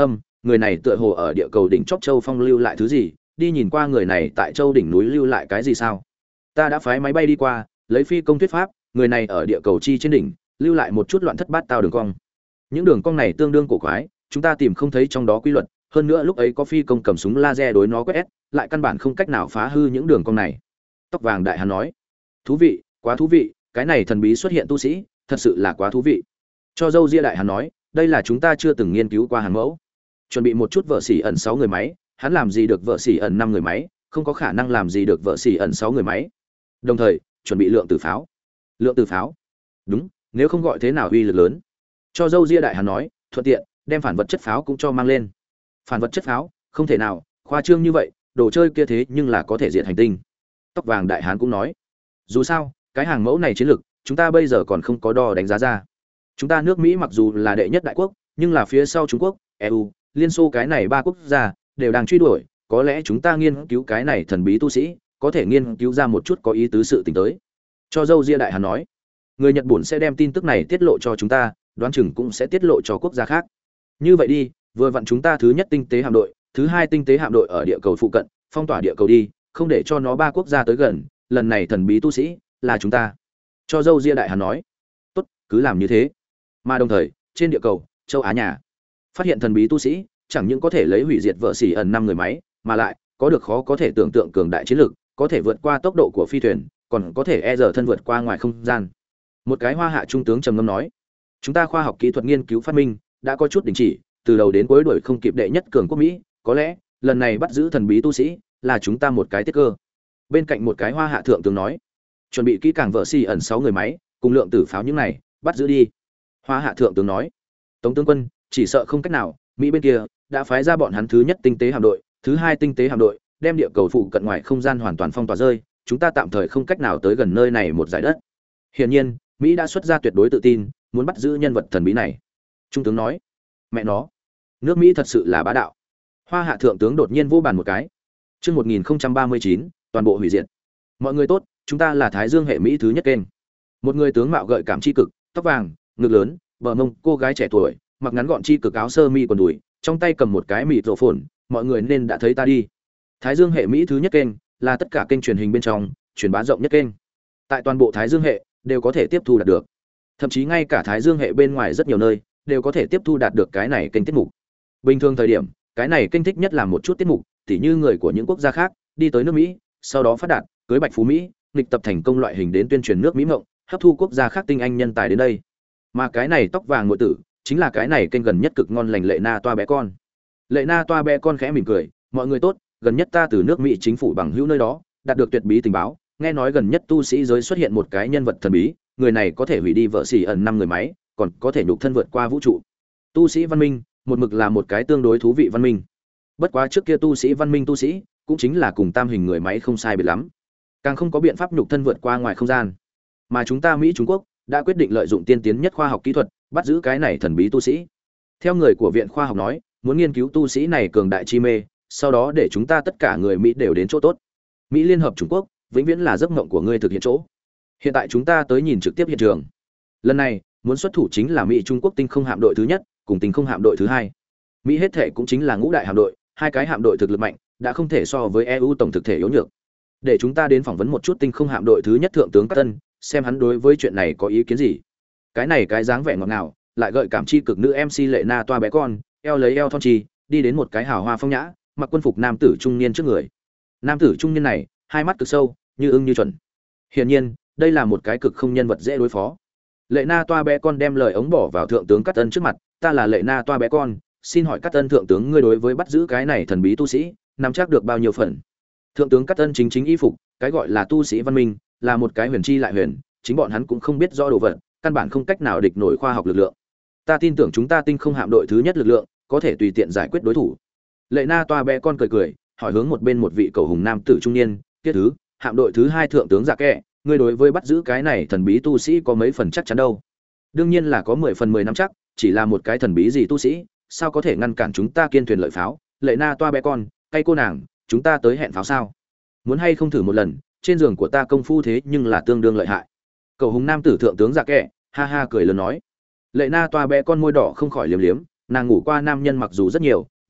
người này tựa hồ ở địa cầu đỉnh chóp châu phong lưu lại thứ gì, đi nhìn qua người này tại châu đỉnh núi lưu lại cái gì sao? Ta đã phái máy bay đi qua, lấy phi công thuyết pháp, người này ở địa cầu chi trên đỉnh, lưu lại một chút loạn thất bát tao đường cong. Những đường cong này tương đương cổ quái, chúng ta tìm không thấy trong đó quy luật, hơn nữa lúc ấy có phi công cầm súng laser đối nó quét, lại căn bản không cách nào phá hư những đường cong này. Tóc vàng đại hán nói, thú vị, quá thú vị, cái này thần bí xuất hiện tu sĩ, thật sự là quá thú vị. Cho dâu ria đại hán nói, đây là chúng ta chưa từng nghiên cứu qua hàng mẫu. Chuẩn bị một chút vợ xỉ ẩn sáu người máy, hắn làm gì được vợ xỉ ẩn năm người máy, không có khả năng làm gì được vợ xỉ ẩn sáu người máy. Đồng thời, chuẩn bị lượng tử pháo. Lượng tử pháo? Đúng, nếu không gọi thế nào uy lực lớn. Cho dâu ria đại hán nói, thuận tiện đem phản vật chất pháo cũng cho mang lên. Phản vật chất pháo? Không thể nào, khoa trương như vậy, đồ chơi kia thế nhưng là có thể diệt hành tinh. Tóc vàng đại hán cũng nói, dù sao, cái hàng mẫu này chiến lược, chúng ta bây giờ còn không có đo đánh giá ra. Chúng ta nước Mỹ mặc dù là đệ nhất đại quốc, nhưng là phía sau Trung Quốc, e u, Liên Xô cái này ba quốc gia đều đang truy đuổi, có lẽ chúng ta nghiên cứu cái này thần bí tu sĩ, có thể nghiên cứu ra một chút có ý tứ sự tình tới. Cho dâu ria đại hán nói, người Nhật Bản sẽ đem tin tức này tiết lộ cho chúng ta, đoán chừng cũng sẽ tiết lộ cho quốc gia khác. Như vậy đi, vừa vặn chúng ta thứ nhất tinh tế hạm đội, thứ hai tinh tế hạm đội ở địa cầu phụ cận, phong tỏa địa cầu đi, không để cho nó ba quốc gia tới gần, lần này thần bí tu sĩ là chúng ta. Cho dâu ria đại hán nói, tốt, cứ làm như thế. Mà đồng thời, trên địa cầu, châu Á nhà, phát hiện thần bí tu sĩ, chẳng những có thể lấy hủy diệt vợ xỉ ẩn năm người máy, mà lại có được khó có thể tưởng tượng cường đại chiến lược, có thể vượt qua tốc độ của phi thuyền, còn có thể e giờ thân vượt qua ngoài không gian. Một cái hoa hạ trung tướng trầm ngâm nói, chúng ta khoa học kỹ thuật nghiên cứu phát minh đã có chút đình chỉ, từ đầu đến cuối đuổi không kịp đệ nhất cường quốc Mỹ, có lẽ lần này bắt giữ thần bí tu sĩ là chúng ta một cái tiết cơ. Bên cạnh một cái hoa hạ thượng tướng nói, chuẩn bị kỹ càng vợ xỉ ẩn sáu người máy, cùng lượng tử pháo những này, bắt giữ đi. Hoa hạ thượng tướng nói, Tống tướng quân, chỉ sợ không cách nào, Mỹ bên kia đã phái ra bọn hắn thứ nhất tinh tế hạm đội, thứ hai tinh tế hạm đội, đem địa cầu phụ cận ngoài không gian hoàn toàn phong tỏa rơi, chúng ta tạm thời không cách nào tới gần nơi này một giải đất. Hiển nhiên, Mỹ đã xuất ra tuyệt đối tự tin, muốn bắt giữ nhân vật thần bí này. Trung tướng nói, mẹ nó, nước Mỹ thật sự là bá đạo. Hoa hạ thượng tướng đột nhiên vô bàn một cái. Chương một nghìn không trăm ba mươi chín, toàn bộ hủy diệt. Mọi người tốt, chúng ta là Thái Dương hệ Mỹ thứ nhất kênh. Một người tướng mạo gợi cảm chi cực, tóc vàng, ngực lớn, bờ mông, cô gái trẻ tuổi, mặc ngắn gọn chi cực áo sơ mi quần đùi, trong tay cầm một cái mịt rổ phồn, mọi người nên đã thấy ta đi. Thái Dương hệ Mỹ thứ nhất kênh là tất cả kênh truyền hình bên trong truyền bá rộng nhất kênh. Tại toàn bộ Thái Dương hệ đều có thể tiếp thu đạt được. Thậm chí ngay cả Thái Dương hệ bên ngoài rất nhiều nơi đều có thể tiếp thu đạt được cái này kênh tiết mục. Bình thường thời điểm, cái này kênh thích nhất là một chút tiết mục, tỉ như người của những quốc gia khác đi tới nước Mỹ, sau đó phát đạt, cưới bạch phú Mỹ, nghịch tập thành công loại hình đến tuyên truyền nước Mỹ mộng, hấp thu quốc gia khác tinh anh nhân tài đến đây. Mà cái này tóc vàng ngụy tử, chính là cái này kênh gần nhất cực ngon lành Lệ Na toa bé con. Lệ Na toa bé con khẽ mỉm cười, mọi người tốt, gần nhất ta từ nước Mỹ chính phủ bằng hữu nơi đó đạt được tuyệt bí tình báo, nghe nói gần nhất tu sĩ giới xuất hiện một cái nhân vật thần bí, người này có thể hủy đi vợ xỉ ẩn năm người máy, còn có thể nhục thân vượt qua vũ trụ. Tu sĩ văn minh, một mực là một cái tương đối thú vị văn minh. Bất quá trước kia tu sĩ văn minh tu sĩ, cũng chính là cùng tam hình người máy không sai biệt lắm, càng không có biện pháp nhục thân vượt qua ngoài không gian. Mà chúng ta Mỹ Trung Quốc đã quyết định lợi dụng tiên tiến nhất khoa học kỹ thuật, bắt giữ cái này thần bí tu sĩ. Theo người của viện khoa học nói, muốn nghiên cứu tu sĩ này cường đại chi mê, sau đó để chúng ta tất cả người Mỹ đều đến chỗ tốt. Mỹ liên hợp Trung Quốc, vĩnh viễn là giấc mộng của ngươi thực hiện chỗ. Hiện tại chúng ta tới nhìn trực tiếp hiện trường. Lần này, muốn xuất thủ chính là Mỹ Trung Quốc tinh không hạm đội thứ nhất, cùng tinh không hạm đội thứ hai. Mỹ hết thể cũng chính là ngũ đại hạm đội, hai cái hạm đội thực lực mạnh, đã không thể so với e u tổng thực thể yếu nhược. Để chúng ta đến phỏng vấn một chút tinh không hạm đội thứ nhất thượng tướng Cát Tân, xem hắn đối với chuyện này có ý kiến gì. Cái này cái dáng vẻ ngọt ngào, lại gợi cảm chi cực nữ em xê Lệ Na toa bé con, eo lấy eo thon chi, đi đến một cái hào hoa phong nhã, mặc quân phục nam tử trung niên trước người. Nam tử trung niên này, hai mắt cực sâu, như ưng như chuẩn. Hiển nhiên, đây là một cái cực không nhân vật dễ đối phó. Lệ Na toa bé con đem lời ống bỏ vào thượng tướng Cát Tân trước mặt, ta là Lệ Na toa bé con, xin hỏi Cát Tân thượng tướng ngươi đối với bắt giữ cái này thần bí tu sĩ, nắm chắc được bao nhiêu phần? Thượng tướng Cát Tân chính chính y phục, cái gọi là tu sĩ văn minh, là một cái huyền chi lại huyền, chính bọn hắn cũng không biết rõ đồ vật, căn bản không cách nào địch nổi khoa học lực lượng. Ta tin tưởng chúng ta tinh không hạm đội thứ nhất lực lượng, có thể tùy tiện giải quyết đối thủ. Lệ Na toa bé con cười cười, hỏi hướng một bên một vị cầu hùng nam tử trung niên, kia thứ, hạm đội thứ hai thượng tướng Dạ Kệ, ngươi đối với bắt giữ cái này thần bí tu sĩ có mấy phần chắc chắn đâu? Đương nhiên là có mười phần mười năm chắc, chỉ là một cái thần bí gì tu sĩ, sao có thể ngăn cản chúng ta kiên thuyền lợi pháo? Lệ Na toa bé con, hay cô nàng, chúng ta tới hẹn pháo sao? Muốn hay không thử một lần, trên giường của ta công phu thế nhưng là tương đương lợi hại. Cầu hùng nam tử thượng tướng Dạ Kệ, ha ha cười lớn nói. Lệ Na toa bé con môi đỏ không khỏi liếm liếm, nàng ngủ qua nam nhân mặc dù rất nhiều,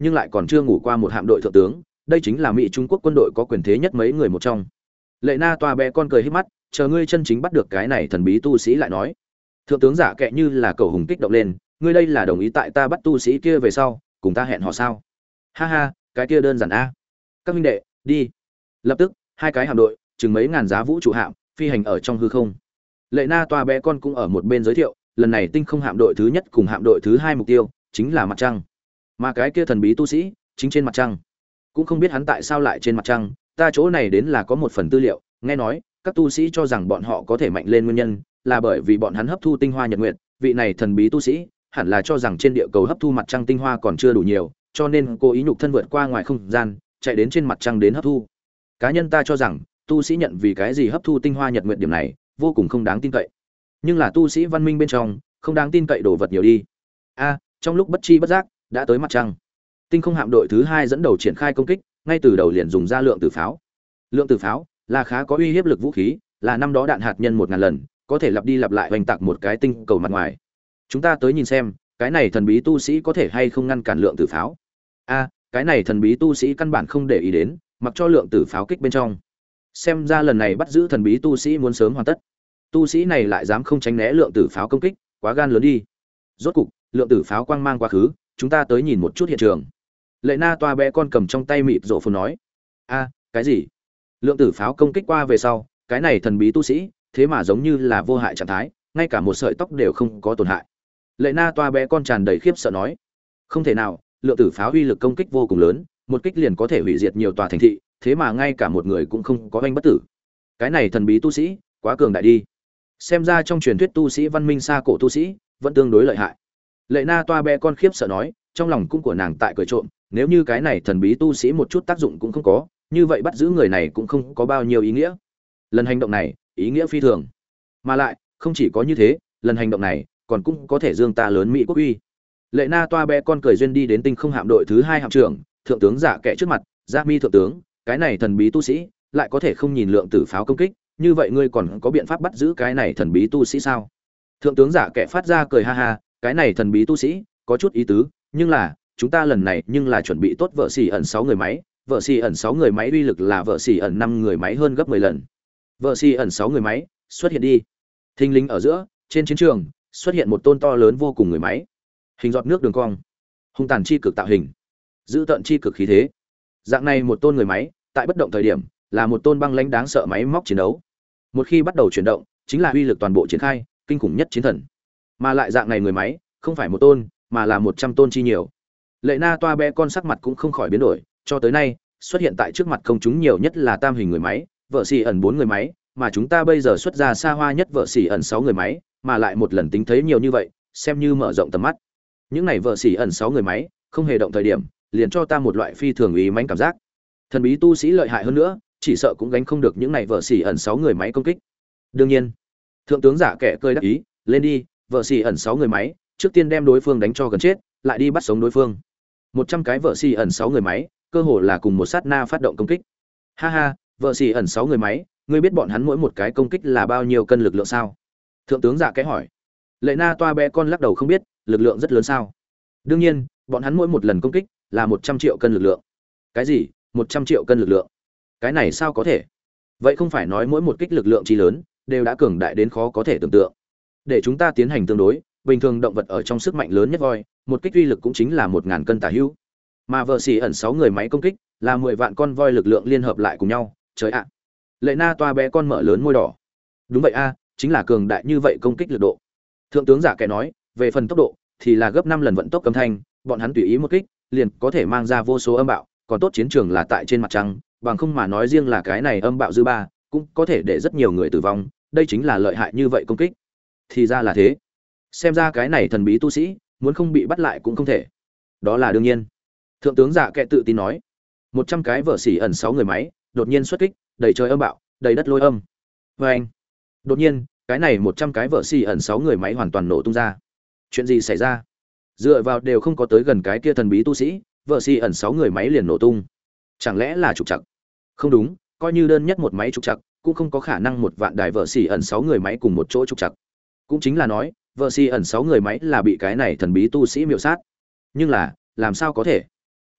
nhưng lại còn chưa ngủ qua một hạm đội thượng tướng, đây chính là Mỹ Trung Quốc quân đội có quyền thế nhất mấy người một trong. Lệ Na toa bé con cười híp mắt, chờ ngươi chân chính bắt được cái này thần bí tu sĩ lại nói. Thượng tướng giả kệ như là cầu hùng kích động lên, ngươi đây là đồng ý tại ta bắt tu sĩ kia về sau, cùng ta hẹn hò sao? Ha ha, cái kia đơn giản a. Các huynh đệ, đi. Lập tức, hai cái hạm đội, chừng mấy ngàn giá vũ trụ hạm, phi hành ở trong hư không. Lệ Na toa bé con cũng ở một bên giới thiệu, lần này tinh không hạm đội thứ nhất cùng hạm đội thứ hai mục tiêu chính là mặt trăng. Mà cái kia thần bí tu sĩ chính trên mặt trăng. Cũng không biết hắn tại sao lại trên mặt trăng, ta chỗ này đến là có một phần tư liệu, nghe nói các tu sĩ cho rằng bọn họ có thể mạnh lên nguyên nhân là bởi vì bọn hắn hấp thu tinh hoa nhật nguyệt, vị này thần bí tu sĩ hẳn là cho rằng trên địa cầu hấp thu mặt trăng tinh hoa còn chưa đủ nhiều, cho nên cố ý nhục thân vượt qua ngoài không gian, chạy đến trên mặt trăng đến hấp thu. Cá nhân ta cho rằng, tu sĩ nhận vì cái gì hấp thu tinh hoa nhật nguyệt điểm này, vô cùng không đáng tin cậy. Nhưng là tu sĩ văn minh bên trong, không đáng tin cậy đồ vật nhiều đi. A, trong lúc bất chi bất giác, đã tới mặt trăng. Tinh không hạm đội thứ hai dẫn đầu triển khai công kích, ngay từ đầu liền dùng ra lượng tử pháo. Lượng tử pháo là khá có uy hiếp lực vũ khí, là năm đó đạn hạt nhân một ngàn lần, có thể lặp đi lặp lại hoành tạc một cái tinh cầu mặt ngoài. Chúng ta tới nhìn xem, cái này thần bí tu sĩ có thể hay không ngăn cản lượng tử pháo. A, cái này thần bí tu sĩ căn bản không để ý đến, mặc cho lượng tử pháo kích bên trong. Xem ra lần này bắt giữ thần bí tu sĩ muốn sớm hoàn tất. Tu sĩ này lại dám không tránh né lượng tử pháo công kích, quá gan lớn đi. Rốt cục, lượng tử pháo quang mang quá khứ, chúng ta tới nhìn một chút hiện trường. Lệ Na toa bé con cầm trong tay mịt rộ phồn nói: "A, cái gì?" Lượng tử pháo công kích qua về sau, cái này thần bí tu sĩ, thế mà giống như là vô hại trạng thái, ngay cả một sợi tóc đều không có tổn hại. Lệ Na toa bé con tràn đầy khiếp sợ nói: "Không thể nào, lượng tử pháo uy lực công kích vô cùng lớn, một kích liền có thể hủy diệt nhiều tòa thành thị, thế mà ngay cả một người cũng không có oanh bất tử. Cái này thần bí tu sĩ, quá cường đại đi. Xem ra trong truyền thuyết tu sĩ văn minh xa cổ tu sĩ, vẫn tương đối lợi hại." Lệ Na toa bé con khiếp sợ nói, trong lòng cũng của nàng tại cười trộm, nếu như cái này thần bí tu sĩ một chút tác dụng cũng không có, như vậy bắt giữ người này cũng không có bao nhiêu ý nghĩa. Lần hành động này, ý nghĩa phi thường. Mà lại, không chỉ có như thế, lần hành động này còn cũng có thể dương ta lớn Mỹ quốc uy. Lệ Na toa bé con cười duyên đi đến tinh không hạm đội thứ hai hạm trưởng, thượng tướng giả kệ trước mặt, "Gia Mi thượng tướng, cái này thần bí tu sĩ, lại có thể không nhìn lượng tử pháo công kích, như vậy ngươi còn có biện pháp bắt giữ cái này thần bí tu sĩ sao?" Thượng tướng giả kệ phát ra cười ha ha, "Cái này thần bí tu sĩ, có chút ý tứ, nhưng là, chúng ta lần này nhưng là chuẩn bị tốt vợ xỉ ẩn sáu người máy, vợ xỉ ẩn sáu người máy uy lực là vợ xỉ ẩn năm người máy hơn gấp mười lần. Vợ xỉ ẩn sáu người máy, xuất hiện đi." Thình lình ở giữa, trên chiến trường, xuất hiện một tôn to lớn vô cùng người máy. Hình giọt nước đường cong, hung tàn chi cực tạo hình, giữ tận chi cực khí thế. Dạng này một tôn người máy, tại bất động thời điểm, là một tôn băng lãnh đáng sợ máy móc chiến đấu. Một khi bắt đầu chuyển động, chính là uy lực toàn bộ triển khai, kinh khủng nhất chiến thần. Mà lại dạng này người máy, không phải một tôn, mà là một trăm tôn chi nhiều. Lệ Na toa bé con sắc mặt cũng không khỏi biến đổi, cho tới nay, xuất hiện tại trước mặt công chúng nhiều nhất là tam hình người máy, vợ xỉ ẩn bốn người máy, mà chúng ta bây giờ xuất ra xa hoa nhất vợ xỉ ẩn sáu người máy, mà lại một lần tính thấy nhiều như vậy, xem như mở rộng tầm mắt. Những này vợ xỉ ẩn sáu người máy, không hề động thời điểm, liền cho ta một loại phi thường ý mãnh cảm giác. Thần bí tu sĩ lợi hại hơn nữa, chỉ sợ cũng gánh không được những này vợ xỉ ẩn sáu người máy công kích. Đương nhiên, thượng tướng giả kẻ cười đắc ý, "Lên đi, vợ xỉ ẩn sáu người máy, trước tiên đem đối phương đánh cho gần chết, lại đi bắt sống đối phương." Một trăm cái vợ xỉ ẩn sáu người máy, cơ hồ là cùng một sát na phát động công kích. Ha ha, vợ xỉ ẩn sáu người máy, ngươi biết bọn hắn mỗi một cái công kích là bao nhiêu cân lực lượng sao? Thượng tướng giả kẻ hỏi. Lệ Na toa bé con lắc đầu không biết, lực lượng rất lớn sao? Đương nhiên, bọn hắn mỗi một lần công kích là một trăm triệu cân lực lượng. Cái gì? Một trăm triệu cân lực lượng? Cái này sao có thể? Vậy không phải nói mỗi một kích lực lượng chi lớn đều đã cường đại đến khó có thể tưởng tượng. Để chúng ta tiến hành tương đối, bình thường động vật ở trong sức mạnh lớn nhất voi, một kích uy lực cũng chính là một ngàn cân tả hữu. Mà vợ xỉ ẩn sáu người máy công kích là mười vạn con voi lực lượng liên hợp lại cùng nhau, trời ạ. Lệ Na toa bé con mở lớn môi đỏ. Đúng vậy a, chính là cường đại như vậy công kích lực độ. Thượng tướng giả kẻ nói, về phần tốc độ thì là gấp năm lần vận tốc âm thanh, bọn hắn tùy ý một kích, liền có thể mang ra vô số âm bạo, còn tốt chiến trường là tại trên mặt trăng, bằng không mà nói riêng là cái này âm bạo dư ba, cũng có thể để rất nhiều người tử vong, đây chính là lợi hại như vậy công kích. Thì ra là thế. Xem ra cái này thần bí tu sĩ, muốn không bị bắt lại cũng không thể. Đó là đương nhiên. Thượng tướng giả kệ tự tin nói. Một trăm cái vợ xỉ ẩn sáu người máy, đột nhiên xuất kích, đầy trời âm bạo, đầy đất lôi âm. Và anh. Đột nhiên, cái này một trăm cái vợ xỉ ẩn sáu người máy hoàn toàn nổ tung ra. Chuyện gì xảy ra? Dựa vào đều không có tới gần cái kia thần bí tu sĩ, vợ xỉ ẩn sáu người máy liền nổ tung. Chẳng lẽ là trục trặc? Không đúng, coi như đơn nhất một máy trục trặc, cũng không có khả năng một vạn đài vợ xỉ ẩn sáu người máy cùng một chỗ trục trặc. Cũng chính là nói, vợ xỉ ẩn sáu người máy là bị cái này thần bí tu sĩ miểu sát. Nhưng là, làm sao có thể?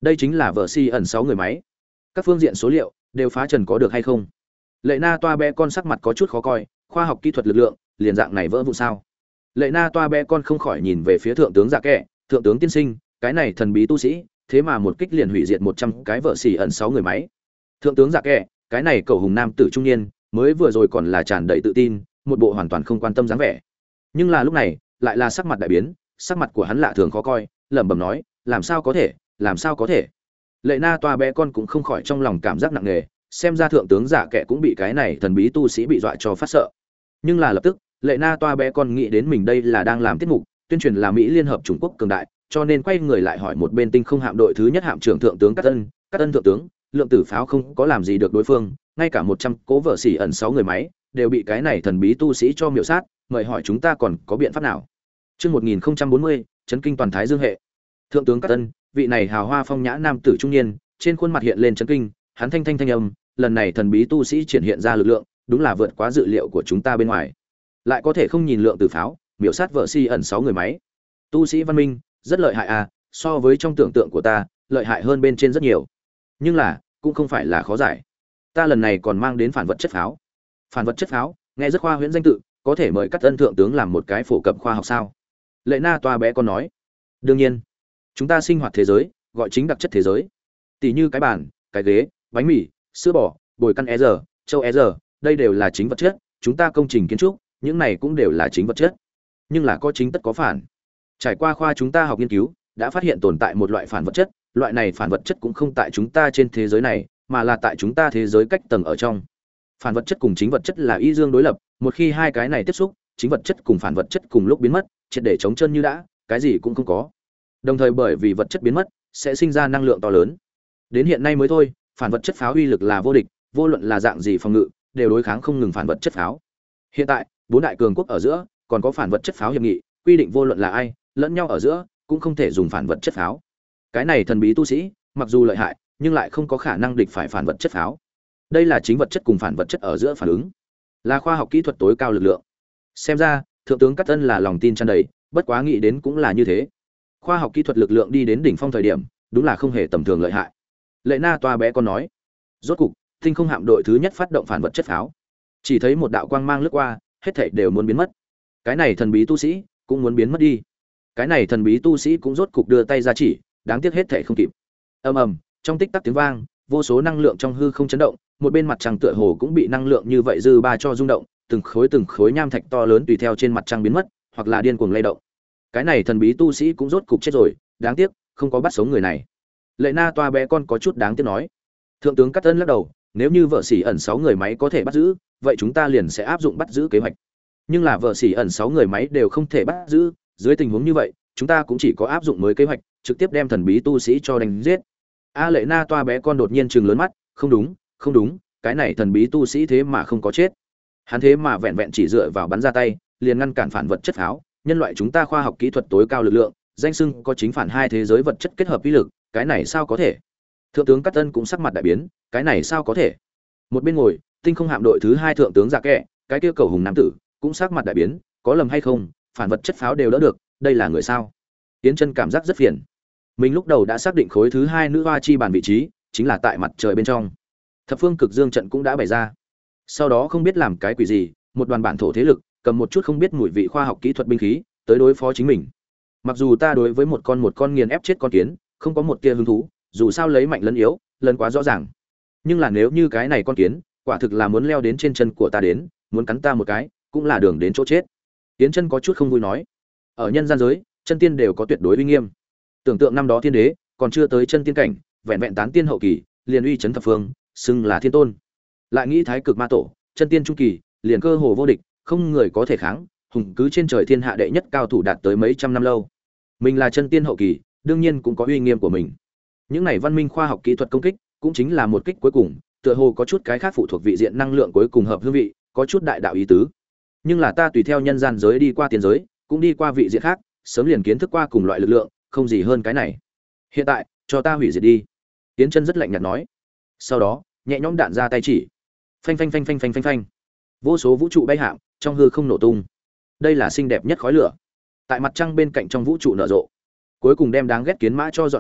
Đây chính là vở si ẩn sáu người máy. Các phương diện số liệu đều phá trần có được hay không? Lệ Na toa bé con sắc mặt có chút khó coi, khoa học kỹ thuật lực lượng, liền dạng này vỡ vụ sao? Lệ Na toa bé con không khỏi nhìn về phía thượng tướng Dạ Kệ, thượng tướng tiên sinh, cái này thần bí tu sĩ, thế mà một kích liền hủy diệt một trăm cái vợ xỉ ẩn sáu người máy. Thượng tướng Dạ Kệ, cái này cậu hùng nam tử trung niên, mới vừa rồi còn là tràn đầy tự tin, một bộ hoàn toàn không quan tâm dáng vẻ. Nhưng là lúc này, lại là sắc mặt đại biến, sắc mặt của hắn lạ thường khó coi, lẩm bẩm nói, làm sao có thể, làm sao có thể? Lệ Na toa bé con cũng không khỏi trong lòng cảm giác nặng nề, xem ra thượng tướng Dạ Kệ cũng bị cái này thần bí tu sĩ bị dọa cho phát sợ. Nhưng là lập tức, Lệ Na toa bé con nghĩ đến mình đây là đang làm tiết mục, tuyên truyền là Mỹ Liên hợp Trung Quốc cường đại, cho nên quay người lại hỏi một bên tinh không hạm đội thứ nhất hạm trưởng thượng tướng Cát Ân, Cát Ân thượng tướng, lượng tử pháo không có làm gì được đối phương, ngay cả một trăm cố vợ xỉ ẩn sáu người máy đều bị cái này thần bí tu sĩ cho miểu sát, mời hỏi chúng ta còn có biện pháp nào? Chương một nghìn không trăm bốn mươi, chấn kinh toàn Thái Dương hệ. Thượng tướng Cát Ân, vị này hào hoa phong nhã nam tử trung niên, trên khuôn mặt hiện lên chấn kinh, hắn thanh thanh thanh âm, lần này thần bí tu sĩ triển hiện ra lực lượng, đúng là vượt quá dự liệu của chúng ta bên ngoài. Lại có thể không nhìn lượng tử pháo, miểu sát vợ xỉ ẩn sáu người máy. Tu sĩ văn minh, rất lợi hại à, so với trong tưởng tượng của ta, lợi hại hơn bên trên rất nhiều. Nhưng là, cũng không phải là khó giải. Ta lần này còn mang đến phản vật chất pháo. Phản vật chất pháo, nghe rất khoa huyễn danh tự, có thể mời Cát Ân thượng tướng làm một cái phổ cập khoa học sao? Lệ Na toa bé con nói. Đương nhiên, chúng ta sinh hoạt thế giới, gọi chính đặc chất thế giới. Tỷ như cái bàn, cái ghế, bánh mì, sữa bò, bồi căn e giờ, châu e giờ, đây đều là chính vật chất, chúng ta công trình kiến trúc, những này cũng đều là chính vật chất. Nhưng là có chính tất có phản. Trải qua khoa chúng ta học nghiên cứu, đã phát hiện tồn tại một loại phản vật chất, loại này phản vật chất cũng không tại chúng ta trên thế giới này, mà là tại chúng ta thế giới cách tầng ở trong. Phản vật chất cùng chính vật chất là y dương đối lập, một khi hai cái này tiếp xúc, chính vật chất cùng phản vật chất cùng lúc biến mất, triệt để chống chân như đã, cái gì cũng không có. Đồng thời bởi vì vật chất biến mất, sẽ sinh ra năng lượng to lớn. Đến hiện nay mới thôi, phản vật chất pháo uy lực là vô địch, vô luận là dạng gì phòng ngự, đều đối kháng không ngừng phản vật chất pháo. Hiện tại, bốn đại cường quốc ở giữa, còn có phản vật chất pháo hiệp nghị, quy định vô luận là ai, lẫn nhau ở giữa, cũng không thể dùng phản vật chất pháo. Cái này thần bí tu sĩ, mặc dù lợi hại, nhưng lại không có khả năng địch phải phản vật chất pháo. Đây là chính vật chất cùng phản vật chất ở giữa phản ứng, là khoa học kỹ thuật tối cao lực lượng. Xem ra, thượng tướng Cát Ân là lòng tin tràn đầy, bất quá nghĩ đến cũng là như thế. Khoa học kỹ thuật lực lượng đi đến đỉnh phong thời điểm, đúng là không hề tầm thường lợi hại. Lệ Na toa bé con nói. Rốt cục, tinh không hạm đội thứ nhất phát động phản vật chất pháo. Chỉ thấy một đạo quang mang lướt qua, hết thảy đều muốn biến mất. Cái này thần bí tu sĩ cũng muốn biến mất đi. Cái này thần bí tu sĩ cũng rốt cục đưa tay ra chỉ, đáng tiếc hết thảy không kịp. Ầm ầm, trong tích tắc tiếng vang, vô số năng lượng trong hư không chấn động, một bên mặt trăng tựa hồ cũng bị năng lượng như vậy dư ba cho rung động, từng khối từng khối nham thạch to lớn tùy theo trên mặt trăng biến mất, hoặc là điên cuồng lay động. Cái này thần bí tu sĩ cũng rốt cục chết rồi, đáng tiếc, không có bắt sống người này. Lệ Na toa bé con có chút đáng tiếc nói. Thượng tướng Cát Ân lắc đầu, nếu như vợ xỉ ẩn sáu người máy có thể bắt giữ, vậy chúng ta liền sẽ áp dụng bắt giữ kế hoạch. Nhưng là vợ xỉ ẩn sáu người máy đều không thể bắt giữ, dưới tình huống như vậy, chúng ta cũng chỉ có áp dụng mới kế hoạch, trực tiếp đem thần bí tu sĩ cho đánh giết. A Lệ Na toa bé con đột nhiên trừng lớn mắt, không đúng, không đúng, cái này thần bí tu sĩ thế mà không có chết. Hắn thế mà vẹn vẹn chỉ dựa vào bắn ra tay, liền ngăn cản phản vật chất pháo, nhân loại chúng ta khoa học kỹ thuật tối cao lực lượng, danh xưng có chính phản hai thế giới vật chất kết hợp uy lực, cái này sao có thể? Thượng tướng Cát Ân cũng sắc mặt đại biến, cái này sao có thể? Một bên ngồi, tinh không hạm đội thứ hai thượng tướng Dạ Kệ, cái kia cầu hùng nam tử, cũng sắc mặt đại biến, có lầm hay không, phản vật chất pháo đều đỡ được, đây là người sao? Tiến Chân cảm giác rất phiền. Mình lúc đầu đã xác định khối thứ hai nữ hoa chi bàn vị trí, chính là tại mặt trời bên trong. Thập phương cực dương trận cũng đã bày ra. Sau đó không biết làm cái quỷ gì, một đoàn bản thổ thế lực, cầm một chút không biết mùi vị khoa học kỹ thuật binh khí, tới đối phó chính mình. Mặc dù ta đối với một con một con nghiền ép chết con kiến, không có một tia hứng thú, dù sao lấy mạnh lẫn yếu, lần quá rõ ràng. Nhưng là nếu như cái này con kiến, quả thực là muốn leo đến trên chân của ta đến, muốn cắn ta một cái, cũng là đường đến chỗ chết. Tiến Chân có chút không vui nói, ở nhân gian giới, chân tiên đều có tuyệt đối uy nghiêm. Tưởng tượng năm đó thiên đế, còn chưa tới chân tiên cảnh, vẹn vẹn tán tiên hậu kỳ, liền uy chấn thập phương, xưng là thiên tôn. Lại nghĩ thái cực ma tổ, chân tiên trung kỳ, liền cơ hồ vô địch, không người có thể kháng, hùng cứ trên trời thiên hạ đệ nhất cao thủ đạt tới mấy trăm năm lâu. Mình là chân tiên hậu kỳ, đương nhiên cũng có uy nghiêm của mình. Những này văn minh khoa học kỹ thuật công kích, cũng chính là một kích cuối cùng, tựa hồ có chút cái khác phụ thuộc vị diện năng lượng cuối cùng hợp hương vị, có chút đại đạo ý tứ. Nhưng là ta tùy theo nhân gian giới đi qua tiền giới, cũng đi qua vị diện khác, sớm liền kiến thức qua cùng loại lực lượng, không gì hơn cái này. Hiện tại, cho ta hủy diệt đi. Tiến Chân rất lạnh nhạt nói. Sau đó, nhẹ nhõm đạn ra tay chỉ. Phanh phanh phanh phanh phanh phanh phanh. Vô số vũ trụ bay hạm, trong hư không nổ tung. Đây là xinh đẹp nhất khói lửa. Tại mặt trăng bên cạnh trong vũ trụ nở rộ. Cuối cùng đem đáng ghét kiến mã cho dọn sạch,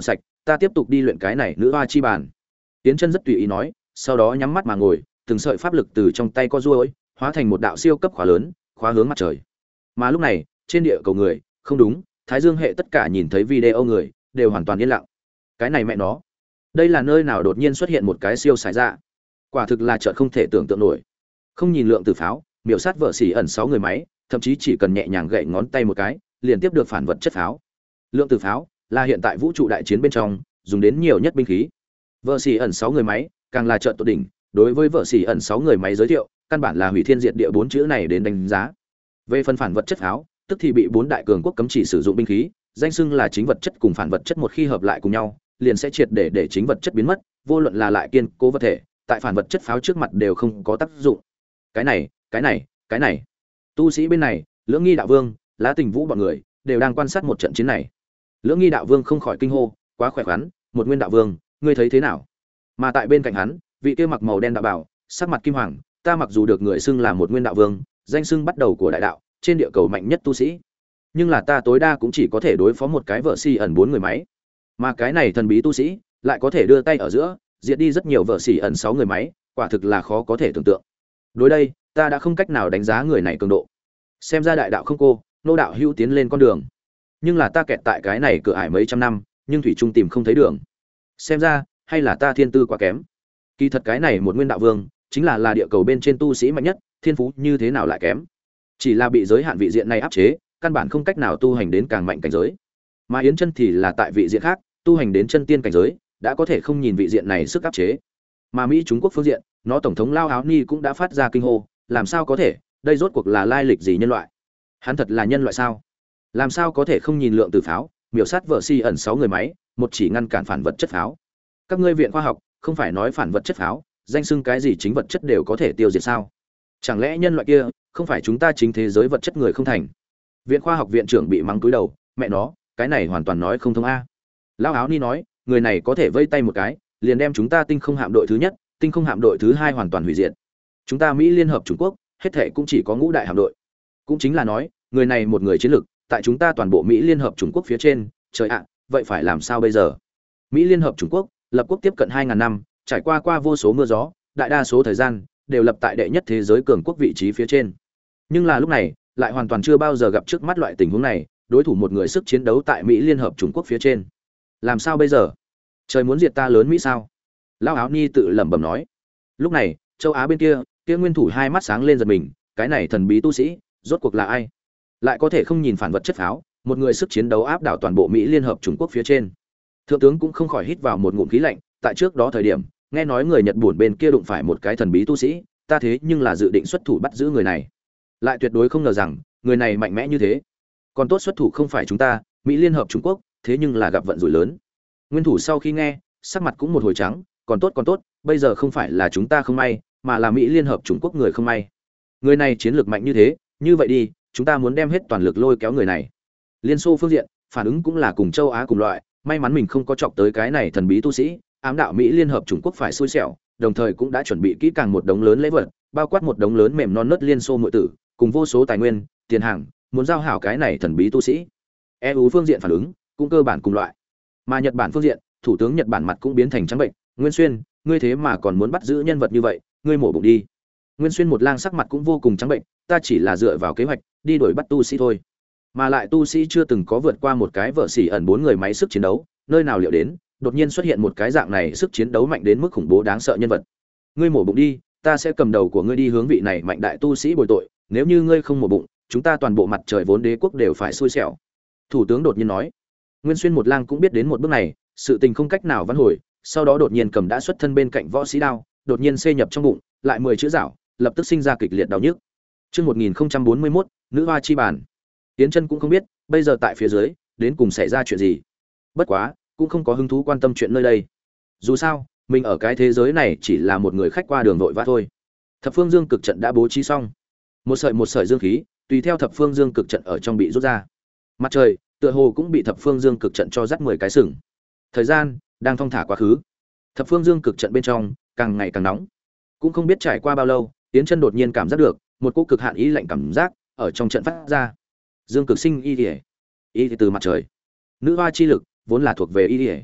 ta tiếp tục đi luyện cái này nữ hoa chi bàn. Tiến chân rất tùy ý nói, sau đó nhắm mắt mà ngồi, từng sợi pháp lực từ trong tay co duỗi, hóa thành một đạo siêu cấp khóa lớn, khóa hướng mặt trời. Mà lúc này, trên địa cầu người, không đúng, Thái Dương hệ tất cả nhìn thấy video người, đều hoàn toàn yên lặng. Cái này mẹ nó, đây là nơi nào đột nhiên xuất hiện một cái siêu xài ra? Quả thực là chợt không thể tưởng tượng nổi. Không nhìn lượng tử pháo, miểu sát vợ xỉ ẩn sáu người máy, thậm chí chỉ cần nhẹ nhàng gậy ngón tay một cái, liền tiếp được phản vật chất pháo. Lượng tử pháo là hiện tại vũ trụ đại chiến bên trong dùng đến nhiều nhất binh khí. Vợ xỉ ẩn sáu người máy, càng là trận tột đỉnh, đối với vợ xỉ ẩn sáu người máy giới thiệu, căn bản là hủy thiên diệt địa bốn chữ này đến đánh giá. Về phần phản vật chất pháo, tức thì bị bốn đại cường quốc cấm chỉ sử dụng binh khí, danh xưng là chính vật chất cùng phản vật chất một khi hợp lại cùng nhau, liền sẽ triệt để để chính vật chất biến mất, vô luận là lại kiên cố vật thể, tại phản vật chất pháo trước mặt đều không có tác dụng. Cái này, cái này, cái này. Tu sĩ bên này, Lưỡng Nghi đạo vương, Lá Tình Vũ bọn người đều đang quan sát một trận chiến này. Lưỡng Nghi đạo vương không khỏi kinh hô, quá khỏe khoắn, một nguyên đạo vương, ngươi thấy thế nào? Mà tại bên cạnh hắn, vị kia mặc màu đen đạo bảo, sắc mặt kim hoàng, ta mặc dù được người xưng là một nguyên đạo vương, danh xưng bắt đầu của đại đạo, trên địa cầu mạnh nhất tu sĩ, nhưng là ta tối đa cũng chỉ có thể đối phó một cái vợ xỉ ẩn bốn người máy, mà cái này thần bí tu sĩ lại có thể đưa tay ở giữa diệt đi rất nhiều vợ xỉ ẩn sáu người máy, quả thực là khó có thể tưởng tượng. Đối đây, ta đã không cách nào đánh giá người này cường độ. Xem ra đại đạo không cô, nô đạo hữu tiến lên con đường, nhưng là ta kẹt tại cái này cửa ải mấy trăm năm, nhưng thủy trung tìm không thấy đường. Xem ra hay là ta thiên tư quá kém. Kỳ thật cái này một nguyên đạo vương chính là là địa cầu bên trên tu sĩ mạnh nhất, thiên phú như thế nào lại kém? Chỉ là bị giới hạn vị diện này áp chế, căn bản không cách nào tu hành đến càng mạnh cảnh giới. Mà Yến Chân thì là tại vị diện khác, tu hành đến chân tiên cảnh giới, đã có thể không nhìn vị diện này sức áp chế. Mà Mỹ Trung Quốc phương diện, nó tổng thống Lao Áo Ni cũng đã phát ra kinh hô, làm sao có thể, đây rốt cuộc là lai lịch gì nhân loại? Hắn thật là nhân loại sao? Làm sao có thể không nhìn lượng tử pháo, miểu sát vợ si ẩn sáu người máy, một chỉ ngăn cản phản vật chất pháo. Các ngươi viện khoa học, không phải nói phản vật chất pháo, danh xưng cái gì chính vật chất đều có thể tiêu diệt sao? Chẳng lẽ nhân loại kia không phải chúng ta chính thế giới vật chất người không thành? Viện khoa học viện trưởng bị mắng cúi đầu, mẹ nó, cái này hoàn toàn nói không thông a. Lão Áo Ni nói, người này có thể vây tay một cái, liền đem chúng ta tinh không hạm đội thứ nhất, tinh không hạm đội thứ hai hoàn toàn hủy diệt. Chúng ta Mỹ Liên hợp Trung Quốc, hết thảy cũng chỉ có ngũ đại hạm đội. Cũng chính là nói, người này một người chiến lực, tại chúng ta toàn bộ Mỹ Liên hợp Trung Quốc phía trên, trời ạ, vậy phải làm sao bây giờ? Mỹ Liên hợp Trung Quốc, lập quốc tiếp cận hai ngàn năm, trải qua qua vô số mưa gió, đại đa số thời gian đều lập tại đệ nhất thế giới cường quốc vị trí phía trên. Nhưng là lúc này, lại hoàn toàn chưa bao giờ gặp trước mắt loại tình huống này, đối thủ một người sức chiến đấu tại Mỹ Liên hợp Trung Quốc phía trên. Làm sao bây giờ? Trời muốn diệt ta lớn Mỹ sao? Lão Áo Ni tự lẩm bẩm nói. Lúc này, châu Á bên kia, kia nguyên thủ hai mắt sáng lên giật mình, cái này thần bí tu sĩ, rốt cuộc là ai? Lại có thể không nhìn phản vật chất pháo, một người sức chiến đấu áp đảo toàn bộ Mỹ Liên hợp Trung Quốc phía trên. Thượng tướng cũng không khỏi hít vào một ngụm khí lạnh, tại trước đó thời điểm, nghe nói người Nhật Bản bên kia đụng phải một cái thần bí tu sĩ, ta thế nhưng là dự định xuất thủ bắt giữ người này. Lại tuyệt đối không ngờ rằng, người này mạnh mẽ như thế. Còn tốt xuất thủ không phải chúng ta, Mỹ Liên hợp Trung Quốc, thế nhưng là gặp vận rủi lớn. Nguyên thủ sau khi nghe, sắc mặt cũng một hồi trắng, còn tốt còn tốt, bây giờ không phải là chúng ta không may, mà là Mỹ Liên hợp Trung Quốc người không may. Người này chiến lược mạnh như thế, như vậy đi, chúng ta muốn đem hết toàn lực lôi kéo người này. Liên Xô phương diện, phản ứng cũng là cùng châu Á cùng loại, may mắn mình không có chọc tới cái này thần bí tu sĩ, ám đạo Mỹ Liên hợp Trung Quốc phải xui xẻo, đồng thời cũng đã chuẩn bị kỹ càng một đống lớn lễ vật, bao quát một đống lớn mềm non nớt Liên Xô muội tử, cùng vô số tài nguyên, tiền hàng, muốn giao hảo cái này thần bí tu sĩ. e u phương diện phản ứng cũng cơ bản cùng loại. Mà Nhật Bản phương diện, thủ tướng Nhật Bản mặt cũng biến thành trắng bệnh, Nguyên Xuyên, ngươi thế mà còn muốn bắt giữ nhân vật như vậy, ngươi mổ bụng đi. Nguyên Xuyên một lang sắc mặt cũng vô cùng trắng bệnh, ta chỉ là dựa vào kế hoạch đi đuổi bắt tu sĩ thôi, mà lại tu sĩ chưa từng có vượt qua một cái vợ xỉ ẩn bốn người máy sức chiến đấu, nơi nào liệu đến đột nhiên xuất hiện một cái dạng này sức chiến đấu mạnh đến mức khủng bố đáng sợ nhân vật. Ngươi mổ bụng đi, ta sẽ cầm đầu của ngươi đi hướng vị này mạnh đại tu sĩ bồi tội, nếu như ngươi không mổ bụng, chúng ta toàn bộ mặt trời vốn đế quốc đều phải xui xẻo. Thủ tướng đột nhiên nói. Nguyên Xuyên một lang cũng biết đến một bước này, sự tình không cách nào vãn hồi, sau đó đột nhiên cầm đã xuất thân bên cạnh võ sĩ đao, đột nhiên xê nhập trong bụng, lại mười chữ rảo, lập tức sinh ra kịch liệt đau nhức. Chương một nghìn bốn mươi mốt, nữ hoa chi bản. Tiến Chân cũng không biết, bây giờ tại phía dưới, đến cùng xảy ra chuyện gì. Bất quá, cũng không có hứng thú quan tâm chuyện nơi đây. Dù sao, mình ở cái thế giới này chỉ là một người khách qua đường vội vã thôi. Thập Phương Dương cực trận đã bố trí xong. Một sợi một sợi dương khí, tùy theo Thập Phương Dương cực trận ở trong bị rút ra. Mặt trời, tựa hồ cũng bị Thập Phương Dương cực trận cho dắt mười cái sừng. Thời gian đang thong thả quá khứ. Thập Phương Dương cực trận bên trong càng ngày càng nóng. Cũng không biết trải qua bao lâu, Tiến Chân đột nhiên cảm giác được một cỗ cực hạn ý lạnh cảm giác ở trong trận phát ra. Dương cực sinh y liễu, y từ mặt trời. Nữ hoa chi lực vốn là thuộc về y liễu.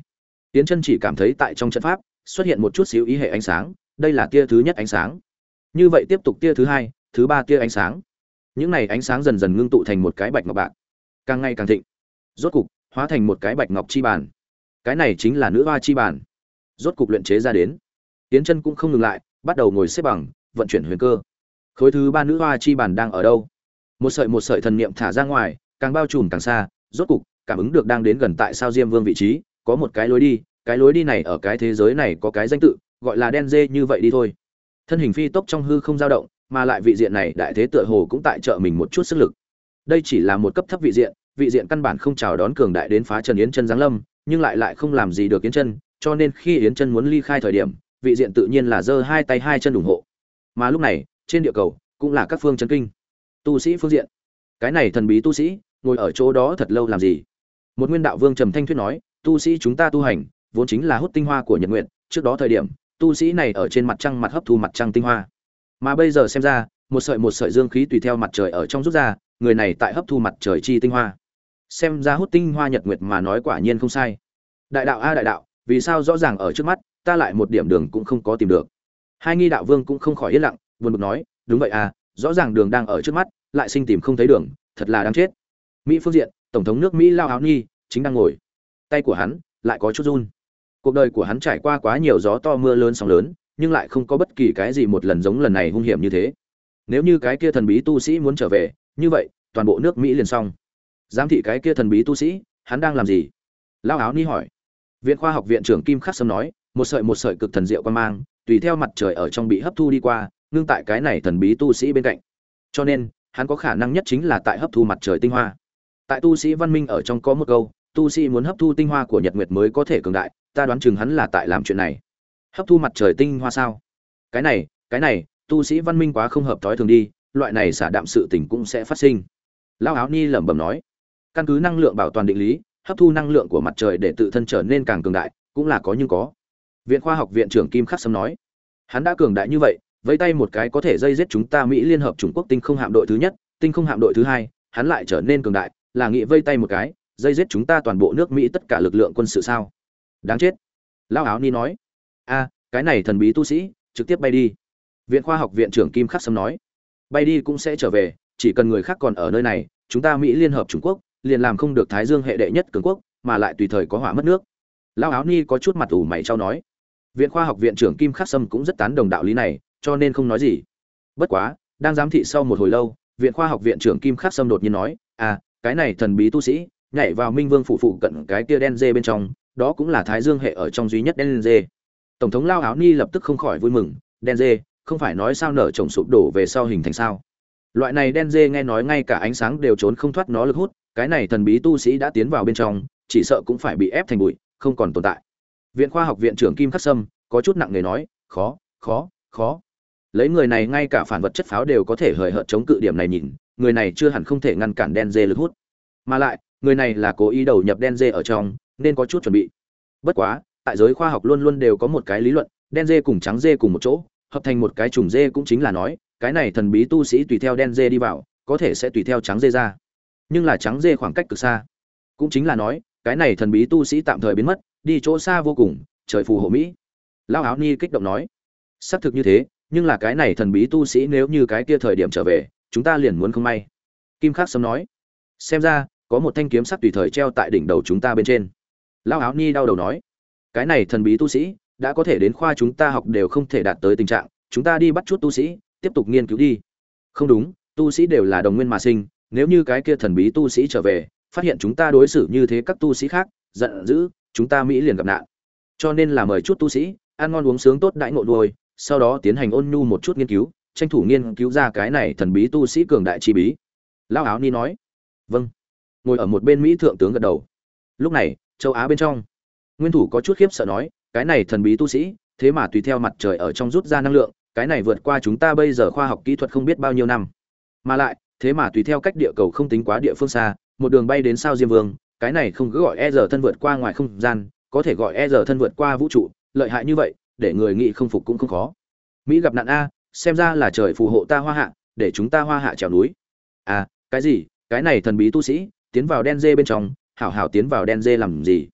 Tiến chân chỉ cảm thấy tại trong trận pháp xuất hiện một chút xíu ý hệ ánh sáng, đây là tia thứ nhất ánh sáng. Như vậy tiếp tục tia thứ hai, thứ ba tia ánh sáng. Những này ánh sáng dần dần ngưng tụ thành một cái bạch ngọc bạc, càng ngày càng thịnh. Rốt cục hóa thành một cái bạch ngọc chi bàn. Cái này chính là nữ hoa chi bàn. Rốt cục luyện chế ra đến. Tiến chân cũng không ngừng lại, bắt đầu ngồi xếp bằng, vận chuyển huyền cơ. Khối thứ ba nữ hoa chi bàn đang ở đâu? Một sợi một sợi thần niệm thả ra ngoài, càng bao trùm càng xa, rốt cục cảm ứng được đang đến gần tại sao Diêm Vương vị trí, có một cái lối đi, cái lối đi này ở cái thế giới này có cái danh tự, gọi là đen dê như vậy đi thôi. Thân hình phi tốc trong hư không dao động, mà lại vị diện này đại thế tựa hồ cũng tại trợ mình một chút sức lực. Đây chỉ là một cấp thấp vị diện, vị diện căn bản không chào đón cường đại đến phá Trần Yến Chân giáng lâm, nhưng lại lại không làm gì được Yến Chân, cho nên khi Yến Chân muốn ly khai thời điểm, vị diện tự nhiên là giơ hai tay hai chân ủng hộ. Mà lúc này, trên địa cầu cũng là các phương chấn kinh. Tu sĩ phương diện, cái này thần bí tu sĩ ngồi ở chỗ đó thật lâu làm gì? Một nguyên đạo vương trầm thanh thuyết nói, tu sĩ chúng ta tu hành vốn chính là hút tinh hoa của nhật nguyện, trước đó thời điểm tu sĩ này ở trên mặt trăng mặt hấp thu mặt trăng tinh hoa, mà bây giờ xem ra một sợi một sợi dương khí tùy theo mặt trời ở trong rút ra, người này tại hấp thu mặt trời chi tinh hoa, xem ra hút tinh hoa nhật nguyệt mà nói quả nhiên không sai. Đại đạo a đại đạo, vì sao rõ ràng ở trước mắt ta lại một điểm đường cũng không có tìm được? Hai nghi đạo vương cũng không khỏi yên lặng, buồn bực nói, đúng vậy à, rõ ràng đường đang ở trước mắt lại sinh tìm không thấy đường, thật là đáng chết. Mỹ phương diện, tổng thống nước Mỹ Lao Áo Nhi chính đang ngồi, tay của hắn lại có chút run. Cuộc đời của hắn trải qua quá nhiều gió to mưa lớn sóng lớn, nhưng lại không có bất kỳ cái gì một lần giống lần này hung hiểm như thế. Nếu như cái kia thần bí tu sĩ muốn trở về, như vậy toàn bộ nước Mỹ liền xong. Giám thị cái kia thần bí tu sĩ, hắn đang làm gì? Lao Áo Ni hỏi. Viện khoa học viện trưởng Kim Khắc Sâm nói, một sợi một sợi cực thần diệu quan mang, tùy theo mặt trời ở trong bị hấp thu đi qua, ngưng tại cái này thần bí tu sĩ bên cạnh. Cho nên, hắn có khả năng nhất chính là tại hấp thu mặt trời tinh hoa. Tại tu sĩ văn minh ở trong có một câu, tu sĩ muốn hấp thu tinh hoa của nhật nguyệt mới có thể cường đại, ta đoán chừng hắn là tại làm chuyện này. Hấp thu mặt trời tinh hoa sao? Cái này, cái này, tu sĩ văn minh quá không hợp thói thường đi, loại này xả đạm sự tình cũng sẽ phát sinh. Lao Áo Ni lẩm bẩm nói, căn cứ năng lượng bảo toàn định lý, hấp thu năng lượng của mặt trời để tự thân trở nên càng cường đại, cũng là có nhưng có. Viện khoa học viện trưởng Kim Khắc Sâm nói, hắn đã cường đại như vậy, vẫy tay một cái có thể dây giết chúng ta Mỹ Liên hợp Trung Quốc tinh không hạm đội thứ nhất, tinh không hạm đội thứ hai, hắn lại trở nên cường đại, là nghĩ vây tay một cái, dây giết chúng ta toàn bộ nước Mỹ tất cả lực lượng quân sự sao? Đáng chết. Lao Áo Ni nói, a, cái này thần bí tu sĩ, trực tiếp bay đi. Viện khoa học viện trưởng Kim Khắc Sâm nói, bay đi cũng sẽ trở về, chỉ cần người khác còn ở nơi này, chúng ta Mỹ Liên hợp Trung Quốc liền làm không được Thái Dương hệ đệ nhất cường quốc, mà lại tùy thời có hỏa mất nước. Lao Áo Ni có chút mặt ủ mày trao nói. Viện khoa học viện trưởng Kim Khắc Sâm cũng rất tán đồng đạo lý này, cho nên không nói gì. Bất quá, đang giám thị sau một hồi lâu, viện khoa học viện trưởng Kim Khắc Sâm đột nhiên nói, à, cái này thần bí tu sĩ nhảy vào Minh Vương phủ phụ cận cái kia đen dê bên trong, đó cũng là Thái Dương hệ ở trong duy nhất đen dê. Tổng thống Lao Áo Ni lập tức không khỏi vui mừng, đen dê, không phải nói sao nở chồng sụp đổ về sau hình thành sao? Loại này đen dê nghe nói ngay cả ánh sáng đều trốn không thoát nó lực hút, cái này thần bí tu sĩ đã tiến vào bên trong, chỉ sợ cũng phải bị ép thành bụi, không còn tồn tại. Viện khoa học viện trưởng Kim Khắc Sâm có chút nặng nề nói, khó, khó, khó. Lấy người này ngay cả phản vật chất pháo đều có thể hời hợt chống cự điểm này nhìn, người này chưa hẳn không thể ngăn cản đen dê lực hút. Mà lại, người này là cố ý đầu nhập đen dê ở trong, nên có chút chuẩn bị. Bất quá, tại giới khoa học luôn luôn đều có một cái lý luận, đen dê cùng trắng dê cùng một chỗ, hợp thành một cái trùng dê, cũng chính là nói, cái này thần bí tu sĩ tùy theo đen dê đi vào, có thể sẽ tùy theo trắng dê ra. Nhưng là trắng dê khoảng cách cực xa. Cũng chính là nói, cái này thần bí tu sĩ tạm thời biến mất, đi chỗ xa vô cùng, trời phù hộ Mỹ. Lao Áo Ni kích động nói, xác thực như thế, nhưng là cái này thần bí tu sĩ nếu như cái kia thời điểm trở về, chúng ta liền muốn không may. Kim Khắc Sâm nói, xem ra có một thanh kiếm sắc tùy thời treo tại đỉnh đầu chúng ta bên trên. Lao Áo Ni đau đầu nói, cái này thần bí tu sĩ đã có thể đến khoa chúng ta học đều không thể đạt tới tình trạng, chúng ta đi bắt chút tu sĩ tiếp tục nghiên cứu đi. Không đúng, tu sĩ đều là đồng nguyên mà sinh, nếu như cái kia thần bí tu sĩ trở về, phát hiện chúng ta đối xử như thế các tu sĩ khác, giận dữ, chúng ta Mỹ liền gặp nạn. Cho nên là mời chút tu sĩ ăn ngon uống sướng tốt đãi ngộ đuôi, sau đó tiến hành ôn nhu một chút nghiên cứu, tranh thủ nghiên cứu ra cái này thần bí tu sĩ cường đại chi bí. Lao Áo Ni nói, vâng. Ngồi ở một bên Mỹ thượng tướng gật đầu. Lúc này, châu Á bên trong, nguyên thủ có chút khiếp sợ nói, cái này thần bí tu sĩ thế mà tùy theo mặt trời ở trong rút ra năng lượng, cái này vượt qua chúng ta bây giờ khoa học kỹ thuật không biết bao nhiêu năm, mà lại thế mà tùy theo cách địa cầu không tính quá địa phương xa, một đường bay đến sao Diêm Vương, cái này không cứ gọi e giờ thân vượt qua ngoài không gian, có thể gọi e giờ thân vượt qua vũ trụ, lợi hại như vậy, để người nghĩ không phục cũng không khó. Mỹ gặp nạn a, xem ra là trời phù hộ ta Hoa Hạ, để chúng ta Hoa Hạ trèo núi. À, cái gì? Cái này thần bí tu sĩ tiến vào đen dê bên trong, hảo hảo tiến vào đen dê làm gì?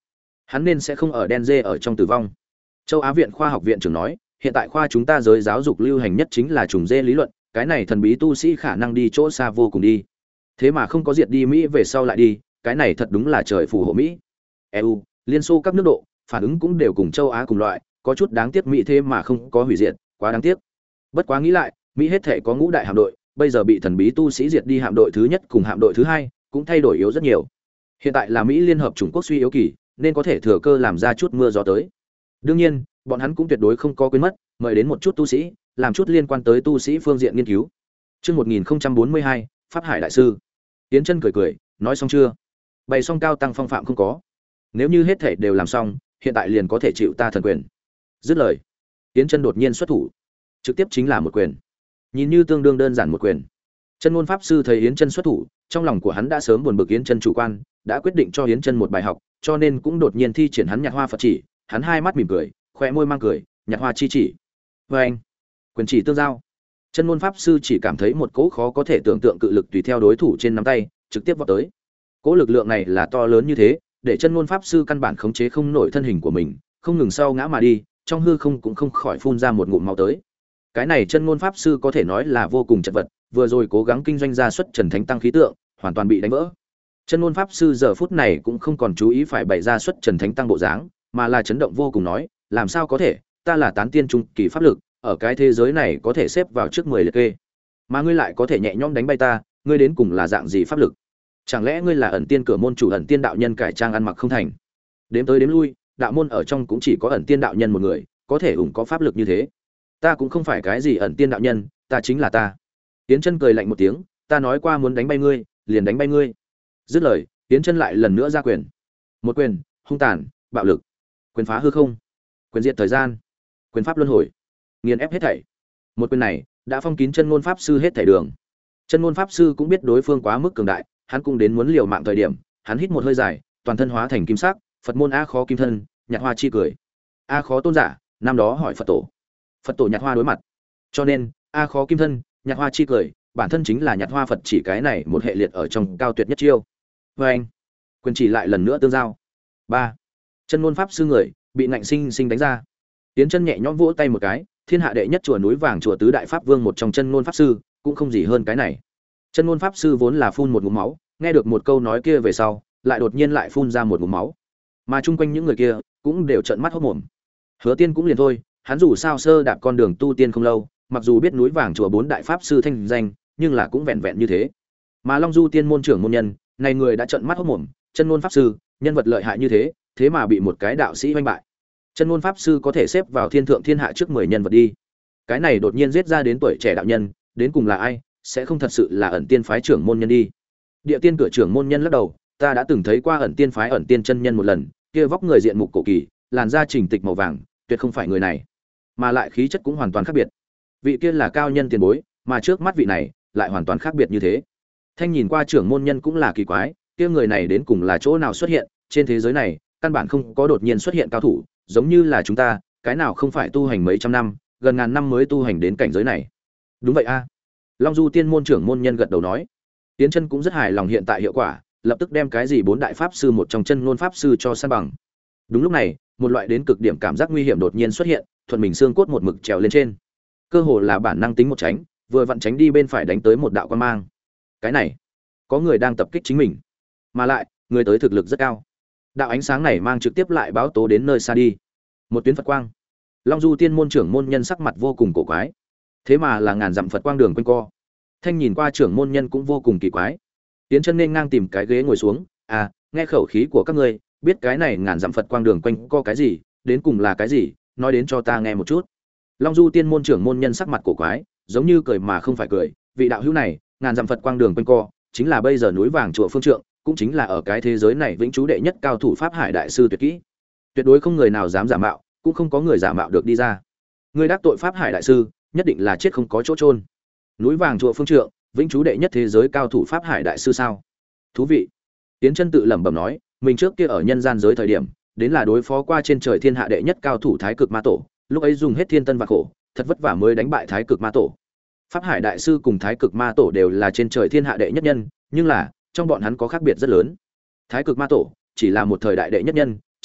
Hắn nên sẽ không ở đen dê ở trong tử vong. Châu Á viện khoa học viện trưởng nói, hiện tại khoa chúng ta giới giáo dục lưu hành nhất chính là trùng dê lý luận, cái này thần bí tu sĩ khả năng đi chỗ xa vô cùng đi. Thế mà không có diệt đi Mỹ về sau lại đi, cái này thật đúng là trời phù hộ Mỹ. e u, Liên Xô các nước độ, phản ứng cũng đều cùng châu Á cùng loại, có chút đáng tiếc Mỹ thế mà không có hủy diệt, quá đáng tiếc. Bất quá nghĩ lại, Mỹ hết thể có ngũ đại hạm đội, bây giờ bị thần bí tu sĩ diệt đi hạm đội thứ nhất cùng hạm đội thứ hai, cũng thay đổi yếu rất nhiều. Hiện tại là Mỹ liên hợp Trung Quốc suy yếu kỳ, nên có thể thừa cơ làm ra chút mưa gió tới. Đương nhiên, bọn hắn cũng tuyệt đối không có quên mất, mời đến một chút tu sĩ, làm chút liên quan tới tu sĩ phương diện nghiên cứu. Chương một nghìn không trăm bốn mươi hai, Pháp Hải đại sư. Tiến Chân cười cười, nói xong chưa? Bày xong cao tăng phong phạm không có. Nếu như hết thể đều làm xong, hiện tại liền có thể chịu ta thần quyền. Dứt lời, Tiến Chân đột nhiên xuất thủ, trực tiếp chính là một quyền. Nhìn như tương đương đơn giản một quyền. Chân Ngôn pháp sư thấy Yến Chân xuất thủ, trong lòng của hắn đã sớm buồn bực Yến Chân chủ quan, đã quyết định cho Yến Chân một bài học, cho nên cũng đột nhiên thi triển hắn Nhạt Hoa Phật chỉ, hắn hai mắt mỉm cười, khóe môi mang cười, Nhạt Hoa chi chỉ. Và anh, quyền chỉ tương giao. Chân Ngôn pháp sư chỉ cảm thấy một cỗ khó có thể tưởng tượng cự lực tùy theo đối thủ trên nắm tay, trực tiếp vọt tới. Cỗ lực lượng này là to lớn như thế, để Chân Ngôn pháp sư căn bản khống chế không nổi thân hình của mình, không ngừng sau ngã mà đi, trong hư không cũng không khỏi phun ra một ngụm máu tới. Cái này Chân Ngôn pháp sư có thể nói là vô cùng chật vật, vừa rồi cố gắng kinh doanh ra xuất Trần Thánh tăng khí tượng, hoàn toàn bị đánh vỡ. Chân Ngôn pháp sư giờ phút này cũng không còn chú ý phải bày ra xuất Trần Thánh tăng bộ dáng, mà là chấn động vô cùng nói, làm sao có thể, ta là tán tiên trung kỳ pháp lực, ở cái thế giới này có thể xếp vào trước mười liệt kê. Mà ngươi lại có thể nhẹ nhõm đánh bay ta, ngươi đến cùng là dạng gì pháp lực? Chẳng lẽ ngươi là ẩn tiên cửa môn chủ ẩn tiên đạo nhân cải trang ăn mặc không thành? Đếm tới đếm lui, đạo môn ở trong cũng chỉ có ẩn tiên đạo nhân một người, có thể ủng có pháp lực như thế. Ta cũng không phải cái gì ẩn tiên đạo nhân, ta chính là ta. Tiến Chân cười lạnh một tiếng, ta nói qua muốn đánh bay ngươi, liền đánh bay ngươi. Dứt lời, Tiến Chân lại lần nữa ra quyền. Một quyền, hung tàn, bạo lực. Quyền phá hư không, quyền diệt thời gian, quyền pháp luân hồi, nghiền ép hết thảy. Một quyền này đã phong kín Chân Ngôn pháp sư hết thảy đường. Chân Ngôn pháp sư cũng biết đối phương quá mức cường đại, hắn cũng đến muốn liều mạng thời điểm, hắn hít một hơi dài, toàn thân hóa thành kim sắc, Phật môn A Khó kim thân, Nhạt Hoa chi cười. A Khó tôn giả, năm đó hỏi Phật tổ. Phật tổ Nhạt Hoa đối mặt. Cho nên, A Khó kim thân, Nhạt Hoa chi cười, bản thân chính là Nhạt Hoa Phật chỉ cái này một hệ liệt ở trong cao tuyệt nhất chiêu. Và anh, quyền chỉ lại lần nữa tương giao. Ba, Chân Ngôn pháp sư người bị ngạnh sinh sinh đánh ra. Tiến Chân nhẹ nhõm vỗ tay một cái, thiên hạ đệ nhất chùa núi vàng chùa tứ đại pháp vương một trong Chân Ngôn pháp sư, cũng không gì hơn cái này. Chân Ngôn pháp sư vốn là phun một ngụm máu, nghe được một câu nói kia về sau, lại đột nhiên lại phun ra một ngụm máu. Mà chung quanh những người kia cũng đều trợn mắt hốt mồm. Hứa Tiên cũng liền thôi, hắn dù sao sơ đạp con đường tu tiên không lâu, mặc dù biết núi vàng chùa bốn đại pháp sư thanh danh, nhưng là cũng vẹn vẹn như thế. Mà Long Du tiên môn trưởng môn nhân, này người đã trợn mắt hốt mồm, Chân Ngôn pháp sư, nhân vật lợi hại như thế, thế mà bị một cái đạo sĩ vênh bại. Chân Ngôn pháp sư có thể xếp vào thiên thượng thiên hạ trước mười nhân vật đi. Cái này đột nhiên giết ra đến tuổi trẻ đạo nhân, đến cùng là ai, sẽ không thật sự là ẩn tiên phái trưởng môn nhân đi. Địa tiên cửa trưởng môn nhân lắc đầu, ta đã từng thấy qua ẩn tiên phái ẩn tiên chân nhân một lần, kia vóc người diện mục cổ kỳ, làn da chỉnh tịch màu vàng, tuyệt không phải người này, mà lại khí chất cũng hoàn toàn khác biệt. Vị kia là cao nhân tiền bối, mà trước mắt vị này lại hoàn toàn khác biệt như thế. Thanh nhìn qua trưởng môn nhân cũng là kỳ quái, kia người này đến cùng là chỗ nào xuất hiện, trên thế giới này căn bản không có đột nhiên xuất hiện cao thủ, giống như là chúng ta, cái nào không phải tu hành mấy trăm năm, gần ngàn năm mới tu hành đến cảnh giới này. Đúng vậy a. Long Du tiên môn trưởng môn nhân gật đầu nói. Tiến Chân cũng rất hài lòng hiện tại hiệu quả, lập tức đem cái gì bốn đại pháp sư một trong Chân Ngôn pháp sư cho san bằng. Đúng lúc này, một loại đến cực điểm cảm giác nguy hiểm đột nhiên xuất hiện, thuận mình xương cốt một mực trèo lên trên. Cơ hồ là bản năng tính một tránh, vừa vặn tránh đi bên phải đánh tới một đạo quang mang. Cái này, có người đang tập kích chính mình, mà lại, người tới thực lực rất cao. Đạo ánh sáng này mang trực tiếp lại báo tố đến nơi xa đi. Một tuyến Phật quang. Long Du tiên môn trưởng môn nhân sắc mặt vô cùng cổ quái. Thế mà là ngàn dặm Phật quang đường quanh co. Thanh nhìn qua trưởng môn nhân cũng vô cùng kỳ quái. Tiến Chân nên ngang tìm cái ghế ngồi xuống, "À, nghe khẩu khí của các ngươi, biết cái này ngàn dặm Phật quang đường quanh co cái gì, đến cùng là cái gì, nói đến cho ta nghe một chút." Long Du tiên môn trưởng môn nhân sắc mặt cổ quái, giống như cười mà không phải cười, "Vị đạo hữu này, ngàn dặm Phật quang đường quanh co, chính là bây giờ núi vàng chùa Phương Trượng, cũng chính là ở cái thế giới này vĩnh trú đệ nhất cao thủ Pháp Hải đại sư tuyệt kỹ. Tuyệt đối không người nào dám giả mạo, cũng không có người giả mạo được đi ra. Ngươi đắc tội Pháp Hải đại sư, nhất định là chết không có chỗ chôn." Núi vàng chùa Phương Trượng, vĩnh trú đệ nhất thế giới cao thủ Pháp Hải đại sư sao? Thú vị. Tiến Chân tự lẩm bẩm nói, mình trước kia ở nhân gian giới thời điểm, đến là đối phó qua trên trời thiên hạ đệ nhất cao thủ Thái Cực Ma Tổ, lúc ấy dùng hết thiên tân và khổ, thật vất vả mới đánh bại Thái Cực Ma Tổ. Pháp Hải đại sư cùng Thái Cực Ma Tổ đều là trên trời thiên hạ đệ nhất nhân, nhưng là, trong bọn hắn có khác biệt rất lớn. Thái Cực Ma Tổ chỉ là một thời đại đệ nhất nhân,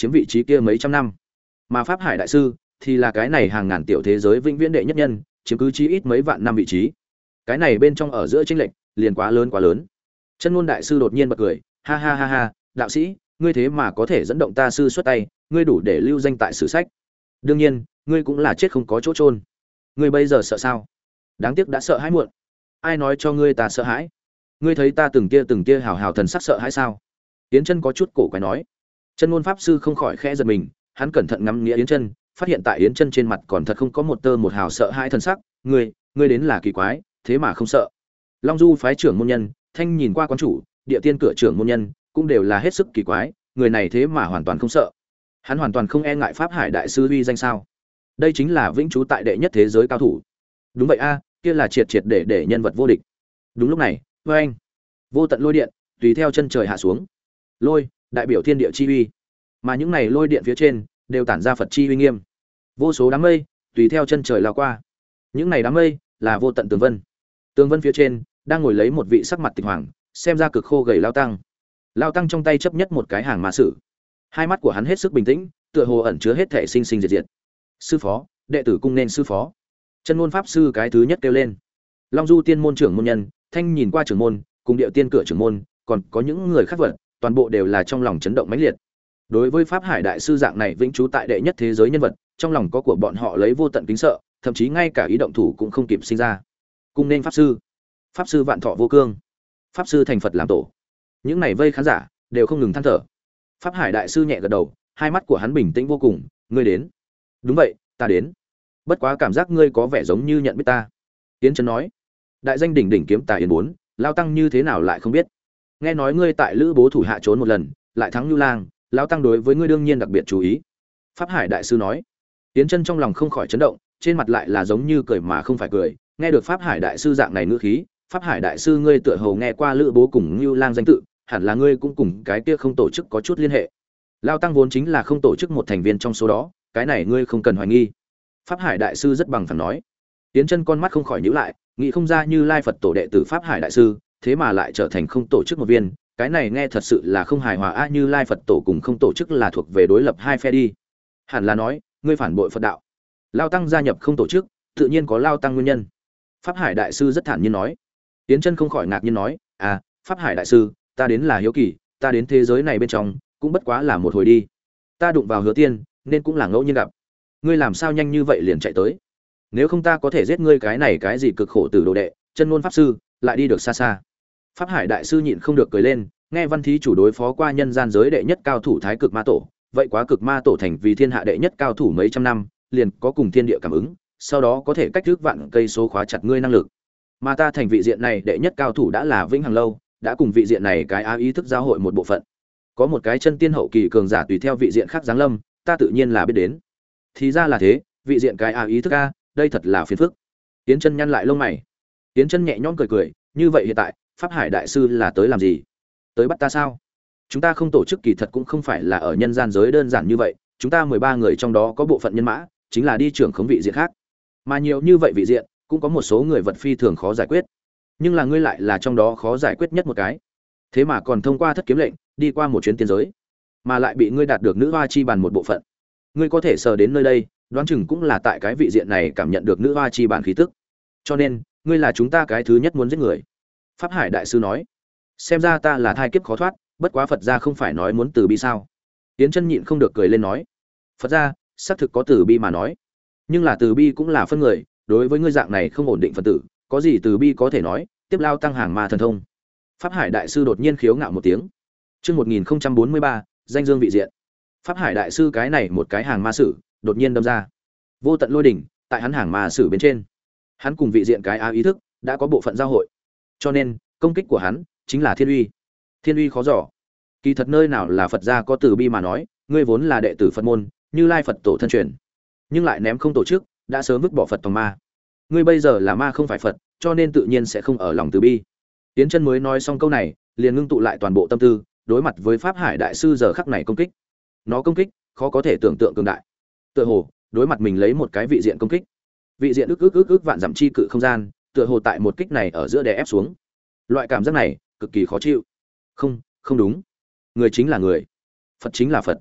chiếm vị trí kia mấy trăm năm. Mà Pháp Hải đại sư thì là cái này hàng ngàn tiểu thế giới vĩnh viễn đệ nhất nhân, chiếm cứ chí ít mấy vạn năm vị trí. Cái này bên trong ở giữa chênh lệch liền quá lớn quá lớn. Chân Ngôn đại sư đột nhiên bật cười, ha ha ha ha, đạo sĩ, ngươi thế mà có thể dẫn động ta sư xuất tay, ngươi đủ để lưu danh tại sử sách. Đương nhiên, ngươi cũng là chết không có chỗ chôn. Ngươi bây giờ sợ sao? Đáng tiếc đã sợ hãi muộn. Ai nói cho ngươi ta sợ hãi? Ngươi thấy ta từng kia từng kia hào hào thần sắc sợ hãi sao? Yến Chân có chút cổ quái nói. Chân Ngôn pháp sư không khỏi khẽ giật mình, hắn cẩn thận ngắm nghĩa Yến Chân, phát hiện tại Yến Chân trên mặt còn thật không có một tơ một hào sợ hãi thần sắc, ngươi, ngươi đến là kỳ quái, thế mà không sợ. Long Du phái trưởng môn nhân, Thanh nhìn qua quán chủ, địa tiên cửa trưởng môn nhân, cũng đều là hết sức kỳ quái, người này thế mà hoàn toàn không sợ. Hắn hoàn toàn không e ngại Pháp Hải đại sư uy danh sao? Đây chính là vĩnh trú tại đệ nhất thế giới cao thủ. Đúng vậy a, kia là triệt triệt để để nhân vật vô địch. Đúng lúc này, với anh, vô tận lôi điện tùy theo chân trời hạ xuống. Lôi, đại biểu thiên địa chi uy. Mà những này lôi điện phía trên đều tản ra Phật chi uy nghiêm. Vô số đám mây tùy theo chân trời lao qua. Những này đám mây là vô tận tường vân. Tường vân phía trên đang ngồi lấy một vị sắc mặt tịch hoàng, xem ra cực khô gầy lao tăng. Lao tăng trong tay chấp nhất một cái hàng ma sử. Hai mắt của hắn hết sức bình tĩnh, tựa hồ ẩn chứa hết thể sinh sinh diệt diệt. Sư phó, đệ tử cung nên sư phó. Chân Ngôn pháp sư cái thứ nhất kêu lên. Long Du tiên môn trưởng môn nhân, Thanh nhìn qua trưởng môn, cùng Điệu tiên cửa trưởng môn, còn có những người khác vật, toàn bộ đều là trong lòng chấn động mãnh liệt. Đối với Pháp Hải đại sư dạng này vĩnh trú tại đệ nhất thế giới nhân vật, trong lòng có của bọn họ lấy vô tận kính sợ, thậm chí ngay cả ý động thủ cũng không kịp sinh ra. Cung nên pháp sư, pháp sư vạn thọ vô cương, pháp sư thành Phật làm tổ. Những này vây khán giả đều không ngừng than thở. Pháp Hải đại sư nhẹ gật đầu, hai mắt của hắn bình tĩnh vô cùng, ngươi đến. Đúng vậy, ta đến. Bất quá cảm giác ngươi có vẻ giống như nhận biết ta. Yến Chân nói, đại danh đỉnh đỉnh kiếm tài Yến bốn, lao tăng như thế nào lại không biết? Nghe nói ngươi tại Lữ Bố thủ hạ trốn một lần, lại thắng Nưu Lang, lão tăng đối với ngươi đương nhiên đặc biệt chú ý. Pháp Hải đại sư nói. Yến Chân trong lòng không khỏi chấn động, trên mặt lại là giống như cười mà không phải cười, nghe được Pháp Hải đại sư dạng này ngữ khí, Pháp Hải đại sư ngươi tựa hồ nghe qua Lữ Bố cùng Nưu Lang danh tự, hẳn là ngươi cũng cùng cái kia không tổ chức có chút liên hệ. Lão tăng vốn chính là không tổ chức một thành viên trong số đó, cái này ngươi không cần hoài nghi. Pháp Hải đại sư rất bằng phẳng nói. Yến Chân con mắt không khỏi nhíu lại, nghĩ không ra Như Lai Phật tổ đệ tử Pháp Hải đại sư, thế mà lại trở thành không tổ chức một viên, cái này nghe thật sự là không hài hòa a. Như Lai Phật tổ cùng không tổ chức là thuộc về đối lập hai phe đi. Hẳn là nói, ngươi phản bội Phật đạo. Lao tăng gia nhập không tổ chức, tự nhiên có Lao tăng nguyên nhân. Pháp Hải đại sư rất thản nhiên nói. Yến Chân không khỏi ngạc nhiên nói, à, Pháp Hải đại sư, ta đến là hiếu kỳ, ta đến thế giới này bên trong, cũng bất quá là một hồi đi. Ta đụng vào Hứa Tiên, nên cũng là ngẫu nhiên gặp. Ngươi làm sao nhanh như vậy liền chạy tới? Nếu không ta có thể giết ngươi cái này cái gì cực khổ tử đồ đệ, Chân Ngôn pháp sư, lại đi được xa xa. Pháp Hải đại sư nhịn không được cười lên, nghe Văn Thí chủ đối phó qua nhân gian giới đệ nhất cao thủ Thái Cực Ma tổ, vậy quá Cực Ma tổ thành vì thiên hạ đệ nhất cao thủ mấy trăm năm, liền có cùng thiên địa cảm ứng, sau đó có thể cách thước vạn cây số khóa chặt ngươi năng lực. Mà ta thành vị diện này đệ nhất cao thủ đã là vĩnh hằng lâu, đã cùng vị diện này cái á ý thức giao hội một bộ phận. Có một cái chân tiên hậu kỳ cường giả tùy theo vị diện khác giáng lâm, ta tự nhiên là biết đến. Thì ra là thế, vị diện cái á ý thức a, đây thật là phiền phức. Tiến Chân nhăn lại lông mày. Tiến Chân nhẹ nhõm cười cười, như vậy hiện tại, Pháp Hải đại sư là tới làm gì? Tới bắt ta sao? Chúng ta không tổ chức kỳ thật cũng không phải là ở nhân gian giới đơn giản như vậy, chúng ta mười ba người trong đó có bộ phận nhân mã, chính là đi trưởng khống vị diện khác. Mà nhiều như vậy vị diện, cũng có một số người vật phi thường khó giải quyết. Nhưng là ngươi lại là trong đó khó giải quyết nhất một cái. Thế mà còn thông qua thất kiếm lệnh, đi qua một chuyến tiên giới, mà lại bị ngươi đạt được nữ hoa chi bàn một bộ phận. Ngươi có thể sờ đến nơi đây, đoán chừng cũng là tại cái vị diện này cảm nhận được nữ hoa chi bàn khí tức. Cho nên, ngươi là chúng ta cái thứ nhất muốn giết người. Pháp Hải đại sư nói, xem ra ta là thai kiếp khó thoát, bất quá Phật gia không phải nói muốn từ bi sao? Tiến Chân nhịn không được cười lên nói, Phật gia xác thực có từ bi mà nói, nhưng là từ bi cũng là phân người, đối với ngươi dạng này không ổn định Phật tử, có gì từ bi có thể nói, tiếp lao tăng hàng ma thần thông. Pháp Hải đại sư đột nhiên khiếu ngạo một tiếng. Chương một nghìn bốn mươi ba, danh dương vị diện. Pháp Hải đại sư cái này một cái hàng ma sử, đột nhiên đâm ra. Vô tận lôi đỉnh, tại hắn hàng ma sử bên trên. Hắn cùng vị diện cái á ý thức đã có bộ phận giao hội. Cho nên, công kích của hắn chính là thiên uy. Thiên uy khó dò. Kỳ thật nơi nào là Phật gia có từ bi mà nói, ngươi vốn là đệ tử Phật môn, Như Lai Phật tổ thân truyền, nhưng lại ném không tổ chức, đã sớm vứt bỏ Phật tòng ma. Ngươi bây giờ là ma không phải Phật, cho nên tự nhiên sẽ không ở lòng từ bi. Tiến Chân mới nói xong câu này, liền ngưng tụ lại toàn bộ tâm tư, đối mặt với Pháp Hải đại sư giờ khắc này công kích. Nó công kích, khó có thể tưởng tượng cường đại. Tựa hồ, đối mặt mình lấy một cái vị diện công kích. Vị diện ức ức ức ức vạn dặm chi cự không gian, tựa hồ tại một kích này ở giữa đè ép xuống. Loại cảm giác này, cực kỳ khó chịu. Không, không đúng. Người chính là người, Phật chính là Phật.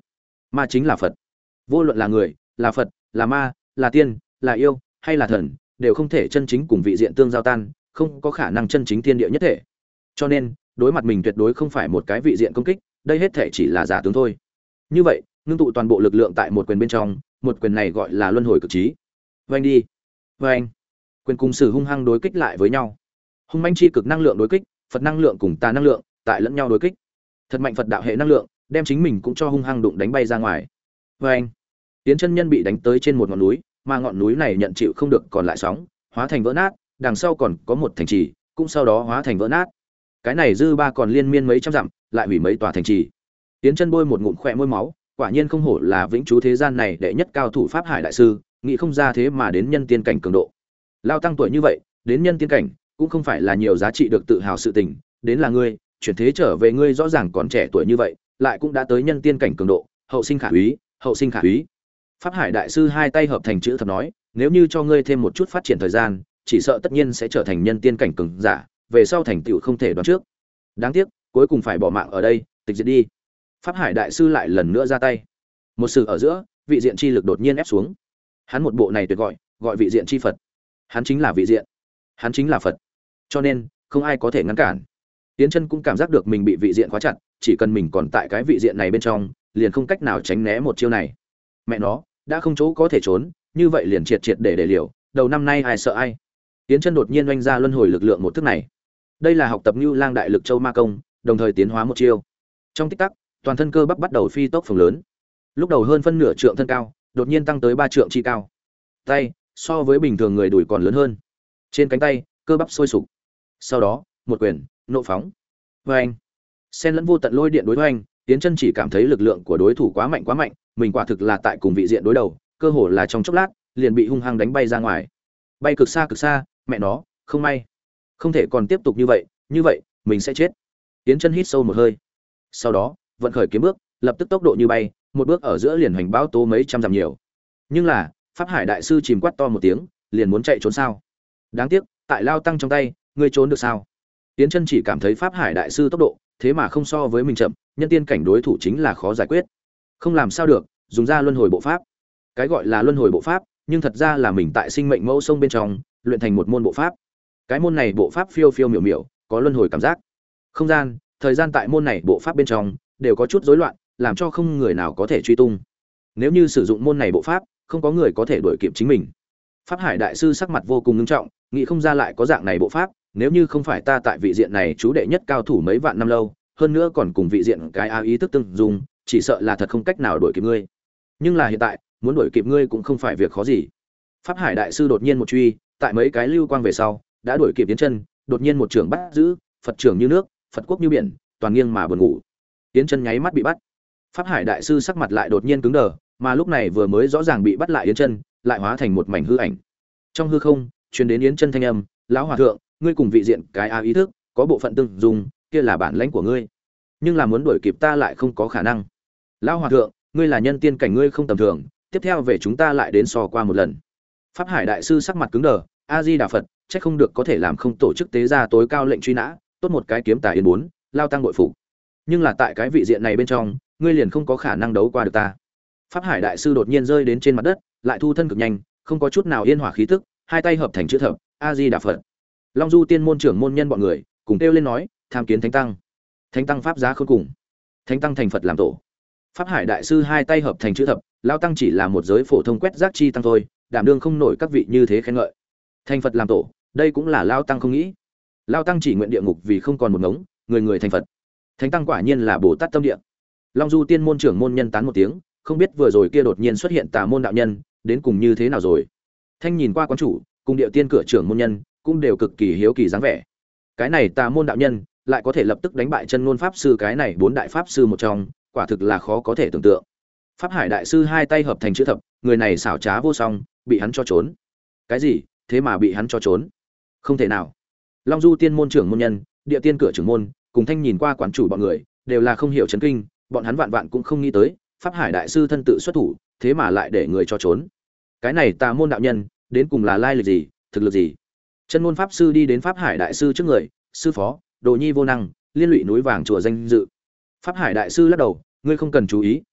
Ma chính là Phật. Vô luận là người, là Phật, là ma, là tiên, là yêu, hay là thần, đều không thể chân chính cùng vị diện tương giao tan, không có khả năng chân chính thiên địa nhất thể. Cho nên, đối mặt mình tuyệt đối không phải một cái vị diện công kích, đây hết thể chỉ là giả tướng thôi. Như vậy, ngưng tụ toàn bộ lực lượng tại một quyền bên trong, một quyền này gọi là luân hồi cực trí. Vành đi. Vành. Quyền cùng sử hung hăng đối kích lại với nhau. Hung manh chi cực năng lượng đối kích, Phật năng lượng cùng tà năng lượng, tại lẫn nhau đối kích. Thật mạnh Phật đạo hệ năng lượng, đem chính mình cũng cho hung hăng đụng đánh bay ra ngoài. Vành. Tiến chân nhân bị đánh tới trên một ngọn núi, mà ngọn núi này nhận chịu không được còn lại sóng, hóa thành vỡ nát, đằng sau còn có một thành trì, cũng sau đó hóa thành vỡ nát. Cái này dư ba còn liên miên mấy trăm dặm, lại hủy mấy tòa thành trì. Tiến chân bôi một ngụm khỏe môi máu, quả nhiên không hổ là vĩnh trú thế gian này đệ nhất cao thủ pháp hải đại sư, nghĩ không ra thế mà đến nhân tiên cảnh cường độ. Lao tăng tuổi như vậy, đến nhân tiên cảnh, cũng không phải là nhiều giá trị được tự hào sự tình, đến là ngươi, chuyển thế trở về ngươi rõ ràng còn trẻ tuổi như vậy, lại cũng đã tới nhân tiên cảnh cường độ, hậu sinh khả úy, hậu sinh khả úy. Pháp hải đại sư hai tay hợp thành chữ thập nói, nếu như cho ngươi thêm một chút phát triển thời gian, chỉ sợ tất nhiên sẽ trở thành nhân tiên cảnh cường giả, về sau thành tựu không thể đoán trước. Đáng tiếc, cuối cùng phải bỏ mạng ở đây, tịch diệt đi. Pháp hải đại sư lại lần nữa ra tay. Một sự ở giữa, vị diện chi lực đột nhiên ép xuống. Hắn một bộ này tuyệt gọi, gọi vị diện chi Phật. Hắn chính là vị diện, hắn chính là Phật. Cho nên, không ai có thể ngăn cản. Tiến chân cũng cảm giác được mình bị vị diện khóa chặt, chỉ cần mình còn tại cái vị diện này bên trong, liền không cách nào tránh né một chiêu này. Mẹ nó, đã không chỗ có thể trốn, như vậy liền triệt triệt để để liều, đầu năm nay ai sợ ai. Tiến chân đột nhiên oanh ra luân hồi lực lượng một thức này. Đây là học tập Nưu Lang đại lực châu ma công, đồng thời tiến hóa một chiêu. Trong tích tắc, toàn thân cơ bắp bắt đầu phi tốc phồng lớn. Lúc đầu hơn phân nửa trượng thân cao, đột nhiên tăng tới ba trượng chi cao. Tay, so với bình thường người đùi còn lớn hơn. Trên cánh tay, cơ bắp sôi sục. Sau đó, một quyền, nộ phóng. Oeng. Xen lẫn vô tận lôi điện đối hoành, Tiến chân chỉ cảm thấy lực lượng của đối thủ quá mạnh quá mạnh, mình quả thực là tại cùng vị diện đối đầu, cơ hồ là trong chốc lát, liền bị hung hăng đánh bay ra ngoài. Bay cực xa cực xa, mẹ nó, không may. Không thể còn tiếp tục như vậy, như vậy, mình sẽ chết. Tiến chân hít sâu một hơi. Sau đó, vận khởi kiếm bước, lập tức tốc độ như bay, một bước ở giữa liền hành bão tố mấy trăm dặm nhiều. Nhưng là, Pháp Hải đại sư chìm quát to một tiếng, liền muốn chạy trốn sao? Đáng tiếc, tại lao tăng trong tay, ngươi trốn được sao? Tiến chân chỉ cảm thấy Pháp Hải đại sư tốc độ, thế mà không so với mình chậm, nhân tiên cảnh đối thủ chính là khó giải quyết. Không làm sao được, dùng ra luân hồi bộ pháp. Cái gọi là luân hồi bộ pháp, nhưng thật ra là mình tại sinh mệnh mẫu sông bên trong, luyện thành một môn bộ pháp. Cái môn này bộ pháp phiêu phiêu miểu miểu, có luân hồi cảm giác. Không gian, thời gian tại môn này bộ pháp bên trong đều có chút rối loạn, làm cho không người nào có thể truy tung. Nếu như sử dụng môn này bộ pháp, không có người có thể đuổi kịp chính mình. Pháp Hải đại sư sắc mặt vô cùng nghiêm trọng, nghĩ không ra lại có dạng này bộ pháp, nếu như không phải ta tại vị diện này chú đệ nhất cao thủ mấy vạn năm lâu, hơn nữa còn cùng vị diện cái a ý thức tương dùng, chỉ sợ là thật không cách nào đuổi kịp ngươi. Nhưng là hiện tại, muốn đuổi kịp ngươi cũng không phải việc khó gì. Pháp Hải đại sư đột nhiên một truy, tại mấy cái lưu quang về sau, đã đuổi kịp Tiến chân, đột nhiên một trường bắt giữ, Phật trưởng như nước, Phật quốc như biển, toàn nghiêng mà buồn ngủ. Tiến chân nháy mắt bị bắt. Pháp Hải đại sư sắc mặt lại đột nhiên cứng đờ, mà lúc này vừa mới rõ ràng bị bắt lại Yến chân, lại hóa thành một mảnh hư ảnh. Trong hư không, truyền đến Yến chân thanh âm, "Lão hòa thượng, ngươi cùng vị diện cái a ý thức, có bộ phận tương dùng, kia là bản lãnh của ngươi, nhưng là muốn đuổi kịp ta lại không có khả năng. Lão hòa thượng, ngươi là nhân tiên cảnh, ngươi không tầm thường, tiếp theo về chúng ta lại đến so qua một lần." Pháp Hải đại sư sắc mặt cứng đờ, "A Di Đà Phật, chắc không được có thể làm không tổ chức tế gia tối cao lệnh truy nã, tốt một cái kiếm tà yên bốn, lao tăng bội phục. Nhưng là tại cái vị diện này bên trong, ngươi liền không có khả năng đấu qua được ta." Pháp Hải đại sư đột nhiên rơi đến trên mặt đất, lại thu thân cực nhanh, không có chút nào yên hỏa khí tức, hai tay hợp thành chữ thập, A Di Đà Phật. Long Du tiên môn trưởng môn nhân bọn người, cùng kêu lên nói, tham kiến thánh tăng. Thánh tăng pháp giá khôn cùng. Thánh tăng thành Phật làm tổ. Pháp Hải đại sư hai tay hợp thành chữ thập, lao tăng chỉ là một giới phổ thông quét rác chi tăng thôi, đảm đương không nổi các vị như thế khen ngợi. Thành Phật làm tổ, đây cũng là lao tăng không nghĩ. Lao tăng chỉ nguyện địa ngục vì không còn một ngống, người người thành Phật. Thánh tăng quả nhiên là Bồ Tát tâm địa. Long Du tiên môn trưởng môn nhân tán một tiếng, không biết vừa rồi kia đột nhiên xuất hiện tà môn đạo nhân, đến cùng như thế nào rồi. Thanh nhìn qua quán chủ, cùng điệu tiên cửa trưởng môn nhân, cũng đều cực kỳ hiếu kỳ dáng vẻ. Cái này tà môn đạo nhân, lại có thể lập tức đánh bại chân ngôn pháp sư cái này bốn đại pháp sư một trong, quả thực là khó có thể tưởng tượng. Pháp Hải đại sư hai tay hợp thành chữ thập, người này xảo trá vô song, bị hắn cho trốn. Cái gì? Thế mà bị hắn cho trốn? Không thể nào. Long Du tiên môn trưởng môn nhân, địa tiên cửa trưởng môn, cùng Thanh nhìn qua quán chủ bọn người, đều là không hiểu chấn kinh, bọn hắn vạn vạn cũng không nghĩ tới, Pháp Hải đại sư thân tự xuất thủ, thế mà lại để người cho trốn. Cái này tà môn đạo nhân, đến cùng là lai lịch gì, thực lực gì? Chân ngôn pháp sư đi đến Pháp Hải đại sư trước người, "Sư phó, đồ nhi vô năng, liên lụy núi vàng chùa danh dự." Pháp Hải đại sư lắc đầu, "Ngươi không cần chú ý,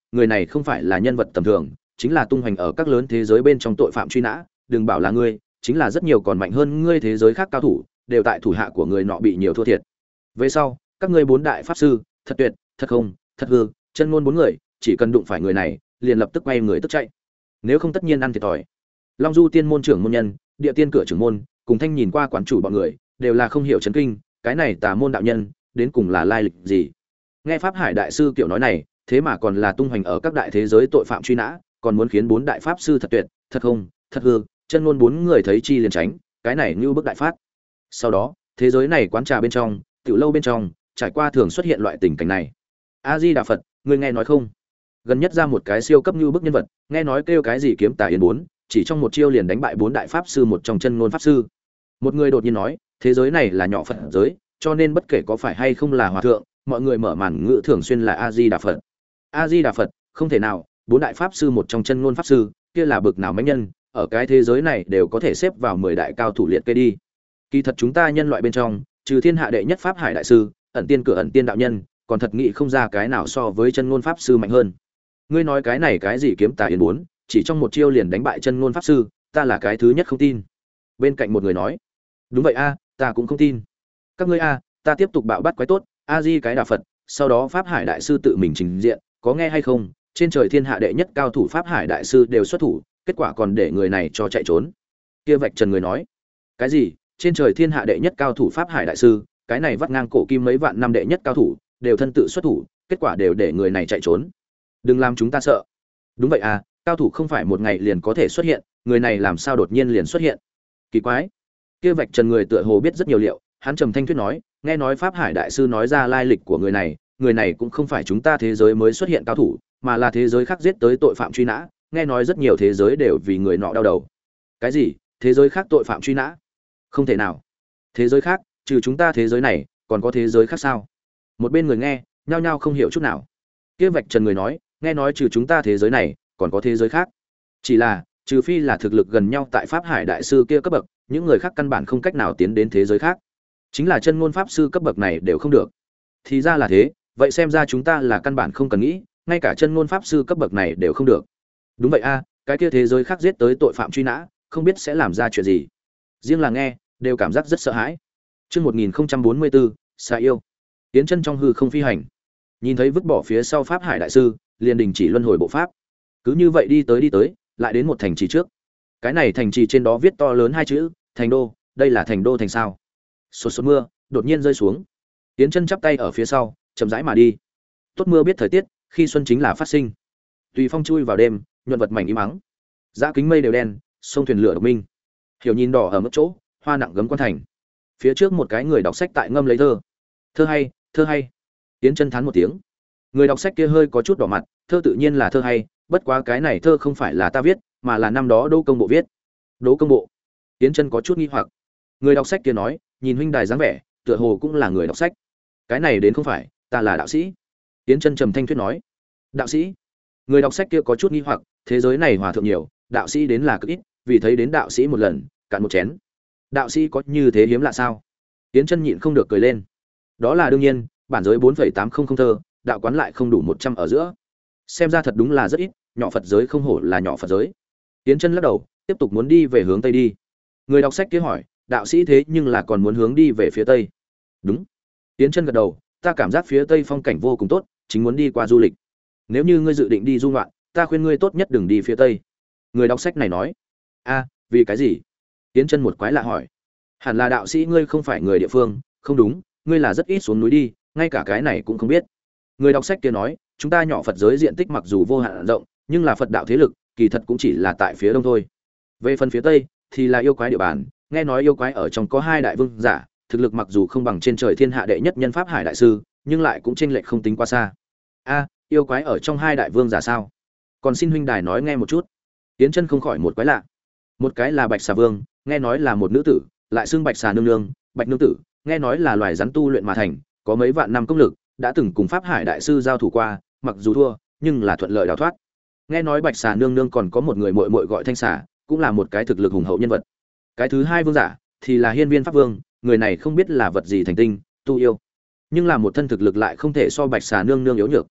người này không phải là nhân vật tầm thường, chính là tung hoành ở các lớn thế giới bên trong tội phạm truy nã, đừng bảo là ngươi, chính là rất nhiều còn mạnh hơn ngươi thế giới khác cao thủ, đều tại thủ hạ của người nọ bị nhiều thua thiệt. Về sau, các ngươi bốn đại pháp sư, thật tuyệt, thật không, thật hư, chân ngôn bốn người, chỉ cần đụng phải người này, liền lập tức quay người tức chạy. Nếu không tất nhiên ăn thiệt thòi. Long Du Tiên môn trưởng môn nhân, Địa Tiên cửa trưởng môn, cùng Thanh nhìn qua quán chủ bọn người, đều là không hiểu chấn kinh, cái này tà môn đạo nhân, đến cùng là lai lịch gì? Nghe Pháp Hải đại sư kiểu nói này, thế mà còn là tung hoành ở các đại thế giới tội phạm truy nã, còn muốn khiến bốn đại pháp sư thật tuyệt, thật không, thật hư, chân ngôn bốn người thấy chi liền tránh, cái này như bức đại phát. Sau đó, thế giới này quán trà bên trong, tiểu lâu bên trong, trải qua thường xuất hiện loại tình cảnh này. A Di Đà Phật, ngươi nghe nói không? Gần nhất ra một cái siêu cấp như bức nhân vật, nghe nói kêu cái gì kiếm tà yến bốn, chỉ trong một chiêu liền đánh bại bốn đại pháp sư một trong chân ngôn pháp sư. Một người đột nhiên nói, thế giới này là nhỏ Phật giới, cho nên bất kể có phải hay không là hòa thượng, mọi người mở màn ngữ thường xuyên là A Di Đà Phật. A Di Đà Phật, không thể nào, bốn đại pháp sư một trong chân ngôn pháp sư, kia là bực nào mãnh nhân, ở cái thế giới này đều có thể xếp vào mười đại cao thủ liệt kê đi. Kỳ thật chúng ta nhân loại bên trong, trừ thiên hạ đệ nhất pháp hải đại sư, ẩn tiên cửa ẩn tiên đạo nhân, còn thật nghĩ không ra cái nào so với chân ngôn pháp sư mạnh hơn. Ngươi nói cái này cái gì kiếm tà yến bốn, chỉ trong một chiêu liền đánh bại chân ngôn pháp sư, ta là cái thứ nhất không tin. Bên cạnh một người nói, đúng vậy a, ta cũng không tin. Các ngươi a, ta tiếp tục bạo bắt quái tốt, A Di cái Đà Phật, sau đó pháp hải đại sư tự mình trình diện, có nghe hay không? Trên trời thiên hạ đệ nhất cao thủ pháp hải đại sư đều xuất thủ, kết quả còn để người này cho chạy trốn. Kia vạch trần người nói, cái gì? Trên trời thiên hạ đệ nhất cao thủ pháp hải đại sư, cái này vắt ngang cổ kim mấy vạn năm đệ nhất cao thủ, đều thân tự xuất thủ, kết quả đều để người này chạy trốn. Đừng làm chúng ta sợ. Đúng vậy à, cao thủ không phải một ngày liền có thể xuất hiện, người này làm sao đột nhiên liền xuất hiện? Kỳ quái. Kia vạch trần người tựa hồ biết rất nhiều liệu, hắn trầm thanh thuyết nói, nghe nói pháp hải đại sư nói ra lai lịch của người này, người này cũng không phải chúng ta thế giới mới xuất hiện cao thủ, mà là thế giới khác giết tới tội phạm truy nã, nghe nói rất nhiều thế giới đều vì người nọ đau đầu. Cái gì? Thế giới khác tội phạm truy nã? Không thể nào. Thế giới khác, trừ chúng ta thế giới này, còn có thế giới khác sao? Một bên người nghe, nhao nhao không hiểu chút nào. Kia vạch trần người nói, nghe nói trừ chúng ta thế giới này, còn có thế giới khác. Chỉ là, trừ phi là thực lực gần nhau tại Pháp Hải đại sư kia cấp bậc, những người khác căn bản không cách nào tiến đến thế giới khác. Chính là chân ngôn pháp sư cấp bậc này đều không được. Thì ra là thế, vậy xem ra chúng ta là căn bản không cần nghĩ, ngay cả chân ngôn pháp sư cấp bậc này đều không được. Đúng vậy a, cái kia thế giới khác giết tới tội phạm truy nã, không biết sẽ làm ra chuyện gì. Riêng là nghe, đều cảm giác rất sợ hãi. Chương một nghìn bốn mươi bốn, Xà yêu. Tiến chân trong hư không phi hành. Nhìn thấy vứt bỏ phía sau Pháp Hải đại sư, liền đình chỉ luân hồi bộ pháp. Cứ như vậy đi tới đi tới, lại đến một thành trì trước. Cái này thành trì trên đó viết to lớn hai chữ, Thành Đô, đây là thành đô thành sao? Sột sột mưa, đột nhiên rơi xuống. Tiến chân chắp tay ở phía sau, chậm rãi mà đi. Tốt mưa biết thời tiết, khi xuân chính là phát sinh. Tùy phong chui vào đêm, nhuận vật mảnh im mắng. Dã kính mây đều đen, sông thuyền lửa độc minh. Hiểu nhìn đỏ ở mức chỗ, hoa nặng gấm quan thành. Phía trước một cái người đọc sách tại ngâm lấy thơ. Thơ hay, thơ hay. Tiến chân thán một tiếng. Người đọc sách kia hơi có chút đỏ mặt, thơ tự nhiên là thơ hay, bất quá cái này thơ không phải là ta viết, mà là năm đó Đỗ Công Bộ viết. Đỗ Công Bộ. Tiến chân có chút nghi hoặc. Người đọc sách kia nói, nhìn huynh đài dáng vẻ, tựa hồ cũng là người đọc sách. Cái này đến không phải, ta là đạo sĩ. Tiến chân trầm thanh thuyết nói. Đạo sĩ? Người đọc sách kia có chút nghi hoặc, thế giới này hòa thượng nhiều, đạo sĩ đến là cực ít, vì thấy đến đạo sĩ một lần, cạn một chén. Đạo sĩ có như thế hiếm lạ sao? Tiến chân nhịn không được cười lên. Đó là đương nhiên, bản giới bốn phẩy tám không không thơ, đạo quán lại không đủ một trăm ở giữa. Xem ra thật đúng là rất ít, nhỏ Phật giới không hổ là nhỏ Phật giới. Tiến chân lắc đầu, tiếp tục muốn đi về hướng tây đi. Người đọc sách kia hỏi, đạo sĩ thế nhưng là còn muốn hướng đi về phía tây. Đúng. Tiến chân gật đầu, ta cảm giác phía tây phong cảnh vô cùng tốt, chính muốn đi qua du lịch. Nếu như ngươi dự định đi du ngoạn, ta khuyên ngươi tốt nhất đừng đi phía tây. Người đọc sách này nói. A, vì cái gì? Tiến chân một quái lạ hỏi. Hẳn là đạo sĩ ngươi không phải người địa phương, không đúng, ngươi là rất ít xuống núi đi, ngay cả cái này cũng không biết. Người đọc sách kia nói, chúng ta nhỏ Phật giới diện tích mặc dù vô hạn rộng, nhưng là Phật đạo thế lực, kỳ thật cũng chỉ là tại phía đông thôi. Về phần phía tây thì là yêu quái địa bàn, nghe nói yêu quái ở trong có hai đại vương giả, thực lực mặc dù không bằng trên trời thiên hạ đệ nhất nhân pháp hải đại sư, nhưng lại cũng chênh lệch không tính quá xa. A, yêu quái ở trong hai đại vương giả sao? Còn xin huynh đài nói nghe một chút. Tiến chân không khỏi một quái lạ. Một cái là Bạch Xà Vương, nghe nói là một nữ tử, lại xưng Bạch Xà nương nương, Bạch nương tử, nghe nói là loài rắn tu luyện mà thành, có mấy vạn năm công lực, đã từng cùng pháp hải đại sư giao thủ qua, mặc dù thua, nhưng là thuận lợi đào thoát. Nghe nói Bạch Xà nương nương còn có một người muội muội gọi Thanh Xà, cũng là một cái thực lực hùng hậu nhân vật. Cái thứ hai vương giả thì là Hiên Viên Pháp Vương, người này không biết là vật gì thành tinh, tu yêu, nhưng là một thân thực lực lại không thể so Bạch Xà nương nương yếu nhược.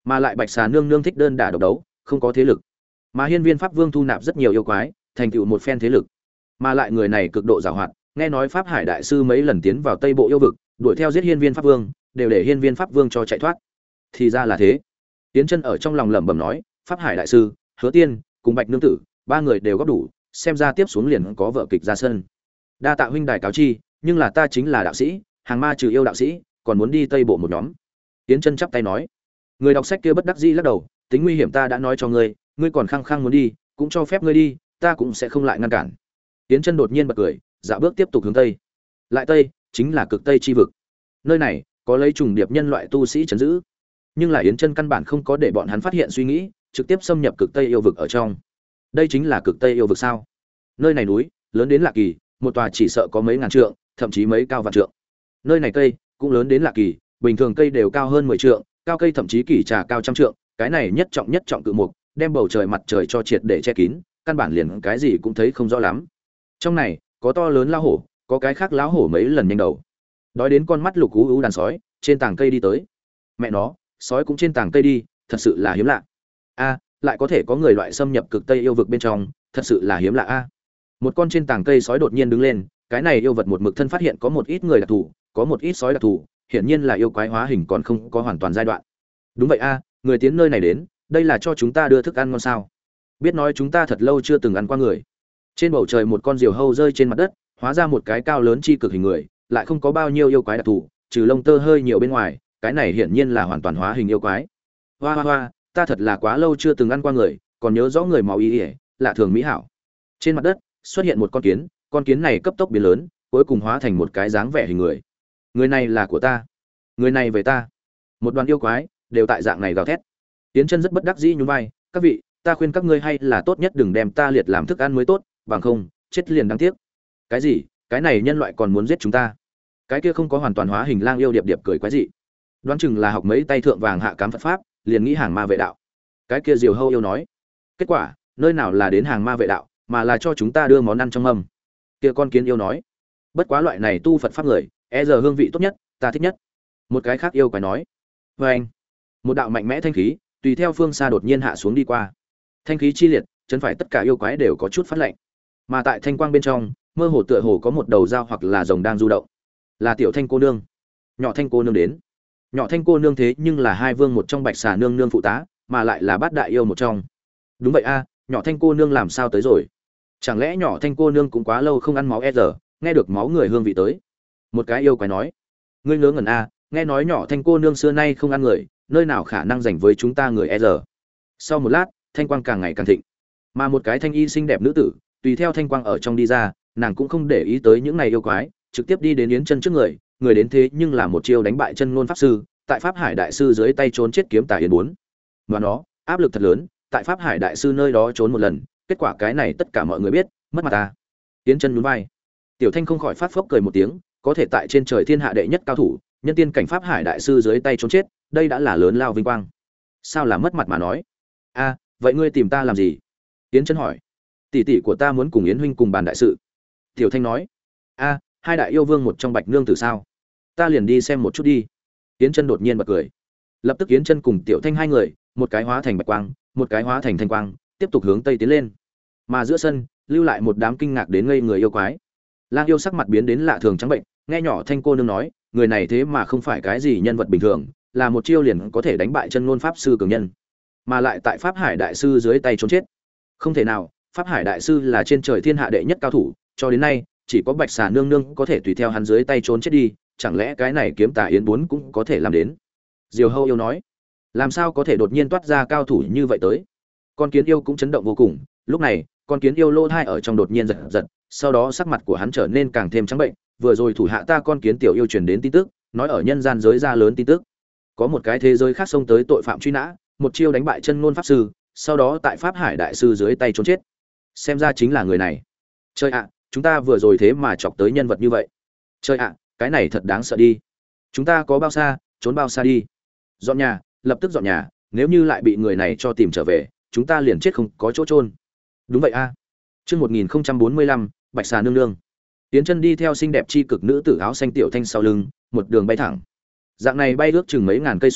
Mà lại Bạch Xà nương nương thích đơn đả độc đấu, không có thế lực. Mà Hiên Viên Pháp Vương thu nạp rất nhiều yêu quái, thành tựu một phen thế lực. Mà lại người này cực độ giàu hoạt, nghe nói Pháp Hải đại sư mấy lần tiến vào Tây Bộ yêu vực, đuổi theo giết Hiên Viên Pháp Vương, đều để Hiên Viên Pháp Vương cho chạy thoát. Thì ra là thế. Tiến Chân ở trong lòng lẩm bẩm nói, Pháp Hải đại sư, Hứa Tiên, cùng Bạch nương tử, ba người đều góp đủ, xem ra tiếp xuống liền có vợ kịch ra sân. Đa tạ huynh đài cáo chi, nhưng là ta chính là đạo sĩ, hàng ma trừ yêu đạo sĩ, còn muốn đi Tây Bộ một nhóm. Tiến Chân chắp tay nói. Người đọc sách kia bất đắc dĩ lắc đầu, tính nguy hiểm ta đã nói cho ngươi, ngươi còn khăng khăng muốn đi, cũng cho phép ngươi đi, ta cũng sẽ không lại ngăn cản. Tiến Chân đột nhiên bật cười, dạo bước tiếp tục hướng tây. Lại tây, chính là cực tây chi vực. Nơi này có lấy trùng điệp nhân loại tu sĩ trấn giữ, nhưng là Yến Chân căn bản không có để bọn hắn phát hiện suy nghĩ, trực tiếp xâm nhập cực tây yêu vực ở trong. Đây chính là cực tây yêu vực sao? Nơi này núi lớn đến lạ kỳ, một tòa chỉ sợ có mấy ngàn trượng, thậm chí mấy cao vạn trượng. Nơi này cây cũng lớn đến lạ kỳ, bình thường cây đều cao hơn mười trượng, cao cây thậm chí kỳ trà cao trăm trượng, cái này nhất trọng nhất trọng cự mục, đem bầu trời mặt trời cho triệt để che kín, căn bản liền cái gì cũng thấy không rõ lắm. Trong này có to lớn lão hổ, có cái khác lão hổ mấy lần nhanh đầu. Đói đến con mắt lục ú ú đàn sói, trên tảng cây đi tới. Mẹ nó, sói cũng trên tảng cây đi, thật sự là hiếm lạ. A, lại có thể có người loại xâm nhập cực tây yêu vực bên trong, thật sự là hiếm lạ a. Một con trên tảng cây sói đột nhiên đứng lên, cái này yêu vật một mực thân phát hiện có một ít người đặc thù, có một ít sói đặc thù, hiển nhiên là yêu quái hóa hình còn không có hoàn toàn giai đoạn. Đúng vậy a, người tiến nơi này đến, đây là cho chúng ta đưa thức ăn ngon sao? Biết nói chúng ta thật lâu chưa từng ăn qua người. Trên bầu trời một con diều hâu rơi trên mặt đất, hóa ra một cái cao lớn chi cực hình người, lại không có bao nhiêu yêu quái đặc thù, trừ lông tơ hơi nhiều bên ngoài, cái này hiển nhiên là hoàn toàn hóa hình yêu quái. Hoa hoa hoa, ta thật là quá lâu chưa từng ăn qua người, còn nhớ rõ người màu y ỉa, lạ thường mỹ hảo. Trên mặt đất xuất hiện một con kiến, con kiến này cấp tốc biến lớn, cuối cùng hóa thành một cái dáng vẻ hình người. Người này là của ta, người này về ta. Một đoàn yêu quái đều tại dạng này gào thét. Tiến Chân rất bất đắc dĩ nhún vai, các vị, ta khuyên các ngươi hay là tốt nhất đừng đem ta liệt làm thức ăn mới tốt, bằng không chết liền đáng tiếc. Cái gì? Cái này nhân loại còn muốn giết chúng ta? Cái kia không có hoàn toàn hóa hình lang yêu điệp điệp cười quái dị. Đoán chừng là học mấy tay thượng vàng hạ cám Phật pháp, liền nghĩ hàng ma vệ đạo. Cái kia diều hâu yêu nói. Kết quả, nơi nào là đến hàng ma vệ đạo, mà là cho chúng ta đưa món ăn trong mâm. Kia con kiến yêu nói. Bất quá loại này tu Phật pháp người, e giờ hương vị tốt nhất, ta thích nhất. Một cái khác yêu quái nói. Và anh, một đạo mạnh mẽ thanh khí, tùy theo phương xa đột nhiên hạ xuống đi qua. Thanh khí chi liệt, chấn phải tất cả yêu quái đều có chút phát lạnh. Mà tại thanh quang bên trong, mơ hồ tựa hồ có một đầu dao hoặc là rồng đang du động. Là tiểu Thanh cô nương. Nhỏ Thanh cô nương đến. Nhỏ Thanh cô nương thế nhưng là hai vương một trong Bạch Xà nương nương phụ tá, mà lại là bát đại yêu một trong. Đúng vậy a, nhỏ Thanh cô nương làm sao tới rồi? Chẳng lẽ nhỏ Thanh cô nương cũng quá lâu không ăn máu e giờ, nghe được máu người hương vị tới. Một cái yêu quái nói. Ngươi ngớ ngẩn a, nghe nói nhỏ Thanh cô nương xưa nay không ăn người, nơi nào khả năng dành với chúng ta người e giờ. Sau một lát, thanh quang càng ngày càng thịnh. Mà một cái thanh y xinh đẹp nữ tử, tùy theo thanh quang ở trong đi ra, nàng cũng không để ý tới những này yêu quái, trực tiếp đi đến Yến Chân trước người, người đến thế nhưng là một chiêu đánh bại Chân Ngôn pháp sư, tại Pháp Hải đại sư dưới tay trốn chết kiếm tà Yến bốn. Và nó, áp lực thật lớn, tại Pháp Hải đại sư nơi đó trốn một lần, kết quả cái này tất cả mọi người biết, mất mặt ta. Yến Chân nhún vai. Tiểu Thanh không khỏi phát phốc cười một tiếng, có thể tại trên trời thiên hạ đệ nhất cao thủ, nhân tiên cảnh Pháp Hải đại sư dưới tay trốn chết, đây đã là lớn lao vinh quang. Sao là mất mặt mà nói? A, vậy ngươi tìm ta làm gì? Yến Chân hỏi. Tỷ tỷ của ta muốn cùng Yến huynh cùng bàn đại sự. Tiểu Thanh nói. A, hai đại yêu vương một trong Bạch nương tử sao? Ta liền đi xem một chút đi. Yến Chân đột nhiên bật cười. Lập tức Yến Chân cùng Tiểu Thanh hai người, một cái hóa thành bạch quang, một cái hóa thành thanh quang, tiếp tục hướng tây tiến lên. Mà giữa sân, lưu lại một đám kinh ngạc đến ngây người yêu quái. Lang yêu sắc mặt biến đến lạ thường trắng bệnh, nghe nhỏ Thanh cô nương nói, người này thế mà không phải cái gì nhân vật bình thường, là một chiêu liền có thể đánh bại Chân Ngôn pháp sư cường nhân, mà lại tại Pháp Hải đại sư dưới tay trốn chết. Không thể nào, Pháp Hải đại sư là trên trời thiên hạ đệ nhất cao thủ, cho đến nay chỉ có Bạch Xà nương nương có thể tùy theo hắn dưới tay trốn chết đi, chẳng lẽ cái này kiếm tà Yến bốn cũng có thể làm đến? Diều Hâu yêu nói, làm sao có thể đột nhiên toát ra cao thủ như vậy tới? Con kiến yêu cũng chấn động vô cùng, lúc này, con kiến yêu lô thai ở trong đột nhiên giật giật, sau đó sắc mặt của hắn trở nên càng thêm trắng bệnh, vừa rồi thủ hạ ta con kiến tiểu yêu truyền đến tin tức, nói ở nhân gian giới ra lớn tin tức. Có một cái thế giới khác xông tới tội phạm truy nã, một chiêu đánh bại Chân Ngôn pháp sư, sau đó tại Pháp Hải đại sư dưới tay trốn chết. Xem ra chính là người này. Trời ạ, chúng ta vừa rồi thế mà chọc tới nhân vật như vậy. Trời ạ, cái này thật đáng sợ đi. Chúng ta có bao xa, trốn bao xa đi. Dọn nhà, lập tức dọn nhà, nếu như lại bị người này cho tìm trở về, chúng ta liền chết không có chỗ chôn. Đúng vậy a. Chương một nghìn bốn mươi lăm, Bạch Xà nương nương. Tiến Chân đi theo xinh đẹp chi cực nữ tử áo xanh Tiểu Thanh sau lưng, một đường bay thẳng. Dạng này bay ước chừng mấy ngàn cây số,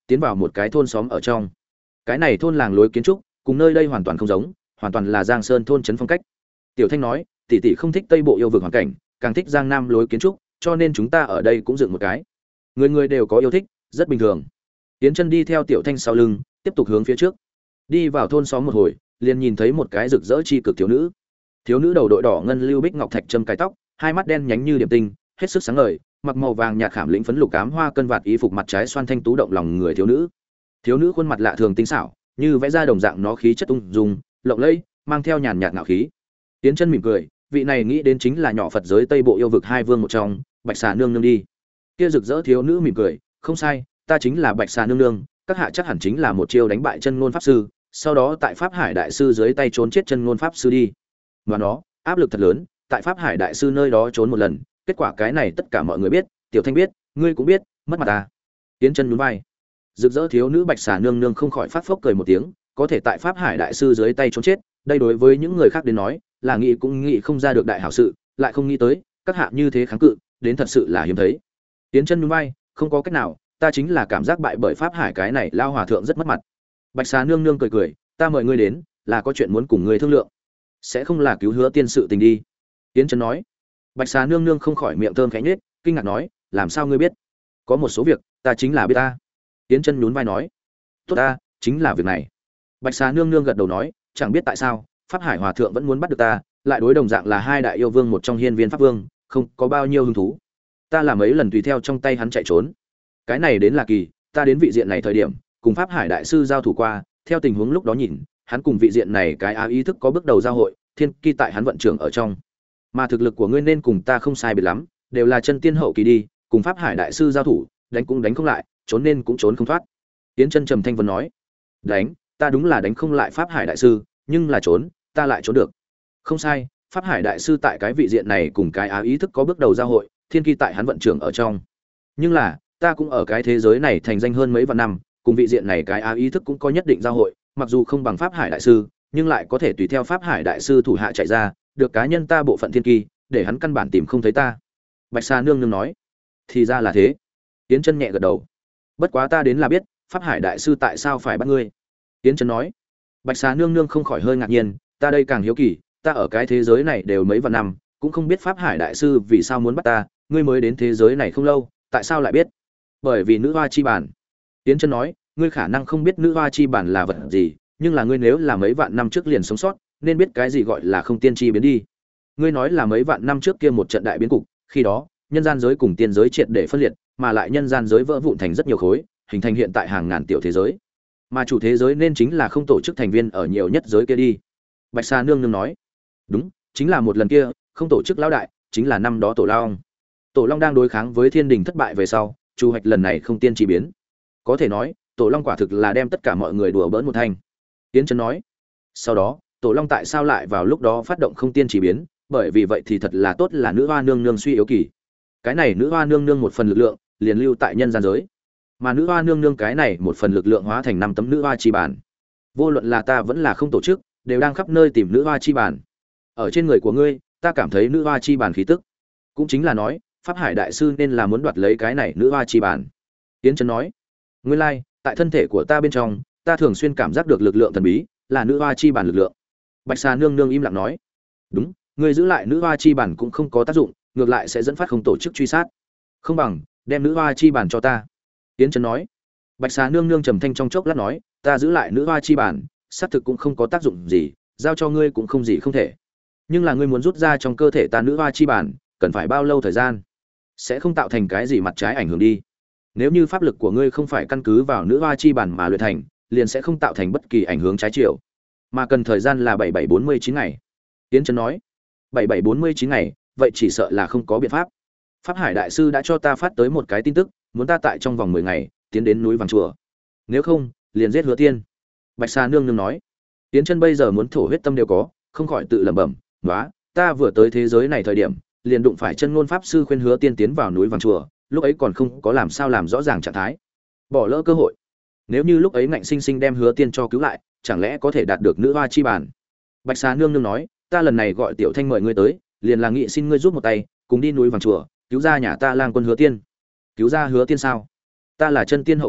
tiến vào một cái thôn xóm ở trong. Cái này thôn làng lối kiến trúc cùng nơi đây hoàn toàn không giống, hoàn toàn là Giang Sơn thôn trấn phong cách. Tiểu Thanh nói, tỷ tỷ không thích Tây Bộ yêu vực hoàn cảnh, càng thích Giang Nam lối kiến trúc, cho nên chúng ta ở đây cũng dựng một cái. Người người đều có yêu thích, rất bình thường. Tiến chân đi theo Tiểu Thanh sau lưng, tiếp tục hướng phía trước. Đi vào thôn xóm một hồi, liền nhìn thấy một cái rực rỡ chi cực thiếu nữ. Thiếu nữ đầu đội đỏ ngân lưu bích ngọc thạch châm cài tóc, hai mắt đen nhánh như điểm tinh, hết sức sáng ngời, mặc màu vàng nhạt khảm lĩnh phấn lục ám hoa cân vạt y phục mặt trái xoan thanh tú động lòng người thiếu nữ. Thiếu nữ khuôn mặt lạ thường tinh xảo, như vẽ ra đồng dạng nó khí chất ung dung, lộng lẫy, mang theo nhàn nhạt ngạo khí. Tiến chân mỉm cười, vị này nghĩ đến chính là nhỏ Phật giới Tây Bộ yêu vực hai vương một trong, Bạch Xà nương nương đi. Kia rực rỡ thiếu nữ mỉm cười, không sai, ta chính là Bạch Xà nương nương, các hạ chắc hẳn chính là một chiêu đánh bại chân ngôn pháp sư, sau đó tại Pháp Hải đại sư dưới tay trốn chết chân ngôn pháp sư đi. Và nó, áp lực thật lớn, tại Pháp Hải đại sư nơi đó trốn một lần, kết quả cái này tất cả mọi người biết, Tiểu Thanh biết, ngươi cũng biết, mất mặt ta. Tiến chân nhún vai. Rực rỡ thiếu nữ Bạch Xà nương nương không khỏi phát phốc cười một tiếng, có thể tại Pháp Hải đại sư dưới tay trốn chết, đây đối với những người khác đến nói, là nghĩ cũng nghĩ không ra được đại hảo sự, lại không nghĩ tới, các hạ như thế kháng cự, đến thật sự là hiếm thấy. Tiến chân nhún vai, không có cách nào, ta chính là cảm giác bại bởi Pháp Hải cái này lao hòa thượng rất mất mặt. Bạch Xà nương nương cười cười, ta mời ngươi đến, là có chuyện muốn cùng ngươi thương lượng. Sẽ không là cứu hứa tiên sự tình đi. Tiến chân nói. Bạch Xà nương nương không khỏi miệng thơm khẽ nhếch, kinh ngạc nói, làm sao ngươi biết? Có một số việc, ta chính là biết ta. Tiến chân nhún vai nói, tốt ta, chính là việc này. Bạch Xà nương nương gật đầu nói, chẳng biết tại sao, Pháp Hải hòa thượng vẫn muốn bắt được ta, lại đối đồng dạng là hai đại yêu vương một trong hiên viên pháp vương, không có bao nhiêu hứng thú. Ta làm mấy lần tùy theo trong tay hắn chạy trốn. Cái này đến là kỳ, ta đến vị diện này thời điểm, cùng Pháp Hải đại sư giao thủ qua, theo tình huống lúc đó nhìn, hắn cùng vị diện này cái á ý thức có bước đầu giao hội, thiên kỳ tại hắn vận trưởng ở trong. Mà thực lực của ngươi nên cùng ta không sai biệt lắm, đều là chân tiên hậu kỳ đi, cùng Pháp Hải đại sư giao thủ, đánh cũng đánh không lại, trốn nên cũng trốn không thoát. Tiến chân trầm thanh vân nói, đánh, ta đúng là đánh không lại Pháp Hải đại sư, nhưng là trốn, ta lại trốn được. Không sai, Pháp Hải đại sư tại cái vị diện này cùng cái á ý thức có bước đầu giao hội, thiên kỳ tại hắn vận trưởng ở trong. Nhưng là, ta cũng ở cái thế giới này thành danh hơn mấy vạn năm, cùng vị diện này cái á ý thức cũng có nhất định giao hội, mặc dù không bằng Pháp Hải đại sư, nhưng lại có thể tùy theo Pháp Hải đại sư thủ hạ chạy ra, được cá nhân ta bộ phận thiên kỳ, để hắn căn bản tìm không thấy ta. Bạch Xà nương nương nói, thì ra là thế. Tiến chân nhẹ gật đầu. Bất quá ta đến là biết, Pháp Hải đại sư tại sao phải bắt ngươi. Tiến chân nói. Bạch Xà nương nương không khỏi hơi ngạc nhiên, ta đây càng hiếu kỳ, ta ở cái thế giới này đều mấy vạn năm, cũng không biết Pháp Hải đại sư vì sao muốn bắt ta, ngươi mới đến thế giới này không lâu, tại sao lại biết? Bởi vì nữ hoa chi bản. Tiến chân nói, ngươi khả năng không biết nữ hoa chi bản là vật gì, nhưng là ngươi nếu là mấy vạn năm trước liền sống sót, nên biết cái gì gọi là không tiên chi biến đi. Ngươi nói là mấy vạn năm trước kia một trận đại biến cục, khi đó, nhân gian giới cùng tiên giới triệt để phân liệt, mà lại nhân gian giới vỡ vụn thành rất nhiều khối, hình thành hiện tại hàng ngàn tiểu thế giới. Mà chủ thế giới nên chính là không tổ chức thành viên ở nhiều nhất giới kia đi. Bạch Xà nương nương nói, đúng, chính là một lần kia, không tổ chức lão đại, chính là năm đó Tổ Long. Tổ Long đang đối kháng với Thiên Đình thất bại về sau, chu hoạch lần này không tiên chi biến. Có thể nói, Tổ Long quả thực là đem tất cả mọi người đùa bỡn một thanh. Tiến Chân nói, sau đó, Tổ Long tại sao lại vào lúc đó phát động không tiên chỉ biến, bởi vì vậy thì thật là tốt là nữ hoa nương nương suy yếu kỳ. Cái này nữ hoa nương nương một phần lực lượng, liền lưu tại nhân gian giới. Mà nữ hoa nương nương cái này một phần lực lượng hóa thành năm tấm nữ hoa chi bản. Vô luận là ta vẫn là không tổ chức, đều đang khắp nơi tìm nữ hoa chi bản. Ở trên người của ngươi, ta cảm thấy nữ hoa chi bản khí tức. Cũng chính là nói, Pháp Hải đại sư nên là muốn đoạt lấy cái này nữ hoa chi bản. Tiến Chân nói, nguyên lai, like, tại thân thể của ta bên trong, ta thường xuyên cảm giác được lực lượng thần bí, là nữ hoa chi bản lực lượng. Bạch Xà nương nương im lặng nói, đúng, ngươi giữ lại nữ hoa chi bản cũng không có tác dụng, ngược lại sẽ dẫn phát không tổ chức truy sát. Không bằng đem nữ hoa chi bản cho ta. Tiến Chân nói. Bạch Xà nương nương trầm thanh trong chốc lát nói, ta giữ lại nữ hoa chi bản, xác thực cũng không có tác dụng gì, giao cho ngươi cũng không gì không thể. Nhưng là ngươi muốn rút ra trong cơ thể ta nữ hoa chi bản, cần phải bao lâu thời gian? Sẽ không tạo thành cái gì mặt trái ảnh hưởng đi. Nếu như pháp lực của ngươi không phải căn cứ vào nữ hoa chi bản mà luyện thành, liền sẽ không tạo thành bất kỳ ảnh hưởng trái chiều, mà cần thời gian là bảy bảy bốn mươi chín ngày. Tiến Chân nói, bảy bảy bốn mươi chín ngày, vậy chỉ sợ là không có biện pháp. Pháp Hải đại sư đã cho ta phát tới một cái tin tức, muốn ta tại trong vòng mười ngày tiến đến núi Vàng Chùa. Nếu không, liền giết Hứa Tiên. Bạch Xà nương nương nói. Tiến Chân bây giờ muốn thổ huyết tâm đều có, không khỏi tự lẩm bẩm, "Nóa, ta vừa tới thế giới này thời điểm, liền đụng phải Chân Ngôn pháp sư khuyên Hứa Tiên tiến vào núi Vàng Chùa, lúc ấy còn không có làm sao làm rõ ràng trạng thái, bỏ lỡ cơ hội. Nếu như lúc ấy ngạnh sinh sinh đem Hứa Tiên cho cứu lại, chẳng lẽ có thể đạt được nữ hoa chi bản?" Bạch Xà nương nương nói, "Ta lần này gọi Tiểu Thanh mời ngươi tới, liền là nghị xin ngươi giúp một tay, cùng đi núi Vàng Chùa, cứu ra nhà ta Lang Quân Hứa Tiên." "Cứu ra Hứa Tiên sao? Ta là chân tiên hậu kỳ,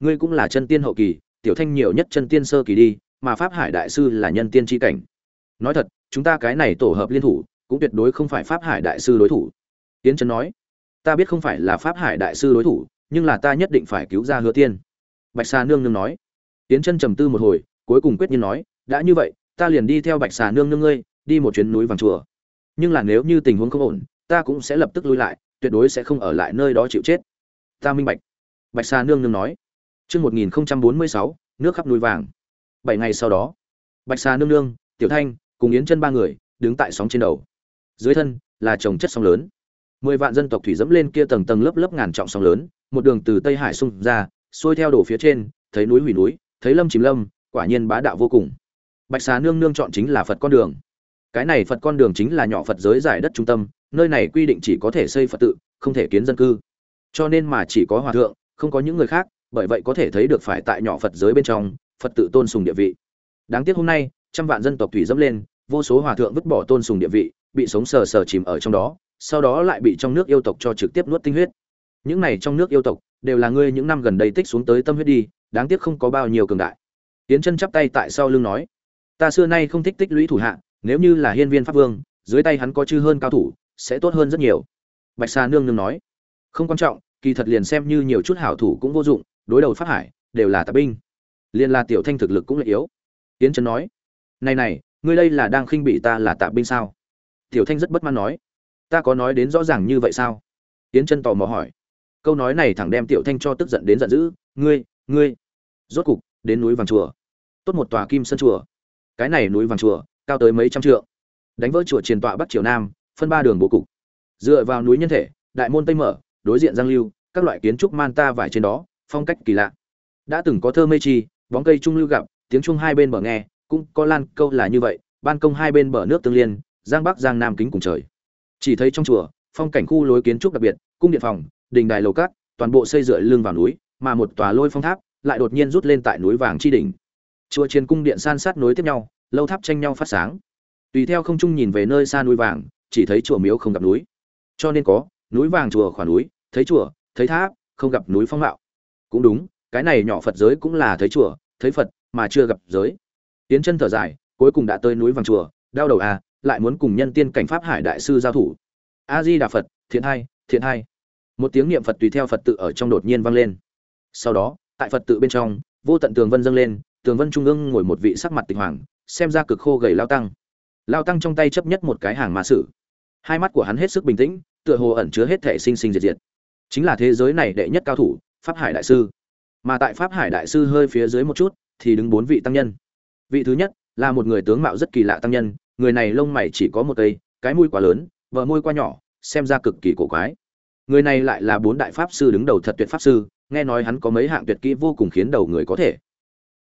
ngươi cũng là chân tiên hậu kỳ, tiểu thanh nhiều nhất chân tiên sơ kỳ đi, mà Pháp Hải đại sư là nhân tiên chi cảnh. Nói thật, chúng ta cái này tổ hợp liên thủ, cũng tuyệt đối không phải Pháp Hải đại sư đối thủ." Yến Chân nói. "Ta biết không phải là Pháp Hải đại sư đối thủ, nhưng là ta nhất định phải cứu ra Hứa Tiên." Bạch Xà nương nương nói. Yến Chân trầm tư một hồi, cuối cùng quyết nhiên nói, "Đã như vậy, ta liền đi theo Bạch Xà nương nương ngươi, đi một chuyến núi vàng chùa. Nhưng là nếu như tình huống không ổn, ta cũng sẽ lập tức lui lại, tuyệt đối sẽ không ở lại nơi đó chịu chết." "Ta minh bạch." Bạch Xà nương nương nói. Chương một nghìn bốn mươi sáu, nước khắp núi vàng. Bảy ngày sau đó, Bạch Xà nương nương, Tiểu Thanh cùng Yến Chân ba người đứng tại sóng trên đầu. Dưới thân là chồng chất sóng lớn. Mười vạn dân tộc thủy dẫm lên kia tầng tầng lớp lớp ngàn trọng sóng lớn, một đường từ Tây Hải xung ra, xuôi theo đổ phía trên, thấy núi hủy núi, thấy lâm chìm lâm, quả nhiên bá đạo vô cùng. Bạch Xà nương nương chọn chính là Phật con đường. Cái này Phật con đường chính là nhỏ Phật giới giải đất trung tâm, nơi này quy định chỉ có thể xây Phật tự, không thể kiến dân cư. Cho nên mà chỉ có hòa thượng, không có những người khác, bởi vậy có thể thấy được phải tại nhỏ Phật giới bên trong, Phật tự tôn sùng địa vị. Đáng tiếc hôm nay, trăm vạn dân tộc thủy dẫm lên, vô số hòa thượng vứt bỏ tôn sùng địa vị, bị sống sờ sờ chìm ở trong đó, sau đó lại bị trong nước yêu tộc cho trực tiếp nuốt tinh huyết. Những này trong nước yêu tộc đều là ngươi những năm gần đây tích xuống tới tâm huyết đi, đáng tiếc không có bao nhiêu cường đại. Tiến Chân chắp tay tại sau lưng nói, ta xưa nay không thích tích lũy thủ hạ, nếu như là Hiên Viên Pháp Vương, dưới tay hắn có chư hơn cao thủ, sẽ tốt hơn rất nhiều. Bạch Xà nương nương nói, không quan trọng, kỳ thật liền xem như nhiều chút hảo thủ cũng vô dụng, đối đầu Pháp Hải đều là tạp binh. Liên là Tiểu Thanh thực lực cũng là yếu. Tiến Chân nói, này này, ngươi đây là đang khinh bỉ ta là tạp binh sao? Tiểu Thanh rất bất mãn nói, ta có nói đến rõ ràng như vậy sao? Tiến Chân tò mò hỏi. Câu nói này thẳng đem Tiểu Thanh cho tức giận đến giận dữ, ngươi, ngươi, rốt cục đến núi vàng chùa. Tốt một tòa kim sơn chùa. Cái này núi vàng chùa, cao tới mấy trăm trượng. Đánh vỡ chùa triền tọa bắc triều nam, phân ba đường bố cục. Dựa vào núi nhân thể, đại môn tây mở, đối diện giang lưu, các loại kiến trúc man ta vải trên đó, phong cách kỳ lạ. Đã từng có thơ mây trì, bóng cây trung lưu gặp, tiếng trung hai bên bờ nghe, cũng có lan câu là như vậy, ban công hai bên bờ nước tương liên, giang bắc giang nam kính cùng trời. Chỉ thấy trong chùa, phong cảnh khu lối kiến trúc đặc biệt, cung điện phòng, đình đài lầu cát, toàn bộ xây dựa lưng vào núi, mà một tòa lôi phong tháp lại đột nhiên rút lên tại núi vàng chi đỉnh. Chùa trên cung điện san sát nối tiếp nhau, lâu tháp tranh nhau phát sáng. Tùy theo không trung nhìn về nơi xa núi vàng, chỉ thấy chùa miếu không gặp núi. Cho nên có núi vàng chùa khoản núi, thấy chùa, thấy tháp, không gặp núi phong mạo. Cũng đúng, cái này nhỏ Phật giới cũng là thấy chùa, thấy Phật mà chưa gặp giới. Tiến Chân thở dài, cuối cùng đã tới núi vàng chùa, đau đầu à, lại muốn cùng nhân tiên cảnh Pháp Hải đại sư giao thủ. A Di Đà Phật, thiện hai, thiện hai. Một tiếng niệm Phật tùy theo Phật tự ở trong đột nhiên vang lên. Sau đó, tại Phật tự bên trong, vô tận tường vân dâng lên, tường vân trung ương ngồi một vị sắc mặt tịch hoàng, xem ra cực khô gầy lao tăng. Lao tăng trong tay chấp nhất một cái hàng ma sử. Hai mắt của hắn hết sức bình tĩnh, tựa hồ ẩn chứa hết thể sinh sinh diệt diệt. Chính là thế giới này đệ nhất cao thủ, Pháp Hải đại sư. Mà tại Pháp Hải đại sư hơi phía dưới một chút, thì đứng bốn vị tăng nhân. Vị thứ nhất là một người tướng mạo rất kỳ lạ tăng nhân, người này lông mày chỉ có một cây, cái mũi quá lớn, vợ môi quá nhỏ, xem ra cực kỳ cổ quái. Người này lại là bốn đại pháp sư đứng đầu thật tuyệt pháp sư, nghe nói hắn có mấy hạng tuyệt kỹ vô cùng khiến đầu người có thể.